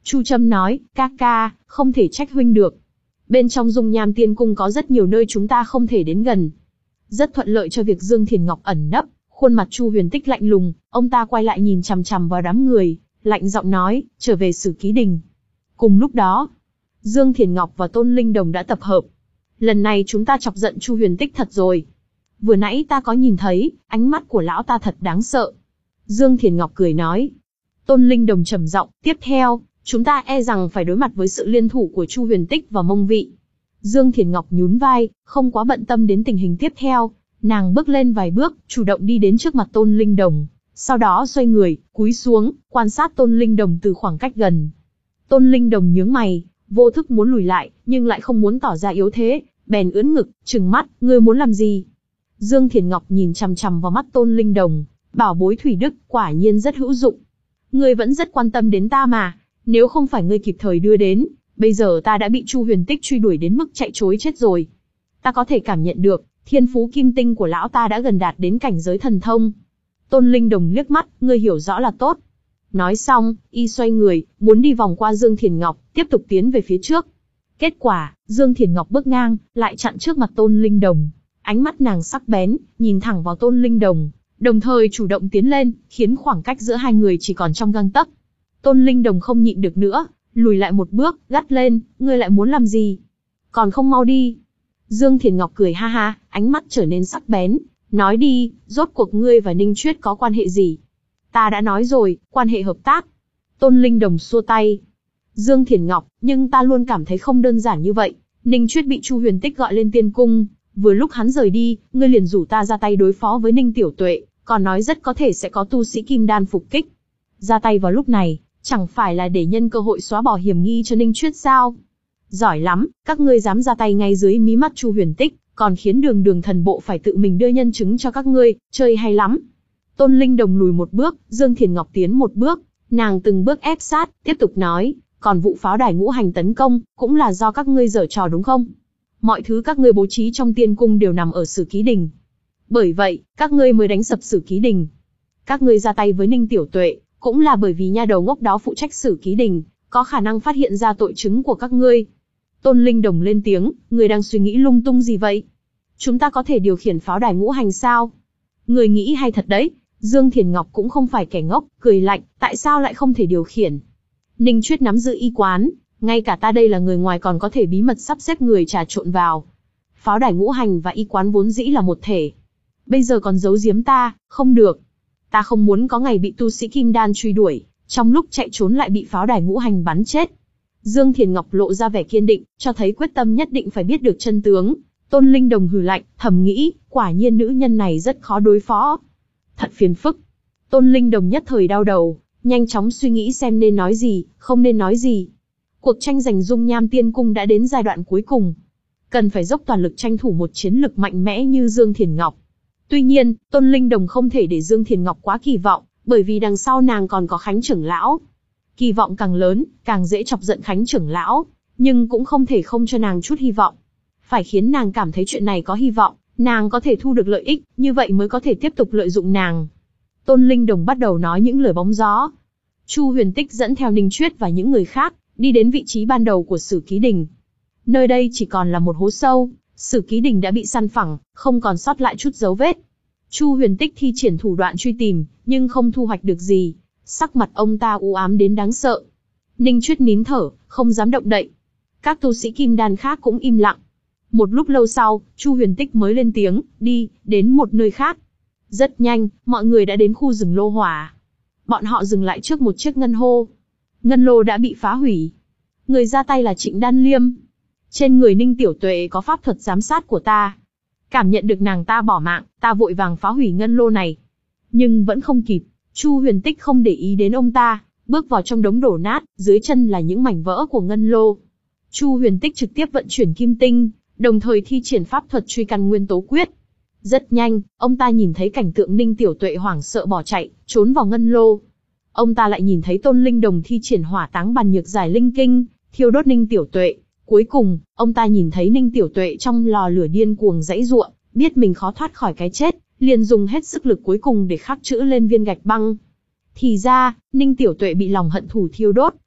Chu Trâm nói, ca ca, không thể trách huynh được. Bên trong Dung Nham Tiên Cung có rất nhiều nơi chúng ta không thể đến gần. Rất thuận lợi cho việc Dương Thiền Ngọc ẩn nấp. Khuôn mặt Chu Huyền Tích lạnh lùng, ông ta quay lại nhìn chằm chằm vào đám người, lạnh giọng nói, trở về Sử Ký Đình. Cùng lúc đó, Dương Thiền Ngọc và Tôn Linh Đồng đã tập hợp. Lần này chúng ta chọc giận Chu Huyền Tích thật rồi. Vừa nãy ta có nhìn thấy, ánh mắt của lão ta thật đáng sợ. Dương Thiền Ngọc cười nói. Tôn Linh Đồng trầm giọng, tiếp theo, chúng ta e rằng phải đối mặt với sự liên thủ của Chu Huyền Tích và Mông Vị. Dương Thiền Ngọc nhún vai, không quá bận tâm đến tình hình tiếp theo. Nàng bước lên vài bước, chủ động đi đến trước mặt Tôn Linh Đồng. Sau đó xoay người, cúi xuống, quan sát Tôn Linh Đồng từ khoảng cách gần. Tôn Linh Đồng nhướng mày, vô thức muốn lùi lại, nhưng lại không muốn tỏ ra yếu thế, bèn ưỡn ngực, trừng mắt, ngươi muốn làm gì? Dương Thiền Ngọc nhìn chằm chằm vào mắt Tôn Linh Đồng, bảo bối thủy đức, quả nhiên rất hữu dụng. Ngươi vẫn rất quan tâm đến ta mà, nếu không phải ngươi kịp thời đưa đến, bây giờ ta đã bị Chu Huyền Tích truy đuổi đến mức chạy trối chết rồi. Ta có thể cảm nhận được, thiên phú kim tinh của lão ta đã gần đạt đến cảnh giới thần thông. Tôn Linh Đồng liếc mắt, ngươi hiểu rõ là tốt. Nói xong, y xoay người, muốn đi vòng qua Dương Thiền Ngọc, tiếp tục tiến về phía trước. Kết quả, Dương Thiền Ngọc bước ngang, lại chặn trước mặt Tôn Linh Đồng. Ánh mắt nàng sắc bén, nhìn thẳng vào Tôn Linh Đồng, đồng thời chủ động tiến lên, khiến khoảng cách giữa hai người chỉ còn trong gang tấc. Tôn Linh Đồng không nhịn được nữa, lùi lại một bước, gắt lên, ngươi lại muốn làm gì? Còn không mau đi. Dương Thiền Ngọc cười ha ha, ánh mắt trở nên sắc bén, nói đi, rốt cuộc ngươi và Ninh Chuyết có quan hệ gì? Ta đã nói rồi, quan hệ hợp tác. Tôn Linh Đồng xua tay. Dương Thiền Ngọc, nhưng ta luôn cảm thấy không đơn giản như vậy. Ninh Chuyết bị Chu Huyền Tích gọi lên tiên cung, vừa lúc hắn rời đi, ngươi liền rủ ta ra tay đối phó với Ninh Tiểu Tuệ, còn nói rất có thể sẽ có tu sĩ kim đan phục kích. Ra tay vào lúc này, chẳng phải là để nhân cơ hội xóa bỏ hiểm nghi cho Ninh Chuyết sao? Giỏi lắm, các ngươi dám ra tay ngay dưới mí mắt Chu Huyền Tích, còn khiến Đường Đường thần bộ phải tự mình đưa nhân chứng cho các ngươi, chơi hay lắm. Tôn Linh Đồng lùi một bước, Dương Thiền Ngọc tiến một bước, nàng từng bước ép sát, tiếp tục nói, còn vụ pháo đài ngũ hành tấn công, cũng là do các ngươi giở trò đúng không? Mọi thứ các ngươi bố trí trong tiên cung đều nằm ở Sử Ký Đình. Bởi vậy, các ngươi mới đánh sập Sử Ký Đình. Các ngươi ra tay với Ninh Tiểu Tuệ, cũng là bởi vì nha đầu ngốc đó phụ trách Sử Ký Đình, có khả năng phát hiện ra tội chứng của các ngươi. Tôn Linh Đồng lên tiếng, ngươi đang suy nghĩ lung tung gì vậy? Chúng ta có thể điều khiển pháo đài ngũ hành sao? Ngươi nghĩ hay thật đấy. Dương Thiền Ngọc cũng không phải kẻ ngốc, cười lạnh, tại sao lại không thể điều khiển? Ninh Chuyết nắm giữ y quán, ngay cả ta đây là người ngoài còn có thể bí mật sắp xếp người trà trộn vào. Pháo đài ngũ hành và y quán vốn dĩ là một thể. Bây giờ còn giấu giếm ta, không được. Ta không muốn có ngày bị tu sĩ kim đan truy đuổi, trong lúc chạy trốn lại bị pháo đài ngũ hành bắn chết. Dương Thiền Ngọc lộ ra vẻ kiên định, cho thấy quyết tâm nhất định phải biết được chân tướng. Tôn Linh Đồng hừ lạnh, thầm nghĩ, quả nhiên nữ nhân này rất khó đối phó. Thật phiền phức. Tôn Linh Đồng nhất thời đau đầu, nhanh chóng suy nghĩ xem nên nói gì, không nên nói gì. Cuộc tranh giành Dung Nham Tiên Cung đã đến giai đoạn cuối cùng. Cần phải dốc toàn lực tranh thủ một chiến lực mạnh mẽ như Dương Thiền Ngọc. Tuy nhiên, Tôn Linh Đồng không thể để Dương Thiền Ngọc quá kỳ vọng, bởi vì đằng sau nàng còn có Khánh trưởng lão. Kỳ vọng càng lớn, càng dễ chọc giận Khánh trưởng lão, nhưng cũng không thể không cho nàng chút hy vọng. Phải khiến nàng cảm thấy chuyện này có hy vọng, nàng có thể thu được lợi ích, như vậy mới có thể tiếp tục lợi dụng nàng. Tôn Linh Đồng bắt đầu nói những lời bóng gió. Chu Huyền Tích dẫn theo Ninh Chuyết và những người khác, đi đến vị trí ban đầu của Sử Ký Đình. Nơi đây chỉ còn là một hố sâu, Sử Ký Đình đã bị săn phẳng, không còn sót lại chút dấu vết. Chu Huyền Tích thi triển thủ đoạn truy tìm, nhưng không thu hoạch được gì. Sắc mặt ông ta u ám đến đáng sợ. Ninh Chuyết nín thở, không dám động đậy. Các tu sĩ kim đan khác cũng im lặng. Một lúc lâu sau, Chu Huyền Tích mới lên tiếng, đi, đến một nơi khác. Rất nhanh, mọi người đã đến khu rừng lô hỏa. Bọn họ dừng lại trước một chiếc ngân hô. Ngân lô đã bị phá hủy. Người ra tay là Trịnh Đan Liêm. Trên người Ninh Tiểu Tuệ có pháp thuật giám sát của ta. Cảm nhận được nàng ta bỏ mạng, ta vội vàng phá hủy ngân lô này. Nhưng vẫn không kịp. Chu Huyền Tích không để ý đến ông ta, bước vào trong đống đổ nát, dưới chân là những mảnh vỡ của ngân lô. Chu Huyền Tích trực tiếp vận chuyển kim tinh, đồng thời thi triển pháp thuật truy căn nguyên tố quyết. Rất nhanh, ông ta nhìn thấy cảnh tượng Ninh Tiểu Tuệ hoảng sợ bỏ chạy, trốn vào ngân lô. Ông ta lại nhìn thấy Tôn Linh Đồng thi triển hỏa táng bàn nhược giải linh kinh, thiêu đốt Ninh Tiểu Tuệ. Cuối cùng, ông ta nhìn thấy Ninh Tiểu Tuệ trong lò lửa điên cuồng giãy giụa, biết mình khó thoát khỏi cái chết, liền dùng hết sức lực cuối cùng để khắc chữ lên viên gạch băng. Thì ra, Ninh Tiểu Tuệ bị lòng hận thù thiêu đốt,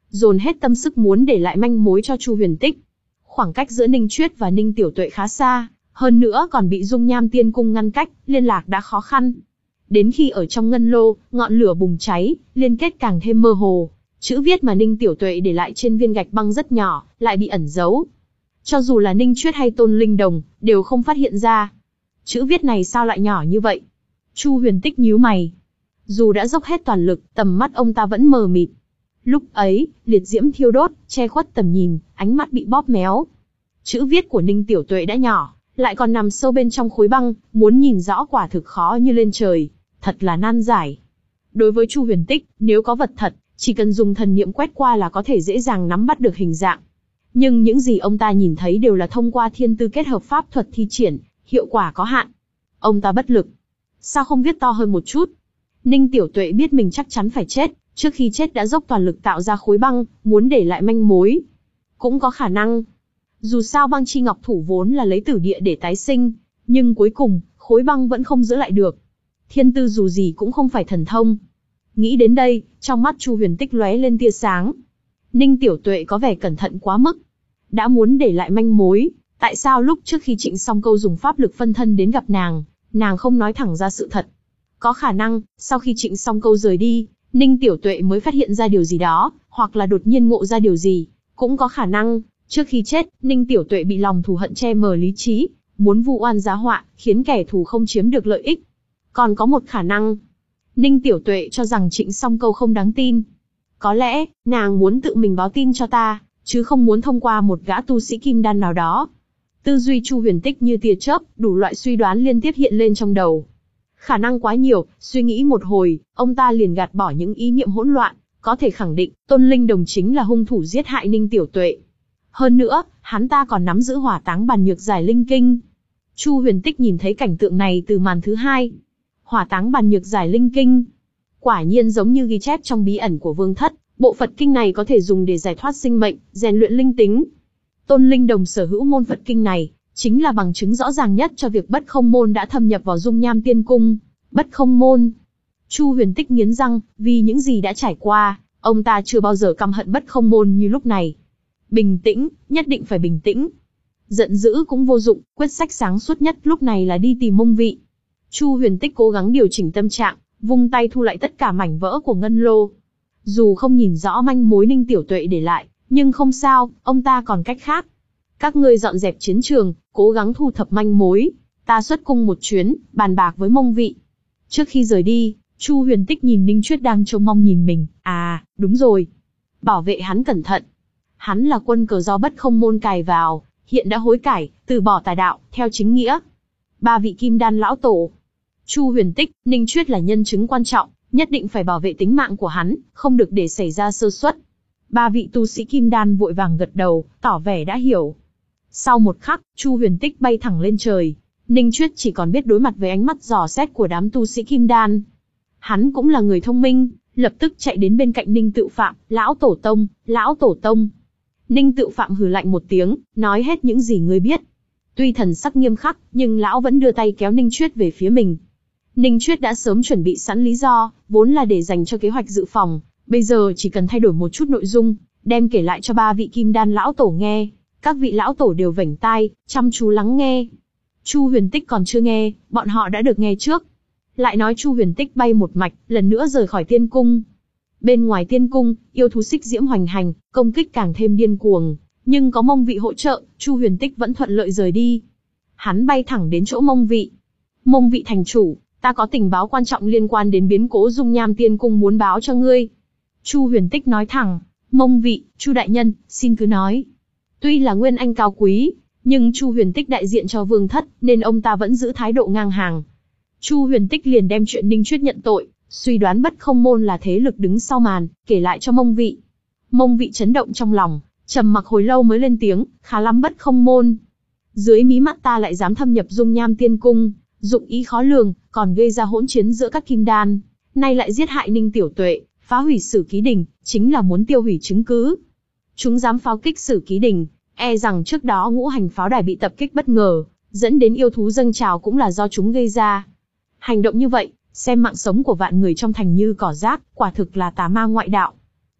dồn hết tâm sức muốn để lại manh mối cho Chu Huyền Tích. Khoảng cách giữa Ninh Chuyết và Ninh Tiểu Tuệ khá xa, hơn nữa còn bị Dung Nham Tiên Cung ngăn cách, liên lạc đã khó khăn. Đến khi ở trong ngân lô, ngọn lửa bùng cháy, liên kết càng thêm mơ hồ. Chữ viết mà Ninh Tiểu Tuệ để lại trên viên gạch băng rất nhỏ, lại bị ẩn giấu. Cho dù là Ninh Chuyết hay Tôn Linh Đồng, đều không phát hiện ra. Chữ viết này sao lại nhỏ như vậy? Chu Huyền Tích nhíu mày. Dù đã dốc hết toàn lực, tầm mắt ông ta vẫn mờ mịt. Lúc ấy, liệt diễm thiêu đốt, che khuất tầm nhìn, ánh mắt bị bóp méo. Chữ viết của Ninh Tiểu Tuệ đã nhỏ, lại còn nằm sâu bên trong khối băng, muốn nhìn rõ quả thực khó như lên trời, thật là nan giải. Đối với Chu Huyền Tích, nếu có vật thật, chỉ cần dùng thần niệm quét qua là có thể dễ dàng nắm bắt được hình dạng. Nhưng những gì ông ta nhìn thấy đều là thông qua thiên tư kết hợp pháp thuật thi triển, hiệu quả có hạn. Ông ta bất lực. Sao không viết to hơn một chút? Ninh Tiểu Tuệ biết mình chắc chắn phải chết, trước khi chết đã dốc toàn lực tạo ra khối băng, muốn để lại manh mối. Cũng có khả năng. Dù sao băng chi ngọc thủ vốn là lấy tử địa để tái sinh, nhưng cuối cùng, khối băng vẫn không giữ lại được. Thiên tư dù gì cũng không phải thần thông. Nghĩ đến đây, trong mắt Chu Huyền Tích lóe lên tia sáng. Ninh Tiểu Tuệ có vẻ cẩn thận quá mức. Đã muốn để lại manh mối, tại sao lúc trước khi Trịnh Song Câu dùng pháp lực phân thân đến gặp nàng, nàng không nói thẳng ra sự thật? Có khả năng, sau khi Trịnh Song Câu rời đi, Ninh Tiểu Tuệ mới phát hiện ra điều gì đó, hoặc là đột nhiên ngộ ra điều gì. Cũng có khả năng, trước khi chết, Ninh Tiểu Tuệ bị lòng thù hận che mờ lý trí, muốn vu oan giá họa, khiến kẻ thù không chiếm được lợi ích. Còn có một khả năng, Ninh Tiểu Tuệ cho rằng Trịnh Song Câu không đáng tin. Có lẽ, nàng muốn tự mình báo tin cho ta, chứ không muốn thông qua một gã tu sĩ kim đan nào đó. Tư duy Chu Huyền Tích như tia chớp, đủ loại suy đoán liên tiếp hiện lên trong đầu. Khả năng quá nhiều, suy nghĩ một hồi, ông ta liền gạt bỏ những ý niệm hỗn loạn, có thể khẳng định, Tôn Linh Đồng chính là hung thủ giết hại Ninh Tiểu Tuệ. Hơn nữa, hắn ta còn nắm giữ hỏa táng bàn nhược giải linh kinh. Chu Huyền Tích nhìn thấy cảnh tượng này từ màn thứ hai. Hỏa táng bàn nhược giải linh kinh. Quả nhiên giống như ghi chép trong bí ẩn của Vương Thất, bộ Phật kinh này có thể dùng để giải thoát sinh mệnh, rèn luyện linh tính. Tôn Linh Đồng sở hữu môn Phật kinh này, chính là bằng chứng rõ ràng nhất cho việc Bất Không Môn đã thâm nhập vào Dung Nham Tiên Cung. Bất Không Môn. Chu Huyền Tích nghiến răng, vì những gì đã trải qua, ông ta chưa bao giờ căm hận Bất Không Môn như lúc này. Bình tĩnh, nhất định phải bình tĩnh. Giận dữ cũng vô dụng, quyết sách sáng suốt nhất lúc này là đi tìm Mông Vị. Chu Huyền Tích cố gắng điều chỉnh tâm trạng, vung tay thu lại tất cả mảnh vỡ của ngân lô. Dù không nhìn rõ manh mối Ninh Tiểu Tuệ để lại, nhưng không sao, ông ta còn cách khác. Các ngươi dọn dẹp chiến trường, cố gắng thu thập manh mối. Ta xuất cung một chuyến, bàn bạc với Mông Vị. Trước khi rời đi, Chu Huyền Tích nhìn Ninh Chuyết đang trông mong nhìn mình. À, đúng rồi. Bảo vệ hắn cẩn thận. Hắn là quân cờ do Bất Không Môn cài vào, hiện đã hối cải, từ bỏ tà đạo, theo chính nghĩa. Ba vị kim đan lão tổ. Chu Huyền Tích, Ninh Chuyết là nhân chứng quan trọng, nhất định phải bảo vệ tính mạng của hắn, không được để xảy ra sơ suất. Ba vị tu sĩ kim đan vội vàng gật đầu, tỏ vẻ đã hiểu. Sau một khắc, Chu Huyền Tích bay thẳng lên trời. Ninh Chuyết chỉ còn biết đối mặt với ánh mắt dò xét của đám tu sĩ kim đan. Hắn cũng là người thông minh, lập tức chạy đến bên cạnh Ninh Tự Phạm, lão tổ tông, lão tổ tông. Ninh Tự Phạm hừ lạnh một tiếng, nói hết những gì ngươi biết. Tuy thần sắc nghiêm khắc, nhưng lão vẫn đưa tay kéo Ninh Chuyết về phía mình. Ninh Chuyết đã sớm chuẩn bị sẵn lý do, vốn là để dành cho kế hoạch dự phòng, bây giờ chỉ cần thay đổi một chút nội dung, đem kể lại cho ba vị kim đan lão tổ nghe. Các vị lão tổ đều vểnh tai, chăm chú lắng nghe. Chu Huyền Tích còn chưa nghe, bọn họ đã được nghe trước. Lại nói Chu Huyền Tích bay một mạch, lần nữa rời khỏi tiên cung. Bên ngoài tiên cung, yêu thú xích diễm hoành hành, công kích càng thêm điên cuồng. Nhưng có Mông Vị hỗ trợ, Chu Huyền Tích vẫn thuận lợi rời đi. Hắn bay thẳng đến chỗ Mông Vị. Mông Vị thành chủ, ta có tình báo quan trọng liên quan đến biến cố Dung Nham Tiên Cung muốn báo cho ngươi. Chu Huyền Tích nói thẳng. Mông Vị, Chu đại nhân, xin cứ nói. Tuy là nguyên anh cao quý, nhưng Chu Huyền Tích đại diện cho Vương Thất, nên ông ta vẫn giữ thái độ ngang hàng. Chu Huyền Tích liền đem chuyện Ninh Chuyết nhận tội, suy đoán Bất Không Môn là thế lực đứng sau màn, kể lại cho Mông Vị. Mông Vị chấn động trong lòng, trầm mặc hồi lâu mới lên tiếng, khá lắm Bất Không Môn. Dưới mí mắt ta lại dám thâm nhập Dung Nham Tiên Cung, dụng ý khó lường, còn gây ra hỗn chiến giữa các kim đan. Nay lại giết hại Ninh Tiểu Tuệ, phá hủy Sử Ký Đình, chính là muốn tiêu hủy chứng cứ. Chúng dám pháo kích Sử Ký Đình, e rằng trước đó ngũ hành pháo đài bị tập kích bất ngờ, dẫn đến yêu thú dâng trào cũng là do chúng gây ra. Hành động như vậy, xem mạng sống của vạn người trong thành như cỏ rác, quả thực là tà ma ngoại đạo.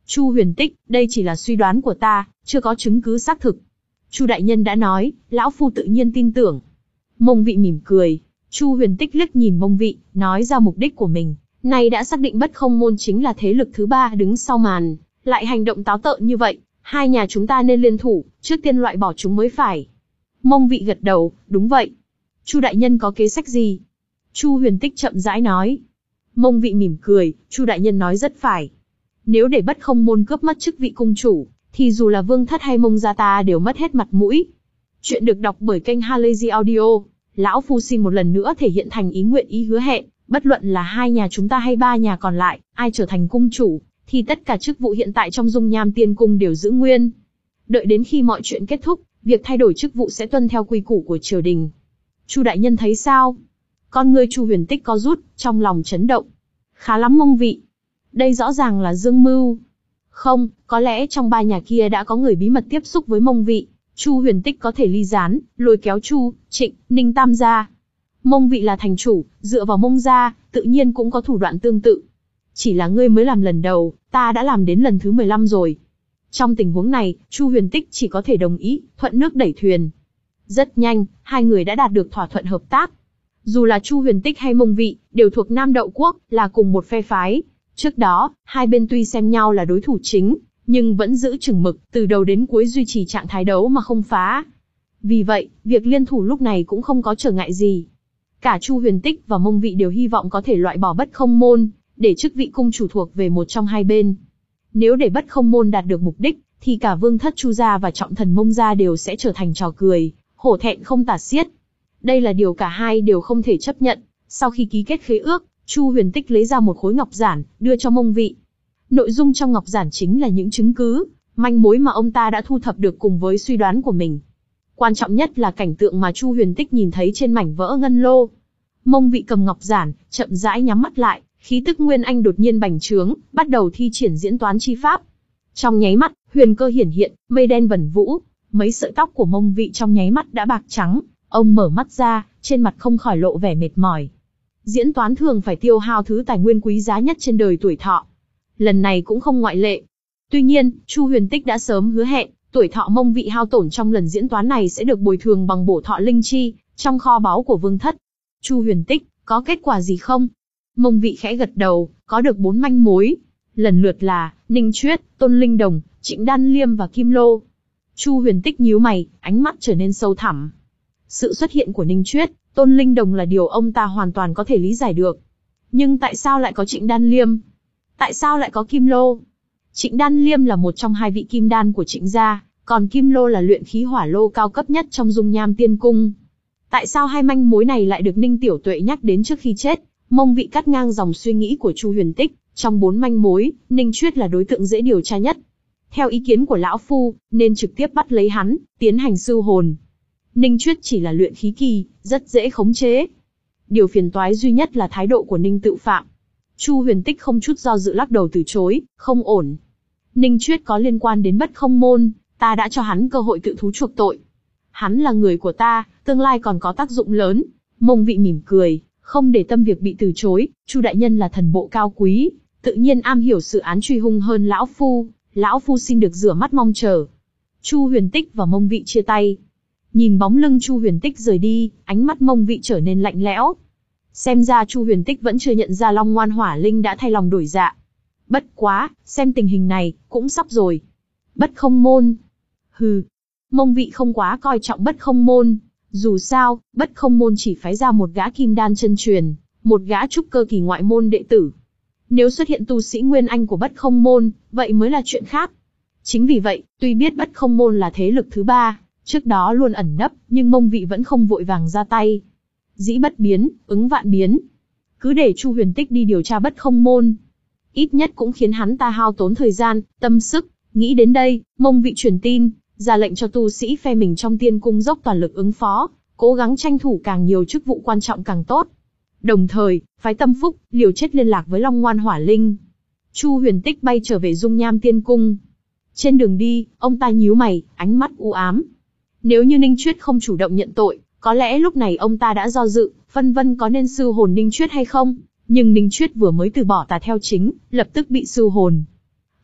Chu Huyền Tích, đây chỉ là suy đoán của ta, chưa có chứng cứ xác thực. Chu đại nhân đã nói, lão phu tự nhiên tin tưởng. Mông Vị mỉm cười. Chu Huyền Tích liếc nhìn Mông Vị, nói ra mục đích của mình. Nay đã xác định Bất Không Môn chính là thế lực thứ ba đứng sau màn, lại hành động táo tợn như vậy, hai nhà chúng ta nên liên thủ, trước tiên loại bỏ chúng mới phải. Mông Vị gật đầu, đúng vậy. Chu đại nhân có kế sách gì? Chu Huyền Tích chậm rãi nói. Mông Vị mỉm cười, Chu đại nhân nói rất phải. Nếu để Bất Không Môn cướp mất chức vị cung chủ, thì dù là Vương Thất hay Mông gia ta đều mất hết mặt mũi. Chuyện được đọc bởi kênh Halazy Audio. Lão phu xin một lần nữa thể hiện thành ý nguyện ý hứa hẹn, bất luận là hai nhà chúng ta hay ba nhà còn lại, ai trở thành cung chủ, thì tất cả chức vụ hiện tại trong Dung Nham Tiên Cung đều giữ nguyên. Đợi đến khi mọi chuyện kết thúc, việc thay đổi chức vụ sẽ tuân theo quy củ của triều đình. Chu đại nhân thấy sao? Con ngươi Chu Huyền Tích co rút, trong lòng chấn động. Khá lắm Mông Vị. Đây rõ ràng là dương mưu. Không, có lẽ trong ba nhà kia đã có người bí mật tiếp xúc với Mông Vị. Chu Huyền Tích có thể ly gián, lôi kéo Chu, Trịnh, Ninh tam gia. Mông Vị là thành chủ, dựa vào Mông gia, tự nhiên cũng có thủ đoạn tương tự. Chỉ là ngươi mới làm lần đầu, ta đã làm đến lần thứ mười lăm rồi. Trong tình huống này, Chu Huyền Tích chỉ có thể đồng ý, thuận nước đẩy thuyền. Rất nhanh, hai người đã đạt được thỏa thuận hợp tác. Dù là Chu Huyền Tích hay Mông Vị, đều thuộc Nam Đậu Quốc, là cùng một phe phái. Trước đó, hai bên tuy xem nhau là đối thủ chính, nhưng vẫn giữ chừng mực, từ đầu đến cuối duy trì trạng thái đấu mà không phá. Vì vậy, việc liên thủ lúc này cũng không có trở ngại gì. Cả Chu Huyền Tích và Mông Vị đều hy vọng có thể loại bỏ Bất Không Môn, để chức vị cung chủ thuộc về một trong hai bên. Nếu để Bất Không Môn đạt được mục đích, thì cả Vương Thất Chu gia và Trọng Thần Mông gia đều sẽ trở thành trò cười, hổ thẹn không tả xiết. Đây là điều cả hai đều không thể chấp nhận. Sau khi ký kết khế ước, Chu Huyền Tích lấy ra một khối ngọc giản, đưa cho Mông Vị. Nội dung trong ngọc giản chính là những chứng cứ, manh mối mà ông ta đã thu thập được cùng với suy đoán của mình. Quan trọng nhất là cảnh tượng mà Chu Huyền Tích nhìn thấy trên mảnh vỡ ngân lô. Mông Vị cầm ngọc giản, chậm rãi nhắm mắt lại, khí tức Nguyên Anh đột nhiên bành trướng, bắt đầu thi triển diễn toán chi pháp. Trong nháy mắt, huyền cơ hiển hiện, mây đen vẩn vũ, mấy sợi tóc của Mông Vị trong nháy mắt đã bạc trắng. Ông mở mắt ra, trên mặt không khỏi lộ vẻ mệt mỏi. Diễn toán thường phải tiêu hao thứ tài nguyên quý giá nhất trên đời tuổi thọ. Lần này cũng không ngoại lệ. Tuy nhiên, Chu Huyền Tích đã sớm hứa hẹn, tuổi thọ Mông Vị hao tổn trong lần diễn toán này sẽ được bồi thường bằng bổ thọ linh chi, trong kho báu của Vương Thất. Chu Huyền Tích, có kết quả gì không? Mông Vị khẽ gật đầu, có được bốn manh mối. Lần lượt là, Ninh Chuyết, Tôn Linh Đồng, Trịnh Đan Liêm và Kim Lô. Chu Huyền Tích nhíu mày, ánh mắt trở nên sâu thẳm. Sự xuất hiện của Ninh Chuyết, Tôn Linh Đồng là điều ông ta hoàn toàn có thể lý giải được. Nhưng tại sao lại có Trịnh Đan Liêm? Tại sao lại có Kim Lô? Trịnh Đan Liêm là một trong hai vị kim đan của Trịnh gia, còn Kim Lô là luyện khí hỏa lô cao cấp nhất trong Dung Nham Tiên Cung. Tại sao hai manh mối này lại được Ninh Tiểu Tuệ nhắc đến trước khi chết? Mông Vị cắt ngang dòng suy nghĩ của Chu Huyền Tích, trong bốn manh mối, Ninh Chuyết là đối tượng dễ điều tra nhất. Theo ý kiến của lão phu, nên trực tiếp bắt lấy hắn, tiến hành sưu hồn. Ninh Chuyết chỉ là luyện khí kỳ, rất dễ khống chế. Điều phiền toái duy nhất là thái độ của Ninh Tự Phạm. Chu Huyền Tích không chút do dự lắc đầu từ chối, không ổn. Ninh Chuyết có liên quan đến Bất Không Môn, ta đã cho hắn cơ hội tự thú chuộc tội. Hắn là người của ta, tương lai còn có tác dụng lớn. Mông Vị mỉm cười, không để tâm việc bị từ chối. Chu đại nhân là thần bộ cao quý, tự nhiên am hiểu sự án truy hung hơn lão phu. Lão phu xin được rửa mắt mong chờ. Chu Huyền Tích và Mông Vị chia tay. Nhìn bóng lưng Chu Huyền Tích rời đi, ánh mắt Mông Vị trở nên lạnh lẽo. Xem ra Chu Huyền Tích vẫn chưa nhận ra Long Ngoan Hỏa Linh đã thay lòng đổi dạ. Bất quá, xem tình hình này, cũng sắp rồi. Bất Không Môn. Hừ. Mông Vị không quá coi trọng Bất Không Môn. Dù sao, Bất Không Môn chỉ phái ra một gã kim đan chân truyền, một gã trúc cơ kỳ ngoại môn đệ tử. Nếu xuất hiện tu sĩ Nguyên Anh của Bất Không Môn, vậy mới là chuyện khác. Chính vì vậy, tuy biết Bất Không Môn là thế lực thứ ba, trước đó luôn ẩn nấp, nhưng Mông Vị vẫn không vội vàng ra tay. Dĩ bất biến, ứng vạn biến. Cứ để Chu Huyền Tích đi điều tra Bất Không Môn. Ít nhất cũng khiến hắn ta hao tốn thời gian, tâm sức. Nghĩ đến đây, Mông Vị truyền tin, ra lệnh cho tu sĩ phe mình trong tiên cung dốc toàn lực ứng phó, cố gắng tranh thủ càng nhiều chức vụ quan trọng càng tốt. Đồng thời, phái Tâm Phúc, liều chết liên lạc với Long Ngoan Hỏa Linh. Chu Huyền Tích bay trở về Dung Nham Tiên Cung. Trên đường đi, ông ta nhíu mày, ánh mắt u ám. Nếu như Ninh Chuyết không chủ động nhận tội, có lẽ lúc này ông ta đã do dự, phân vân có nên sưu hồn Ninh Chuyết hay không. Nhưng Ninh Chuyết vừa mới từ bỏ tà theo chính, lập tức bị sưu hồn.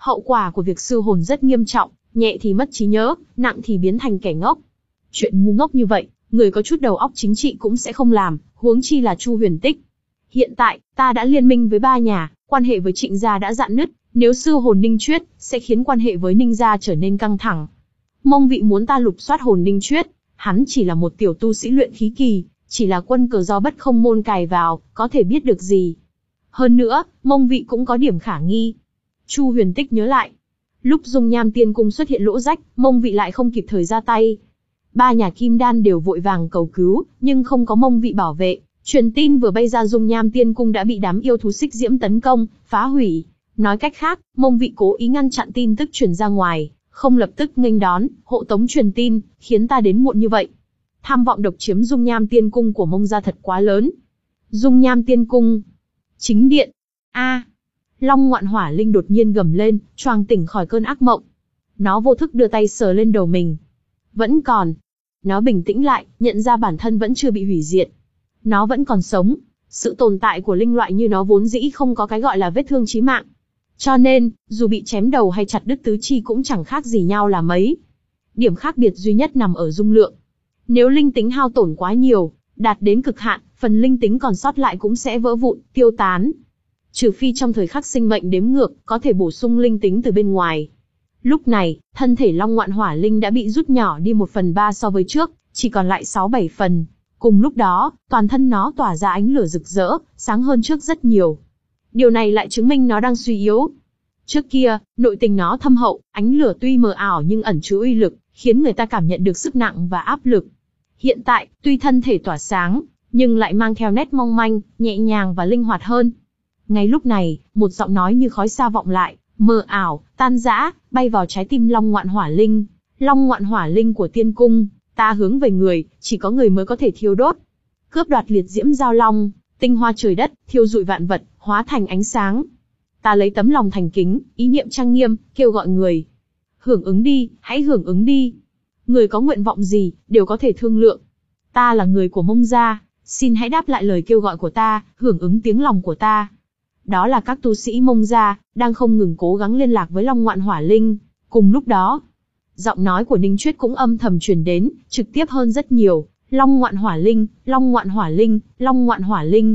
Hậu quả của việc sư hồn rất nghiêm trọng, nhẹ thì mất trí nhớ, nặng thì biến thành kẻ ngốc. Chuyện ngu ngốc như vậy, người có chút đầu óc chính trị cũng sẽ không làm, huống chi là Chu Huyền Tích. Hiện tại, ta đã liên minh với ba nhà, quan hệ với Trịnh gia đã rạn nứt, nếu sư hồn Ninh Chuyết, sẽ khiến quan hệ với Ninh gia trở nên căng thẳng. Mông Vị muốn ta lục soát hồn Ninh Chuyết, hắn chỉ là một tiểu tu sĩ luyện khí kỳ, chỉ là quân cờ do Bất Không môn cài vào, có thể biết được gì. Hơn nữa, Mông Vị cũng có điểm khả nghi. Chu Huyền Tích nhớ lại, lúc Dung Nham Tiên Cung xuất hiện lỗ rách, Mông Vị lại không kịp thời ra tay. Ba nhà Kim Đan đều vội vàng cầu cứu, nhưng không có Mông Vị bảo vệ. Truyền tin vừa bay ra Dung Nham Tiên Cung đã bị đám yêu thú xích diễm tấn công, phá hủy. Nói cách khác, Mông Vị cố ý ngăn chặn tin tức truyền ra ngoài, không lập tức nghênh đón, hộ tống truyền tin, khiến ta đến muộn như vậy. Tham vọng độc chiếm Dung Nham Tiên Cung của Mông gia thật quá lớn. Dung Nham Tiên Cung, chính điện. A, Long Ngoạn Hỏa Linh đột nhiên gầm lên, choàng tỉnh khỏi cơn ác mộng. Nó vô thức đưa tay sờ lên đầu mình. Vẫn còn. Nó bình tĩnh lại, nhận ra bản thân vẫn chưa bị hủy diệt. Nó vẫn còn sống. Sự tồn tại của linh loại như nó vốn dĩ không có cái gọi là vết thương chí mạng. Cho nên, dù bị chém đầu hay chặt đứt tứ chi cũng chẳng khác gì nhau là mấy. Điểm khác biệt duy nhất nằm ở dung lượng. Nếu linh tính hao tổn quá nhiều, đạt đến cực hạn, phần linh tính còn sót lại cũng sẽ vỡ vụn, tiêu tán. Trừ phi trong thời khắc sinh mệnh đếm ngược, có thể bổ sung linh tính từ bên ngoài. Lúc này, thân thể Long Ngoạn Hỏa Linh đã bị rút nhỏ đi một phần ba so với trước, chỉ còn lại sáu bảy phần. Cùng lúc đó, toàn thân nó tỏa ra ánh lửa rực rỡ, sáng hơn trước rất nhiều. Điều này lại chứng minh nó đang suy yếu. Trước kia, nội tình nó thâm hậu, ánh lửa tuy mờ ảo nhưng ẩn chứa uy lực, khiến người ta cảm nhận được sức nặng và áp lực. Hiện tại, tuy thân thể tỏa sáng, nhưng lại mang theo nét mong manh, nhẹ nhàng và linh hoạt hơn. Ngay lúc này, một giọng nói như khói xa vọng lại, mờ ảo, tan rã, bay vào trái tim Long Ngoạn Hỏa Linh. Long Ngoạn Hỏa Linh của Tiên Cung, ta hướng về người, chỉ có người mới có thể thiêu đốt. Cướp đoạt liệt diễm giao long, tinh hoa trời đất, thiêu rụi vạn vật, hóa thành ánh sáng. Ta lấy tấm lòng thành kính, ý niệm trang nghiêm, kêu gọi người. Hưởng ứng đi, hãy hưởng ứng đi. Người có nguyện vọng gì, đều có thể thương lượng. Ta là người của Mông gia, xin hãy đáp lại lời kêu gọi của ta, hưởng ứng tiếng lòng của ta. Đó là các tu sĩ Mông gia, đang không ngừng cố gắng liên lạc với Long Ngoạn Hỏa Linh. Cùng lúc đó, giọng nói của Ninh Chuyết cũng âm thầm truyền đến, trực tiếp hơn rất nhiều. Long Ngoạn Hỏa Linh, Long Ngoạn Hỏa Linh, Long Ngoạn Hỏa Linh.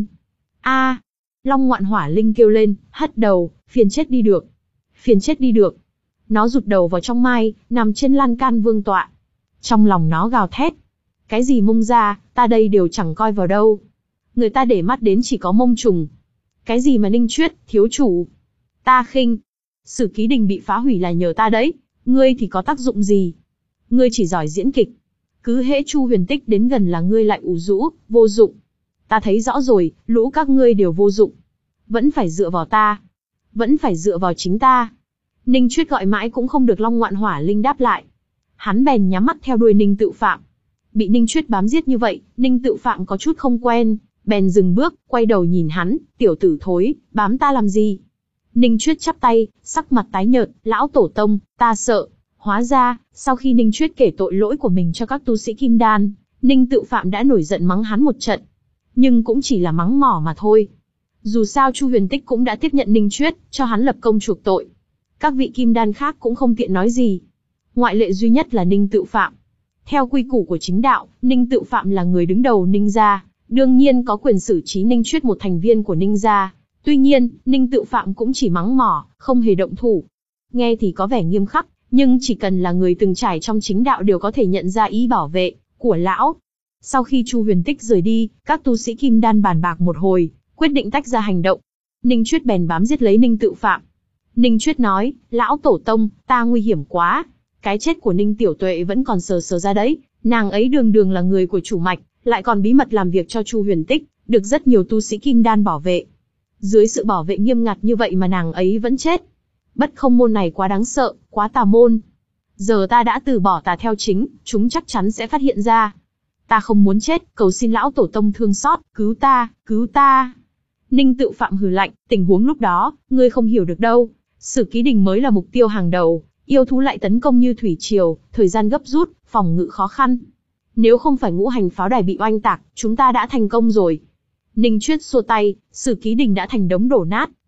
A, Long Ngoạn Hỏa Linh kêu lên, hất đầu, phiền chết đi được. Phiền chết đi được. Nó rụt đầu vào trong mai, nằm trên lan can vương tọa. Trong lòng nó gào thét. Cái gì Mông gia, ta đây đều chẳng coi vào đâu. Người ta để mắt đến chỉ có Mông Trùng. Cái gì mà Ninh Chuyết, thiếu chủ. Ta khinh. Sử Ký Đình bị phá hủy là nhờ ta đấy. Ngươi thì có tác dụng gì? Ngươi chỉ giỏi diễn kịch. Cứ hễ Chu Huyền Tích đến gần là ngươi lại ủ rũ, vô dụng. Ta thấy rõ rồi, lũ các ngươi đều vô dụng. Vẫn phải dựa vào ta. Vẫn phải dựa vào chính ta. Ninh Chuyết gọi mãi cũng không được Long Ngoạn Hỏa Linh đáp lại. Hắn bèn nhắm mắt theo đuôi Ninh Tự Phạm. Bị Ninh Chuyết bám giết như vậy, Ninh Tự Phạm có chút không quen, bèn dừng bước, quay đầu nhìn hắn, tiểu tử thối, bám ta làm gì? Ninh Chuyết chắp tay, sắc mặt tái nhợt, lão tổ tông, ta sợ. Hóa ra, sau khi Ninh Chuyết kể tội lỗi của mình cho các tu sĩ Kim Đan, Ninh Tự Phạm đã nổi giận mắng hắn một trận. Nhưng cũng chỉ là mắng mỏ mà thôi. Dù sao Chu Huyền Tích cũng đã tiếp nhận Ninh Chuyết, cho hắn lập công chuộc tội. Các vị Kim Đan khác cũng không tiện nói gì. Ngoại lệ duy nhất là Ninh Tự Phạm. Theo quy củ của chính đạo, Ninh Tự Phạm là người đứng đầu Ninh gia, đương nhiên có quyền xử trí Ninh Chuyết một thành viên của Ninh gia. Tuy nhiên, Ninh Tự Phạm cũng chỉ mắng mỏ, không hề động thủ. Nghe thì có vẻ nghiêm khắc, nhưng chỉ cần là người từng trải trong chính đạo đều có thể nhận ra ý bảo vệ của lão. Sau khi Chu Huyền Tích rời đi, các tu sĩ Kim Đan bàn bạc một hồi, quyết định tách ra hành động. Ninh Chuyết bèn bám giết lấy Ninh Tự Phạm. Ninh Chuyết nói, lão tổ tông, ta nguy hiểm quá. Cái chết của Ninh Tiểu Tuệ vẫn còn sờ sờ ra đấy, nàng ấy đường đường là người của chủ mạch, lại còn bí mật làm việc cho Chu Huyền Tích, được rất nhiều tu sĩ Kim Đan bảo vệ. Dưới sự bảo vệ nghiêm ngặt như vậy mà nàng ấy vẫn chết. Bất Không môn này quá đáng sợ, quá tà môn. Giờ ta đã từ bỏ tà theo chính, chúng chắc chắn sẽ phát hiện ra. Ta không muốn chết, cầu xin lão tổ tông thương xót, cứu ta, cứu ta. Ninh Tự Phạm hừ lạnh, tình huống lúc đó, ngươi không hiểu được đâu. Sử Ký Đình mới là mục tiêu hàng đầu, yêu thú lại tấn công như thủy triều, thời gian gấp rút, phòng ngự khó khăn. Nếu không phải ngũ hành pháo đài bị oanh tạc, chúng ta đã thành công rồi. Ninh Chuyết xua tay, Sử Ký Đình đã thành đống đổ nát,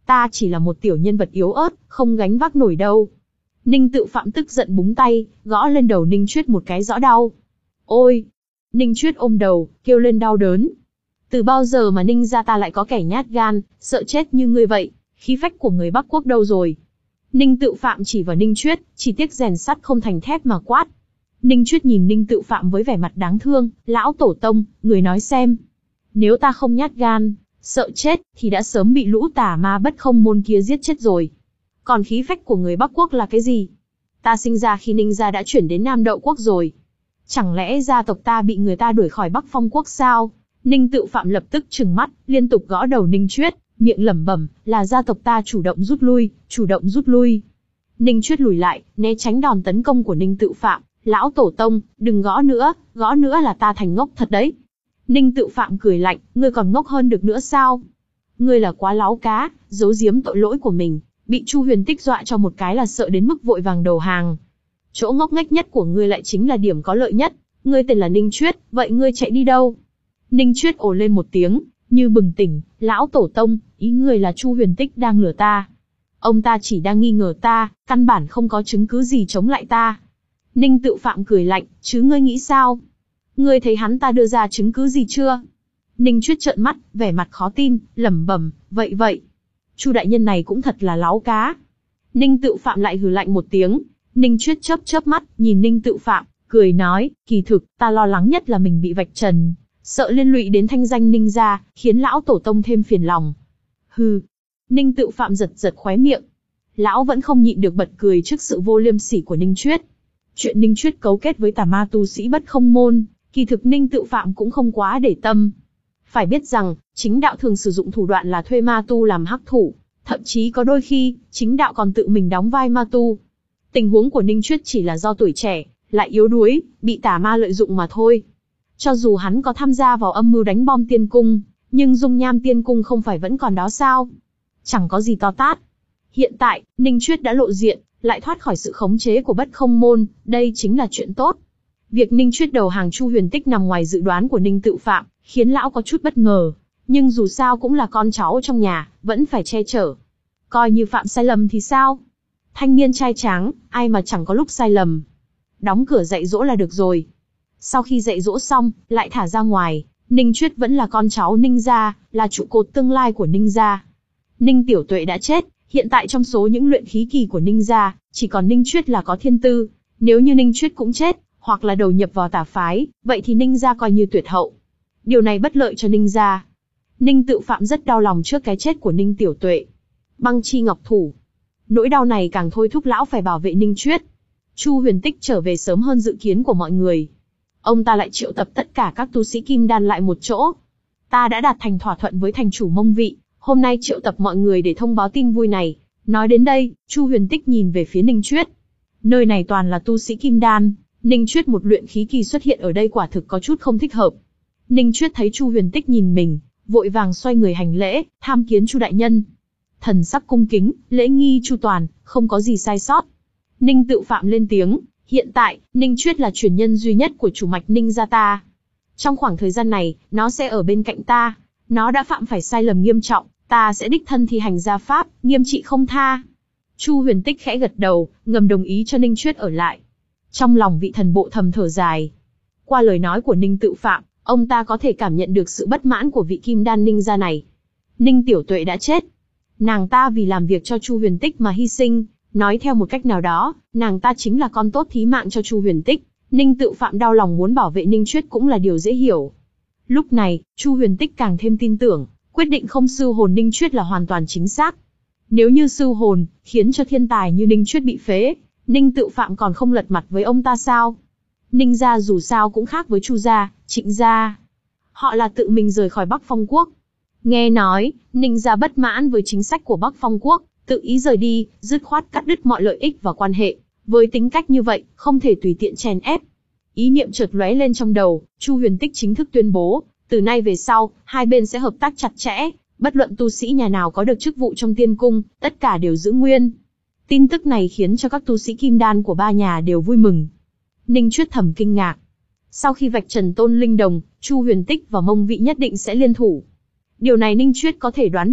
Ta chỉ là một tiểu nhân vật yếu ớt, không gánh vác nổi đâu. Ninh Tự Phạm tức giận búng tay, gõ lên đầu Ninh Chuyết một cái rõ đau. Ôi! Ninh Chuyết ôm đầu, kêu lên đau đớn. Từ bao giờ mà Ninh gia ta lại có kẻ nhát gan, sợ chết như ngươi vậy, khí phách của người Bắc Quốc đâu rồi? Ninh Tự Phạm chỉ vào Ninh Chuyết, chỉ tiếc rèn sắt không thành thép mà quát. Ninh Chuyết nhìn Ninh Tự Phạm với vẻ mặt đáng thương, lão tổ tông, người nói xem. Nếu ta không nhát gan, sợ chết, thì đã sớm bị lũ tà ma bất không môn kia giết chết rồi. Còn khí phách của người Bắc Quốc là cái gì? Ta sinh ra khi Ninh gia đã chuyển đến Nam Đậu Quốc rồi. Chẳng lẽ gia tộc ta bị người ta đuổi khỏi Bắc Phong Quốc sao? Ninh Tự Phạm lập tức trừng mắt, liên tục gõ đầu Ninh Chuyết, miệng lẩm bẩm, là gia tộc ta chủ động rút lui, chủ động rút lui. Ninh Chuyết lùi lại, né tránh đòn tấn công của Ninh Tự Phạm. Lão tổ tông, đừng gõ nữa, gõ nữa là ta thành ngốc thật đấy. Ninh Tự Phạm cười lạnh, ngươi còn ngốc hơn được nữa sao? Ngươi là quá láo cá, giấu giếm tội lỗi của mình, bị Chu Huyền Tích dọa cho một cái là sợ đến mức vội vàng đầu hàng. Chỗ ngốc nghếch nhất của ngươi lại chính là điểm có lợi nhất. Ngươi tên là Ninh Chuyết, vậy ngươi chạy đi đâu? Ninh Chuyết ồ lên một tiếng, như bừng tỉnh, lão tổ tông, ý ngươi là Chu Huyền Tích đang lừa ta. Ông ta chỉ đang nghi ngờ ta, căn bản không có chứng cứ gì chống lại ta. Ninh Tự Phạm cười lạnh, chứ ngươi nghĩ sao? Ngươi thấy hắn ta đưa ra chứng cứ gì chưa? Ninh Chuyết trợn mắt, vẻ mặt khó tin, lẩm bẩm, vậy vậy. Chu đại nhân này cũng thật là láo cá. Ninh Tự Phạm lại hừ lạnh một tiếng. Ninh Chuyết chớp chớp mắt, nhìn Ninh Tự Phạm, cười nói, kỳ thực, ta lo lắng nhất là mình bị vạch trần, sợ liên lụy đến thanh danh Ninh gia, khiến lão tổ tông thêm phiền lòng. Hừ. Ninh Tự Phạm giật giật khóe miệng. Lão vẫn không nhịn được bật cười trước sự vô liêm sỉ của Ninh Chuyết. Chuyện Ninh Chuyết cấu kết với tà ma tu sĩ bất không môn, kỳ thực Ninh Tự Phạm cũng không quá để tâm. Phải biết rằng, chính đạo thường sử dụng thủ đoạn là thuê ma tu làm hắc thủ, thậm chí có đôi khi, chính đạo còn tự mình đóng vai ma tu. Tình huống của Ninh Chuyết chỉ là do tuổi trẻ, lại yếu đuối, bị tà ma lợi dụng mà thôi. Cho dù hắn có tham gia vào âm mưu đánh bom tiên cung, nhưng dung nham tiên cung không phải vẫn còn đó sao? Chẳng có gì to tát. Hiện tại, Ninh Chuyết đã lộ diện, lại thoát khỏi sự khống chế của bất không môn, đây chính là chuyện tốt. Việc Ninh Chuyết đầu hàng Chu Huyền Tích nằm ngoài dự đoán của Ninh Tự Phạm, khiến lão có chút bất ngờ. Nhưng dù sao cũng là con cháu trong nhà, vẫn phải che chở. Coi như phạm sai lầm thì sao? Thanh niên trai tráng, ai mà chẳng có lúc sai lầm. Đóng cửa dạy dỗ là được rồi. Sau khi dạy dỗ xong, lại thả ra ngoài. Ninh Chuyết vẫn là con cháu Ninh gia, là trụ cột tương lai của Ninh gia. Ninh Tiểu Tuệ đã chết, hiện tại trong số những luyện khí kỳ của Ninh gia, chỉ còn Ninh Chuyết là có thiên tư. Nếu như Ninh Chuyết cũng chết, hoặc là đầu nhập vào tà phái, vậy thì Ninh gia coi như tuyệt hậu. Điều này bất lợi cho Ninh gia. Ninh Tự Phạm rất đau lòng trước cái chết của Ninh Tiểu Tuệ. Băng chi ngọc thủ. Nỗi đau này càng thôi thúc lão phải bảo vệ Ninh Chuyết. Chu Huyền Tích trở về sớm hơn dự kiến của mọi người. Ông ta lại triệu tập tất cả các tu sĩ kim đan lại một chỗ. Ta đã đạt thành thỏa thuận với thành chủ Mông Vị, hôm nay triệu tập mọi người để thông báo tin vui này. Nói đến đây, Chu Huyền Tích nhìn về phía Ninh Chuyết. Nơi này toàn là tu sĩ kim đan, Ninh Chuyết một luyện khí kỳ xuất hiện ở đây quả thực có chút không thích hợp. Ninh Chuyết thấy Chu Huyền Tích nhìn mình, vội vàng xoay người hành lễ, tham kiến Chu đại nhân. Thần sắc cung kính, lễ nghi chu toàn, không có gì sai sót. Ninh Tự Phạm lên tiếng, hiện tại, Ninh Chuyết là truyền nhân duy nhất của chủ mạch Ninh gia ta. Trong khoảng thời gian này, nó sẽ ở bên cạnh ta. Nó đã phạm phải sai lầm nghiêm trọng, ta sẽ đích thân thi hành gia pháp, nghiêm trị không tha. Chu Huyền Tích khẽ gật đầu, ngầm đồng ý cho Ninh Chuyết ở lại. Trong lòng vị thần bộ thầm thở dài. Qua lời nói của Ninh Tự Phạm, ông ta có thể cảm nhận được sự bất mãn của vị kim đan Ninh gia này. Ninh Tiểu Tuệ đã chết. Nàng ta vì làm việc cho Chu Huyền Tích mà hy sinh, nói theo một cách nào đó, nàng ta chính là con tốt thí mạng cho Chu Huyền Tích. Ninh Tự Phạm đau lòng muốn bảo vệ Ninh Chuyết cũng là điều dễ hiểu. Lúc này, Chu Huyền Tích càng thêm tin tưởng, quyết định không sư hồn Ninh Chuyết là hoàn toàn chính xác. Nếu như sư hồn, khiến cho thiên tài như Ninh Chuyết bị phế, Ninh Tự Phạm còn không lật mặt với ông ta sao? Ninh gia dù sao cũng khác với Chu gia, Trịnh gia. Họ là tự mình rời khỏi Bắc Phong Quốc. Nghe nói, Ninh gia bất mãn với chính sách của Bắc Phong Quốc, tự ý rời đi, dứt khoát cắt đứt mọi lợi ích và quan hệ. Với tính cách như vậy, không thể tùy tiện chèn ép. Ý niệm chợt lóe lên trong đầu, Chu Huyền Tích chính thức tuyên bố, từ nay về sau, hai bên sẽ hợp tác chặt chẽ, bất luận tu sĩ nhà nào có được chức vụ trong tiên cung, tất cả đều giữ nguyên. Tin tức này khiến cho các tu sĩ kim đan của ba nhà đều vui mừng. Ninh Chuyết thầm kinh ngạc. Sau khi vạch trần Tôn Linh Đồng, Chu Huyền Tích và Mông Vị nhất định sẽ liên thủ. Điều này Ninh Chuyết có thể đoán được,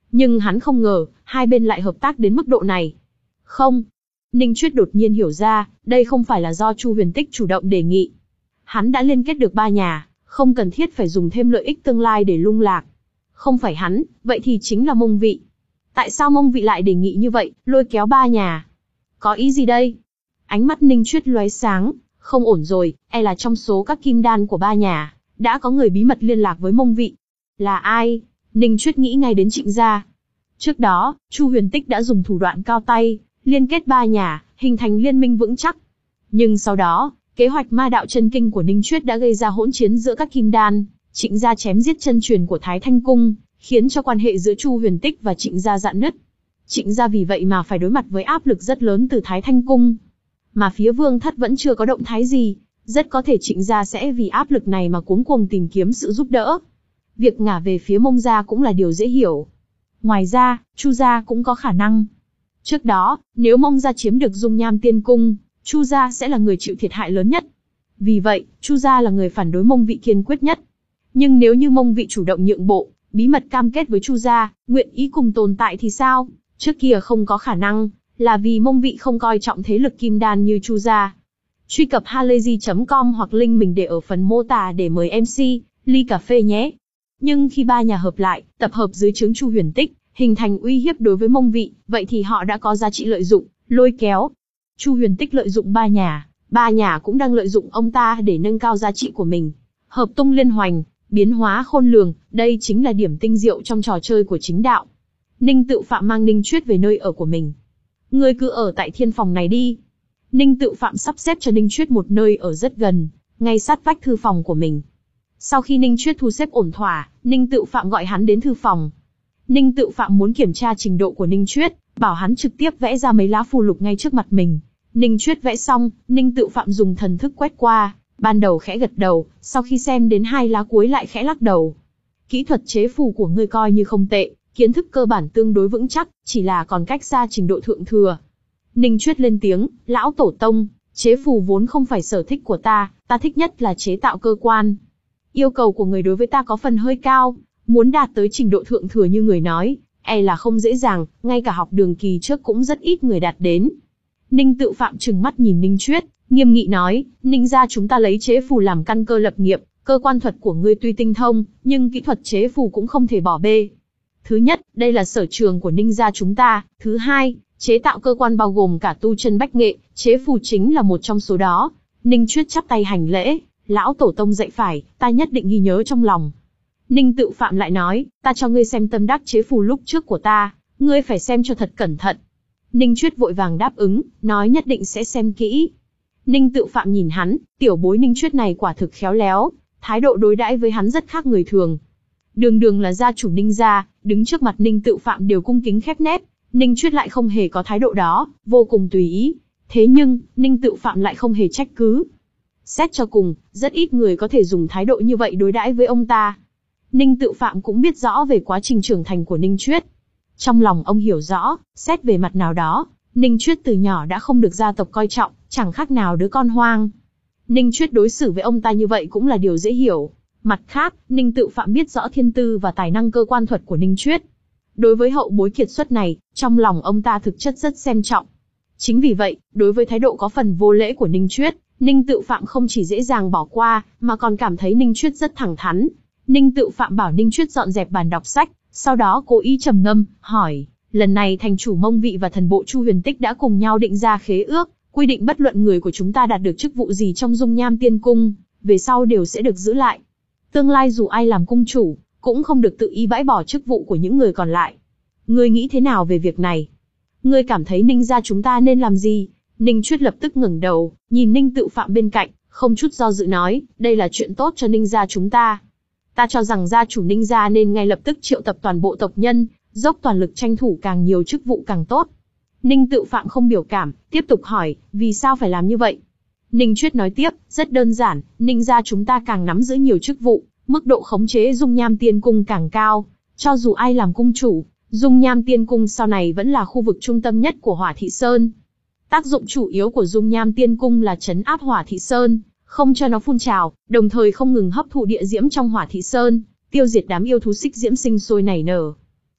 Nhưng hắn không ngờ, hai bên lại hợp tác đến mức độ này. Không. Ninh Chuyết đột nhiên hiểu ra, đây không phải là do Chu Huyền Tích chủ động đề nghị. Hắn đã liên kết được ba nhà, không cần thiết phải dùng thêm lợi ích tương lai để lung lạc. Không phải hắn, vậy thì chính là Mông Vị. Tại sao Mông Vị lại đề nghị như vậy, lôi kéo ba nhà? Có ý gì đây? Ánh mắt Ninh Chuyết lóe sáng, không ổn rồi, e là trong số các kim đan của ba nhà, đã có người bí mật liên lạc với Mông Vị. Là ai? Ninh Chuyết nghĩ ngay đến Trịnh gia. Trước đó, Chu Huyền Tích đã dùng thủ đoạn cao tay, liên kết ba nhà, hình thành liên minh vững chắc. Nhưng sau đó, kế hoạch ma đạo chân kinh của Ninh Chuyết đã gây ra hỗn chiến giữa các kim đan, Trịnh gia chém giết chân truyền của Thái Thanh Cung, khiến cho quan hệ giữa Chu Huyền Tích và Trịnh gia rạn nứt. Trịnh gia vì vậy mà phải đối mặt với áp lực rất lớn từ Thái Thanh Cung. Mà phía Vương Thất vẫn chưa có động thái gì, rất có thể Trịnh gia sẽ vì áp lực này mà cuống cuồng tìm kiếm sự giúp đỡ. Việc ngả về phía Mông gia cũng là điều dễ hiểu. Ngoài ra, Chu gia cũng có khả năng. Trước đó, nếu Mông gia chiếm được Dung Nham Tiên Cung, Chu gia sẽ là người chịu thiệt hại lớn nhất. Vì vậy, Chu gia là người phản đối Mông Vị kiên quyết nhất. Nhưng nếu như Mông Vị chủ động nhượng bộ, bí mật cam kết với Chu gia, nguyện ý cùng tồn tại thì sao? Trước kia không có khả năng, là vì Mông Vị không coi trọng thế lực kim đan như Chu gia. Truy cập halayzi chấm com hoặc link mình để ở phần mô tả để mời em xê, ly cà phê nhé. Nhưng khi ba nhà hợp lại, tập hợp dưới trướng Chu Huyền Tích, hình thành uy hiếp đối với Mông Vị, vậy thì họ đã có giá trị lợi dụng, lôi kéo. Chu Huyền Tích lợi dụng ba nhà, ba nhà cũng đang lợi dụng ông ta để nâng cao giá trị của mình. Hợp tung liên hoành, biến hóa khôn lường, đây chính là điểm tinh diệu trong trò chơi của chính đạo. Ninh Tự Phạm mang Ninh Chuyết về nơi ở của mình. Ngươi cứ ở tại thiên phòng này đi. Ninh Tự Phạm sắp xếp cho Ninh Chuyết một nơi ở rất gần, ngay sát vách thư phòng của mình. Sau khi Ninh Chuyết thu xếp ổn thỏa, Ninh Tự Phạm gọi hắn đến thư phòng. Ninh Tự Phạm muốn kiểm tra trình độ của Ninh Chuyết, bảo hắn trực tiếp vẽ ra mấy lá phù lục ngay trước mặt mình. Ninh Chuyết vẽ xong, Ninh Tự Phạm dùng thần thức quét qua, ban đầu khẽ gật đầu, sau khi xem đến hai lá cuối lại khẽ lắc đầu. Kỹ thuật chế phù của ngươi coi như không tệ, kiến thức cơ bản tương đối vững chắc, chỉ là còn cách xa trình độ thượng thừa. Ninh Chuyết lên tiếng, lão tổ tông, chế phù vốn không phải sở thích của ta, ta thích nhất là chế tạo cơ quan. Yêu cầu của người đối với ta có phần hơi cao, muốn đạt tới trình độ thượng thừa như người nói, e là không dễ dàng, ngay cả học đường kỳ trước cũng rất ít người đạt đến. Ninh Tự Phạm trừng mắt nhìn Ninh Chuyết, nghiêm nghị nói, Ninh gia chúng ta lấy chế phù làm căn cơ lập nghiệp, cơ quan thuật của ngươi tuy tinh thông, nhưng kỹ thuật chế phù cũng không thể bỏ bê. Thứ nhất, đây là sở trường của Ninh gia chúng ta, thứ hai, chế tạo cơ quan bao gồm cả tu chân bách nghệ, chế phù chính là một trong số đó. Ninh Chuyết chắp tay hành lễ, lão tổ tông dạy phải, ta nhất định ghi nhớ trong lòng. Ninh Tự Phạm lại nói, ta cho ngươi xem tâm đắc chế phù lúc trước của ta, ngươi phải xem cho thật cẩn thận. Ninh Chuyết vội vàng đáp ứng, nói nhất định sẽ xem kỹ. Ninh Tự Phạm nhìn hắn, tiểu bối Ninh Chuyết này quả thực khéo léo, thái độ đối đãi với hắn rất khác người thường. Đường đường là gia chủ Ninh gia, đứng trước mặt Ninh Tự Phạm đều cung kính khép nép, Ninh Chuyết lại không hề có thái độ đó, vô cùng tùy ý. Thế nhưng, Ninh Tự Phạm lại không hề trách cứ. Xét cho cùng, rất ít người có thể dùng thái độ như vậy đối đãi với ông ta. Ninh Tự Phạm cũng biết rõ về quá trình trưởng thành của Ninh Chuyết. Trong lòng ông hiểu rõ, xét về mặt nào đó, Ninh Chuyết từ nhỏ đã không được gia tộc coi trọng, chẳng khác nào đứa con hoang. Ninh Chuyết đối xử với ông ta như vậy cũng là điều dễ hiểu. Mặt khác, Ninh Tự Phạm biết rõ thiên tư và tài năng cơ quan thuật của Ninh Chuyết. Đối với hậu bối kiệt xuất này, trong lòng ông ta thực chất rất xem trọng. Chính vì vậy, đối với thái độ có phần vô lễ của Ninh Chuyết, Ninh Tự Phạm không chỉ dễ dàng bỏ qua, mà còn cảm thấy Ninh Chuyết rất thẳng thắn. Ninh Tự Phạm bảo Ninh Chuyết dọn dẹp bàn đọc sách, sau đó cố ý trầm ngâm, hỏi, lần này thành chủ Mông Vị và thần bộ Chu Huyền Tích đã cùng nhau định ra khế ước, quy định bất luận người của chúng ta đạt được chức vụ gì trong Dung Nham Tiên Cung, về sau đều sẽ được giữ lại. Tương lai dù ai làm cung chủ, cũng không được tự ý bãi bỏ chức vụ của những người còn lại. Ngươi nghĩ thế nào về việc này? Ngươi cảm thấy Ninh gia chúng ta nên làm gì? Ninh Chuyết lập tức ngẩng đầu, nhìn Ninh Tự Phạm bên cạnh, không chút do dự nói, đây là chuyện tốt cho Ninh gia chúng ta. Ta cho rằng gia chủ Ninh gia nên ngay lập tức triệu tập toàn bộ tộc nhân, dốc toàn lực tranh thủ càng nhiều chức vụ càng tốt. Ninh Tự Phạm không biểu cảm, tiếp tục hỏi, vì sao phải làm như vậy? Ninh Chuyết nói tiếp, rất đơn giản, Ninh gia chúng ta càng nắm giữ nhiều chức vụ, mức độ khống chế Dung Nham Tiên Cung càng cao. Cho dù ai làm cung chủ, Dung Nham Tiên Cung sau này vẫn là khu vực trung tâm nhất của Hỏa Thị Sơn. Tác dụng chủ yếu của Dung Nham Tiên Cung là trấn áp Hỏa Thị Sơn, không cho nó phun trào, đồng thời không ngừng hấp thụ địa diễm trong Hỏa Thị Sơn, tiêu diệt đám yêu thú xích diễm sinh sôi nảy nở.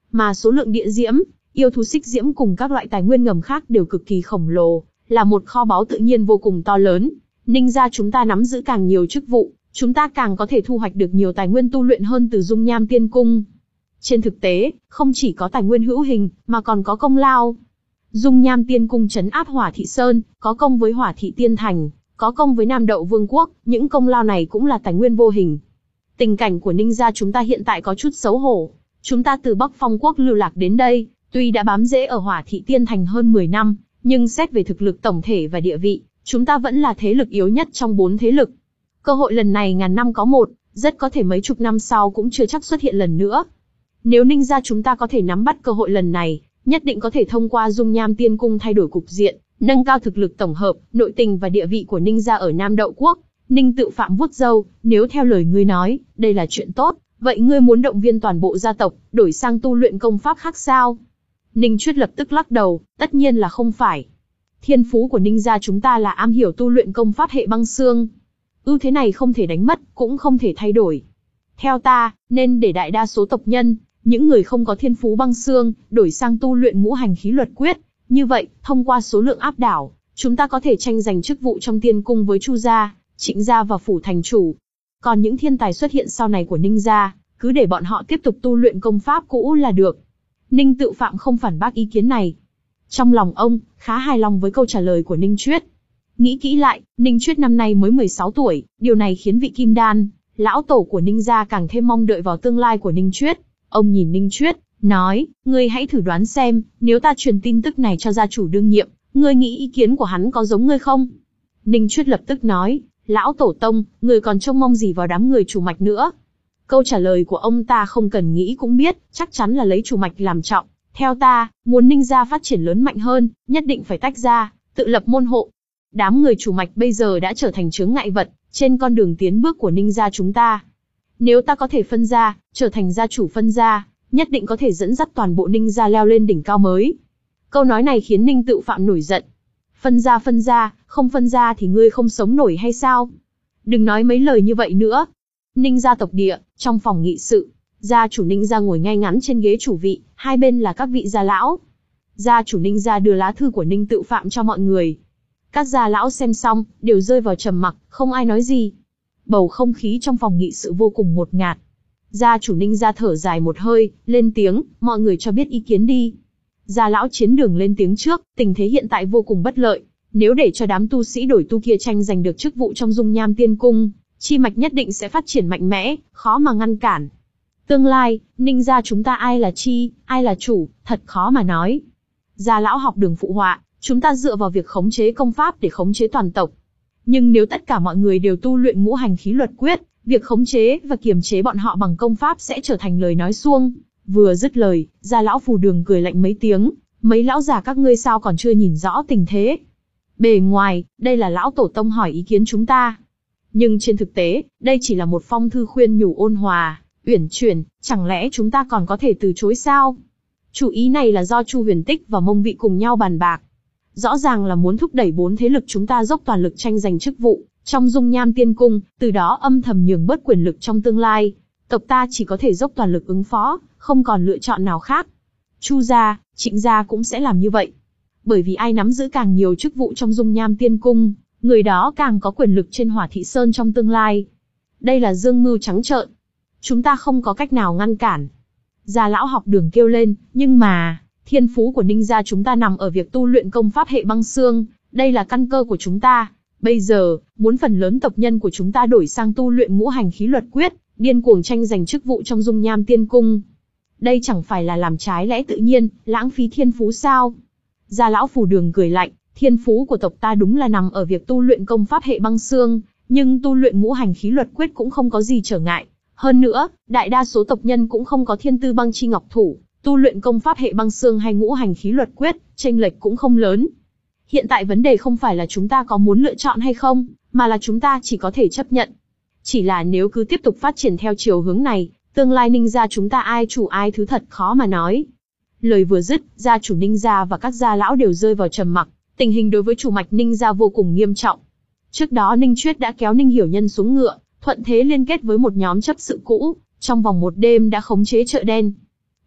mà số lượng địa diễm, yêu thú xích diễm cùng các loại tài nguyên ngầm khác đều cực kỳ khổng lồ, là một kho báu tự nhiên vô cùng to lớn. Ninh gia chúng ta nắm giữ càng nhiều chức vụ, chúng ta càng có thể thu hoạch được nhiều tài nguyên tu luyện hơn từ Dung Nham Tiên Cung. Trên thực tế, không chỉ có tài nguyên hữu hình, mà còn có công lao. Dung Nham Tiên Cung trấn áp Hỏa Thị Sơn, có công với Hỏa Thị Tiên Thành, có công với Nam Đậu Vương quốc, những công lao này cũng là tài nguyên vô hình. Tình cảnh của Ninh gia chúng ta hiện tại có chút xấu hổ. Chúng ta từ Bắc Phong quốc lưu lạc đến đây, tuy đã bám rễ ở Hỏa Thị Tiên Thành hơn mười năm, nhưng xét về thực lực tổng thể và địa vị, chúng ta vẫn là thế lực yếu nhất trong bốn thế lực. Cơ hội lần này ngàn năm có một, rất có thể mấy chục năm sau cũng chưa chắc xuất hiện lần nữa. Nếu Ninh gia chúng ta có thể nắm bắt cơ hội lần này, nhất định có thể thông qua Dung Nham Tiên Cung thay đổi cục diện, nâng cao thực lực tổng hợp, nội tình và địa vị của Ninh gia ở Nam Đậu Quốc. Ninh Tự Phạm vuốt râu, nếu theo lời ngươi nói, đây là chuyện tốt, vậy ngươi muốn động viên toàn bộ gia tộc, đổi sang tu luyện công pháp khác sao? Ninh Chuyết lập tức lắc đầu, tất nhiên là không phải. Thiên phú của Ninh gia chúng ta là am hiểu tu luyện công pháp hệ băng xương. Ưu thế này không thể đánh mất, cũng không thể thay đổi. Theo ta, nên để đại đa số tộc nhân, những người không có thiên phú băng xương, đổi sang tu luyện ngũ hành khí luật quyết. Như vậy, thông qua số lượng áp đảo, chúng ta có thể tranh giành chức vụ trong tiên cung với Chu gia, Trịnh gia và phủ thành chủ. Còn những thiên tài xuất hiện sau này của Ninh gia, cứ để bọn họ tiếp tục tu luyện công pháp cũ là được. Ninh Tự Phạm không phản bác ý kiến này. Trong lòng ông, khá hài lòng với câu trả lời của Ninh Chuyết. Nghĩ kỹ lại, Ninh Chuyết năm nay mới mười sáu tuổi, điều này khiến vị Kim Đan, lão tổ của Ninh gia càng thêm mong đợi vào tương lai của Ninh Chuyết. Ông nhìn Ninh Chuyết, nói, ngươi hãy thử đoán xem, nếu ta truyền tin tức này cho gia chủ đương nhiệm, ngươi nghĩ ý kiến của hắn có giống ngươi không? Ninh Chuyết lập tức nói, lão tổ tông, ngươi còn trông mong gì vào đám người chủ mạch nữa? Câu trả lời của ông ta không cần nghĩ cũng biết, chắc chắn là lấy chủ mạch làm trọng. Theo ta, muốn Ninh gia phát triển lớn mạnh hơn, nhất định phải tách ra, tự lập môn hộ. Đám người chủ mạch bây giờ đã trở thành chướng ngại vật trên con đường tiến bước của Ninh gia chúng ta. Nếu ta có thể phân ra, trở thành gia chủ phân gia, nhất định có thể dẫn dắt toàn bộ Ninh gia leo lên đỉnh cao mới. Câu nói này khiến Ninh Tự Phạm nổi giận. Phân ra phân ra, không phân ra thì ngươi không sống nổi hay sao? Đừng nói mấy lời như vậy nữa. Ninh gia tộc địa, trong phòng nghị sự, gia chủ Ninh gia ngồi ngay ngắn trên ghế chủ vị, hai bên là các vị gia lão. Gia chủ Ninh gia đưa lá thư của Ninh Tự Phạm cho mọi người. Các gia lão xem xong, đều rơi vào trầm mặc, không ai nói gì. Bầu không khí trong phòng nghị sự vô cùng ngột ngạt. Gia chủ Ninh gia thở dài một hơi, lên tiếng, mọi người cho biết ý kiến đi. Gia lão Chiến Đường lên tiếng trước, tình thế hiện tại vô cùng bất lợi. Nếu để cho đám tu sĩ đổi tu kia tranh giành được chức vụ trong Dung Nham Tiên Cung, chi mạch nhất định sẽ phát triển mạnh mẽ, khó mà ngăn cản. Tương lai, Ninh gia chúng ta ai là chi, ai là chủ, thật khó mà nói. Gia lão Học Đường phụ họa, chúng ta dựa vào việc khống chế công pháp để khống chế toàn tộc. Nhưng nếu tất cả mọi người đều tu luyện ngũ hành khí luật quyết, việc khống chế và kiềm chế bọn họ bằng công pháp sẽ trở thành lời nói suông. Vừa dứt lời, Gia lão Phù Đường cười lạnh mấy tiếng, mấy lão già các ngươi sao còn chưa nhìn rõ tình thế. Bề ngoài, đây là lão tổ tông hỏi ý kiến chúng ta. Nhưng trên thực tế, đây chỉ là một phong thư khuyên nhủ ôn hòa, uyển chuyển, chẳng lẽ chúng ta còn có thể từ chối sao? Chủ ý này là do Chu Huyền Tích và Mông Vị cùng nhau bàn bạc. Rõ ràng là muốn thúc đẩy bốn thế lực chúng ta dốc toàn lực tranh giành chức vụ trong Dung Nham Tiên Cung, từ đó âm thầm nhường bớt quyền lực trong tương lai. Tộc ta chỉ có thể dốc toàn lực ứng phó, không còn lựa chọn nào khác. Chu gia, Trịnh gia cũng sẽ làm như vậy. Bởi vì ai nắm giữ càng nhiều chức vụ trong Dung Nham Tiên Cung, người đó càng có quyền lực trên Hỏa Thị Sơn trong tương lai. Đây là dương mưu trắng trợn. Chúng ta không có cách nào ngăn cản. Gia lão Học Đường kêu lên, nhưng mà, thiên phú của Ninh gia chúng ta nằm ở việc tu luyện công pháp hệ băng xương, đây là căn cơ của chúng ta. Bây giờ, muốn phần lớn tộc nhân của chúng ta đổi sang tu luyện ngũ hành khí luật quyết, điên cuồng tranh giành chức vụ trong Dung Nham Tiên Cung. Đây chẳng phải là làm trái lẽ tự nhiên, lãng phí thiên phú sao? Gia lão Phù Đường cười lạnh, thiên phú của tộc ta đúng là nằm ở việc tu luyện công pháp hệ băng xương, nhưng tu luyện ngũ hành khí luật quyết cũng không có gì trở ngại. Hơn nữa, đại đa số tộc nhân cũng không có thiên tư băng chi ngọc thủ, tu luyện công pháp hệ băng xương hay ngũ hành khí luật quyết, chênh lệch cũng không lớn. Hiện tại vấn đề không phải là chúng ta có muốn lựa chọn hay không, mà là chúng ta chỉ có thể chấp nhận. Chỉ là nếu cứ tiếp tục phát triển theo chiều hướng này, tương lai Ninh gia chúng ta ai chủ ai thứ thật khó mà nói. Lời vừa dứt, gia chủ Ninh gia và các gia lão đều rơi vào trầm mặc, tình hình đối với chủ mạch Ninh gia vô cùng nghiêm trọng. Trước đó Ninh Chuyết đã kéo Ninh Hiểu Nhân xuống ngựa, thuận thế liên kết với một nhóm chấp sự cũ, trong vòng một đêm đã khống chế chợ đen.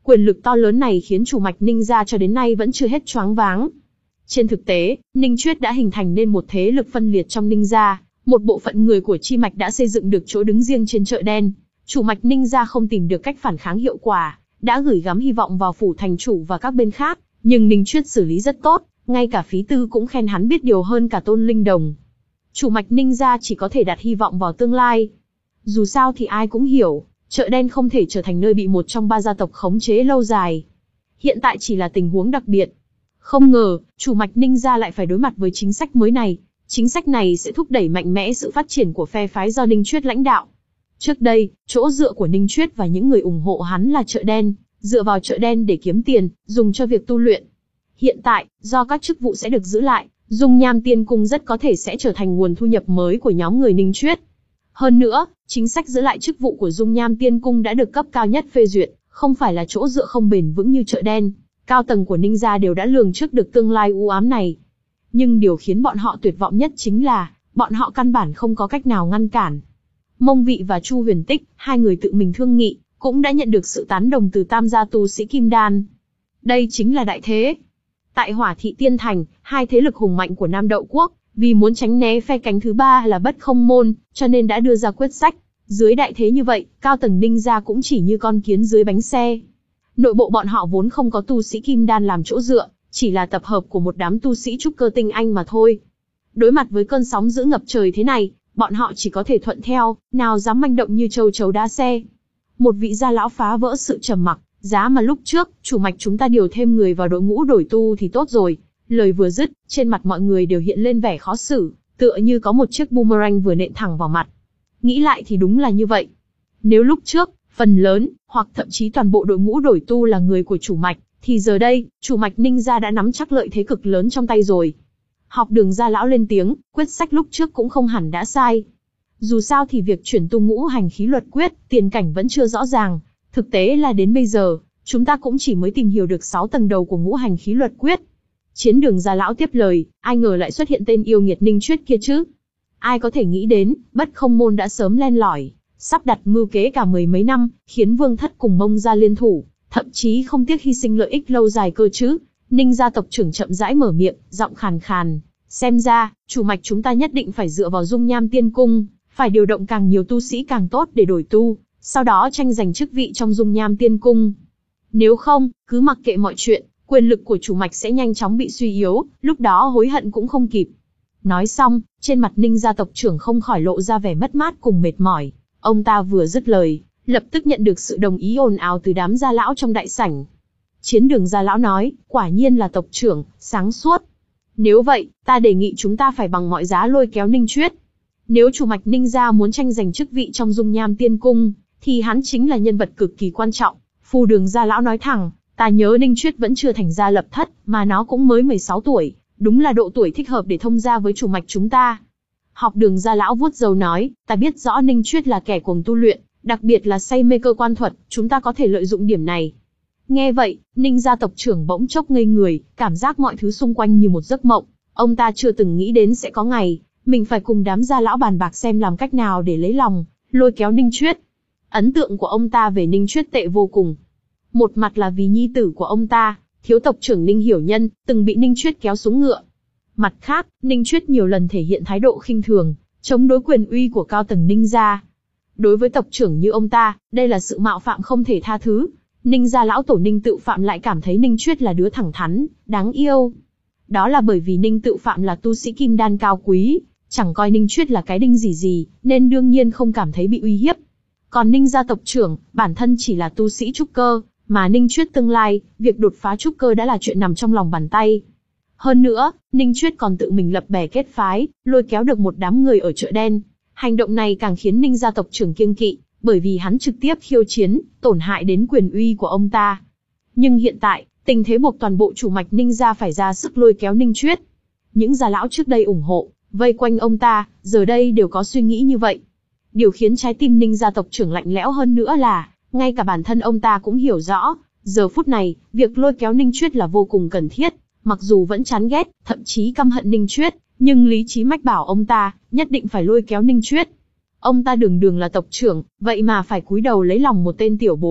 Quyền lực to lớn này khiến chủ mạch Ninh gia cho đến nay vẫn chưa hết choáng váng. Trên thực tế, Ninh Chuyết đã hình thành nên một thế lực phân liệt trong Ninh gia, một bộ phận người của chi mạch đã xây dựng được chỗ đứng riêng trên chợ đen. Chủ mạch Ninh gia không tìm được cách phản kháng hiệu quả, đã gửi gắm hy vọng vào phủ thành chủ và các bên khác, nhưng Ninh Chuyết xử lý rất tốt, ngay cả phí tư cũng khen hắn biết điều hơn cả Tôn Linh Đồng. Chủ mạch Ninh gia chỉ có thể đặt hy vọng vào tương lai. Dù sao thì ai cũng hiểu, chợ đen không thể trở thành nơi bị một trong ba gia tộc khống chế lâu dài. Hiện tại chỉ là tình huống đặc biệt. Không ngờ, chủ mạch Ninh gia lại phải đối mặt với chính sách mới này. Chính sách này sẽ thúc đẩy mạnh mẽ sự phát triển của phe phái do Ninh Chuyết lãnh đạo. Trước đây, chỗ dựa của Ninh Chuyết và những người ủng hộ hắn là chợ đen, dựa vào chợ đen để kiếm tiền, dùng cho việc tu luyện. Hiện tại, do các chức vụ sẽ được giữ lại, Dung Nham Tiên Cung rất có thể sẽ trở thành nguồn thu nhập mới của nhóm người Ninh Chuyết. Hơn nữa, chính sách giữ lại chức vụ của Dung Nham Tiên Cung đã được cấp cao nhất phê duyệt, không phải là chỗ dựa không bền vững như chợ đen. Cao tầng của Ninh gia đều đã lường trước được tương lai u ám này. Nhưng điều khiến bọn họ tuyệt vọng nhất chính là, bọn họ căn bản không có cách nào ngăn cản. Mông Vị và Chu Huyền Tích, hai người tự mình thương nghị, cũng đã nhận được sự tán đồng từ tam gia tu sĩ Kim Đan. Đây chính là đại thế. Tại Hỏa Thị Tiên Thành, hai thế lực hùng mạnh của Nam Đậu Quốc, vì muốn tránh né phe cánh thứ ba là Bất Không Môn, cho nên đã đưa ra quyết sách. Dưới đại thế như vậy, cao tầng Ninh gia cũng chỉ như con kiến dưới bánh xe. Nội bộ bọn họ vốn không có tu sĩ Kim Đan làm chỗ dựa, chỉ là tập hợp của một đám tu sĩ trúc cơ tinh anh mà thôi. Đối mặt với cơn sóng dữ ngập trời thế này, bọn họ chỉ có thể thuận theo, nào dám manh động như châu chấu đá xe. Một vị gia lão phá vỡ sự trầm mặc, giá mà lúc trước, chủ mạch chúng ta điều thêm người vào đội ngũ đổi tu thì tốt rồi. Lời vừa dứt, trên mặt mọi người đều hiện lên vẻ khó xử, tựa như có một chiếc boomerang vừa nện thẳng vào mặt. Nghĩ lại thì đúng là như vậy. Nếu lúc trước, phần lớn, hoặc thậm chí toàn bộ đội ngũ đổi tu là người của chủ mạch, thì giờ đây, chủ mạch Ninh gia đã nắm chắc lợi thế cực lớn trong tay rồi. Học Đường gia lão lên tiếng, quyết sách lúc trước cũng không hẳn đã sai. Dù sao thì việc chuyển tu ngũ hành khí luật quyết, tiền cảnh vẫn chưa rõ ràng. Thực tế là đến bây giờ, chúng ta cũng chỉ mới tìm hiểu được sáu tầng đầu của ngũ hành khí luật quyết. Chiến Đường gia lão tiếp lời, ai ngờ lại xuất hiện tên yêu nghiệt Ninh Chuyết kia chứ. Ai có thể nghĩ đến, Bất Không Môn đã sớm len lỏi, sắp đặt mưu kế cả mười mấy năm, khiến Vương Thất cùng Mông gia liên thủ, thậm chí không tiếc hy sinh lợi ích lâu dài cơ chứ. Ninh gia tộc trưởng chậm rãi mở miệng, giọng khàn khàn. Xem ra, chủ mạch chúng ta nhất định phải dựa vào Dung Nham Tiên Cung, phải điều động càng nhiều tu sĩ càng tốt để đổi tu, sau đó tranh giành chức vị trong Dung Nham Tiên Cung. Nếu không, cứ mặc kệ mọi chuyện, quyền lực của chủ mạch sẽ nhanh chóng bị suy yếu, lúc đó hối hận cũng không kịp. Nói xong, trên mặt Ninh gia tộc trưởng không khỏi lộ ra vẻ mất mát cùng mệt mỏi. Ông ta vừa dứt lời, lập tức nhận được sự đồng ý ồn ào từ đám gia lão trong đại sảnh. Chiến Đường gia lão nói, quả nhiên là tộc trưởng, sáng suốt. Nếu vậy, ta đề nghị chúng ta phải bằng mọi giá lôi kéo Ninh Chuyết. Nếu chủ mạch Ninh gia muốn tranh giành chức vị trong Dung Nham Tiên Cung, thì hắn chính là nhân vật cực kỳ quan trọng. Phù Đường gia lão nói thẳng, ta nhớ Ninh Chuyết vẫn chưa thành gia lập thất, mà nó cũng mới mười sáu tuổi, đúng là độ tuổi thích hợp để thông gia với chủ mạch chúng ta. Học Đường gia lão vuốt râu nói, ta biết rõ Ninh Chuyết là kẻ cuồng tu luyện, đặc biệt là say mê cơ quan thuật, chúng ta có thể lợi dụng điểm này. Nghe vậy, Ninh gia tộc trưởng bỗng chốc ngây người, cảm giác mọi thứ xung quanh như một giấc mộng. Ông ta chưa từng nghĩ đến sẽ có ngày, mình phải cùng đám gia lão bàn bạc xem làm cách nào để lấy lòng, lôi kéo Ninh Chuyết. Ấn tượng của ông ta về Ninh Chuyết tệ vô cùng. Một mặt là vì nhi tử của ông ta, thiếu tộc trưởng Ninh Hiểu Nhân, từng bị Ninh Chuyết kéo xuống ngựa. Mặt khác, Ninh Chuyết nhiều lần thể hiện thái độ khinh thường, chống đối quyền uy của cao tầng Ninh gia. Đối với tộc trưởng như ông ta, đây là sự mạo phạm không thể tha thứ. Ninh gia lão tổ Ninh Tự Phạm lại cảm thấy Ninh Chuyết là đứa thẳng thắn, đáng yêu. Đó là bởi vì Ninh Tự Phạm là tu sĩ kim đan cao quý, chẳng coi Ninh Chuyết là cái đinh gì gì, nên đương nhiên không cảm thấy bị uy hiếp. Còn Ninh gia tộc trưởng, bản thân chỉ là tu sĩ trúc cơ, mà Ninh Chuyết tương lai, việc đột phá trúc cơ đã là chuyện nằm trong lòng bàn tay. Hơn nữa, Ninh Chuyết còn tự mình lập bè kết phái, lôi kéo được một đám người ở chợ đen. Hành động này càng khiến Ninh gia tộc trưởng kiêng kỵ, bởi vì hắn trực tiếp khiêu chiến, tổn hại đến quyền uy của ông ta. Nhưng hiện tại, tình thế buộc toàn bộ chủ mạch Ninh gia phải ra sức lôi kéo Ninh Chuyết. Những gia lão trước đây ủng hộ, vây quanh ông ta, giờ đây đều có suy nghĩ như vậy. Điều khiến trái tim Ninh gia tộc trưởng lạnh lẽo hơn nữa là, ngay cả bản thân ông ta cũng hiểu rõ, giờ phút này, việc lôi kéo Ninh Chuyết là vô cùng cần thiết. Mặc dù vẫn chán ghét, thậm chí căm hận Ninh Chuyết, nhưng lý trí mách bảo ông ta, nhất định phải lôi kéo Ninh Chuyết. Ông ta đường đường là tộc trưởng, vậy mà phải cúi đầu lấy lòng một tên tiểu bối,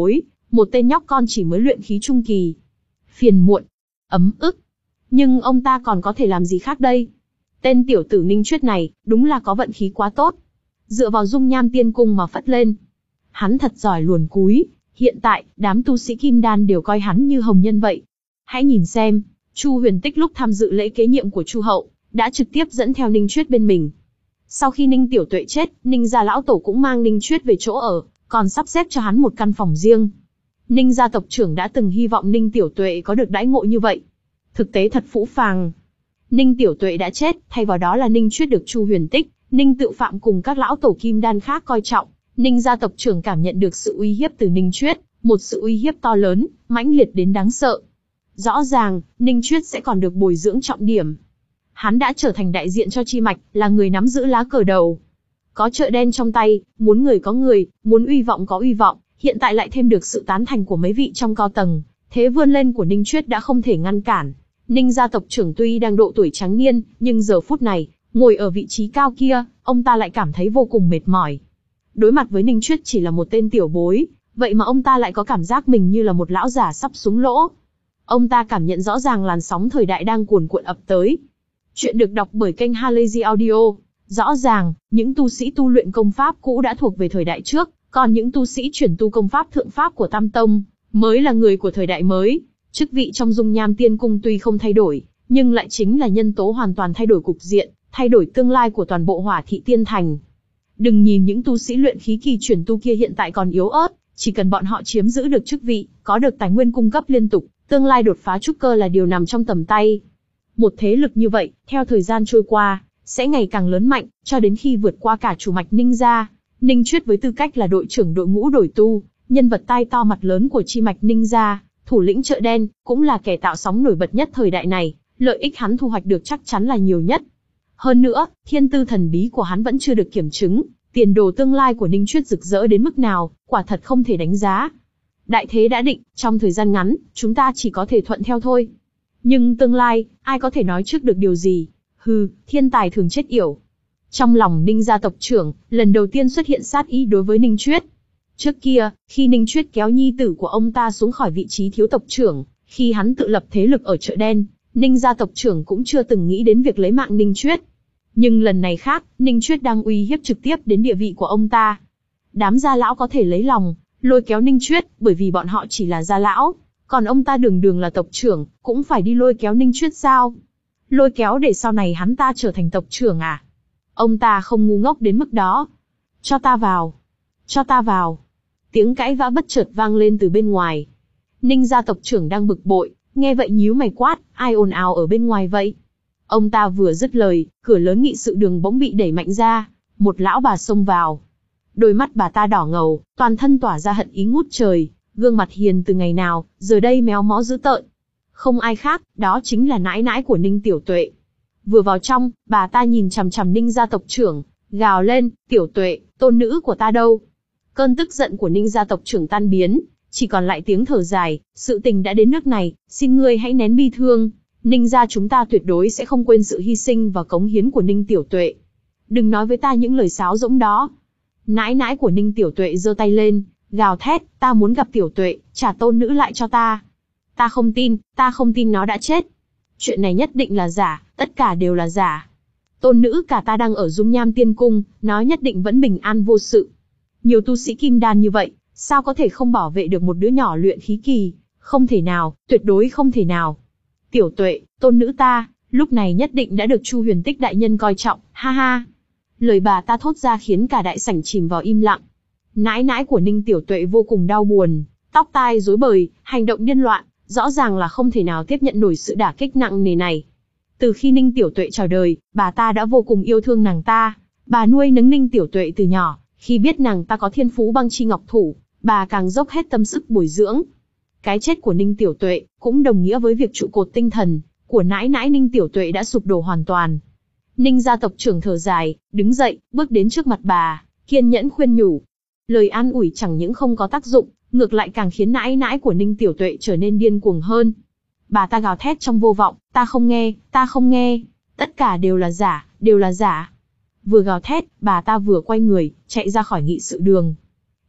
Một tên nhóc con chỉ mới luyện khí trung kỳ. Phiền muộn. Ấm ức. Nhưng ông ta còn có thể làm gì khác đây? Tên tiểu tử Ninh Chuyết này, đúng là có vận khí quá tốt. Dựa vào dung nham tiên cung mà phất lên. Hắn thật giỏi luồn cúi. Hiện tại, đám tu sĩ kim đan đều coi hắn như hồng nhân vậy. Hãy nhìn xem, Chu Huyền Tích lúc tham dự lễ kế nhiệm của Chu Hậu, đã trực tiếp dẫn theo Ninh Chuyết bên mình. Sau khi Ninh Tiểu Tuệ chết, Ninh gia lão tổ cũng mang Ninh Chuyết về chỗ ở, còn sắp xếp cho hắn một căn phòng riêng. Ninh gia tộc trưởng đã từng hy vọng Ninh Tiểu Tuệ có được đãi ngộ như vậy. Thực tế thật phũ phàng. Ninh Tiểu Tuệ đã chết, thay vào đó là Ninh Chuyết được Chu Huyền Tích, Ninh Tự Phạm cùng các lão tổ kim đan khác coi trọng. Ninh gia tộc trưởng cảm nhận được sự uy hiếp từ Ninh Chuyết, một sự uy hiếp to lớn, mãnh liệt đến đáng sợ. Rõ ràng, Ninh Chuyết sẽ còn được bồi dưỡng trọng điểm. Hắn đã trở thành đại diện cho chi mạch, là người nắm giữ lá cờ đầu. Có chợ đen trong tay, muốn người có người, muốn uy vọng có uy vọng, hiện tại lại thêm được sự tán thành của mấy vị trong cao tầng. Thế vươn lên của Ninh Chuyết đã không thể ngăn cản. Ninh gia tộc trưởng tuy đang độ tuổi tráng niên, nhưng giờ phút này, ngồi ở vị trí cao kia, ông ta lại cảm thấy vô cùng mệt mỏi. Đối mặt với Ninh Chuyết chỉ là một tên tiểu bối, vậy mà ông ta lại có cảm giác mình như là một lão già sắp súng lỗ. Ông ta cảm nhận rõ ràng làn sóng thời đại đang cuồn cuộn ập tới. Chuyện được đọc bởi kênh Halazy Audio. Rõ ràng, những tu sĩ tu luyện công pháp cũ đã thuộc về thời đại trước, còn những tu sĩ chuyển tu công pháp thượng pháp của Tam Tông, mới là người của thời đại mới. Chức vị trong dung nham tiên cung tuy không thay đổi, nhưng lại chính là nhân tố hoàn toàn thay đổi cục diện, thay đổi tương lai của toàn bộ Hỏa Thị Tiên Thành. Đừng nhìn những tu sĩ luyện khí kỳ chuyển tu kia hiện tại còn yếu ớt, chỉ cần bọn họ chiếm giữ được chức vị, có được tài nguyên cung cấp liên tục, tương lai đột phá trúc cơ là điều nằm trong tầm tay. Một thế lực như vậy, theo thời gian trôi qua, sẽ ngày càng lớn mạnh, cho đến khi vượt qua cả chủ mạch Ninh gia. Ninh Chuyết với tư cách là đội trưởng đội ngũ đổi tu, nhân vật tai to mặt lớn của chi mạch Ninh gia, thủ lĩnh chợ đen, cũng là kẻ tạo sóng nổi bật nhất thời đại này, lợi ích hắn thu hoạch được chắc chắn là nhiều nhất. Hơn nữa, thiên tư thần bí của hắn vẫn chưa được kiểm chứng, tiền đồ tương lai của Ninh Chuyết rực rỡ đến mức nào, quả thật không thể đánh giá. Đại thế đã định, trong thời gian ngắn, chúng ta chỉ có thể thuận theo thôi. Nhưng tương lai, ai có thể nói trước được điều gì? Hừ, thiên tài thường chết yểu. Trong lòng Ninh gia tộc trưởng, lần đầu tiên xuất hiện sát ý đối với Ninh Chuyết. Trước kia, khi Ninh Chuyết kéo nhi tử của ông ta xuống khỏi vị trí thiếu tộc trưởng, khi hắn tự lập thế lực ở chợ đen, Ninh gia tộc trưởng cũng chưa từng nghĩ đến việc lấy mạng Ninh Chuyết. Nhưng lần này khác, Ninh Chuyết đang uy hiếp trực tiếp đến địa vị của ông ta. Đám gia lão có thể lấy lòng, lôi kéo Ninh Chuyết, bởi vì bọn họ chỉ là gia lão. Còn ông ta đường đường là tộc trưởng, cũng phải đi lôi kéo Ninh Chuyết sao? Lôi kéo để sau này hắn ta trở thành tộc trưởng à? Ông ta không ngu ngốc đến mức đó. Cho ta vào. Cho ta vào. Tiếng cãi vã bất chợt vang lên từ bên ngoài. Ninh gia tộc trưởng đang bực bội, nghe vậy nhíu mày quát, ai ồn ào ở bên ngoài vậy? Ông ta vừa dứt lời, cửa lớn nghị sự đường bỗng bị đẩy mạnh ra, một lão bà xông vào. Đôi mắt bà ta đỏ ngầu, toàn thân tỏa ra hận ý ngút trời, gương mặt hiền từ ngày nào, giờ đây méo mó dữ tợn. Không ai khác, đó chính là nãi nãi của Ninh Tiểu Tuệ. Vừa vào trong, bà ta nhìn chằm chằm Ninh gia tộc trưởng, gào lên, Tiểu Tuệ, tôn nữ của ta đâu? Cơn tức giận của Ninh gia tộc trưởng tan biến, chỉ còn lại tiếng thở dài, sự tình đã đến nước này, xin ngươi hãy nén bi thương. Ninh gia chúng ta tuyệt đối sẽ không quên sự hy sinh và cống hiến của Ninh Tiểu Tuệ. Đừng nói với ta những lời sáo rỗng đó. Nãi nãi của Ninh Tiểu Tuệ giơ tay lên, gào thét, ta muốn gặp Tiểu Tuệ, trả tôn nữ lại cho ta. Ta không tin, ta không tin nó đã chết. Chuyện này nhất định là giả, tất cả đều là giả. Tôn nữ cả ta đang ở dung nham tiên cung, nó nhất định vẫn bình an vô sự. Nhiều tu sĩ kim đan như vậy, sao có thể không bảo vệ được một đứa nhỏ luyện khí kỳ? Không thể nào, tuyệt đối không thể nào. Tiểu Tuệ, tôn nữ ta, lúc này nhất định đã được Chu Huyền Tích đại nhân coi trọng, ha ha. Lời bà ta thốt ra khiến cả đại sảnh chìm vào im lặng. Nãi nãi của Ninh Tiểu Tuệ vô cùng đau buồn, tóc tai rối bời, hành động điên loạn, rõ ràng là không thể nào tiếp nhận nổi sự đả kích nặng nề này. Từ khi Ninh Tiểu Tuệ chào đời, bà ta đã vô cùng yêu thương nàng ta. Bà nuôi nấng Ninh Tiểu Tuệ từ nhỏ, khi biết nàng ta có thiên phú băng chi ngọc thủ, bà càng dốc hết tâm sức bồi dưỡng. Cái chết của Ninh Tiểu Tuệ cũng đồng nghĩa với việc trụ cột tinh thần của nãi nãi Ninh Tiểu Tuệ đã sụp đổ hoàn toàn. Ninh gia tộc trưởng thở dài, đứng dậy, bước đến trước mặt bà, kiên nhẫn khuyên nhủ. Lời an ủi chẳng những không có tác dụng, ngược lại càng khiến nãi nãi của Ninh Tiểu Tuệ trở nên điên cuồng hơn. Bà ta gào thét trong vô vọng, ta không nghe, ta không nghe, tất cả đều là giả, đều là giả. Vừa gào thét, bà ta vừa quay người, chạy ra khỏi nghị sự đường.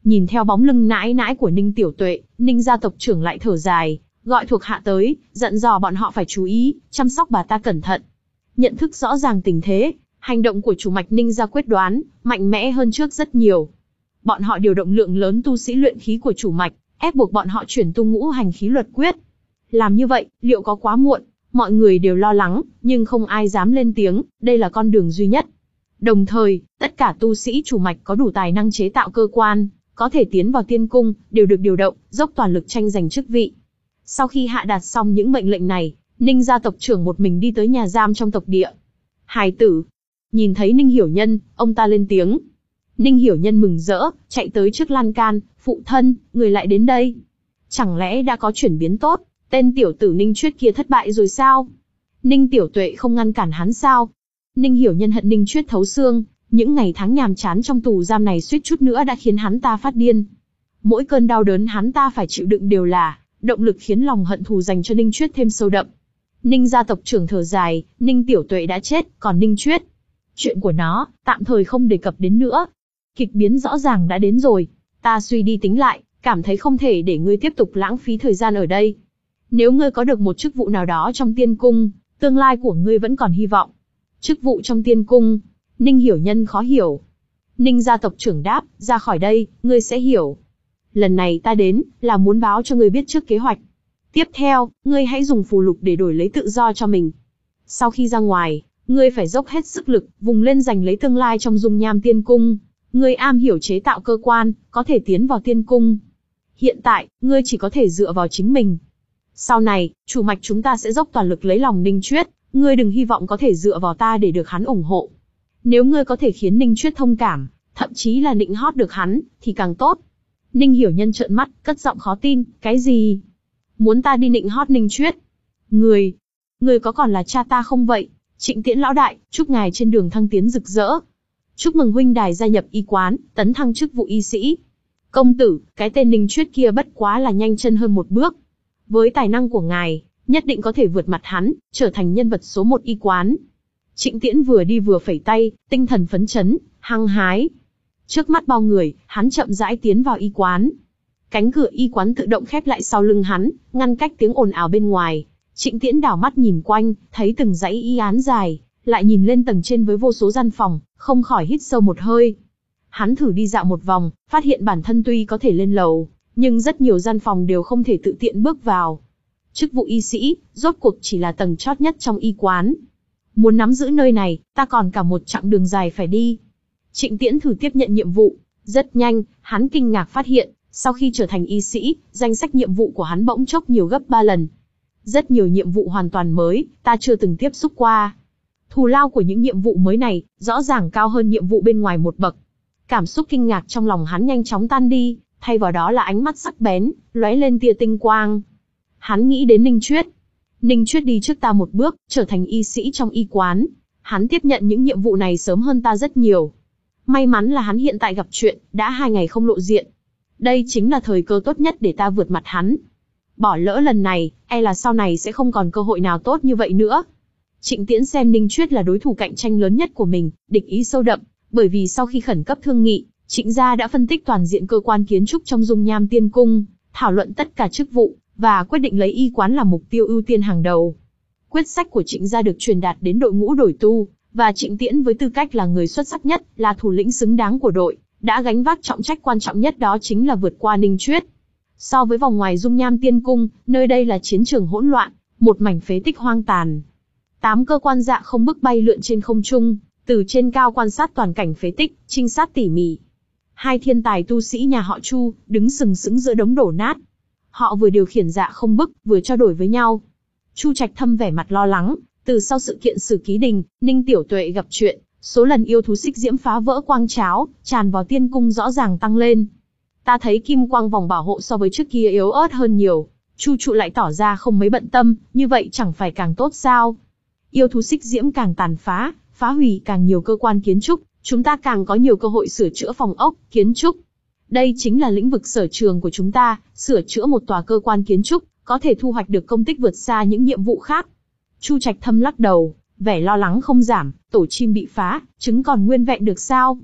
Nhìn theo bóng lưng nãi nãi của Ninh Tiểu Tuệ, Ninh gia tộc trưởng lại thở dài, gọi thuộc hạ tới, dặn dò bọn họ phải chú ý, chăm sóc bà ta cẩn thận. Nhận thức rõ ràng tình thế, hành động của chủ mạch Ninh gia quyết đoán, mạnh mẽ hơn trước rất nhiều. Bọn họ điều động lượng lớn tu sĩ luyện khí của chủ mạch, ép buộc bọn họ chuyển tu ngũ hành khí luật quyết. Làm như vậy, liệu có quá muộn? Mọi người đều lo lắng, nhưng không ai dám lên tiếng, đây là con đường duy nhất. Đồng thời, tất cả tu sĩ chủ mạch có đủ tài năng chế tạo cơ quan, có thể tiến vào tiên cung, đều được điều động, dốc toàn lực tranh giành chức vị. Sau khi hạ đạt xong những mệnh lệnh này, Ninh gia tộc trưởng một mình đi tới nhà giam trong tộc địa. Hài tử. Nhìn thấy Ninh Hiểu Nhân, ông ta lên tiếng. Ninh Hiểu Nhân mừng rỡ, chạy tới trước lan can, phụ thân, người lại đến đây. Chẳng lẽ đã có chuyển biến tốt, tên tiểu tử Ninh Chuyết kia thất bại rồi sao? Ninh Tiểu Tuệ không ngăn cản hắn sao? Ninh Hiểu Nhân hận Ninh Chuyết thấu xương, những ngày tháng nhàm chán trong tù giam này suýt chút nữa đã khiến hắn ta phát điên. Mỗi cơn đau đớn hắn ta phải chịu đựng đều là động lực khiến lòng hận thù dành cho Ninh Chuyết thêm sâu đậm. Ninh gia tộc trưởng thở dài, Ninh Tiểu Tuệ đã chết, còn Ninh Chuyết, chuyện của nó, tạm thời không đề cập đến nữa. Kịch biến rõ ràng đã đến rồi, ta suy đi tính lại, cảm thấy không thể để ngươi tiếp tục lãng phí thời gian ở đây. Nếu ngươi có được một chức vụ nào đó trong tiên cung, tương lai của ngươi vẫn còn hy vọng. Chức vụ trong tiên cung, Ninh Hiểu Nhân khó hiểu. Ninh gia tộc trưởng đáp, ra khỏi đây, ngươi sẽ hiểu. Lần này ta đến, là muốn báo cho ngươi biết trước kế hoạch. Tiếp theo, ngươi hãy dùng phù lục để đổi lấy tự do cho mình. Sau khi ra ngoài, ngươi phải dốc hết sức lực, vùng lên giành lấy tương lai trong dung nham tiên cung. Ngươi am hiểu chế tạo cơ quan, có thể tiến vào tiên cung. Hiện tại, ngươi chỉ có thể dựa vào chính mình. Sau này, chủ mạch chúng ta sẽ dốc toàn lực lấy lòng Ninh Chuyết, ngươi đừng hy vọng có thể dựa vào ta để được hắn ủng hộ. Nếu ngươi có thể khiến Ninh Chuyết thông cảm, thậm chí là nịnh hót được hắn, thì càng tốt. Ninh Hiểu Nhân trợn mắt, cất giọng khó tin, cái gì? Muốn ta đi nịnh hót Ninh Chuyết? Người, người có còn là cha ta không vậy? Trịnh Tiễn lão đại, chúc ngài trên đường thăng tiến rực rỡ. Chúc mừng huynh đài gia nhập y quán, tấn thăng chức vụ y sĩ. Công tử, cái tên Ninh Chuyết kia bất quá là nhanh chân hơn một bước. Với tài năng của ngài, nhất định có thể vượt mặt hắn, trở thành nhân vật số một y quán. Trịnh Tiễn vừa đi vừa phẩy tay, tinh thần phấn chấn, hăng hái. Trước mắt bao người, hắn chậm rãi tiến vào y quán. Cánh cửa y quán tự động khép lại sau lưng hắn, ngăn cách tiếng ồn ào bên ngoài. Trịnh Tiễn đảo mắt nhìn quanh, thấy từng dãy y án dài, lại nhìn lên tầng trên với vô số gian phòng, không khỏi hít sâu một hơi. Hắn thử đi dạo một vòng, phát hiện bản thân tuy có thể lên lầu, nhưng rất nhiều gian phòng đều không thể tự tiện bước vào. Chức vụ y sĩ, rốt cuộc chỉ là tầng chót nhất trong y quán. Muốn nắm giữ nơi này, ta còn cả một chặng đường dài phải đi. Trịnh Tiễn thử tiếp nhận nhiệm vụ, rất nhanh, hắn kinh ngạc phát hiện, sau khi trở thành y sĩ, danh sách nhiệm vụ của hắn bỗng chốc nhiều gấp ba lần. Rất nhiều nhiệm vụ hoàn toàn mới, ta chưa từng tiếp xúc qua. Thù lao của những nhiệm vụ mới này, rõ ràng cao hơn nhiệm vụ bên ngoài một bậc. Cảm xúc kinh ngạc trong lòng hắn nhanh chóng tan đi, thay vào đó là ánh mắt sắc bén, lóe lên tia tinh quang. Hắn nghĩ đến Ninh Chuyết. Ninh Chuyết đi trước ta một bước, trở thành y sĩ trong y quán. Hắn tiếp nhận những nhiệm vụ này sớm hơn ta rất nhiều. May mắn là hắn hiện tại gặp chuyện, đã hai ngày không lộ diện. Đây chính là thời cơ tốt nhất để ta vượt mặt hắn. Bỏ lỡ lần này, e là sau này sẽ không còn cơ hội nào tốt như vậy nữa. Trịnh Tiễn xem Ninh Chuyết là đối thủ cạnh tranh lớn nhất của mình, địch ý sâu đậm, bởi vì sau khi khẩn cấp thương nghị, Trịnh gia đã phân tích toàn diện cơ quan kiến trúc trong dung nham tiên cung, thảo luận tất cả chức vụ, và quyết định lấy y quán làm mục tiêu ưu tiên hàng đầu. Quyết sách của Trịnh gia được truyền đạt đến đội ngũ đổi tu, và Trịnh Tiễn với tư cách là người xuất sắc nhất, là thủ lĩnh xứng đáng của đội, đã gánh vác trọng trách quan trọng nhất, đó chính là vượt qua Ninh Chuyết. So với vòng ngoài dung nham tiên cung, nơi đây là chiến trường hỗn loạn, một mảnh phế tích hoang tàn. Tám cơ quan dạ không bức bay lượn trên không trung, từ trên cao quan sát toàn cảnh phế tích, trinh sát tỉ mỉ. Hai thiên tài tu sĩ nhà họ Chu, đứng sừng sững giữa đống đổ nát. Họ vừa điều khiển dạ không bức, vừa trao đổi với nhau. Chu Trạch Thâm vẻ mặt lo lắng, từ sau sự kiện Sử Ký Đình, Ninh Tiểu Tuệ gặp chuyện, số lần yêu thú xích diễm phá vỡ quang tráo, tràn vào tiên cung rõ ràng tăng lên. Ta thấy kim quang vòng bảo hộ so với trước kia yếu ớt hơn nhiều. Chu Trụ lại tỏ ra không mấy bận tâm, như vậy chẳng phải càng tốt sao? Yêu thú xích diễm càng tàn phá, phá hủy càng nhiều cơ quan kiến trúc, chúng ta càng có nhiều cơ hội sửa chữa phòng ốc, kiến trúc. Đây chính là lĩnh vực sở trường của chúng ta, sửa chữa một tòa cơ quan kiến trúc, có thể thu hoạch được công tích vượt xa những nhiệm vụ khác. Chu Trạch Thâm lắc đầu, vẻ lo lắng không giảm, tổ chim bị phá, trứng còn nguyên vẹn được sao?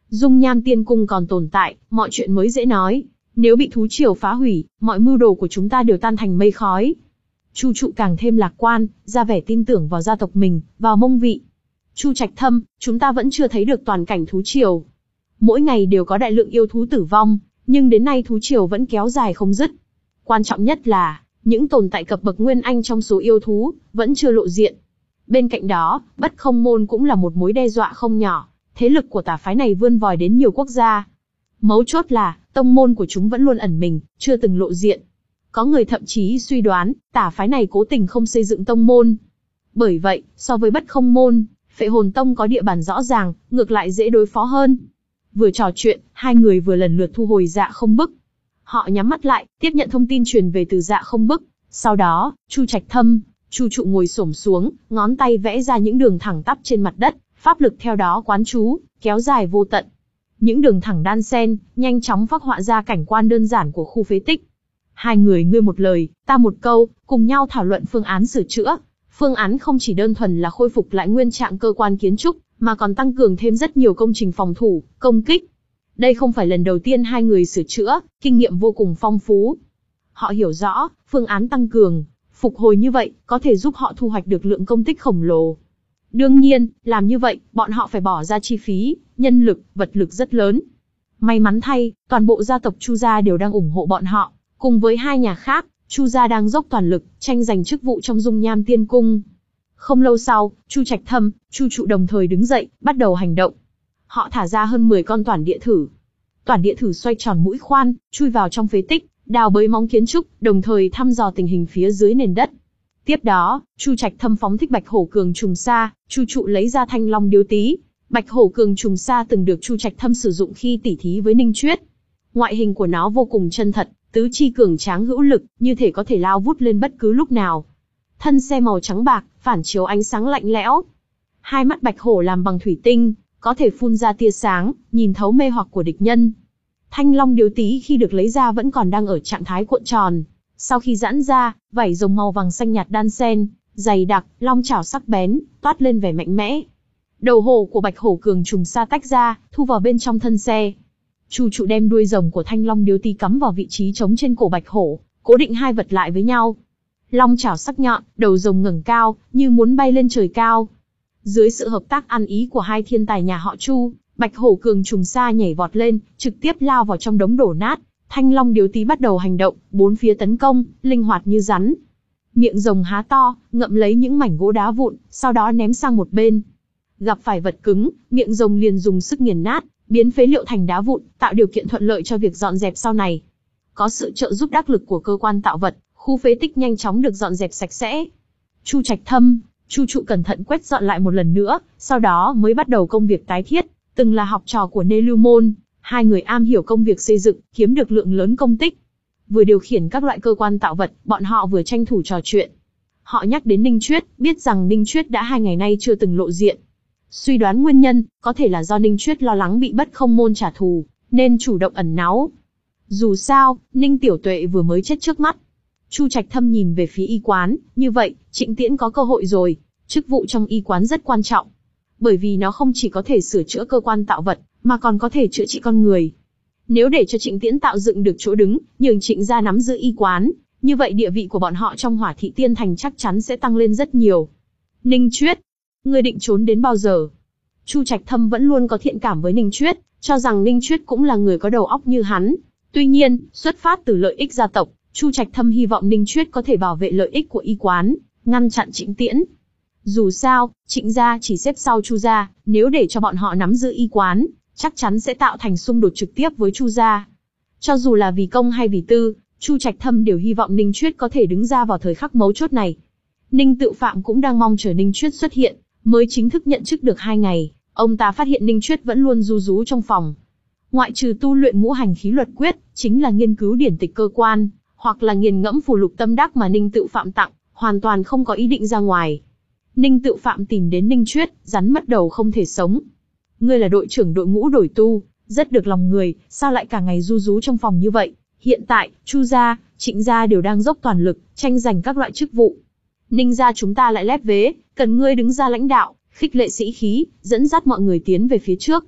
Dung Nham Tiên Cung còn tồn tại, mọi chuyện mới dễ nói. Nếu bị thú triều phá hủy, mọi mưu đồ của chúng ta đều tan thành mây khói. Chu Trụ càng thêm lạc quan, ra vẻ tin tưởng vào gia tộc mình, vào mông vị. Chu Trạch Thâm, chúng ta vẫn chưa thấy được toàn cảnh thú triều. Mỗi ngày đều có đại lượng yêu thú tử vong, nhưng đến nay thú triều vẫn kéo dài không dứt. Quan trọng nhất là, những tồn tại cấp bậc Nguyên Anh trong số yêu thú, vẫn chưa lộ diện. Bên cạnh đó, Bất Không Môn cũng là một mối đe dọa không nhỏ, thế lực của tà phái này vươn vòi đến nhiều quốc gia. Mấu chốt là, tông môn của chúng vẫn luôn ẩn mình, chưa từng lộ diện. Có người thậm chí suy đoán, tà phái này cố tình không xây dựng tông môn. Bởi vậy, so với Bất Không Môn, Phệ Hồn Tông có địa bàn rõ ràng, ngược lại dễ đối phó hơn. Vừa trò chuyện, hai người vừa lần lượt thu hồi Dạ Không Bức. Họ nhắm mắt lại, tiếp nhận thông tin truyền về từ Dạ Không Bức. Sau đó, Chu Trạch Thâm, Chu Trụ ngồi xổm xuống, ngón tay vẽ ra những đường thẳng tắp trên mặt đất, pháp lực theo đó quán chú, kéo dài vô tận. Những đường thẳng đan xen, nhanh chóng phác họa ra cảnh quan đơn giản của khu phế tích. Hai người ngươi một lời, ta một câu, cùng nhau thảo luận phương án sửa chữa. Phương án không chỉ đơn thuần là khôi phục lại nguyên trạng cơ quan kiến trúc, mà còn tăng cường thêm rất nhiều công trình phòng thủ, công kích. Đây không phải lần đầu tiên hai người sửa chữa, kinh nghiệm vô cùng phong phú. Họ hiểu rõ, phương án tăng cường, phục hồi như vậy, có thể giúp họ thu hoạch được lượng công tích khổng lồ. Đương nhiên, làm như vậy, bọn họ phải bỏ ra chi phí, nhân lực, vật lực rất lớn. May mắn thay, toàn bộ gia tộc Chu gia đều đang ủng hộ bọn họ, cùng với hai nhà khác, Chu gia đang dốc toàn lực, tranh giành chức vụ trong Dung Nham Tiên Cung. Không lâu sau, Chu Trạch Thâm, Chu Trụ đồng thời đứng dậy, bắt đầu hành động. Họ thả ra hơn mười con toản địa thử. Toản địa thử xoay tròn mũi khoan, chui vào trong phế tích, đào bới móng kiến trúc, đồng thời thăm dò tình hình phía dưới nền đất. Tiếp đó, Chu Trạch Thâm phóng thích Bạch Hổ Cường Trùng Sa, Chu Trụ lấy ra Thanh Long Điếu Tý. Bạch Hổ Cường Trùng Sa từng được Chu Trạch Thâm sử dụng khi tỉ thí với Ninh Chuyết. Ngoại hình của nó vô cùng chân thật, tứ chi cường tráng hữu lực, như thể có thể lao vút lên bất cứ lúc nào. Thân xe màu trắng bạc, phản chiếu ánh sáng lạnh lẽo. Hai mắt bạch hổ làm bằng thủy tinh, có thể phun ra tia sáng, nhìn thấu mê hoặc của địch nhân. Thanh Long Điếu Tý khi được lấy ra vẫn còn đang ở trạng thái cuộn tròn. Sau khi giãn ra, vảy rồng màu vàng xanh nhạt đan xen, dày đặc, long chảo sắc bén, toát lên vẻ mạnh mẽ. Đầu hổ của Bạch Hổ Cường Trùng Sa tách ra, thu vào bên trong thân xe. Chu Trụ đem đuôi rồng của Thanh Long Điếu Tý cắm vào vị trí trống trên cổ bạch hổ, cố định hai vật lại với nhau. Long chảo sắc nhọn, đầu rồng ngẩng cao, như muốn bay lên trời cao. Dưới sự hợp tác ăn ý của hai thiên tài nhà họ Chu, Bạch Hổ Cường Trùng Sa nhảy vọt lên, trực tiếp lao vào trong đống đổ nát. Thanh Long Điếu Tý bắt đầu hành động, bốn phía tấn công, linh hoạt như rắn. Miệng rồng há to, ngậm lấy những mảnh gỗ đá vụn, sau đó ném sang một bên. Gặp phải vật cứng, miệng rồng liền dùng sức nghiền nát, biến phế liệu thành đá vụn, tạo điều kiện thuận lợi cho việc dọn dẹp sau này. Có sự trợ giúp đắc lực của cơ quan tạo vật, khu phế tích nhanh chóng được dọn dẹp sạch sẽ. Chu Trạch Thâm, Chu Trụ cẩn thận quét dọn lại một lần nữa, sau đó mới bắt đầu công việc tái thiết. Từng là học trò của Nê Lưu Môn, hai người am hiểu công việc xây dựng, kiếm được lượng lớn công tích. Vừa điều khiển các loại cơ quan tạo vật, bọn họ vừa tranh thủ trò chuyện. Họ nhắc đến Ninh Chuyết, biết rằng Ninh Chuyết đã hai ngày nay chưa từng lộ diện. Suy đoán nguyên nhân, có thể là do Ninh Chuyết lo lắng bị Bất Không Môn trả thù, nên chủ động ẩn náu. Dù sao, Ninh Tiểu Tuệ vừa mới chết trước mắt. Chu Trạch Thâm nhìn về phía y quán, như vậy, Trịnh Tiễn có cơ hội rồi. Chức vụ trong y quán rất quan trọng, bởi vì nó không chỉ có thể sửa chữa cơ quan tạo vật, mà còn có thể chữa trị con người. Nếu để cho Trịnh Tiễn tạo dựng được chỗ đứng, nhường Trịnh gia nắm giữ y quán, như vậy địa vị của bọn họ trong Hỏa Thị Tiên Thành chắc chắn sẽ tăng lên rất nhiều. Ninh Chuyết, ngươi định trốn đến bao giờ? Chu Trạch Thâm vẫn luôn có thiện cảm với Ninh Chuyết, cho rằng Ninh Chuyết cũng là người có đầu óc như hắn. Tuy nhiên, xuất phát từ lợi ích gia tộc, Chu Trạch Thâm hy vọng Ninh Chuyết có thể bảo vệ lợi ích của y quán, ngăn chặn Trịnh Tiễn. Dù sao, Trịnh gia chỉ xếp sau Chu gia, nếu để cho bọn họ nắm giữ y quán, chắc chắn sẽ tạo thành xung đột trực tiếp với Chu gia. Cho dù là vì công hay vì tư, Chu Trạch Thâm đều hy vọng Ninh Chuyết có thể đứng ra vào thời khắc mấu chốt này. Ninh Tự Phạm cũng đang mong chờ Ninh Chuyết xuất hiện, mới chính thức nhận chức được hai ngày, ông ta phát hiện Ninh Chuyết vẫn luôn ru rú trong phòng. Ngoại trừ tu luyện ngũ hành khí luật quyết, chính là nghiên cứu điển tịch cơ quan, hoặc là nghiền ngẫm phù lục tâm đắc mà Ninh Tự Phạm tặng, hoàn toàn không có ý định ra ngoài. Ninh Tự Phạm tìm đến Ninh Chuyết, rắn mất đầu không thể sống. Ngươi là đội trưởng đội ngũ đổi tu, rất được lòng người, sao lại cả ngày ru rú trong phòng như vậy? Hiện tại, Chu gia, Trịnh gia đều đang dốc toàn lực, tranh giành các loại chức vụ. Ninh gia chúng ta lại lép vế, cần ngươi đứng ra lãnh đạo, khích lệ sĩ khí, dẫn dắt mọi người tiến về phía trước.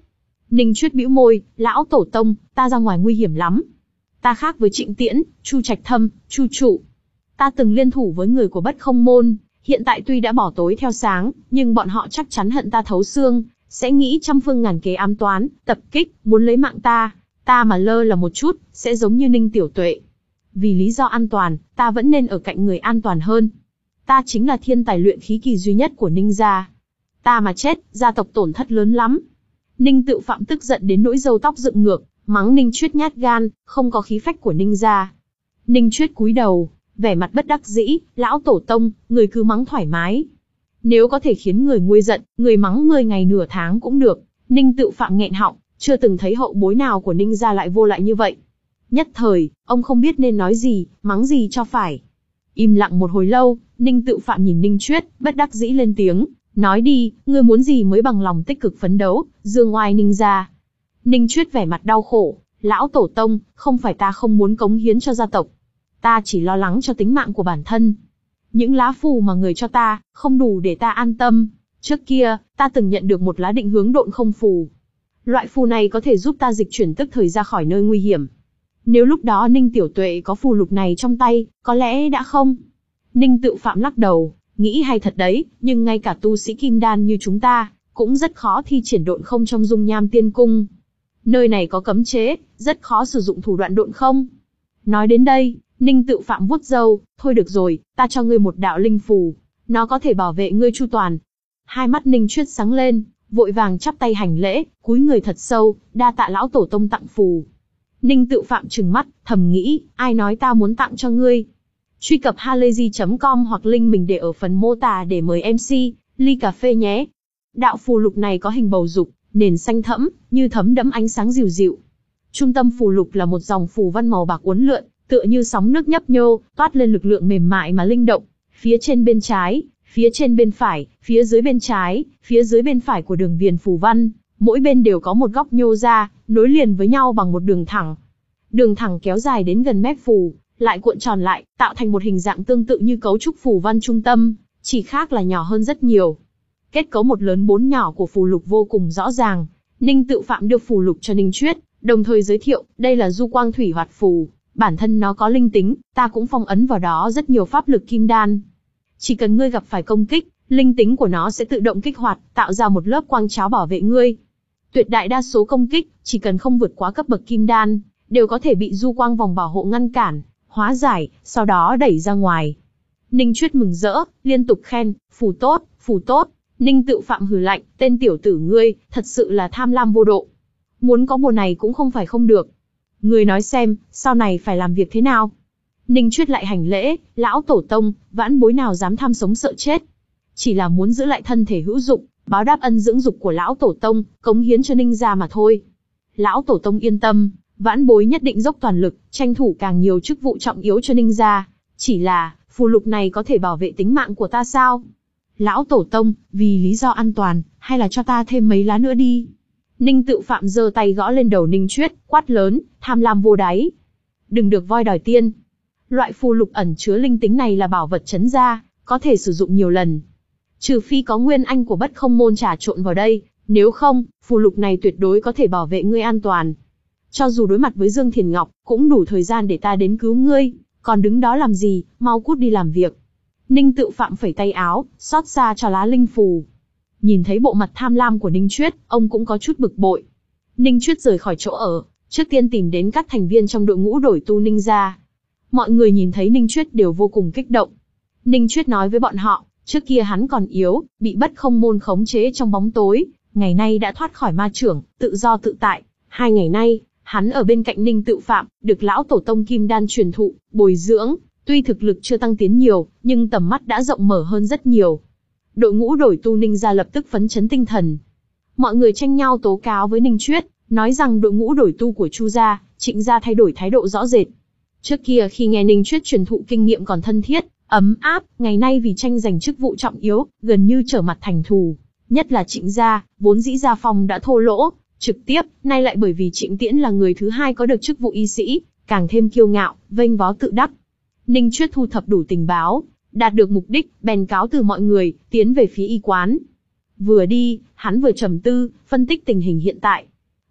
Ninh Chuyết bĩu môi, lão tổ tông, ta ra ngoài nguy hiểm lắm. Ta khác với Trịnh Tiễn, Chu Trạch Thâm, Chu Trụ. Ta từng liên thủ với người của Bất Không Môn, hiện tại tuy đã bỏ tối theo sáng, nhưng bọn họ chắc chắn hận ta thấu xương, sẽ nghĩ trăm phương ngàn kế ám toán, tập kích, muốn lấy mạng ta. Ta mà lơ là một chút, sẽ giống như Ninh Tiểu Tuệ. Vì lý do an toàn, ta vẫn nên ở cạnh người an toàn hơn. Ta chính là thiên tài luyện khí kỳ duy nhất của Ninh gia. Ta mà chết, gia tộc tổn thất lớn lắm. Ninh Tự Phạm tức giận đến nỗi râu tóc dựng ngược, mắng Ninh Chuyết nhát gan, không có khí phách của Ninh gia. Ninh Chuyết cúi đầu, vẻ mặt bất đắc dĩ, lão tổ tông, người cứ mắng thoải mái. Nếu có thể khiến người nguôi giận, người mắng mười ngày nửa tháng cũng được. Ninh Tự Phạm nghẹn họng, chưa từng thấy hậu bối nào của Ninh gia lại vô lại như vậy. Nhất thời, ông không biết nên nói gì, mắng gì cho phải. Im lặng một hồi lâu, Ninh Tự Phạm nhìn Ninh Chuyết, bất đắc dĩ lên tiếng, nói đi, ngươi muốn gì mới bằng lòng tích cực phấn đấu, dương oai Ninh gia. Ninh Chuyết vẻ mặt đau khổ, lão tổ tông, không phải ta không muốn cống hiến cho gia tộc. Ta chỉ lo lắng cho tính mạng của bản thân. Những lá phù mà người cho ta, không đủ để ta an tâm. Trước kia, ta từng nhận được một lá định hướng độn không phù. Loại phù này có thể giúp ta dịch chuyển tức thời ra khỏi nơi nguy hiểm. Nếu lúc đó Ninh Tiểu Tuệ có phù lục này trong tay, có lẽ đã không. Ninh Tự Phạm lắc đầu, nghĩ hay thật đấy, nhưng ngay cả tu sĩ kim đan như chúng ta, cũng rất khó thi triển độn không trong dung nham tiên cung. Nơi này có cấm chế, rất khó sử dụng thủ đoạn độn không. Nói đến đây, Ninh Tự Phạm vuốt râu, thôi được rồi, ta cho ngươi một đạo linh phù, nó có thể bảo vệ ngươi chu toàn. Hai mắt Ninh Chuyết sáng lên, vội vàng chắp tay hành lễ, cúi người thật sâu, đa tạ lão tổ tông tặng phù. Ninh Tự Phạm trừng mắt, thầm nghĩ, ai nói ta muốn tặng cho ngươi. Truy cập halayzi chấm com hoặc link mình để ở phần mô tả để mời em xê, ly cà phê nhé. Đạo phù lục này có hình bầu dục, nền xanh thẫm, như thấm đẫm ánh sáng dịu dịu. Trung tâm phù lục là một dòng phù văn màu bạc uốn lượn, tựa như sóng nước nhấp nhô, toát lên lực lượng mềm mại mà linh động. Phía trên bên trái, phía trên bên phải, phía dưới bên trái, phía dưới bên phải của đường viền phù văn, mỗi bên đều có một góc nhô ra, nối liền với nhau bằng một đường thẳng. Đường thẳng kéo dài đến gần mép phù, lại cuộn tròn lại, tạo thành một hình dạng tương tự như cấu trúc phù văn trung tâm, chỉ khác là nhỏ hơn rất nhiều. Kết cấu một lớn bốn nhỏ của phù lục vô cùng rõ ràng. Ninh Tự Phạm đưa phù lục cho Ninh Chuyết, đồng thời giới thiệu, đây là Du Quang Thủy Hoạt phù, bản thân nó có linh tính, ta cũng phong ấn vào đó rất nhiều pháp lực kim đan. Chỉ cần ngươi gặp phải công kích, linh tính của nó sẽ tự động kích hoạt, tạo ra một lớp quang cháo bảo vệ ngươi. Tuyệt đại đa số công kích, chỉ cần không vượt quá cấp bậc kim đan, đều có thể bị du quang vòng bảo hộ ngăn cản, hóa giải, sau đó đẩy ra ngoài. Ninh Chuyết mừng rỡ, liên tục khen, phù tốt, phù tốt. Ninh Tự Phạm hừ lạnh, tên tiểu tử ngươi, thật sự là tham lam vô độ. Muốn có bùa này cũng không phải không được. Ngươi nói xem, sau này phải làm việc thế nào? Ninh Chuyết lại hành lễ, lão tổ tông, vãn bối nào dám tham sống sợ chết. Chỉ là muốn giữ lại thân thể hữu dụng, báo đáp ân dưỡng dục của lão tổ tông, cống hiến cho Ninh gia mà thôi. Lão tổ tông yên tâm, vãn bối nhất định dốc toàn lực, tranh thủ càng nhiều chức vụ trọng yếu cho Ninh gia. Chỉ là, phù lục này có thể bảo vệ tính mạng của ta sao? Lão tổ tông, vì lý do an toàn, hay là cho ta thêm mấy lá nữa đi. Ninh Tự Phạm giơ tay gõ lên đầu Ninh Chuyết, quát lớn, tham lam vô đáy. Đừng được voi đòi tiên. Loại phù lục ẩn chứa linh tính này là bảo vật trấn gia, có thể sử dụng nhiều lần. Trừ phi có nguyên anh của Bất Không Môn trà trộn vào đây, nếu không, phù lục này tuyệt đối có thể bảo vệ ngươi an toàn. Cho dù đối mặt với Dương Thiền Ngọc, cũng đủ thời gian để ta đến cứu ngươi, còn đứng đó làm gì, mau cút đi làm việc. Ninh Tự Phạm phẩy tay áo, xót xa cho lá linh phù. Nhìn thấy bộ mặt tham lam của Ninh Chuyết, ông cũng có chút bực bội. Ninh Chuyết rời khỏi chỗ ở, trước tiên tìm đến các thành viên trong đội ngũ đổi tu Ninh gia. Mọi người nhìn thấy Ninh Chuyết đều vô cùng kích động. Ninh Chuyết nói với bọn họ, trước kia hắn còn yếu, bị Bất Không Môn khống chế trong bóng tối, ngày nay đã thoát khỏi ma chưởng, tự do tự tại. Hai ngày nay, hắn ở bên cạnh Ninh Tự Phạm, được lão tổ tông kim đan truyền thụ, bồi dưỡng. Tuy thực lực chưa tăng tiến nhiều, nhưng tầm mắt đã rộng mở hơn rất nhiều. Đội ngũ đổi tu Ninh gia lập tức phấn chấn tinh thần. Mọi người tranh nhau tố cáo với Ninh Chuyết, nói rằng đội ngũ đổi tu của Chu gia, Trịnh gia thay đổi thái độ rõ rệt. Trước kia khi nghe Ninh Chuyết truyền thụ kinh nghiệm còn thân thiết, ấm áp, ngày nay vì tranh giành chức vụ trọng yếu, gần như trở mặt thành thù. Nhất là Trịnh gia, vốn dĩ gia phong đã thô lỗ, trực tiếp, nay lại bởi vì Trịnh Tiễn là người thứ hai có được chức vụ y sĩ, càng thêm kiêu ngạo, vênh váo tự đắc. Ninh Chuyết thu thập đủ tình báo, đạt được mục đích, bèn cáo từ mọi người, tiến về phía y quán. Vừa đi, hắn vừa trầm tư, phân tích tình hình hiện tại.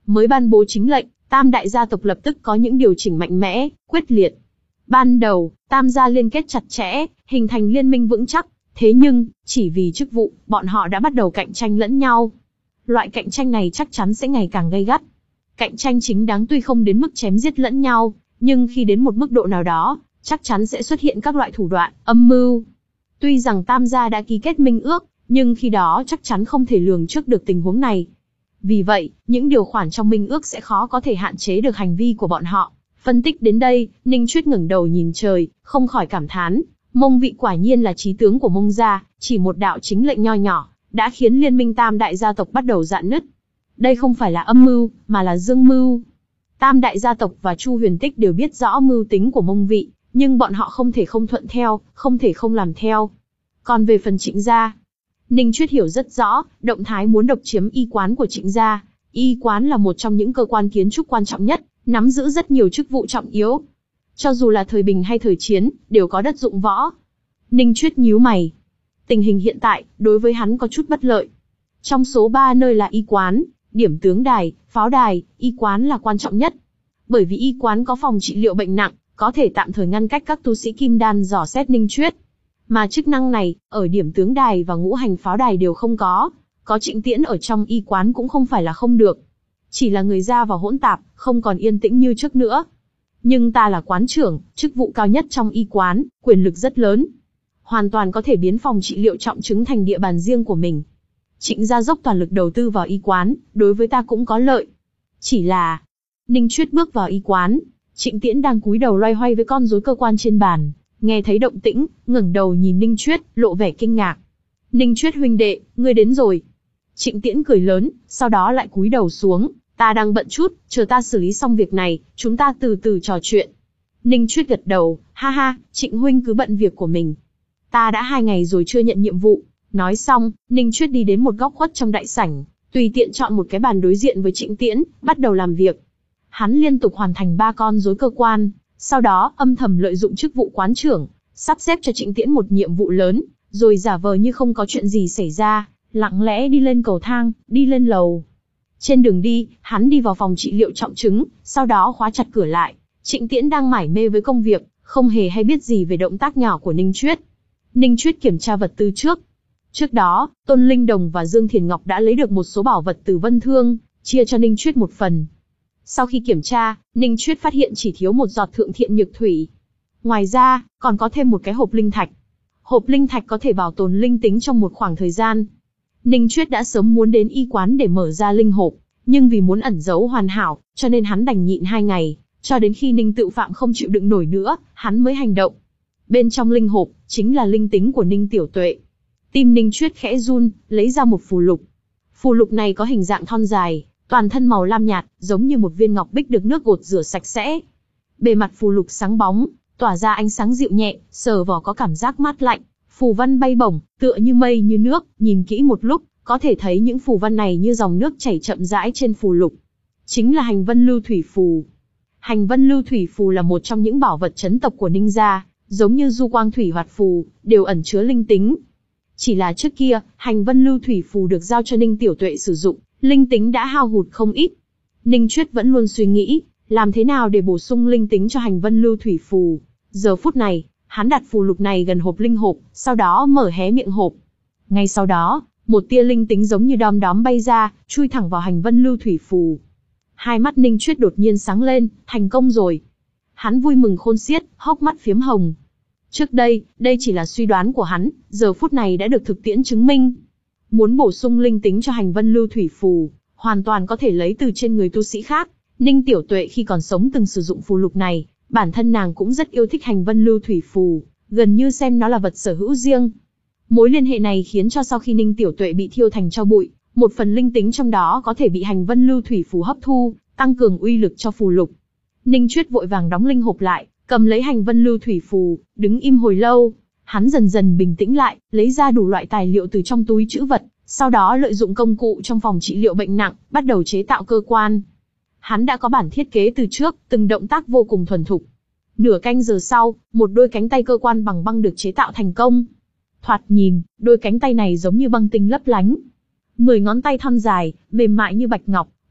mới ban bố chính lệnh, Tam đại gia tộc lập tức có những điều chỉnh mạnh mẽ, quyết liệt. Ban đầu, Tam gia liên kết chặt chẽ, hình thành liên minh vững chắc. Thế nhưng, chỉ vì chức vụ, bọn họ đã bắt đầu cạnh tranh lẫn nhau. Loại cạnh tranh này chắc chắn sẽ ngày càng gay gắt. Cạnh tranh chính đáng tuy không đến mức chém giết lẫn nhau, nhưng khi đến một mức độ nào đó, chắc chắn sẽ xuất hiện các loại thủ đoạn, âm mưu. Tuy rằng Tam gia đã ký kết minh ước, nhưng khi đó chắc chắn không thể lường trước được tình huống này. Vì vậy, những điều khoản trong minh ước sẽ khó có thể hạn chế được hành vi của bọn họ. Phân tích đến đây, Ninh Chuyết ngẩng đầu nhìn trời, không khỏi cảm thán, Mông Vị quả nhiên là chí tướng của Mông gia, chỉ một đạo chính lệnh nho nhỏ, đã khiến liên minh Tam đại gia tộc bắt đầu rạn nứt. Đây không phải là âm mưu, mà là dương mưu. Tam đại gia tộc và Chu Huyền Tích đều biết rõ mưu tính của Mông Vị, nhưng bọn họ không thể không thuận theo, không thể không làm theo. Còn về phần Trịnh gia, Ninh Chuyết hiểu rất rõ, động thái muốn độc chiếm y quán của Trịnh gia. Y quán là một trong những cơ quan kiến trúc quan trọng nhất, nắm giữ rất nhiều chức vụ trọng yếu. Cho dù là thời bình hay thời chiến, đều có đất dụng võ. Ninh Chuyết nhíu mày. Tình hình hiện tại, đối với hắn có chút bất lợi. Trong số ba nơi là y quán, điểm tướng đài, pháo đài, y quán là quan trọng nhất. Bởi vì y quán có phòng trị liệu bệnh nặng, có thể tạm thời ngăn cách các tu sĩ kim đan dò xét Ninh Chuyết. Mà chức năng này, ở điểm tướng đài và ngũ hành pháo đài đều không có. Có Trịnh Tiễn ở trong y quán cũng không phải là không được. Chỉ là người ra vào hỗn tạp, không còn yên tĩnh như trước nữa. Nhưng ta là quán trưởng, chức vụ cao nhất trong y quán, quyền lực rất lớn. Hoàn toàn có thể biến phòng trị liệu trọng chứng thành địa bàn riêng của mình. Trịnh gia dốc toàn lực đầu tư vào y quán, đối với ta cũng có lợi. Chỉ là... Ninh Chuyết bước vào y quán, Trịnh Tiễn đang cúi đầu loay hoay với con rối cơ quan trên bàn. Nghe thấy động tĩnh, ngẩng đầu nhìn Ninh Chuyết, lộ vẻ kinh ngạc. Ninh Chuyết huynh đệ, ngươi đến rồi. Trịnh Tiễn cười lớn, sau đó lại cúi đầu xuống. Ta đang bận chút, chờ ta xử lý xong việc này, chúng ta từ từ trò chuyện. Ninh Chuyết gật đầu, ha ha, Trịnh huynh cứ bận việc của mình. Ta đã hai ngày rồi chưa nhận nhiệm vụ. Nói xong, Ninh Chuyết đi đến một góc khuất trong đại sảnh, tùy tiện chọn một cái bàn đối diện với Trịnh Tiễn, bắt đầu làm việc. Hắn liên tục hoàn thành ba con rối cơ quan, sau đó âm thầm lợi dụng chức vụ quán trưởng, sắp xếp cho Trịnh Tiễn một nhiệm vụ lớn, rồi giả vờ như không có chuyện gì xảy ra, lặng lẽ đi lên cầu thang, đi lên lầu. Trên đường đi, hắn đi vào phòng trị liệu trọng chứng, sau đó khóa chặt cửa lại. Trịnh Tiễn đang mải mê với công việc, không hề hay biết gì về động tác nhỏ của Ninh Chuyết. Ninh Chuyết kiểm tra vật tư trước. Trước đó, Tôn Linh Đồng và Dương Thiền Ngọc đã lấy được một số bảo vật từ Vân Thương, chia cho Ninh Chuyết một phần. Sau khi kiểm tra, Ninh Chuyết phát hiện chỉ thiếu một giọt thượng thiện nhược thủy. Ngoài ra, còn có thêm một cái hộp linh thạch. Hộp linh thạch có thể bảo tồn linh tính trong một khoảng thời gian. Ninh Chuyết đã sớm muốn đến y quán để mở ra linh hộp, nhưng vì muốn ẩn giấu hoàn hảo, cho nên hắn đành nhịn hai ngày, cho đến khi Ninh Tự Phạm không chịu đựng nổi nữa, hắn mới hành động. Bên trong linh hộp, chính là linh tính của Ninh Tiểu Tuệ. Tim Ninh Chuyết khẽ run, lấy ra một phù lục. Phù lục này có hình dạng thon dài, toàn thân màu lam nhạt, giống như một viên ngọc bích được nước gột rửa sạch sẽ. Bề mặt phù lục sáng bóng, tỏa ra ánh sáng dịu nhẹ, sờ vào có cảm giác mát lạnh. Phù văn bay bổng, tựa như mây như nước, nhìn kỹ một lúc, có thể thấy những phù văn này như dòng nước chảy chậm rãi trên phù lục. Chính là hành vân lưu thủy phù. Hành vân lưu thủy phù là một trong những bảo vật trấn tộc của Ninh gia, giống như du quang thủy hoạt phù, đều ẩn chứa linh tính. Chỉ là trước kia, hành vân lưu thủy phù được giao cho Ninh Tiểu Tuệ sử dụng, linh tính đã hao hụt không ít. Ninh Chuyết vẫn luôn suy nghĩ, làm thế nào để bổ sung linh tính cho hành vân lưu thủy phù. Giờ phút này, hắn đặt phù lục này gần hộp linh hộp, sau đó mở hé miệng hộp. Ngay sau đó, một tia linh tính giống như đom đóm bay ra, chui thẳng vào hành vân lưu thủy phù. Hai mắt Ninh Chuyết đột nhiên sáng lên, thành công rồi. Hắn vui mừng khôn xiết, hốc mắt phiếm hồng. Trước đây, đây chỉ là suy đoán của hắn, giờ phút này đã được thực tiễn chứng minh. Muốn bổ sung linh tính cho hành vân lưu thủy phù, hoàn toàn có thể lấy từ trên người tu sĩ khác. Ninh Tiểu Tuệ khi còn sống từng sử dụng phù lục này, bản thân nàng cũng rất yêu thích hành vân lưu thủy phù, gần như xem nó là vật sở hữu riêng. Mối liên hệ này khiến cho sau khi Ninh Tiểu Tuệ bị thiêu thành tro bụi, một phần linh tính trong đó có thể bị hành vân lưu thủy phù hấp thu, tăng cường uy lực cho phù lục. Ninh Chuyết vội vàng đóng linh hộp lại, cầm lấy hành vân lưu thủy phù, đứng im hồi lâu. Hắn dần dần bình tĩnh lại, lấy ra đủ loại tài liệu từ trong túi trữ vật, sau đó lợi dụng công cụ trong phòng trị liệu bệnh nặng, bắt đầu chế tạo cơ quan. Hắn đã có bản thiết kế từ trước, từng động tác vô cùng thuần thục. Nửa canh giờ sau, một đôi cánh tay cơ quan bằng băng được chế tạo thành công. Thoạt nhìn, đôi cánh tay này giống như băng tinh lấp lánh. Mười ngón tay thon dài, mềm mại như bạch ngọc,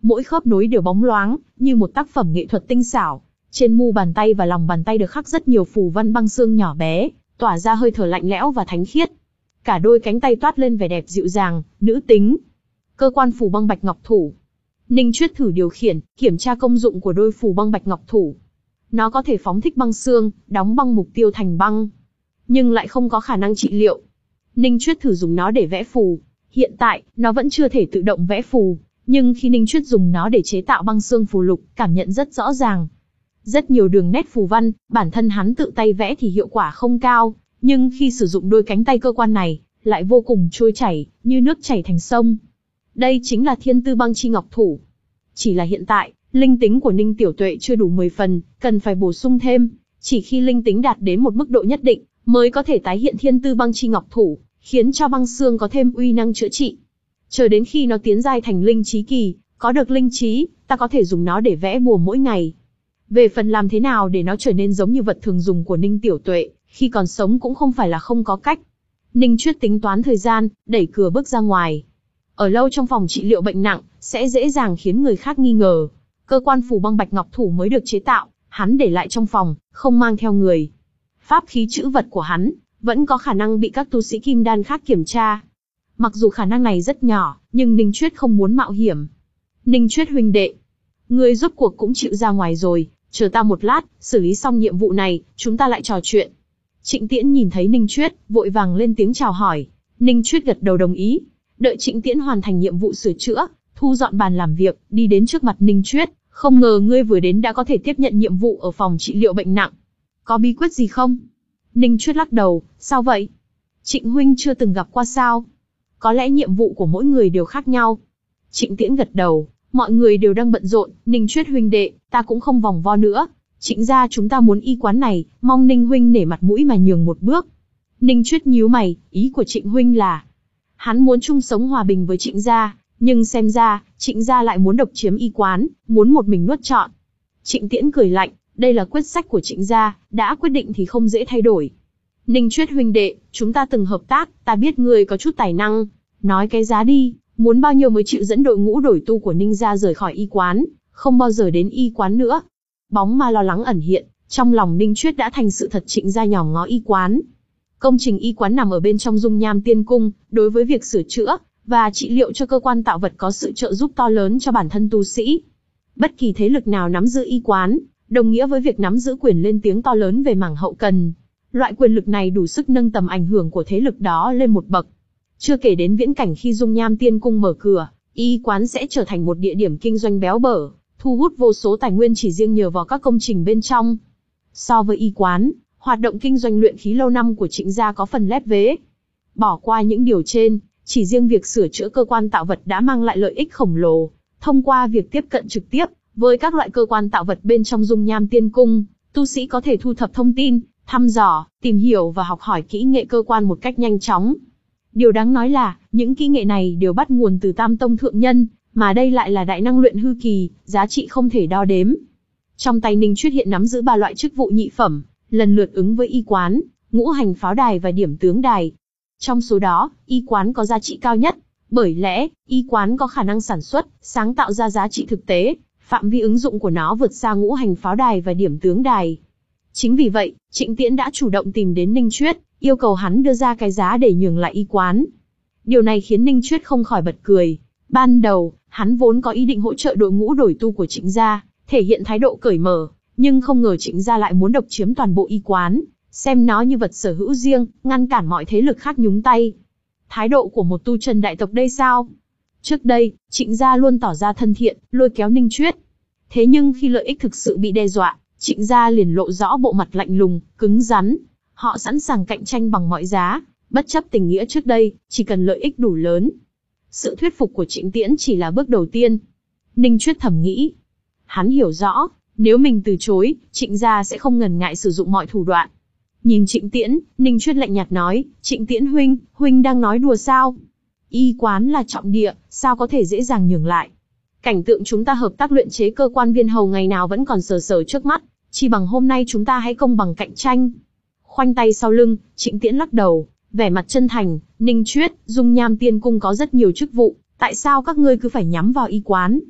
mỗi khớp nối đều bóng loáng, như một tác phẩm nghệ thuật tinh xảo. Trên mu bàn tay và lòng bàn tay được khắc rất nhiều phù văn băng xương nhỏ bé, tỏa ra hơi thở lạnh lẽo và thánh khiết. Cả đôi cánh tay toát lên vẻ đẹp dịu dàng, nữ tính. Cơ quan phù băng bạch ngọc thủ. Ninh Chuyết thử điều khiển, kiểm tra công dụng của đôi phù băng bạch ngọc thủ. Nó có thể phóng thích băng xương, đóng băng mục tiêu thành băng, nhưng lại không có khả năng trị liệu. Ninh Chuyết thử dùng nó để vẽ phù. Hiện tại, nó vẫn chưa thể tự động vẽ phù, nhưng khi Ninh Chuyết dùng nó để chế tạo băng xương phù lục, cảm nhận rất rõ ràng. Rất nhiều đường nét phù văn, bản thân hắn tự tay vẽ thì hiệu quả không cao, nhưng khi sử dụng đôi cánh tay cơ quan này, lại vô cùng trôi chảy, như nước chảy thành sông. Đây chính là thiên tư băng chi ngọc thủ. Chỉ là hiện tại, linh tính của Ninh Tiểu Tuệ chưa đủ mười phần, cần phải bổ sung thêm. Chỉ khi linh tính đạt đến một mức độ nhất định, mới có thể tái hiện thiên tư băng chi ngọc thủ, khiến cho băng xương có thêm uy năng chữa trị. Chờ đến khi nó tiến giai thành linh trí kỳ, có được linh trí, ta có thể dùng nó để vẽ bùa mỗi ngày. Về phần làm thế nào để nó trở nên giống như vật thường dùng của Ninh Tiểu Tuệ, khi còn sống cũng không phải là không có cách. Ninh Chuyết tính toán thời gian, đẩy cửa bước ra ngoài. Ở lâu trong phòng trị liệu bệnh nặng, sẽ dễ dàng khiến người khác nghi ngờ. Cơ quan phù băng bạch ngọc thủ mới được chế tạo, hắn để lại trong phòng, không mang theo người. Pháp khí chữ vật của hắn, vẫn có khả năng bị các tu sĩ kim đan khác kiểm tra. Mặc dù khả năng này rất nhỏ, nhưng Ninh Chuyết không muốn mạo hiểm. Ninh Chuyết huynh đệ, ngươi rốt cuộc cũng chịu ra ngoài rồi, chờ ta một lát, xử lý xong nhiệm vụ này, chúng ta lại trò chuyện. Trịnh Tiễn nhìn thấy Ninh Chuyết, vội vàng lên tiếng chào hỏi. Ninh Chuyết gật đầu đồng ý. Đợi Trịnh Tiễn hoàn thành nhiệm vụ sửa chữa, thu dọn bàn làm việc, đi đến trước mặt Ninh Chuyết. Không ngờ ngươi vừa đến đã có thể tiếp nhận nhiệm vụ ở phòng trị liệu bệnh nặng. Có bí quyết gì không? Ninh Chuyết lắc đầu, sao vậy? Trịnh huynh chưa từng gặp qua sao? Có lẽ nhiệm vụ của mỗi người đều khác nhau. Trịnh Tiễn gật đầu, mọi người đều đang bận rộn, Ninh Chuyết huynh đệ, ta cũng không vòng vo nữa. Trịnh gia chúng ta muốn y quán này, mong Ninh huynh nể mặt mũi mà nhường một bước. Ninh Chuyết nhíu mày, ý của Trịnh huynh là, hắn muốn chung sống hòa bình với Trịnh gia, nhưng xem ra, Trịnh gia lại muốn độc chiếm y quán, muốn một mình nuốt trọn. Trịnh Tiễn cười lạnh, đây là quyết sách của Trịnh gia, đã quyết định thì không dễ thay đổi. Ninh Chuyết huynh đệ, chúng ta từng hợp tác, ta biết ngươi có chút tài năng, nói cái giá đi, muốn bao nhiêu mới chịu dẫn đội ngũ đổi tu của Ninh gia rời khỏi y quán, không bao giờ đến y quán nữa. Bóng ma lo lắng ẩn hiện, trong lòng Ninh Chuyết đã thành sự thật. Trịnh gia nhòm ngó y quán. Công trình y quán nằm ở bên trong Dung Nham Tiên Cung, đối với việc sửa chữa và trị liệu cho cơ quan tạo vật có sự trợ giúp to lớn cho bản thân tu sĩ. Bất kỳ thế lực nào nắm giữ y quán, đồng nghĩa với việc nắm giữ quyền lên tiếng to lớn về mảng hậu cần. Loại quyền lực này đủ sức nâng tầm ảnh hưởng của thế lực đó lên một bậc. Chưa kể đến viễn cảnh khi Dung Nham Tiên Cung mở cửa, y quán sẽ trở thành một địa điểm kinh doanh béo bở, thu hút vô số tài nguyên chỉ riêng nhờ vào các công trình bên trong. So với y quán, hoạt động kinh doanh luyện khí lâu năm của Trịnh gia có phần lép vế. Bỏ qua những điều trên, chỉ riêng việc sửa chữa cơ quan tạo vật đã mang lại lợi ích khổng lồ. Thông qua việc tiếp cận trực tiếp với các loại cơ quan tạo vật bên trong Dung Nham Tiên Cung, tu sĩ có thể thu thập thông tin, thăm dò, tìm hiểu và học hỏi kỹ nghệ cơ quan một cách nhanh chóng. Điều đáng nói là, những kỹ nghệ này đều bắt nguồn từ Tam Tông thượng nhân, mà đây lại là đại năng luyện hư kỳ, giá trị không thể đo đếm. Trong tay Ninh Chuyết hiện nắm giữ ba loại chức vụ nhị phẩm, lần lượt ứng với y quán, ngũ hành pháo đài và điểm tướng đài. Trong số đó, y quán có giá trị cao nhất, bởi lẽ, y quán có khả năng sản xuất, sáng tạo ra giá trị thực tế, phạm vi ứng dụng của nó vượt xa ngũ hành pháo đài và điểm tướng đài. Chính vì vậy, Trịnh Tiễn đã chủ động tìm đến Ninh Chuyết, yêu cầu hắn đưa ra cái giá để nhường lại y quán. Điều này khiến Ninh Chuyết không khỏi bật cười. Ban đầu, hắn vốn có ý định hỗ trợ đội ngũ đổi tu của Trịnh gia, thể hiện thái độ cởi mở, nhưng không ngờ Trịnh gia lại muốn độc chiếm toàn bộ y quán, xem nó như vật sở hữu riêng, ngăn cản mọi thế lực khác nhúng tay. Thái độ của một tu chân đại tộc đây sao? Trước đây, Trịnh gia luôn tỏ ra thân thiện, lôi kéo Ninh Chuyết. Thế nhưng khi lợi ích thực sự bị đe dọa, Trịnh gia liền lộ rõ bộ mặt lạnh lùng, cứng rắn. Họ sẵn sàng cạnh tranh bằng mọi giá, bất chấp tình nghĩa trước đây, chỉ cần lợi ích đủ lớn. Sự thuyết phục của Trịnh Tiễn chỉ là bước đầu tiên. Ninh Chuyết thầm nghĩ. Hắn hiểu rõ, nếu mình từ chối, Trịnh gia sẽ không ngần ngại sử dụng mọi thủ đoạn. Nhìn Trịnh Tiễn, Ninh Chuyết lạnh nhạt nói, Trịnh Tiễn huynh, huynh đang nói đùa sao? Y quán là trọng địa, sao có thể dễ dàng nhường lại? Cảnh tượng chúng ta hợp tác luyện chế cơ quan viên hầu ngày nào vẫn còn sờ sờ trước mắt, chỉ bằng hôm nay chúng ta hãy công bằng cạnh tranh. Khoanh tay sau lưng, Trịnh Tiễn lắc đầu, vẻ mặt chân thành, Ninh Chuyết, Dung Nham Tiên Cung có rất nhiều chức vụ, tại sao các ngươi cứ phải nhắm vào y quán?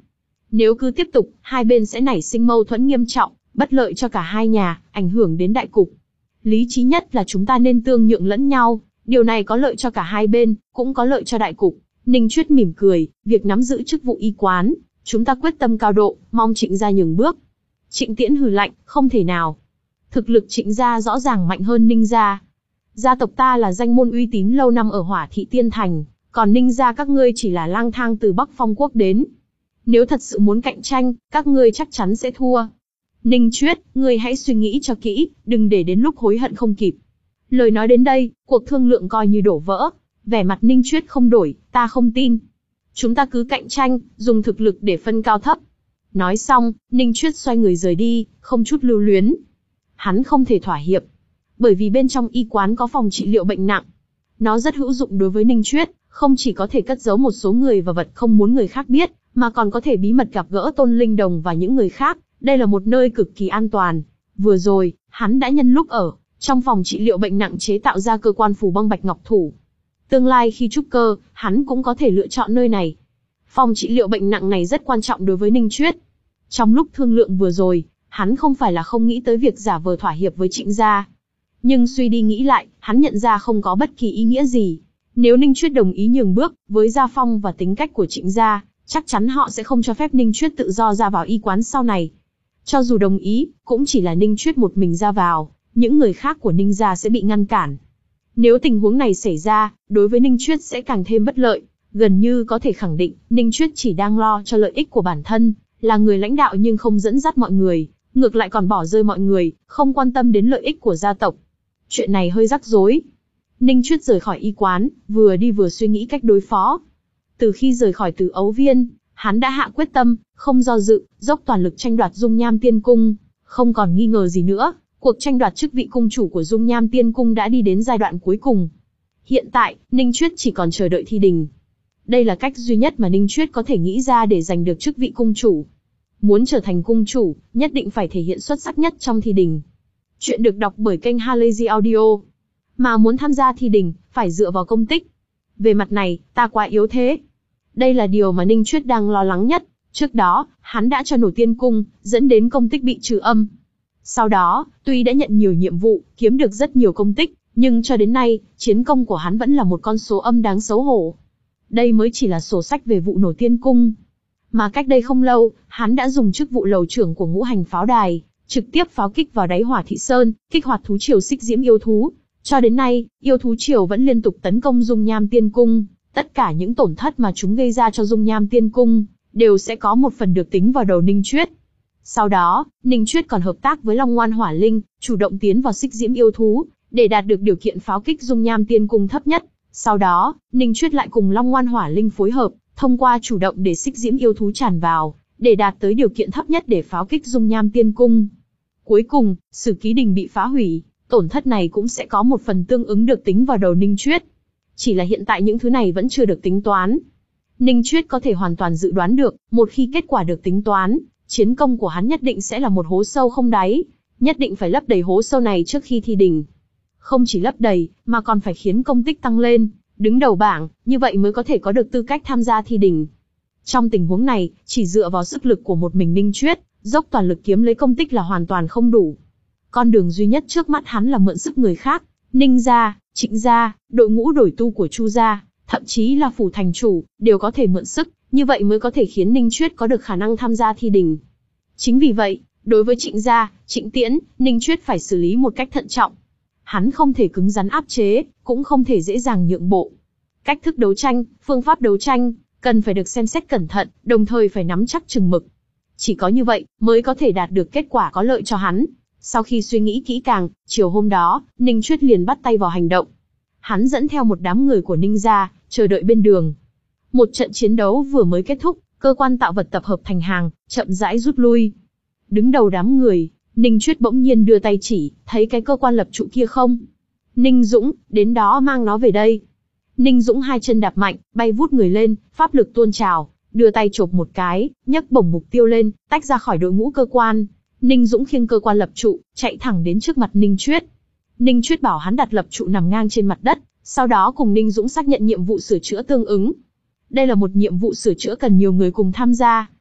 Nếu cứ tiếp tục, hai bên sẽ nảy sinh mâu thuẫn nghiêm trọng, bất lợi cho cả hai nhà, ảnh hưởng đến đại cục. Lý trí nhất là chúng ta nên tương nhượng lẫn nhau, điều này có lợi cho cả hai bên, cũng có lợi cho đại cục. Ninh Chuyết mỉm cười, việc nắm giữ chức vụ y quán, chúng ta quyết tâm cao độ, mong Trịnh gia nhường bước. Trịnh Tiễn hừ lạnh, không thể nào. Thực lực Trịnh gia rõ ràng mạnh hơn Ninh gia. Gia tộc ta là danh môn uy tín lâu năm ở Hỏa Thị Tiên Thành, còn Ninh gia các ngươi chỉ là lang thang từ Bắc Phong Quốc đến. Nếu thật sự muốn cạnh tranh, các ngươi chắc chắn sẽ thua. Ninh Chuyết, ngươi hãy suy nghĩ cho kỹ, đừng để đến lúc hối hận không kịp. Lời nói đến đây, cuộc thương lượng coi như đổ vỡ. Vẻ mặt Ninh Chuyết không đổi, ta không tin. Chúng ta cứ cạnh tranh, dùng thực lực để phân cao thấp. Nói xong, Ninh Chuyết xoay người rời đi, không chút lưu luyến. Hắn không thể thỏa hiệp, bởi vì bên trong y quán có phòng trị liệu bệnh nặng. Nó rất hữu dụng đối với Ninh Chuyết, không chỉ có thể cất giấu một số người và vật không muốn người khác biết, mà còn có thể bí mật gặp gỡ Tôn Linh Đồng và những người khác. Đây là một nơi cực kỳ an toàn. Vừa rồi, hắn đã nhân lúc ở trong phòng trị liệu bệnh nặng chế tạo ra cơ quan phù băng bạch ngọc thủ. Tương lai khi trúc cơ, hắn cũng có thể lựa chọn nơi này. Phòng trị liệu bệnh nặng này rất quan trọng đối với Ninh Chuyết. Trong lúc thương lượng vừa rồi, hắn không phải là không nghĩ tới việc giả vờ thỏa hiệp với Trịnh gia. Nhưng suy đi nghĩ lại, hắn nhận ra không có bất kỳ ý nghĩa gì. Nếu Ninh Chuyết đồng ý nhường bước, với gia phong và tính cách của Trịnh gia, chắc chắn họ sẽ không cho phép Ninh Chuyết tự do ra vào y quán sau này. Cho dù đồng ý, cũng chỉ là Ninh Chuyết một mình ra vào, những người khác của Ninh gia sẽ bị ngăn cản. Nếu tình huống này xảy ra, đối với Ninh Chuyết sẽ càng thêm bất lợi. Gần như có thể khẳng định, Ninh Chuyết chỉ đang lo cho lợi ích của bản thân, là người lãnh đạo nhưng không dẫn dắt mọi người, ngược lại còn bỏ rơi mọi người, không quan tâm đến lợi ích của gia tộc. Chuyện này hơi rắc rối. Ninh Chuyết rời khỏi y quán, vừa đi vừa suy nghĩ cách đối phó. Từ khi rời khỏi Từ Ấu Viên, hắn đã hạ quyết tâm, không do dự, dốc toàn lực tranh đoạt Dung Nham Tiên Cung. Không còn nghi ngờ gì nữa, cuộc tranh đoạt chức vị cung chủ của Dung Nham Tiên Cung đã đi đến giai đoạn cuối cùng. Hiện tại, Ninh Chuyết chỉ còn chờ đợi thi đình. Đây là cách duy nhất mà Ninh Chuyết có thể nghĩ ra để giành được chức vị cung chủ. Muốn trở thành cung chủ, nhất định phải thể hiện xuất sắc nhất trong thi đình. Chuyện được đọc bởi kênh Halazy Audio. Mà muốn tham gia thi đình, phải dựa vào công tích. Về mặt này, ta quá yếu thế. Đây là điều mà Ninh Chuyết đang lo lắng nhất. Trước đó, hắn đã cho nổ tiên cung, dẫn đến công tích bị trừ âm. Sau đó, tuy đã nhận nhiều nhiệm vụ, kiếm được rất nhiều công tích, nhưng cho đến nay, chiến công của hắn vẫn là một con số âm đáng xấu hổ. Đây mới chỉ là sổ sách về vụ nổ tiên cung. Mà cách đây không lâu, hắn đã dùng chức vụ lầu trưởng của ngũ hành pháo đài, trực tiếp pháo kích vào đáy Hỏa Thị Sơn, kích hoạt thú triều xích diễm yêu thú. Cho đến nay, yêu thú triều vẫn liên tục tấn công Dung Nham Tiên Cung. Tất cả những tổn thất mà chúng gây ra cho Dung Nham Tiên Cung, đều sẽ có một phần được tính vào đầu Ninh Chuyết. Sau đó, Ninh Chuyết còn hợp tác với Long Ngoan Hỏa Linh, chủ động tiến vào xích diễm yêu thú, để đạt được điều kiện pháo kích Dung Nham Tiên Cung thấp nhất. Sau đó, Ninh Chuyết lại cùng Long Ngoan Hỏa Linh phối hợp, thông qua chủ động để xích diễm yêu thú tràn vào, để đạt tới điều kiện thấp nhất để pháo kích Dung Nham Tiên Cung. Cuối cùng, Sử Ký Đình bị phá hủy, tổn thất này cũng sẽ có một phần tương ứng được tính vào đầu Ninh Chuyết. Chỉ là hiện tại những thứ này vẫn chưa được tính toán. Ninh Chuyết có thể hoàn toàn dự đoán được, một khi kết quả được tính toán, chiến công của hắn nhất định sẽ là một hố sâu không đáy, nhất định phải lấp đầy hố sâu này trước khi thi đình. Không chỉ lấp đầy, mà còn phải khiến công tích tăng lên, đứng đầu bảng, như vậy mới có thể có được tư cách tham gia thi đình. Trong tình huống này, chỉ dựa vào sức lực của một mình Ninh Chuyết, dốc toàn lực kiếm lấy công tích là hoàn toàn không đủ. Con đường duy nhất trước mắt hắn là mượn sức người khác, Ninh gia, Trịnh gia, đội ngũ đổi tu của Chu gia, thậm chí là phủ thành chủ, đều có thể mượn sức, như vậy mới có thể khiến Ninh Chuyết có được khả năng tham gia thi đình. Chính vì vậy, đối với Trịnh gia, Trịnh Tiễn, Ninh Chuyết phải xử lý một cách thận trọng. Hắn không thể cứng rắn áp chế, cũng không thể dễ dàng nhượng bộ. Cách thức đấu tranh, phương pháp đấu tranh, cần phải được xem xét cẩn thận, đồng thời phải nắm chắc chừng mực. Chỉ có như vậy, mới có thể đạt được kết quả có lợi cho hắn. Sau khi suy nghĩ kỹ càng, chiều hôm đó, Ninh Chuyết liền bắt tay vào hành động. Hắn dẫn theo một đám người của Ninh gia, chờ đợi bên đường. Một trận chiến đấu vừa mới kết thúc, cơ quan tạo vật tập hợp thành hàng, chậm rãi rút lui. Đứng đầu đám người, Ninh Chuyết bỗng nhiên đưa tay chỉ, thấy cái cơ quan lập trụ kia không? Ninh Dũng, đến đó mang nó về đây. Ninh Dũng hai chân đạp mạnh, bay vút người lên, pháp lực tuôn trào, đưa tay chộp một cái, nhấc bổng mục tiêu lên, tách ra khỏi đội ngũ cơ quan. Ninh Dũng khiêng cơ quan lập trụ, chạy thẳng đến trước mặt Ninh Chuyết. Ninh Chuyết bảo hắn đặt lập trụ nằm ngang trên mặt đất, sau đó cùng Ninh Dũng xác nhận nhiệm vụ sửa chữa tương ứng. Đây là một nhiệm vụ sửa chữa cần nhiều người cùng tham gia.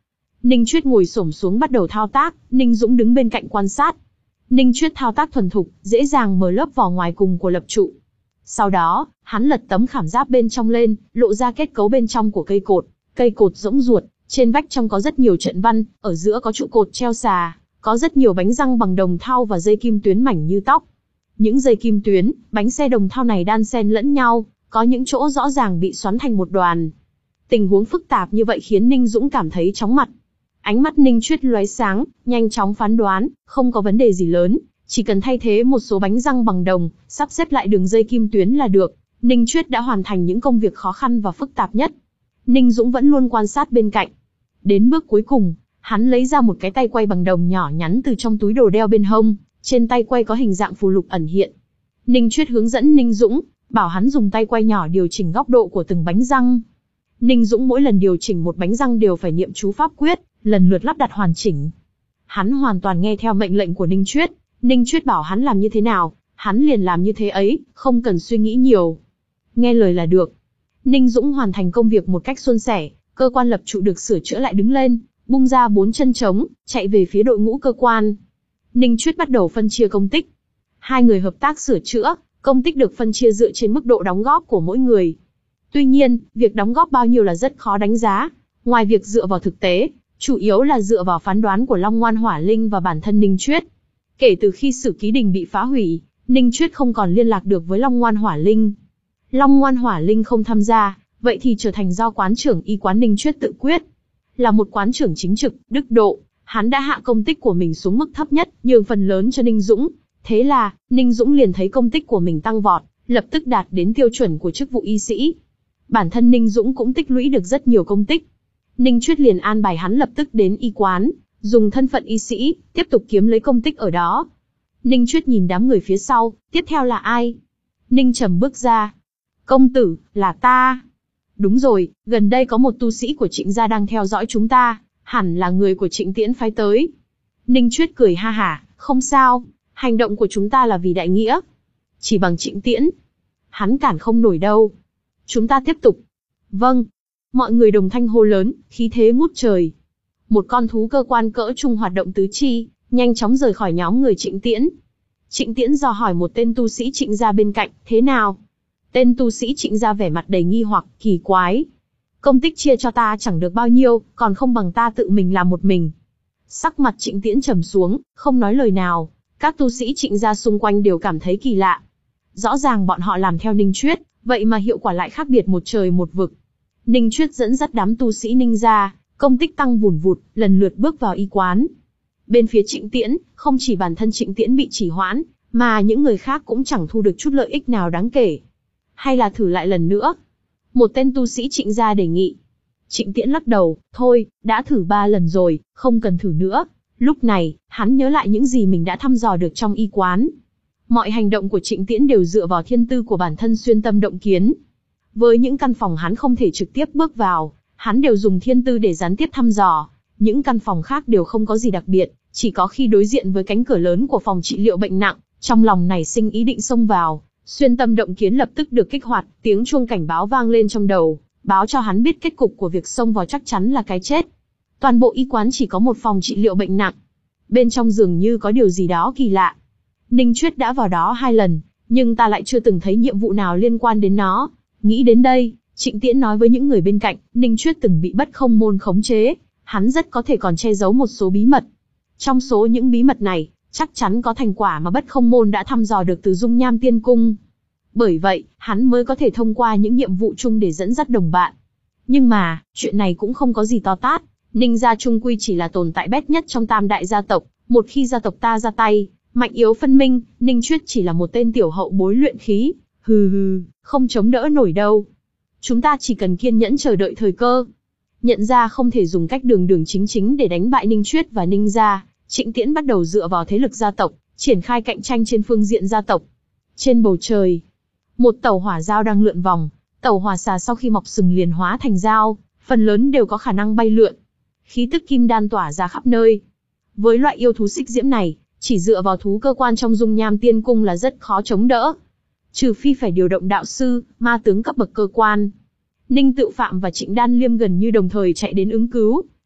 Ninh Chuyết ngồi xổm xuống bắt đầu thao tác, Ninh Dũng đứng bên cạnh quan sát. Ninh Chuyết thao tác thuần thục, dễ dàng mở lớp vỏ ngoài cùng của lập trụ. Sau đó, hắn lật tấm khảm giáp bên trong lên, lộ ra kết cấu bên trong của cây cột. Cây cột rỗng ruột, trên vách trong có rất nhiều trận văn, ở giữa có trụ cột treo xà, có rất nhiều bánh răng bằng đồng thau và dây kim tuyến mảnh như tóc. Những dây kim tuyến, bánh xe đồng thau này đan xen lẫn nhau, có những chỗ rõ ràng bị xoắn thành một đoàn. Tình huống phức tạp như vậy khiến Ninh Dũng cảm thấy chóng mặt. Ánh mắt Ninh Chuyết lóe sáng, nhanh chóng phán đoán, không có vấn đề gì lớn, chỉ cần thay thế một số bánh răng bằng đồng, sắp xếp lại đường dây kim tuyến là được. Ninh Chuyết đã hoàn thành những công việc khó khăn và phức tạp nhất. Ninh Dũng vẫn luôn quan sát bên cạnh. Đến bước cuối cùng, hắn lấy ra một cái tay quay bằng đồng nhỏ nhắn từ trong túi đồ đeo bên hông, trên tay quay có hình dạng phù lục ẩn hiện. Ninh Chuyết hướng dẫn Ninh Dũng, bảo hắn dùng tay quay nhỏ điều chỉnh góc độ của từng bánh răng. Ninh Dũng mỗi lần điều chỉnh một bánh răng đều phải niệm chú pháp quyết, lần lượt lắp đặt hoàn chỉnh. Hắn hoàn toàn nghe theo mệnh lệnh của Ninh Chuyết, Ninh Chuyết bảo hắn làm như thế nào, hắn liền làm như thế ấy, không cần suy nghĩ nhiều. Nghe lời là được. Ninh Dũng hoàn thành công việc một cách suôn sẻ, cơ quan lập trụ được sửa chữa lại đứng lên, bung ra bốn chân trống, chạy về phía đội ngũ cơ quan. Ninh Chuyết bắt đầu phân chia công tích. Hai người hợp tác sửa chữa, công tích được phân chia dựa trên mức độ đóng góp của mỗi người. Tuy nhiên, việc đóng góp bao nhiêu là rất khó đánh giá. Ngoài việc dựa vào thực tế, chủ yếu là dựa vào phán đoán của Long Ngoan Hỏa Linh và bản thân Ninh Chuyết. Kể từ khi Sử Ký Đình bị phá hủy, Ninh Chuyết không còn liên lạc được với Long Ngoan Hỏa Linh. Long Ngoan Hỏa Linh không tham gia, vậy thì trở thành do quán trưởng y quán Ninh Chuyết tự quyết. Là một quán trưởng chính trực, đức độ, hắn đã hạ công tích của mình xuống mức thấp nhất, nhường phần lớn cho Ninh Dũng. Thế là, Ninh Dũng liền thấy công tích của mình tăng vọt, lập tức đạt đến tiêu chuẩn của chức vụ y sĩ. Bản thân Ninh Dũng cũng tích lũy được rất nhiều công tích. Ninh Chuyết liền an bài hắn lập tức đến y quán, dùng thân phận y sĩ, tiếp tục kiếm lấy công tích ở đó. Ninh Chuyết nhìn đám người phía sau, tiếp theo là ai? Ninh Trầm bước ra. Công tử, là ta. Đúng rồi, gần đây có một tu sĩ của Trịnh gia đang theo dõi chúng ta, hẳn là người của Trịnh Tiễn phái tới. Ninh Chuyết cười ha hả, không sao, hành động của chúng ta là vì đại nghĩa. Chỉ bằng Trịnh Tiễn, hắn cản không nổi đâu. Chúng ta tiếp tục. Vâng. Mọi người đồng thanh hô lớn, khí thế ngút trời. Một con thú cơ quan cỡ trung hoạt động tứ chi, nhanh chóng rời khỏi nhóm người Trịnh Tiễn. Trịnh Tiễn dò hỏi một tên tu sĩ Trịnh gia bên cạnh, thế nào? Tên tu sĩ Trịnh gia vẻ mặt đầy nghi hoặc, kỳ quái. Công tích chia cho ta chẳng được bao nhiêu, còn không bằng ta tự mình làm một mình. Sắc mặt Trịnh Tiễn trầm xuống, không nói lời nào. Các tu sĩ Trịnh gia xung quanh đều cảm thấy kỳ lạ. Rõ ràng bọn họ làm theo Ninh Chuyết, vậy mà hiệu quả lại khác biệt một trời một vực. Ninh Chuyết dẫn dắt đám tu sĩ Ninh gia, công tích tăng vùn vụt, lần lượt bước vào y quán. Bên phía Trịnh Tiễn, không chỉ bản thân Trịnh Tiễn bị trì hoãn, mà những người khác cũng chẳng thu được chút lợi ích nào đáng kể. Hay là thử lại lần nữa? Một tên tu sĩ Trịnh gia đề nghị. Trịnh Tiễn lắc đầu, thôi, đã thử ba lần rồi, không cần thử nữa. Lúc này, hắn nhớ lại những gì mình đã thăm dò được trong y quán. Mọi hành động của Trịnh Tiễn đều dựa vào thiên tư của bản thân xuyên tâm động kiến. Với những căn phòng hắn không thể trực tiếp bước vào, hắn đều dùng thiên tư để gián tiếp thăm dò. Những căn phòng khác đều không có gì đặc biệt, chỉ có khi đối diện với cánh cửa lớn của phòng trị liệu bệnh nặng, trong lòng nảy sinh ý định xông vào, xuyên tâm động kiến lập tức được kích hoạt, tiếng chuông cảnh báo vang lên trong đầu, báo cho hắn biết kết cục của việc xông vào chắc chắn là cái chết. Toàn bộ y quán chỉ có một phòng trị liệu bệnh nặng. Bên trong dường như có điều gì đó kỳ lạ. Ninh Chuyết đã vào đó hai lần, nhưng ta lại chưa từng thấy nhiệm vụ nào liên quan đến nó. Nghĩ đến đây, Trịnh Tiễn nói với những người bên cạnh, Ninh Chuyết từng bị Bất Không Môn khống chế, hắn rất có thể còn che giấu một số bí mật. Trong số những bí mật này, chắc chắn có thành quả mà Bất Không Môn đã thăm dò được từ Dung Nham Tiên Cung. Bởi vậy, hắn mới có thể thông qua những nhiệm vụ chung để dẫn dắt đồng bạn. Nhưng mà, chuyện này cũng không có gì to tát. Ninh gia chung quy chỉ là tồn tại bét nhất trong tam đại gia tộc. Một khi gia tộc ta ra tay, mạnh yếu phân minh, Ninh Chuyết chỉ là một tên tiểu hậu bối luyện khí. Hừ hừ, không chống đỡ nổi đâu. Chúng ta chỉ cần kiên nhẫn chờ đợi thời cơ. Nhận ra không thể dùng cách đường đường chính chính để đánh bại Ninh Chuyết và Ninh gia, Trịnh Tiễn bắt đầu dựa vào thế lực gia tộc, triển khai cạnh tranh trên phương diện gia tộc. Trên bầu trời, một tàu hỏa dao đang lượn vòng. Tàu hỏa xà sau khi mọc sừng liền hóa thành dao, phần lớn đều có khả năng bay lượn. Khí tức kim đan tỏa ra khắp nơi. Với loại yêu thú xích diễm này, chỉ dựa vào thú cơ quan trong Dung Nham Tiên Cung là rất khó chống đỡ. Trừ phi phải điều động đạo sư, ma tướng cấp bậc cơ quan. Ninh Tự Phạm và Trịnh Đan Liêm gần như đồng thời chạy đến ứng cứu.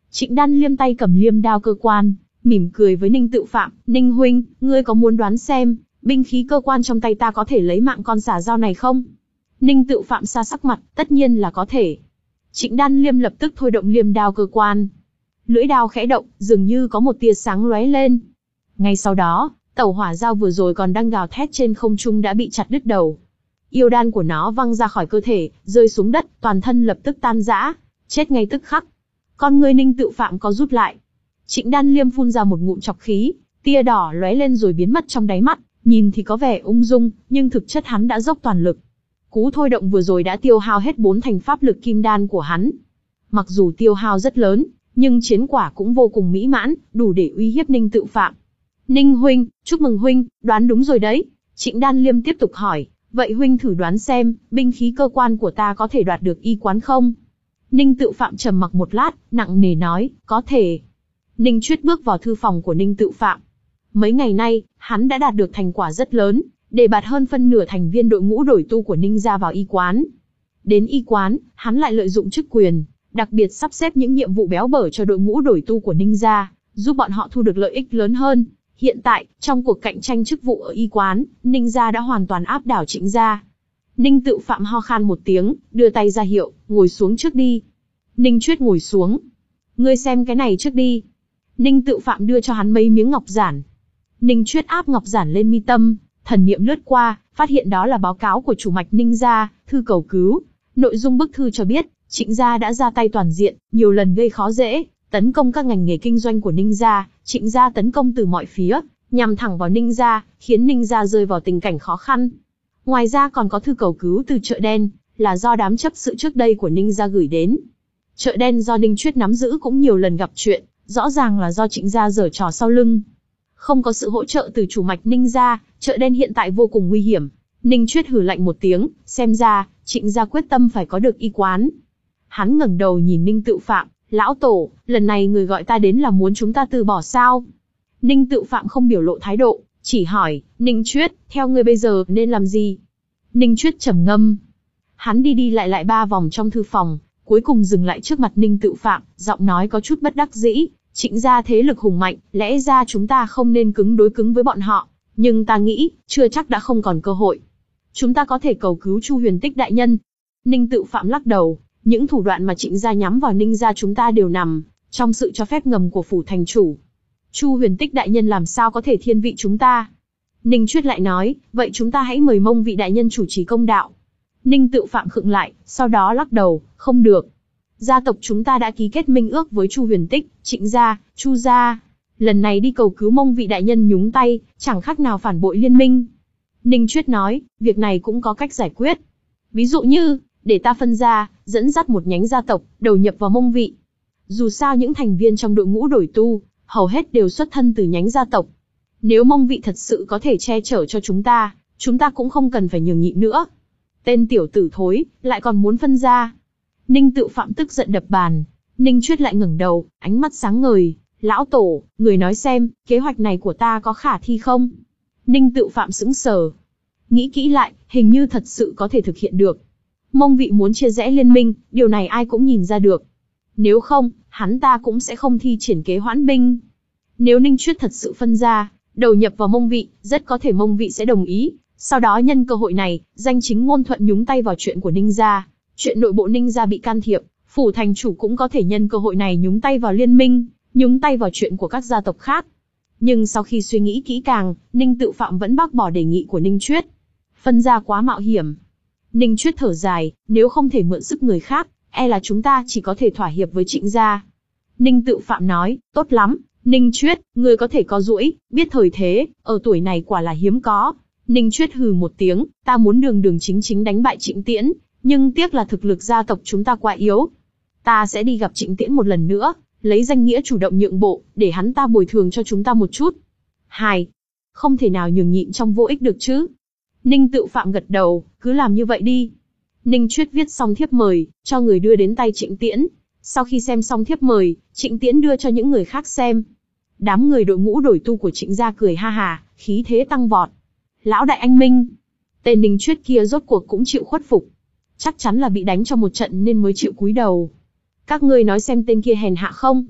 Trịnh Đan Liêm tay cầm liêm đao cơ quan, mỉm cười với Ninh Tự Phạm, Ninh huynh, ngươi có muốn đoán xem, binh khí cơ quan trong tay ta có thể lấy mạng con xà dao này không? Ninh Tự Phạm sa sắc mặt, tất nhiên là có thể. Trịnh Đan Liêm lập tức thôi động liêm đao cơ quan. Lưỡi đao khẽ động, dường như có một tia sáng lóe lên. Ngay sau đó, tẩu hỏa dao vừa rồi còn đang gào thét trên không trung đã bị chặt đứt đầu. Yêu đan của nó văng ra khỏi cơ thể, rơi xuống đất, toàn thân lập tức tan rã, chết ngay tức khắc. Con ngươi Ninh Tự Phạm có rút lại. Trịnh Đan Liêm phun ra một ngụm trọc khí, tia đỏ lóe lên rồi biến mất trong đáy mắt, nhìn thì có vẻ ung dung, nhưng thực chất hắn đã dốc toàn lực. Cú thôi động vừa rồi đã tiêu hao hết bốn thành pháp lực kim đan của hắn. Mặc dù tiêu hao rất lớn, nhưng chiến quả cũng vô cùng mỹ mãn, đủ để uy hiếp Ninh Tự Phạm. Ninh huynh, chúc mừng huynh, đoán đúng rồi đấy. Trịnh Đan Liêm tiếp tục hỏi, vậy huynh thử đoán xem, binh khí cơ quan của ta có thể đoạt được y quán không? Ninh Tự Phạm trầm mặc một lát, nặng nề nói, có thể. Ninh Chuyết bước vào thư phòng của Ninh Tự Phạm. Mấy ngày nay, hắn đã đạt được thành quả rất lớn, đề bạt hơn phân nửa thành viên đội ngũ đổi tu của Ninh gia vào y quán. Đến y quán, hắn lại lợi dụng chức quyền, đặc biệt sắp xếp những nhiệm vụ béo bở cho đội ngũ đổi tu của Ninh gia, giúp bọn họ thu được lợi ích lớn hơn. Hiện tại, trong cuộc cạnh tranh chức vụ ở y quán, Ninh gia đã hoàn toàn áp đảo Trịnh gia. Ninh Tự Phạm ho khan một tiếng, đưa tay ra hiệu, ngồi xuống trước đi. Ninh Chuyết ngồi xuống. Ngươi xem cái này trước đi. Ninh Tự Phạm đưa cho hắn mấy miếng ngọc giản. Ninh Chuyết áp ngọc giản lên mi tâm, thần niệm lướt qua, phát hiện đó là báo cáo của chủ mạch Ninh gia, thư cầu cứu. Nội dung bức thư cho biết, Trịnh gia đã ra tay toàn diện, nhiều lần gây khó dễ, tấn công các ngành nghề kinh doanh của Ninh gia. Trịnh gia tấn công từ mọi phía, nhằm thẳng vào Ninh gia, khiến Ninh gia rơi vào tình cảnh khó khăn. Ngoài ra còn có thư cầu cứu từ chợ đen, là do đám chấp sự trước đây của Ninh gia gửi đến. Chợ đen do Ninh Chuyết nắm giữ cũng nhiều lần gặp chuyện, rõ ràng là do Trịnh gia giở trò sau lưng. Không có sự hỗ trợ từ chủ mạch Ninh gia, chợ đen hiện tại vô cùng nguy hiểm. Ninh Chuyết hừ lạnh một tiếng, xem ra, Trịnh gia quyết tâm phải có được y quán. Hắn ngẩng đầu nhìn Ninh Tự Phạm, lão tổ, lần này người gọi ta đến là muốn chúng ta từ bỏ sao? Ninh Tự Phạm không biểu lộ thái độ, chỉ hỏi, Ninh Chuyết, theo ngươi bây giờ nên làm gì? Ninh Chuyết trầm ngâm. Hắn đi đi lại lại ba vòng trong thư phòng, cuối cùng dừng lại trước mặt Ninh Tự Phạm, giọng nói có chút bất đắc dĩ. Trịnh gia thế lực hùng mạnh, lẽ ra chúng ta không nên cứng đối cứng với bọn họ, nhưng ta nghĩ, chưa chắc đã không còn cơ hội. Chúng ta có thể cầu cứu Chu Huyền Tích đại nhân. Ninh Tự Phạm lắc đầu, những thủ đoạn mà Trịnh gia nhắm vào Ninh gia chúng ta đều nằm trong sự cho phép ngầm của phủ thành chủ. Chu Huyền Tích đại nhân làm sao có thể thiên vị chúng ta? Ninh Chuyết lại nói, vậy chúng ta hãy mời mông vị đại nhân chủ trì công đạo. Ninh Tự Phạm khựng lại, sau đó lắc đầu, không được. Gia tộc chúng ta đã ký kết minh ước với Chu Huyền Tích, Trịnh gia, Chu gia. Lần này đi cầu cứu mông vị đại nhân nhúng tay, chẳng khác nào phản bội liên minh. Ninh Chuyết nói, việc này cũng có cách giải quyết. Ví dụ như, để ta phân ra, dẫn dắt một nhánh gia tộc, đầu nhập vào mông vị. Dù sao những thành viên trong đội ngũ đổi tu, hầu hết đều xuất thân từ nhánh gia tộc. Nếu mông vị thật sự có thể che chở cho chúng ta, chúng ta cũng không cần phải nhường nhịn nữa. Tên tiểu tử thối, lại còn muốn phân ra. Ninh Tự Phạm tức giận đập bàn. Ninh Chuyết lại ngẩng đầu, ánh mắt sáng ngời. Lão tổ, người nói xem, kế hoạch này của ta có khả thi không? Ninh Tự Phạm sững sờ. Nghĩ kỹ lại, hình như thật sự có thể thực hiện được. Mông vị muốn chia rẽ liên minh, điều này ai cũng nhìn ra được. Nếu không, hắn ta cũng sẽ không thi triển kế hoãn binh. Nếu Ninh Chuyết thật sự phân ra, đầu nhập vào mông vị, rất có thể mông vị sẽ đồng ý. Sau đó nhân cơ hội này, danh chính ngôn thuận nhúng tay vào chuyện của Ninh gia. Chuyện nội bộ Ninh gia bị can thiệp, phủ thành chủ cũng có thể nhân cơ hội này nhúng tay vào liên minh, nhúng tay vào chuyện của các gia tộc khác. Nhưng sau khi suy nghĩ kỹ càng, Ninh Tự Phạm vẫn bác bỏ đề nghị của Ninh Chuyết. Phân ra quá mạo hiểm. Ninh Chuyết thở dài, nếu không thể mượn sức người khác, e là chúng ta chỉ có thể thỏa hiệp với Trịnh gia. Ninh Tự Phạm nói, tốt lắm, Ninh Chuyết, người có thể có duỗi, biết thời thế, ở tuổi này quả là hiếm có. Ninh Chuyết hừ một tiếng, ta muốn đường đường chính chính đánh bại Trịnh Tiễn, nhưng tiếc là thực lực gia tộc chúng ta quá yếu. Ta sẽ đi gặp Trịnh Tiễn một lần nữa, lấy danh nghĩa chủ động nhượng bộ, để hắn ta bồi thường cho chúng ta một chút. Hai, không thể nào nhường nhịn trong vô ích được chứ. Ninh Tự Phạm gật đầu, cứ làm như vậy đi. Ninh Chuyết viết xong thiếp mời, cho người đưa đến tay Trịnh Tiễn. Sau khi xem xong thiếp mời, Trịnh Tiễn đưa cho những người khác xem. Đám người đội ngũ đổi tu của Trịnh gia cười ha hà, khí thế tăng vọt. Lão đại anh minh. Tên Ninh Chuyết kia rốt cuộc cũng chịu khuất phục. Chắc chắn là bị đánh cho một trận nên mới chịu cúi đầu. Các ngươi nói xem tên kia hèn hạ không?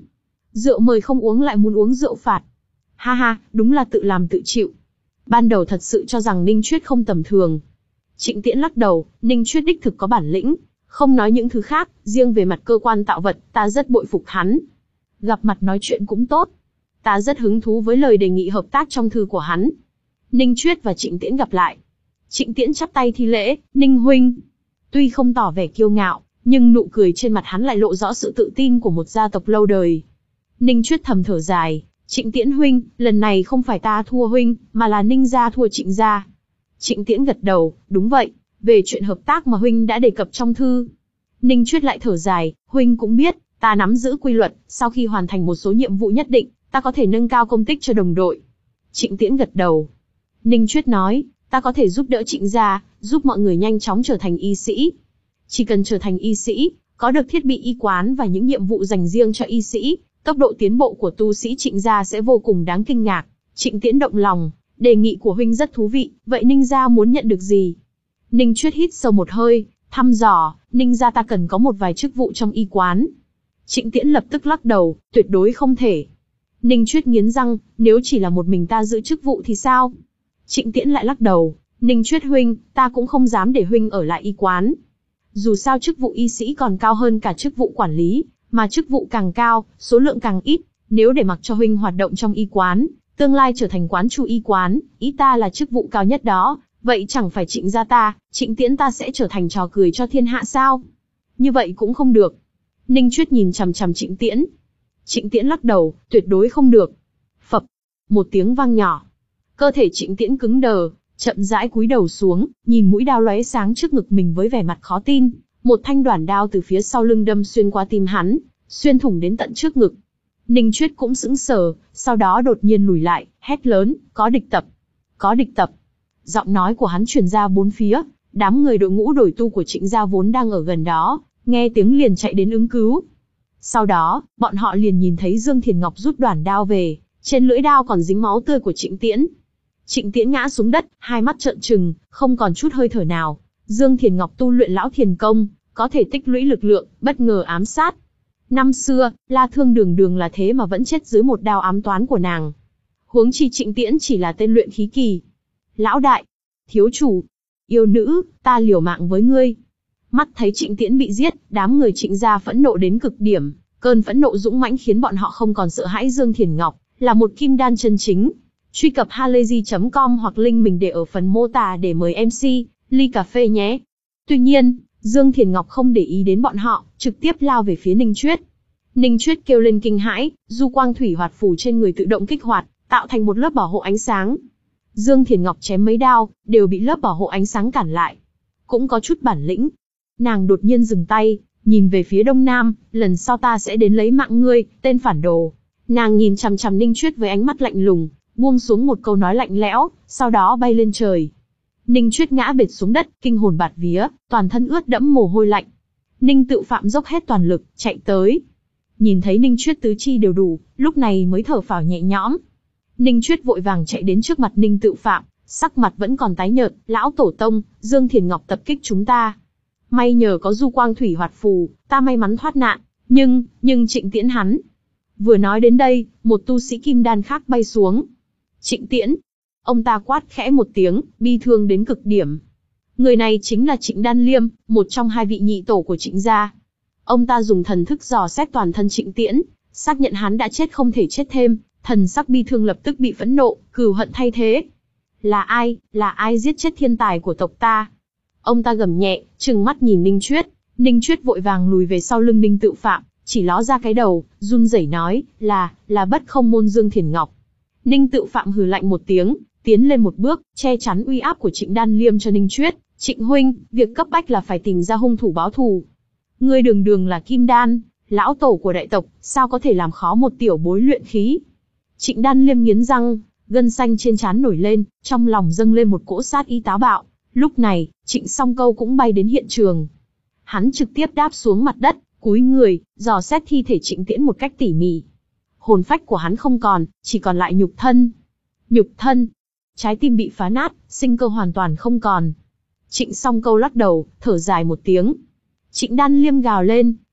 Rượu mời không uống lại muốn uống rượu phạt. Ha ha, đúng là tự làm tự chịu. Ban đầu thật sự cho rằng Ninh Chuyết không tầm thường. Trịnh Tiễn lắc đầu, Ninh Chuyết đích thực có bản lĩnh. Không nói những thứ khác, riêng về mặt cơ quan tạo vật, ta rất bội phục hắn. Gặp mặt nói chuyện cũng tốt. Ta rất hứng thú với lời đề nghị hợp tác trong thư của hắn. Ninh Chuyết và Trịnh Tiễn gặp lại. Trịnh Tiễn chắp tay thi lễ, Ninh huynh. Tuy không tỏ vẻ kiêu ngạo, nhưng nụ cười trên mặt hắn lại lộ rõ sự tự tin của một gia tộc lâu đời. Ninh Chuyết thầm thở dài, Trịnh Tiễn huynh, lần này không phải ta thua huynh, mà là Ninh gia thua Trịnh gia. Trịnh Tiễn gật đầu, đúng vậy, về chuyện hợp tác mà huynh đã đề cập trong thư. Ninh Chuyết lại thở dài, huynh cũng biết, ta nắm giữ quy luật, sau khi hoàn thành một số nhiệm vụ nhất định, ta có thể nâng cao công tích cho đồng đội. Trịnh Tiễn gật đầu. Ninh Chuyết nói, ta có thể giúp đỡ Trịnh gia, giúp mọi người nhanh chóng trở thành y sĩ. Chỉ cần trở thành y sĩ, có được thiết bị y quán và những nhiệm vụ dành riêng cho y sĩ, tốc độ tiến bộ của tu sĩ Trịnh gia sẽ vô cùng đáng kinh ngạc. Trịnh Tiễn động lòng, đề nghị của huynh rất thú vị, vậy Ninh gia muốn nhận được gì? Ninh Chuyết hít sâu một hơi, thăm dò, Ninh gia ta cần có một vài chức vụ trong y quán. Trịnh Tiễn lập tức lắc đầu, tuyệt đối không thể. Ninh Chuyết nghiến răng, nếu chỉ là một mình ta giữ chức vụ thì sao? Trịnh Tiễn lại lắc đầu, Ninh Chuyết huynh, ta cũng không dám để huynh ở lại y quán. Dù sao chức vụ y sĩ còn cao hơn cả chức vụ quản lý, mà chức vụ càng cao, số lượng càng ít, nếu để mặc cho huynh hoạt động trong y quán, tương lai trở thành quán chủ y quán, ý ta là chức vụ cao nhất đó, vậy chẳng phải Trịnh gia ta, Trịnh Tiễn ta sẽ trở thành trò cười cho thiên hạ sao? Như vậy cũng không được. Ninh Chuyết nhìn chằm chằm Trịnh Tiễn. Trịnh Tiễn lắc đầu, tuyệt đối không được. Phập, một tiếng vang nhỏ. Cơ thể Trịnh Tiễn cứng đờ, chậm rãi cúi đầu xuống, nhìn mũi đao lóe sáng trước ngực mình với vẻ mặt khó tin. Một thanh đoản đao từ phía sau lưng đâm xuyên qua tim hắn, xuyên thủng đến tận trước ngực. Ninh Chuyết cũng sững sờ, sau đó đột nhiên lùi lại, hét lớn, có địch tập, có địch tập. Giọng nói của hắn truyền ra bốn phía, đám người đội ngũ đổi tu của Trịnh gia vốn đang ở gần đó, nghe tiếng liền chạy đến ứng cứu. Sau đó, bọn họ liền nhìn thấy Dương Thiền Ngọc rút đoản đao về, trên lưỡi đao còn dính máu tươi của Trịnh Tiễn. Trịnh Tiễn ngã xuống đất, hai mắt trợn trừng, không còn chút hơi thở nào. Dương Thiền Ngọc tu luyện lão thiền công, có thể tích lũy lực lượng, bất ngờ ám sát. Năm xưa, La Thương đường đường là thế mà vẫn chết dưới một đao ám toán của nàng. Huống chi Trịnh Tiễn chỉ là tên luyện khí kỳ. Lão đại, thiếu chủ, yêu nữ, ta liều mạng với ngươi. Mắt thấy Trịnh Tiễn bị giết, đám người Trịnh gia phẫn nộ đến cực điểm. Cơn phẫn nộ dũng mãnh khiến bọn họ không còn sợ hãi Dương Thiền Ngọc, là một kim đan chân chính. Truy cập halayzi chấm com hoặc link mình để ở phần mô tả để mời em xê, ly cà phê nhé. Tuy nhiên, Dương Thiền Ngọc không để ý đến bọn họ, trực tiếp lao về phía Ninh Chuyết. Ninh Chuyết kêu lên kinh hãi, du quang thủy hoạt phù trên người tự động kích hoạt, tạo thành một lớp bảo hộ ánh sáng. Dương Thiền Ngọc chém mấy đao, đều bị lớp bảo hộ ánh sáng cản lại. Cũng có chút bản lĩnh. Nàng đột nhiên dừng tay, nhìn về phía đông nam, lần sau ta sẽ đến lấy mạng ngươi, tên phản đồ. Nàng nhìn chằm chằm Ninh Chuyết với ánh mắt lạnh lùng, buông xuống một câu nói lạnh lẽo, sau đó bay lên trời. Ninh Chuyết ngã bệt xuống đất, kinh hồn bạt vía, toàn thân ướt đẫm mồ hôi lạnh. Ninh Tự Phạm dốc hết toàn lực, chạy tới. Nhìn thấy Ninh Chuyết tứ chi đều đủ, lúc này mới thở phào nhẹ nhõm. Ninh Chuyết vội vàng chạy đến trước mặt Ninh Tự Phạm, sắc mặt vẫn còn tái nhợt, lão tổ tông, Dương Thiền Ngọc tập kích chúng ta. May nhờ có du quang thủy hoạt phù, ta may mắn thoát nạn, nhưng, nhưng Trịnh Tiễn hắn. Vừa nói đến đây, một tu sĩ kim đan khác bay xuống. Trịnh Tiễn. Ông ta quát khẽ một tiếng, bi thương đến cực điểm. Người này chính là Trịnh Đan Liêm, một trong hai vị nhị tổ của Trịnh gia. Ông ta dùng thần thức dò xét toàn thân Trịnh Tiễn, xác nhận hắn đã chết không thể chết thêm, thần sắc bi thương lập tức bị phẫn nộ, cừu hận thay thế. Là ai, là ai giết chết thiên tài của tộc ta? Ông ta gầm nhẹ, trừng mắt nhìn Ninh Chuyết. Ninh Chuyết vội vàng lùi về sau lưng Ninh Tự Phạm, chỉ ló ra cái đầu, run rẩy nói, là, là Bất Không Môn Dương Thiền Ngọc. Ninh Tự Phạm hừ lạnh một tiếng, tiến lên một bước, che chắn uy áp của Trịnh Đan Liêm cho Ninh Chuyết. Trịnh huynh, việc cấp bách là phải tìm ra hung thủ báo thù. Ngươi đường đường là kim đan, lão tổ của đại tộc, sao có thể làm khó một tiểu bối luyện khí? Trịnh Đan Liêm nghiến răng, gân xanh trên trán nổi lên, trong lòng dâng lên một cỗ sát ý táo bạo. Lúc này, Trịnh Song Câu cũng bay đến hiện trường. Hắn trực tiếp đáp xuống mặt đất, cúi người, dò xét thi thể Trịnh Tiễn một cách tỉ mỉ. Hồn phách của hắn không còn, chỉ còn lại nhục thân. Nhục thân. Trái tim bị phá nát, sinh cơ hoàn toàn không còn. Trịnh Song Câu lắc đầu, thở dài một tiếng. Trịnh Đan Liêm gào lên,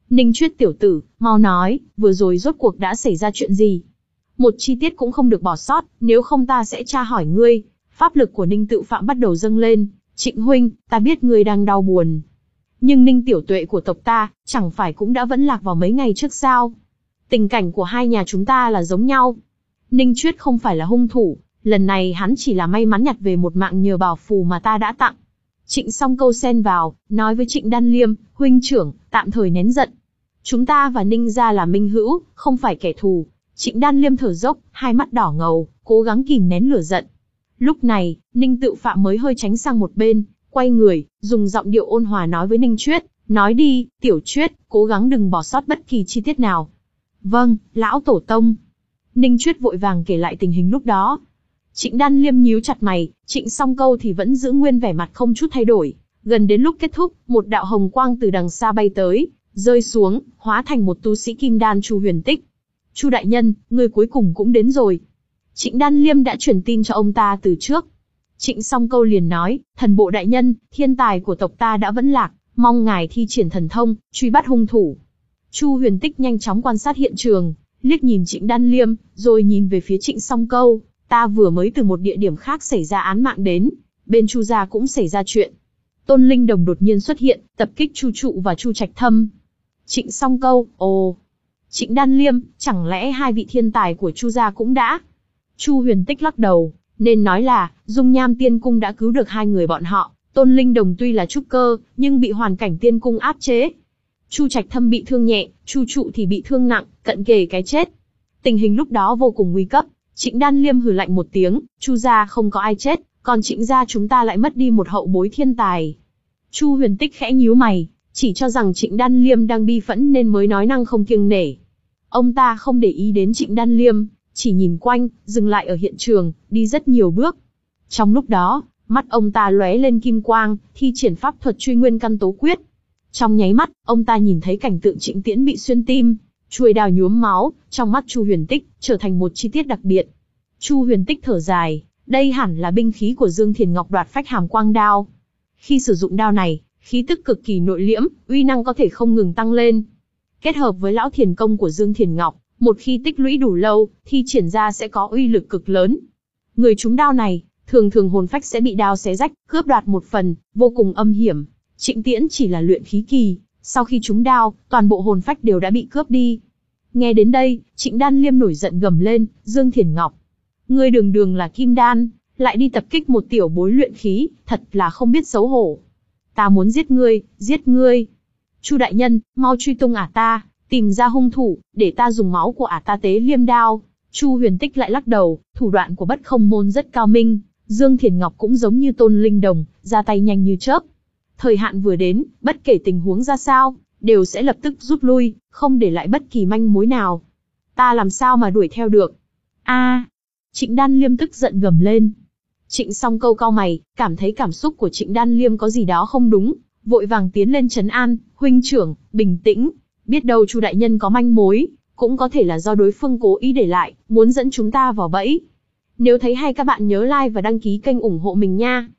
Ninh Chuyết tiểu tử, mau nói, vừa rồi rốt cuộc đã xảy ra chuyện gì? Một chi tiết cũng không được bỏ sót, nếu không ta sẽ tra hỏi ngươi. Pháp lực của Ninh Tự Phạm bắt đầu dâng lên. Trịnh huynh, ta biết ngươi đang đau buồn. Nhưng Ninh tiểu tuệ của tộc ta, chẳng phải cũng đã vẫn lạc vào mấy ngày trước sao? Tình cảnh của hai nhà chúng ta là giống nhau. Ninh Chuyết không phải là hung thủ, lần này hắn chỉ là may mắn nhặt về một mạng nhờ bảo phù mà ta đã tặng. Trịnh Song Câu xen vào, nói với Trịnh Đan Liêm, huynh trưởng, tạm thời nén giận. Chúng ta và Ninh gia là minh hữu, không phải kẻ thù. Trịnh Đan Liêm thở dốc, hai mắt đỏ ngầu, cố gắng kìm nén lửa giận. Lúc này, Ninh Tự Phạm mới hơi tránh sang một bên, quay người, dùng giọng điệu ôn hòa nói với Ninh Chuyết, nói đi, tiểu Chuyết, cố gắng đừng bỏ sót bất kỳ chi tiết nào. Vâng, lão tổ tông. Ninh Chuyết vội vàng kể lại tình hình lúc đó. Trịnh Đan Liêm nhíu chặt mày, Trịnh Song Câu thì vẫn giữ nguyên vẻ mặt không chút thay đổi. Gần đến lúc kết thúc, một đạo hồng quang từ đằng xa bay tới, rơi xuống, hóa thành một tu sĩ kim đan Chu Huyền Tích. Chu đại nhân, người cuối cùng cũng đến rồi. Trịnh Đan Liêm đã truyền tin cho ông ta từ trước. Trịnh Song Câu liền nói, thần bộ đại nhân, thiên tài của tộc ta đã vẫn lạc, mong ngài thi triển thần thông, truy bắt hung thủ. Chu Huyền Tích nhanh chóng quan sát hiện trường, liếc nhìn Trịnh Đan Liêm, rồi nhìn về phía Trịnh Song Câu. Ta vừa mới từ một địa điểm khác xảy ra án mạng đến, bên Chu gia cũng xảy ra chuyện. Tôn Linh Đồng đột nhiên xuất hiện, tập kích Chu Trụ và Chu Trạch Thâm. Trịnh Song Câu, ồ. Trịnh Đan Liêm, chẳng lẽ hai vị thiên tài của Chu gia cũng đã? Chu Huyền Tích lắc đầu, nên nói là, Dung Nham Tiên Cung đã cứu được hai người bọn họ. Tôn Linh Đồng tuy là trúc cơ, nhưng bị hoàn cảnh Tiên Cung áp chế. Chu Trạch Thâm bị thương nhẹ, Chu Trụ thì bị thương nặng, cận kề cái chết. Tình hình lúc đó vô cùng nguy cấp. Trịnh Đan Liêm hừ lạnh một tiếng, Chu gia không có ai chết, còn Trịnh gia chúng ta lại mất đi một hậu bối thiên tài. Chu Huyền Tích khẽ nhíu mày, chỉ cho rằng Trịnh Đan Liêm đang bi phẫn nên mới nói năng không kiêng nể. Ông ta không để ý đến Trịnh Đan Liêm, chỉ nhìn quanh, dừng lại ở hiện trường, đi rất nhiều bước. Trong lúc đó, mắt ông ta lóe lên kim quang, thi triển pháp thuật truy nguyên căn tố quyết. Trong nháy mắt, ông ta nhìn thấy cảnh tượng Trịnh Tiễn bị xuyên tim, chuôi đào nhuốm máu, trong mắt Chu Huyền Tích trở thành một chi tiết đặc biệt. Chu Huyền Tích thở dài, đây hẳn là binh khí của Dương Thiền Ngọc Đoạt Phách Hàm Quang Đao. Khi sử dụng đao này, khí tức cực kỳ nội liễm, uy năng có thể không ngừng tăng lên. Kết hợp với lão thiền công của Dương Thiền Ngọc, một khi tích lũy đủ lâu, thi triển ra sẽ có uy lực cực lớn. Người trúng đao này, thường thường hồn phách sẽ bị đao xé rách, cướp đoạt một phần, vô cùng âm hiểm. Trịnh Tiễn chỉ là luyện khí kỳ, sau khi trúng đao, toàn bộ hồn phách đều đã bị cướp đi. Nghe đến đây, Trịnh Đan Liêm nổi giận gầm lên, Dương Thiền Ngọc. Ngươi đường đường là kim đan, lại đi tập kích một tiểu bối luyện khí, thật là không biết xấu hổ. Ta muốn giết ngươi, giết ngươi. Chu đại nhân, mau truy tung ả ta, tìm ra hung thủ, để ta dùng máu của ả ta tế liêm đao. Chu Huyền Tích lại lắc đầu, thủ đoạn của Bất Không Môn rất cao minh, Dương Thiền Ngọc cũng giống như Tôn Linh Đồng, ra tay nhanh như chớp. Thời hạn vừa đến, bất kể tình huống ra sao, đều sẽ lập tức rút lui, không để lại bất kỳ manh mối nào. Ta làm sao mà đuổi theo được? A! Trịnh Đan Liêm tức giận gầm lên. Trịnh Song Câu cau mày, cảm thấy cảm xúc của Trịnh Đan Liêm có gì đó không đúng, vội vàng tiến lên trấn an, huynh trưởng, bình tĩnh, biết đâu Chu đại nhân có manh mối, cũng có thể là do đối phương cố ý để lại, muốn dẫn chúng ta vào bẫy. Nếu thấy hay các bạn nhớ like và đăng ký kênh ủng hộ mình nha.